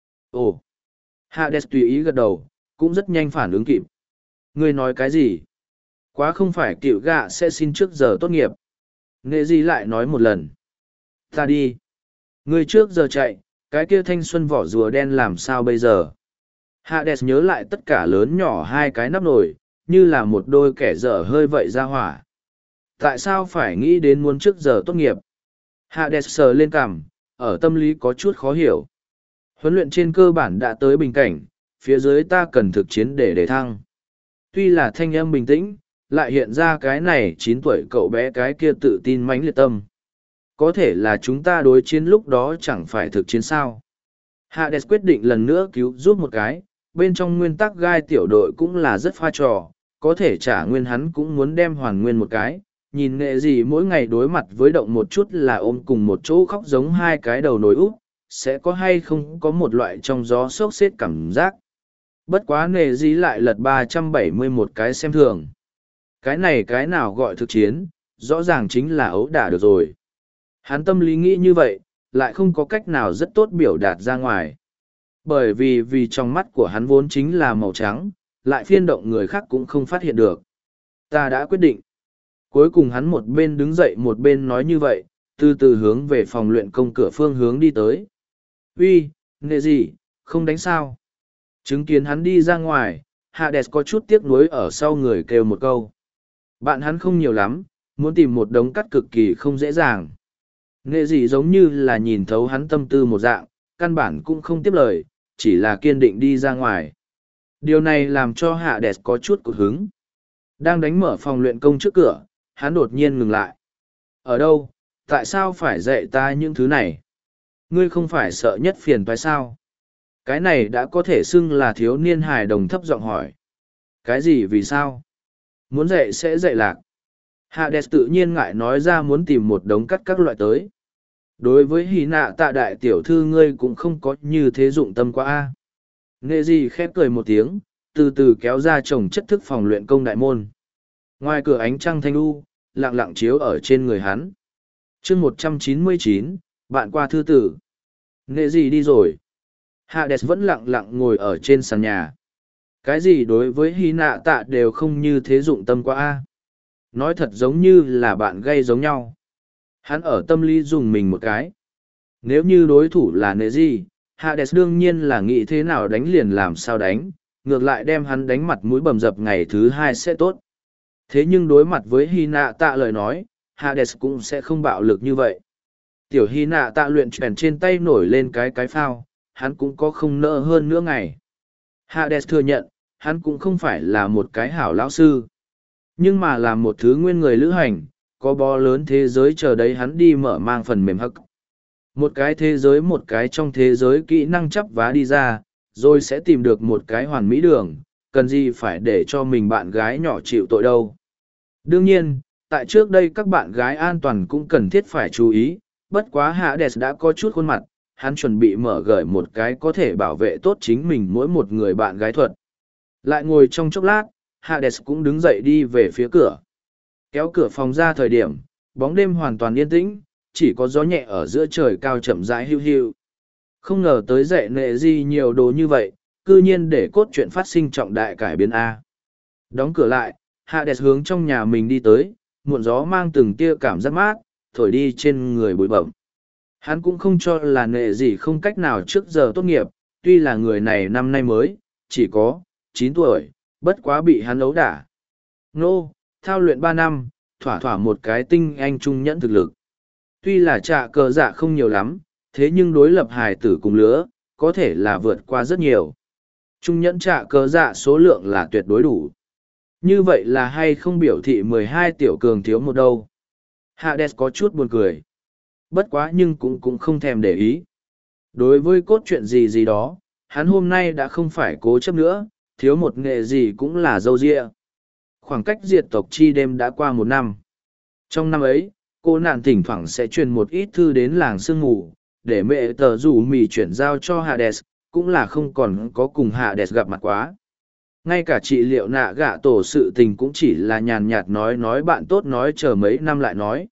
Ồ! Hades tùy ý gật đầu, cũng rất nhanh phản ứng kịp. Ngươi nói cái gì? Quá không phải cựu gạ sẽ xin trước giờ tốt nghiệp. Nghệ gì lại nói một lần. Ta đi. Ngươi trước giờ chạy, cái kia thanh xuân vỏ rùa đen làm sao bây giờ? Hades nhớ lại tất cả lớn nhỏ hai cái nắp nồi, như là một đôi kẻ dở hơi vậy ra hỏa. Tại sao phải nghĩ đến muốn trước giờ tốt nghiệp? Hades sờ lên cằm, ở tâm lý có chút khó hiểu. Huấn luyện trên cơ bản đã tới bình cảnh, phía dưới ta cần thực chiến để thăng. Tuy là thanh âm bình tĩnh, lại hiện ra cái này 9 tuổi cậu bé cái kia tự tin mãnh liệt tâm. Có thể là chúng ta đối chiến lúc đó chẳng phải thực chiến sao. Hades quyết định lần nữa cứu giúp một cái, bên trong nguyên tắc gai tiểu đội cũng là rất pha trò, có thể trả nguyên hắn cũng muốn đem hoàn nguyên một cái. Nhìn nghệ gì mỗi ngày đối mặt với động một chút là ôm cùng một chỗ khóc giống hai cái đầu nồi úp, sẽ có hay không có một loại trong gió sốc xếp cảm giác. Bất quá nề gì lại lật 371 cái xem thường. Cái này cái nào gọi thực chiến, rõ ràng chính là ấu đả được rồi. Hắn tâm lý nghĩ như vậy, lại không có cách nào rất tốt biểu đạt ra ngoài. Bởi vì trong mắt của hắn vốn chính là màu trắng, lại phiên động người khác cũng không phát hiện được. Ta đã quyết định. Cuối cùng hắn một bên đứng dậy một bên nói như vậy, từ từ hướng về phòng luyện công cửa phương hướng đi tới. Uy, nghệ gì, không đánh sao? Chứng kiến hắn đi ra ngoài, Hades có chút tiếc nuối ở sau người kêu một câu. Bạn hắn không nhiều lắm, muốn tìm một đống cắt cực kỳ không dễ dàng. Nghệ gì giống như là nhìn thấu hắn tâm tư một dạng, căn bản cũng không tiếp lời, chỉ là kiên định đi ra ngoài. Điều này làm cho Hades có chút cụt hứng. Đang đánh mở phòng luyện công trước cửa, hắn đột nhiên ngừng lại. Ở đâu, Tại sao phải dạy ta những thứ này? Ngươi không phải sợ nhất phiền toái sao? Cái này đã có thể xưng là thiếu niên hài đồng thấp giọng hỏi. Cái gì vì sao? Muốn dạy sẽ dạy lạc. Hades tự nhiên ngại nói ra muốn tìm một đống cắt các loại tới. Đối với hí nạ tạ đại tiểu thư ngươi cũng không có như thế dụng tâm quá a. Nghệ gì khép cười một tiếng, từ từ kéo ra chồng chất thức phòng luyện công đại môn. Ngoài cửa ánh trăng thanh u, lặng lặng chiếu ở trên người hắn. chương 199, bạn qua thư tử. Nghệ gì đi rồi? Hades vẫn lặng lặng ngồi ở trên sàn nhà. Cái gì đối với hy nạ tạ đều không như thế dụng tâm quá a. Nói thật giống như là bạn gây giống nhau. Hắn ở tâm lý dùng mình một cái. Nếu như đối thủ là nệ gì, Hades đương nhiên là nghĩ thế nào đánh liền làm sao đánh, ngược lại đem hắn đánh mặt mũi bầm dập ngày thứ hai sẽ tốt. Thế nhưng đối mặt với hy nạ tạ lời nói, Hades cũng sẽ không bạo lực như vậy. Tiểu hy nạ tạ luyện chuyển trên tay nổi lên cái phao, hắn cũng có không nỡ hơn nữa ngày. Hades thừa nhận, hắn cũng không phải là một cái hảo lão sư, nhưng mà là một thứ nguyên người lữ hành, có bó lớn thế giới chờ đấy hắn đi mở mang phần mềm hắc. Một cái thế giới một cái trong thế giới kỹ năng chắp vá đi ra, rồi sẽ tìm được một cái hoàn mỹ đường, cần gì phải để cho mình bạn gái nhỏ chịu tội đâu. Đương nhiên, tại trước đây các bạn gái an toàn cũng cần thiết phải chú ý, bất quá Hades đã có chút khuôn mặt, hắn chuẩn bị mở gởi một cái có thể bảo vệ tốt chính mình mỗi một người bạn gái thuật. Lại ngồi trong chốc lát, Hades cũng đứng dậy đi về phía cửa. Kéo cửa phòng ra thời điểm, bóng đêm hoàn toàn yên tĩnh, chỉ có gió nhẹ ở giữa trời cao chậm rãi hiu hiu. Không ngờ tới dạy nệ gì nhiều đồ như vậy, cư nhiên để cốt truyện phát sinh trọng đại cải biến A. Đóng cửa lại, Hades hướng trong nhà mình đi tới, muộn gió mang từng tia cảm giác mát, thổi đi trên người bụi bẩm. Hắn cũng không cho là nệ gì không cách nào trước giờ tốt nghiệp, tuy là người này năm nay mới, chỉ có 9 tuổi, bất quá bị hắn ấu đả. Nô, thao luyện 3 năm, thỏa thỏa một cái tinh anh trung nhẫn thực lực. Tuy là trạ cờ dạ không nhiều lắm, thế nhưng đối lập hài tử cùng lứa, có thể là vượt qua rất nhiều. Trung nhẫn trạ cờ dạ số lượng là tuyệt đối đủ. Như vậy là hay không biểu thị 12 tiểu cường thiếu một đâu. Hades có chút buồn cười. Bất quá nhưng cũng không thèm để ý. Đối với cốt truyện gì gì đó, hắn hôm nay đã không phải cố chấp nữa, thiếu một nghệ gì cũng là dâu dịa. Khoảng cách diệt tộc chi đêm đã qua 1 năm. Trong năm ấy, cô nàng thỉnh thoảng sẽ truyền một ít thư đến làng sương ngủ, để mẹ tờ rủ mì chuyển giao cho Hades, cũng là không còn có cùng Hades gặp mặt quá. Ngay cả trị liệu nạ gạ tổ sự tình cũng chỉ là nhàn nhạt nói bạn tốt nói chờ mấy năm lại nói.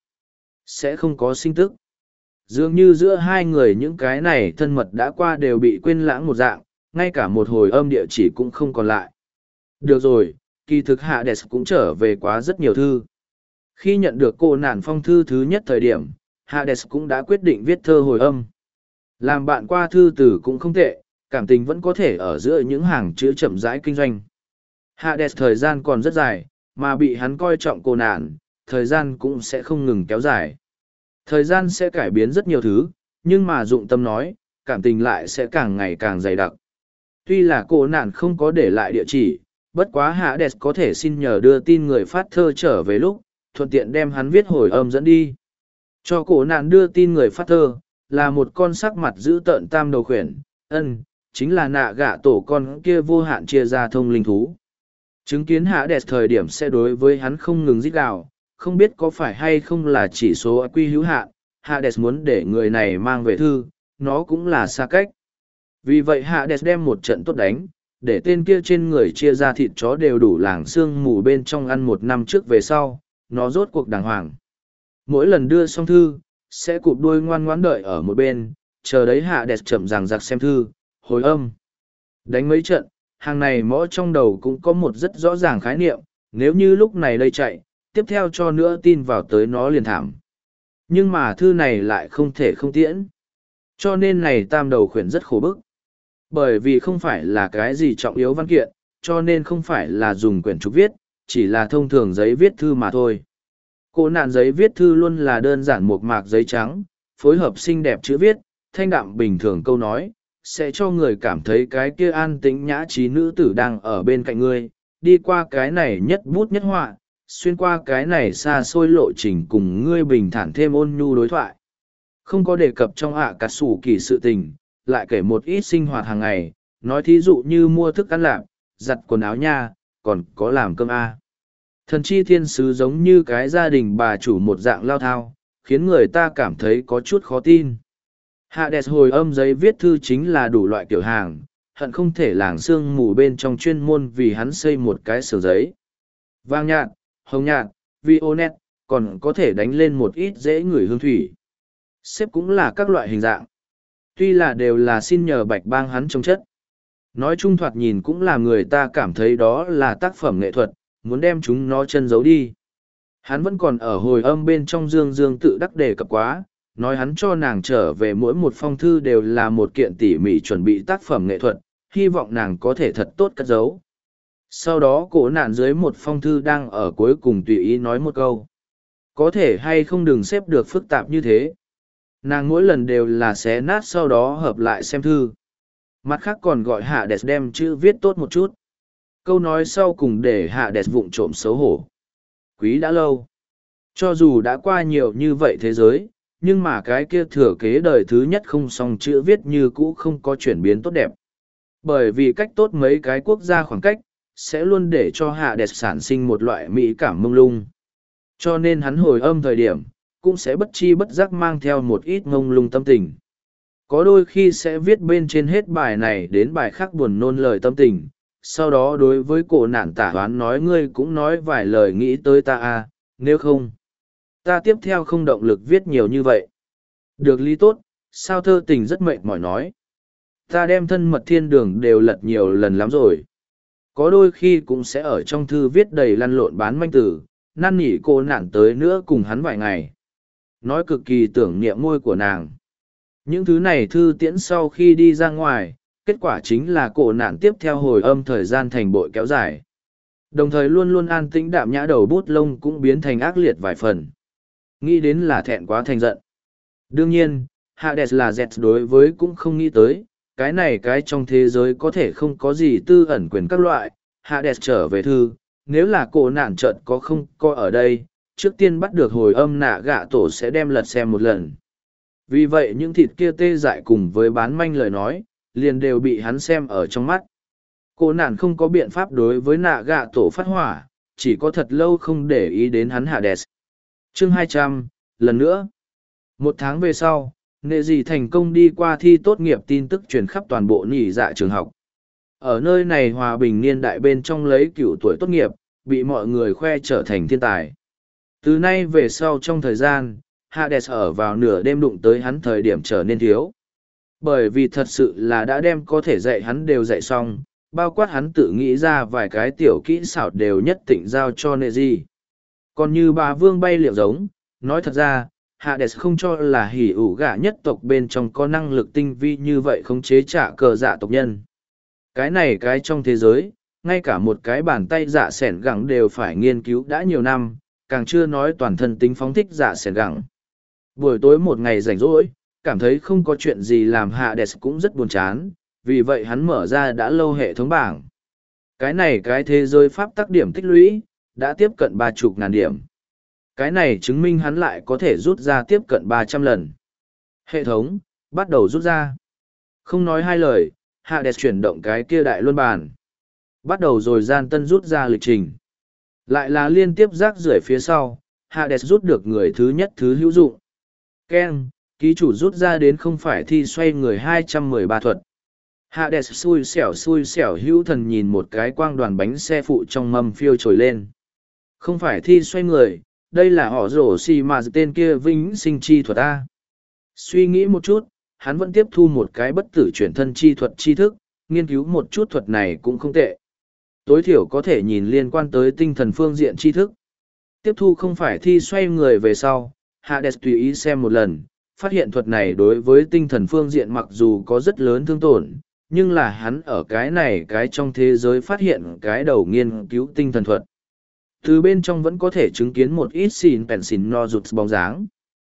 Sẽ không có sinh tức. Dường như giữa hai người những cái này thân mật đã qua đều bị quên lãng một dạng, ngay cả một hồi âm địa chỉ cũng không còn lại. Được rồi, kỳ thực Hades cũng trở về quá rất nhiều thư. Khi nhận được cô nản phong thư thứ nhất thời điểm, Hades cũng đã quyết định viết thơ hồi âm. Làm bạn qua thư từ cũng không tệ, cảm tình vẫn có thể ở giữa những hàng chữ chậm rãi kinh doanh. Hades thời gian còn rất dài, mà bị hắn coi trọng cô nản, thời gian cũng sẽ không ngừng kéo dài. Thời gian sẽ cải biến rất nhiều thứ, nhưng mà dụng tâm nói, cảm tình lại sẽ càng ngày càng dày đặc. Tuy là cô nản không có để lại địa chỉ, bất quá Hades có thể xin nhờ đưa tin người phát thơ trở về lúc, thuận tiện đem hắn viết hồi âm dẫn đi. Cho cổ nạn đưa tin người phát thơ, là một con sắc mặt dữ tợn tam đầu khuyển, chính là nạ gạ tổ con kia vô hạn chia ra thông linh thú. Chứng kiến Hades thời điểm sẽ đối với hắn không ngừng rít gào, không biết có phải hay không là chỉ số quy hữu hạn, Hades muốn để người này mang về thư, nó cũng là xa cách. Vì vậy Hades đem một trận tốt đánh, để tên kia trên người chia ra thịt chó đều đủ làng xương mù bên trong ăn 1 năm trước về sau, nó rốt cuộc đàng hoàng. Mỗi lần đưa xong thư, sẽ cụp đuôi ngoan ngoãn đợi ở một bên, chờ đấy Hades chậm ràng giặc xem thư, hồi âm. Đánh mấy trận, hàng này mõ trong đầu cũng có một rất rõ ràng khái niệm, nếu như lúc này đây chạy, tiếp theo cho nữa tin vào tới nó liền thảm. Nhưng mà thư này lại không thể không tiễn. Cho nên này tam đầu khuyển rất khổ bức. Bởi vì không phải là cái gì trọng yếu văn kiện, cho nên không phải là dùng quyển trục viết, chỉ là thông thường giấy viết thư mà thôi. Cô nạn giấy viết thư luôn là đơn giản một mạc giấy trắng, phối hợp xinh đẹp chữ viết, thanh đạm bình thường câu nói, sẽ cho người cảm thấy cái kia an tĩnh nhã trí nữ tử đang ở bên cạnh ngươi, đi qua cái này nhất bút nhất họa, xuyên qua cái này xa xôi lộ trình cùng ngươi bình thản thêm ôn nhu đối thoại. Không có đề cập trong ạ cà sủ kỳ sự tình, lại kể một ít sinh hoạt hàng ngày, nói thí dụ như mua thức ăn lạp, giặt quần áo nha, còn có làm cơm a. Thần chi thiên sứ giống như cái gia đình bà chủ một dạng lao thao, khiến người ta cảm thấy có chút khó tin. Hades hồi âm giấy viết thư chính là đủ loại kiểu hàng, hận không thể làng sương mù bên trong chuyên môn vì hắn xây một cái xưởng giấy. Vàng nhạt, hồng nhạt, violet, còn có thể đánh lên một ít dễ ngửi hương thủy. Xếp cũng là các loại hình dạng. Tuy là đều là xin nhờ bạch bang hắn trông chất. Nói chung thoạt nhìn cũng là người ta cảm thấy đó là tác phẩm nghệ thuật, muốn đem chúng nó chân giấu đi. Hắn vẫn còn ở hồi âm bên trong dương tự đắc đề cập quá, nói hắn cho nàng trở về mỗi một phong thư đều là một kiện tỉ mỉ chuẩn bị tác phẩm nghệ thuật, hy vọng nàng có thể thật tốt cất giấu. Sau đó cổ nạn dưới một phong thư đang ở cuối cùng tùy ý nói một câu. Có thể hay không đừng xếp được phức tạp như thế. Nàng mỗi lần đều là xé nát sau đó hợp lại xem thư. Mặt khác còn gọi Hades đem chữ viết tốt một chút. Câu nói sau cùng để Hades vụng trộm xấu hổ. Quý đã lâu. Cho dù đã qua nhiều như vậy thế giới, nhưng mà cái kia thừa kế đời thứ nhất không xong chữ viết như cũ không có chuyển biến tốt đẹp. Bởi vì cách tốt mấy cái quốc gia khoảng cách, sẽ luôn để cho Hades sản sinh một loại mỹ cảm mông lung. Cho nên hắn hồi âm thời điểm, cũng sẽ bất chi bất giác mang theo một ít ngông lung tâm tình. Có đôi khi sẽ viết bên trên hết bài này đến bài khác buồn nôn lời tâm tình, sau đó đối với cổ nạn tả toán nói ngươi cũng nói vài lời nghĩ tới ta à, nếu không, ta tiếp theo không động lực viết nhiều như vậy. Được lý tốt, sao thơ tình rất mệt mỏi nói. Ta đem thân mật thiên đường đều lật nhiều lần lắm rồi. Có đôi khi cũng sẽ ở trong thư viết đầy lăn lộn bán manh tử, năn nỉ cô nạn tới nữa cùng hắn vài ngày. Nói cực kỳ tưởng niệm môi của nàng. Những thứ này thư tiễn sau khi đi ra ngoài, kết quả chính là cổ nạn tiếp theo hồi âm thời gian thành bội kéo dài. Đồng thời luôn luôn an tĩnh đạm nhã đầu bút lông cũng biến thành ác liệt vài phần. Nghĩ đến là thẹn quá thành giận. Đương nhiên, Hades là dẹt đối với cũng không nghĩ tới, cái này cái trong thế giới có thể không có gì tư ẩn quyền các loại. Hades trở về thư, nếu là cổ nạn chợt có không có ở đây, trước tiên bắt được hồi âm nạ gạ tổ sẽ đem lật xem một lần. Vì vậy những thịt kia tê dại cùng với bán manh lời nói, liền đều bị hắn xem ở trong mắt. Cô nạn không có biện pháp đối với nạ gạ tổ phát hỏa, chỉ có thật lâu không để ý đến hắn Hades. Chương 200, lần nữa. Một tháng về sau, nghệ dị thành công đi qua thi tốt nghiệp tin tức truyền khắp toàn bộ nhị dạ trường học. Ở nơi này hòa bình niên đại bên trong lấy cựu tuổi tốt nghiệp, bị mọi người khoe trở thành thiên tài. Từ nay về sau trong thời gian, Hades ở vào nửa đêm đụng tới hắn thời điểm trở nên thiếu. Bởi vì thật sự là đã đem có thể dạy hắn đều dạy xong, bao quát hắn tự nghĩ ra vài cái tiểu kỹ xảo đều nhất định giao cho nệ gì. Còn như bà vương bay liệu giống, nói thật ra, Hades không cho là hỉ ủ gà nhất tộc bên trong có năng lực tinh vi như vậy không chế trả cờ dạ tộc nhân. Cái này cái trong thế giới, ngay cả một cái bàn tay dạ sẻn gẳng đều phải nghiên cứu đã nhiều năm, càng chưa nói toàn thân tính phóng thích dạ sẻn gẳng. Buổi tối một ngày rảnh rỗi, cảm thấy không có chuyện gì làm Hades cũng rất buồn chán, vì vậy hắn mở ra đã lâu hệ thống bảng. Cái này cái thế giới pháp tắc điểm tích lũy, đã tiếp cận 30.000 điểm. Cái này chứng minh hắn lại có thể rút ra tiếp cận 300 lần. Hệ thống, bắt đầu rút ra. Không nói hai lời, Hades chuyển động cái kia đại luân bàn. Bắt đầu rồi gian tân rút ra lịch trình. Lại là liên tiếp rác rưởi phía sau, Hades rút được người thứ nhất thứ hữu dụng. Ken, ký chủ rút ra đến không phải thi xoay người 213 thuật. Hades xui xẻo hữu thần nhìn một cái quang đoàn bánh xe phụ trong mâm phiêu trồi lên. Không phải thi xoay người, đây là họ rổ xì mà tên kia vĩnh sinh chi thuật A. Suy nghĩ một chút, hắn vẫn tiếp thu một cái bất tử chuyển thân chi thuật tri thức, nghiên cứu một chút thuật này cũng không tệ. Tối thiểu có thể nhìn liên quan tới tinh thần phương diện tri thức. Tiếp thu không phải thi xoay người về sau, Hades tùy ý xem một lần, phát hiện thuật này đối với tinh thần phương diện mặc dù có rất lớn thương tổn, nhưng là hắn ở cái này cái trong thế giới phát hiện cái đầu nghiên cứu tinh thần thuật. Từ bên trong vẫn có thể chứng kiến một ít xìn pèn xìn no rụt bóng dáng.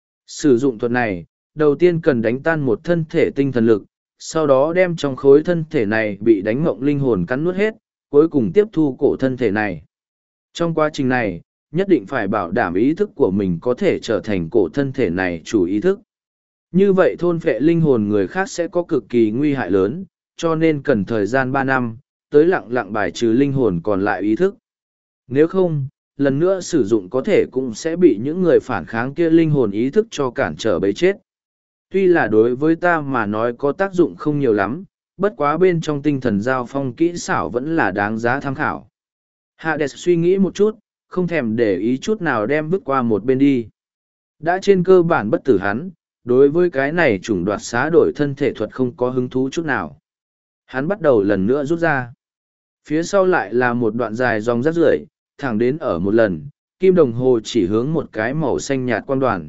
Sử dụng thuật này, đầu tiên cần đánh tan một thân thể tinh thần lực, sau đó đem trong khối thân thể này bị đánh mộng linh hồn cắn nuốt hết, cuối cùng tiếp thu cổ thân thể này. Trong quá trình này, nhất định phải bảo đảm ý thức của mình có thể trở thành cổ thân thể này chủ ý thức. Như vậy thôn phệ linh hồn người khác sẽ có cực kỳ nguy hại lớn, cho nên cần thời gian 3 năm, tới lặng lặng bài trừ linh hồn còn lại ý thức. Nếu không, lần nữa sử dụng có thể cũng sẽ bị những người phản kháng kia linh hồn ý thức cho cản trở bấy chết. Tuy là đối với ta mà nói có tác dụng không nhiều lắm, bất quá bên trong tinh thần giao phong kỹ xảo vẫn là đáng giá tham khảo. Hades suy nghĩ một chút, không thèm để ý chút nào đem bước qua một bên đi. Đã trên cơ bản bất tử hắn, đối với cái này chủng đoạt xá đổi thân thể thuật không có hứng thú chút nào. Hắn bắt đầu lần nữa rút ra. Phía sau lại là một đoạn dài dòng rác rưởi, thẳng đến ở một lần, kim đồng hồ chỉ hướng một cái màu xanh nhạt quang đoàn.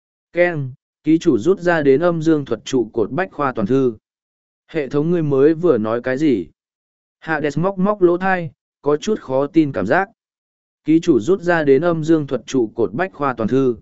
Keng, ký chủ rút ra đến âm dương thuật trụ cột bách khoa toàn thư. Hệ thống ngươi mới vừa nói cái gì? Hades móc móc lỗ thai, có chút khó tin cảm giác. Ký chủ rút ra đến âm dương thuật trụ cột bách khoa toàn thư.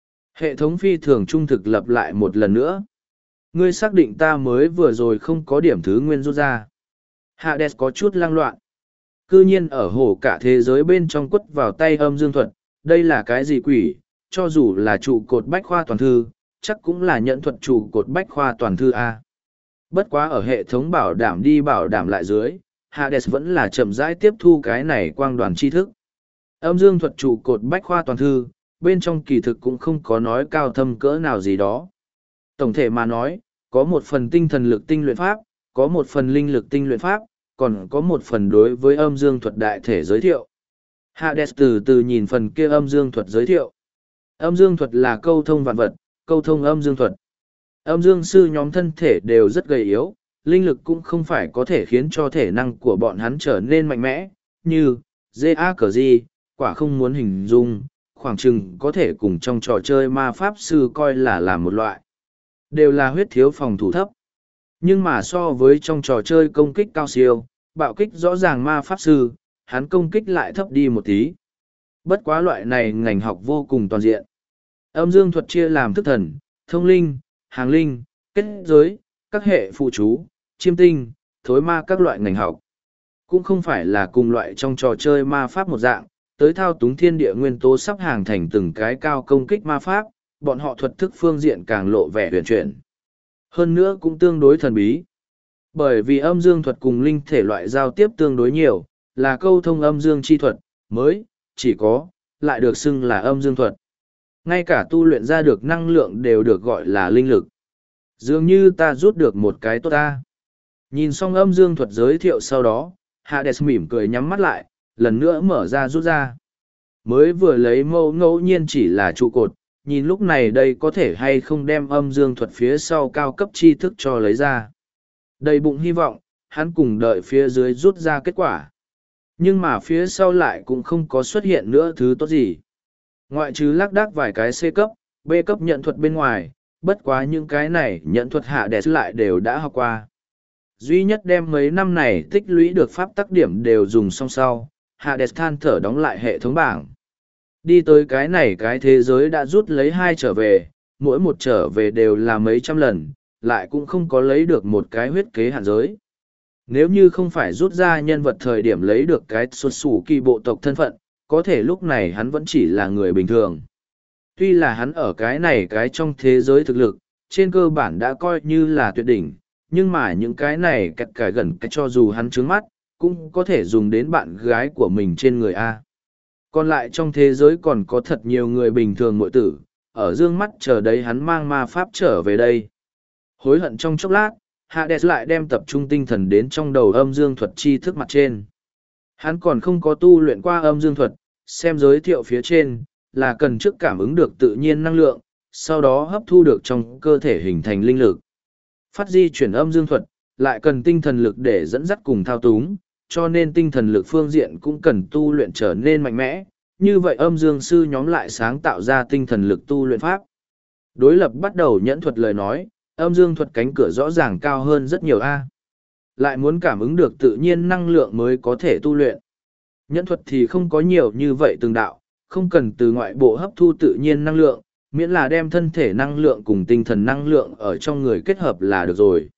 Hệ thống phi thường trung thực lập lại một lần nữa. Ngươi xác định ta mới vừa rồi không có điểm thứ nguyên rút ra. Hades có chút lang loạn. Cư nhiên ở hồ cả thế giới bên trong quất vào tay âm dương thuật, đây là cái gì quỷ, cho dù là trụ cột bách khoa toàn thư, chắc cũng là nhận thuật trụ cột bách khoa toàn thư A. Bất quá ở hệ thống bảo đảm đi bảo đảm lại dưới, Hades vẫn là chậm rãi tiếp thu cái này quang đoàn tri thức. Âm dương thuật trụ cột bách khoa toàn thư, bên trong kỳ thực cũng không có nói cao thâm cỡ nào gì đó. Tổng thể mà nói, có một phần tinh thần lực tinh luyện pháp, có một phần linh lực tinh luyện pháp, còn có một phần đối với âm dương thuật đại thể giới thiệu. Hades từ từ nhìn phần kia âm dương thuật giới thiệu. Âm dương thuật là câu thông vạn vật, câu thông âm dương thuật. Âm dương sư nhóm thân thể đều rất gầy yếu, linh lực cũng không phải có thể khiến cho thể năng của bọn hắn trở nên mạnh mẽ, như J.A.C.G. quả không muốn hình dung, khoảng chừng có thể cùng trong trò chơi ma pháp sư coi là một loại. Đều là huyết thiếu phòng thủ thấp. Nhưng mà so với trong trò chơi công kích cao siêu, bạo kích rõ ràng ma pháp sư, hắn công kích lại thấp đi một tí. Bất quá loại này ngành học vô cùng toàn diện. Âm dương thuật chia làm thức thần, thông linh, hàng linh, kết giới, các hệ phụ chú, chiêm tinh, thối ma các loại ngành học. Cũng không phải là cùng loại trong trò chơi ma pháp một dạng, tới thao túng thiên địa nguyên tố sắp hàng thành từng cái cao công kích ma pháp, bọn họ thuật thức phương diện càng lộ vẻ huyền chuyển. Hơn nữa cũng tương đối thần bí. Bởi vì âm dương thuật cùng linh thể loại giao tiếp tương đối nhiều, là câu thông âm dương chi thuật, mới, chỉ có, lại được xưng là âm dương thuật. Ngay cả tu luyện ra được năng lượng đều được gọi là linh lực. Dường như ta rút được một cái tốt ta. Nhìn xong âm dương thuật giới thiệu sau đó, Hades mỉm cười nhắm mắt lại, lần nữa mở ra rút ra. Mới vừa lấy mẫu ngẫu nhiên chỉ là trụ cột, nhìn lúc này đây có thể hay không đem âm dương thuật phía sau cao cấp tri thức cho lấy ra. Đầy bụng hy vọng, hắn cùng đợi phía dưới rút ra kết quả. Nhưng mà phía sau lại cũng không có xuất hiện nữa thứ tốt gì. Ngoại trừ lác đác vài cái C cấp, B cấp nhận thuật bên ngoài, bất quá những cái này nhận thuật Hades lại đều đã học qua. Duy nhất đem mấy năm này tích lũy được pháp tắc điểm đều dùng song sau, Hades than thở đóng lại hệ thống bảng. Đi tới cái này cái thế giới đã rút lấy 2 trở về, mỗi một trở về đều là mấy trăm lần, lại cũng không có lấy được một cái huyết kế hạn giới. Nếu như không phải rút ra nhân vật thời điểm lấy được cái xuất xù kỳ bộ tộc thân phận, có thể lúc này hắn vẫn chỉ là người bình thường. Tuy là hắn ở cái này cái trong thế giới thực lực, trên cơ bản đã coi như là tuyệt đỉnh, nhưng mà những cái này cạch cải gần cách cho dù hắn trướng mắt, cũng có thể dùng đến bạn gái của mình trên người A. Còn lại trong thế giới còn có thật nhiều người bình thường muội tử, ở dương mắt chờ đấy hắn mang ma pháp trở về đây. Hối hận trong chốc lát, Hades lại đem tập trung tinh thần đến trong đầu âm dương thuật tri thức mặt trên. Hắn còn không có tu luyện qua âm dương thuật, xem giới thiệu phía trên, là cần trước cảm ứng được tự nhiên năng lượng, sau đó hấp thu được trong cơ thể hình thành linh lực. Phát di chuyển âm dương thuật, lại cần tinh thần lực để dẫn dắt cùng thao túng, cho nên tinh thần lực phương diện cũng cần tu luyện trở nên mạnh mẽ. Như vậy âm dương sư nhóm lại sáng tạo ra tinh thần lực tu luyện pháp. Đối lập bắt đầu nhẫn thuật lời nói, âm dương thuật cánh cửa rõ ràng cao hơn rất nhiều A. Lại muốn cảm ứng được tự nhiên năng lượng mới có thể tu luyện. Nhẫn thuật thì không có nhiều như vậy từng đạo, không cần từ ngoại bộ hấp thu tự nhiên năng lượng, miễn là đem thân thể năng lượng cùng tinh thần năng lượng ở trong người kết hợp là được rồi.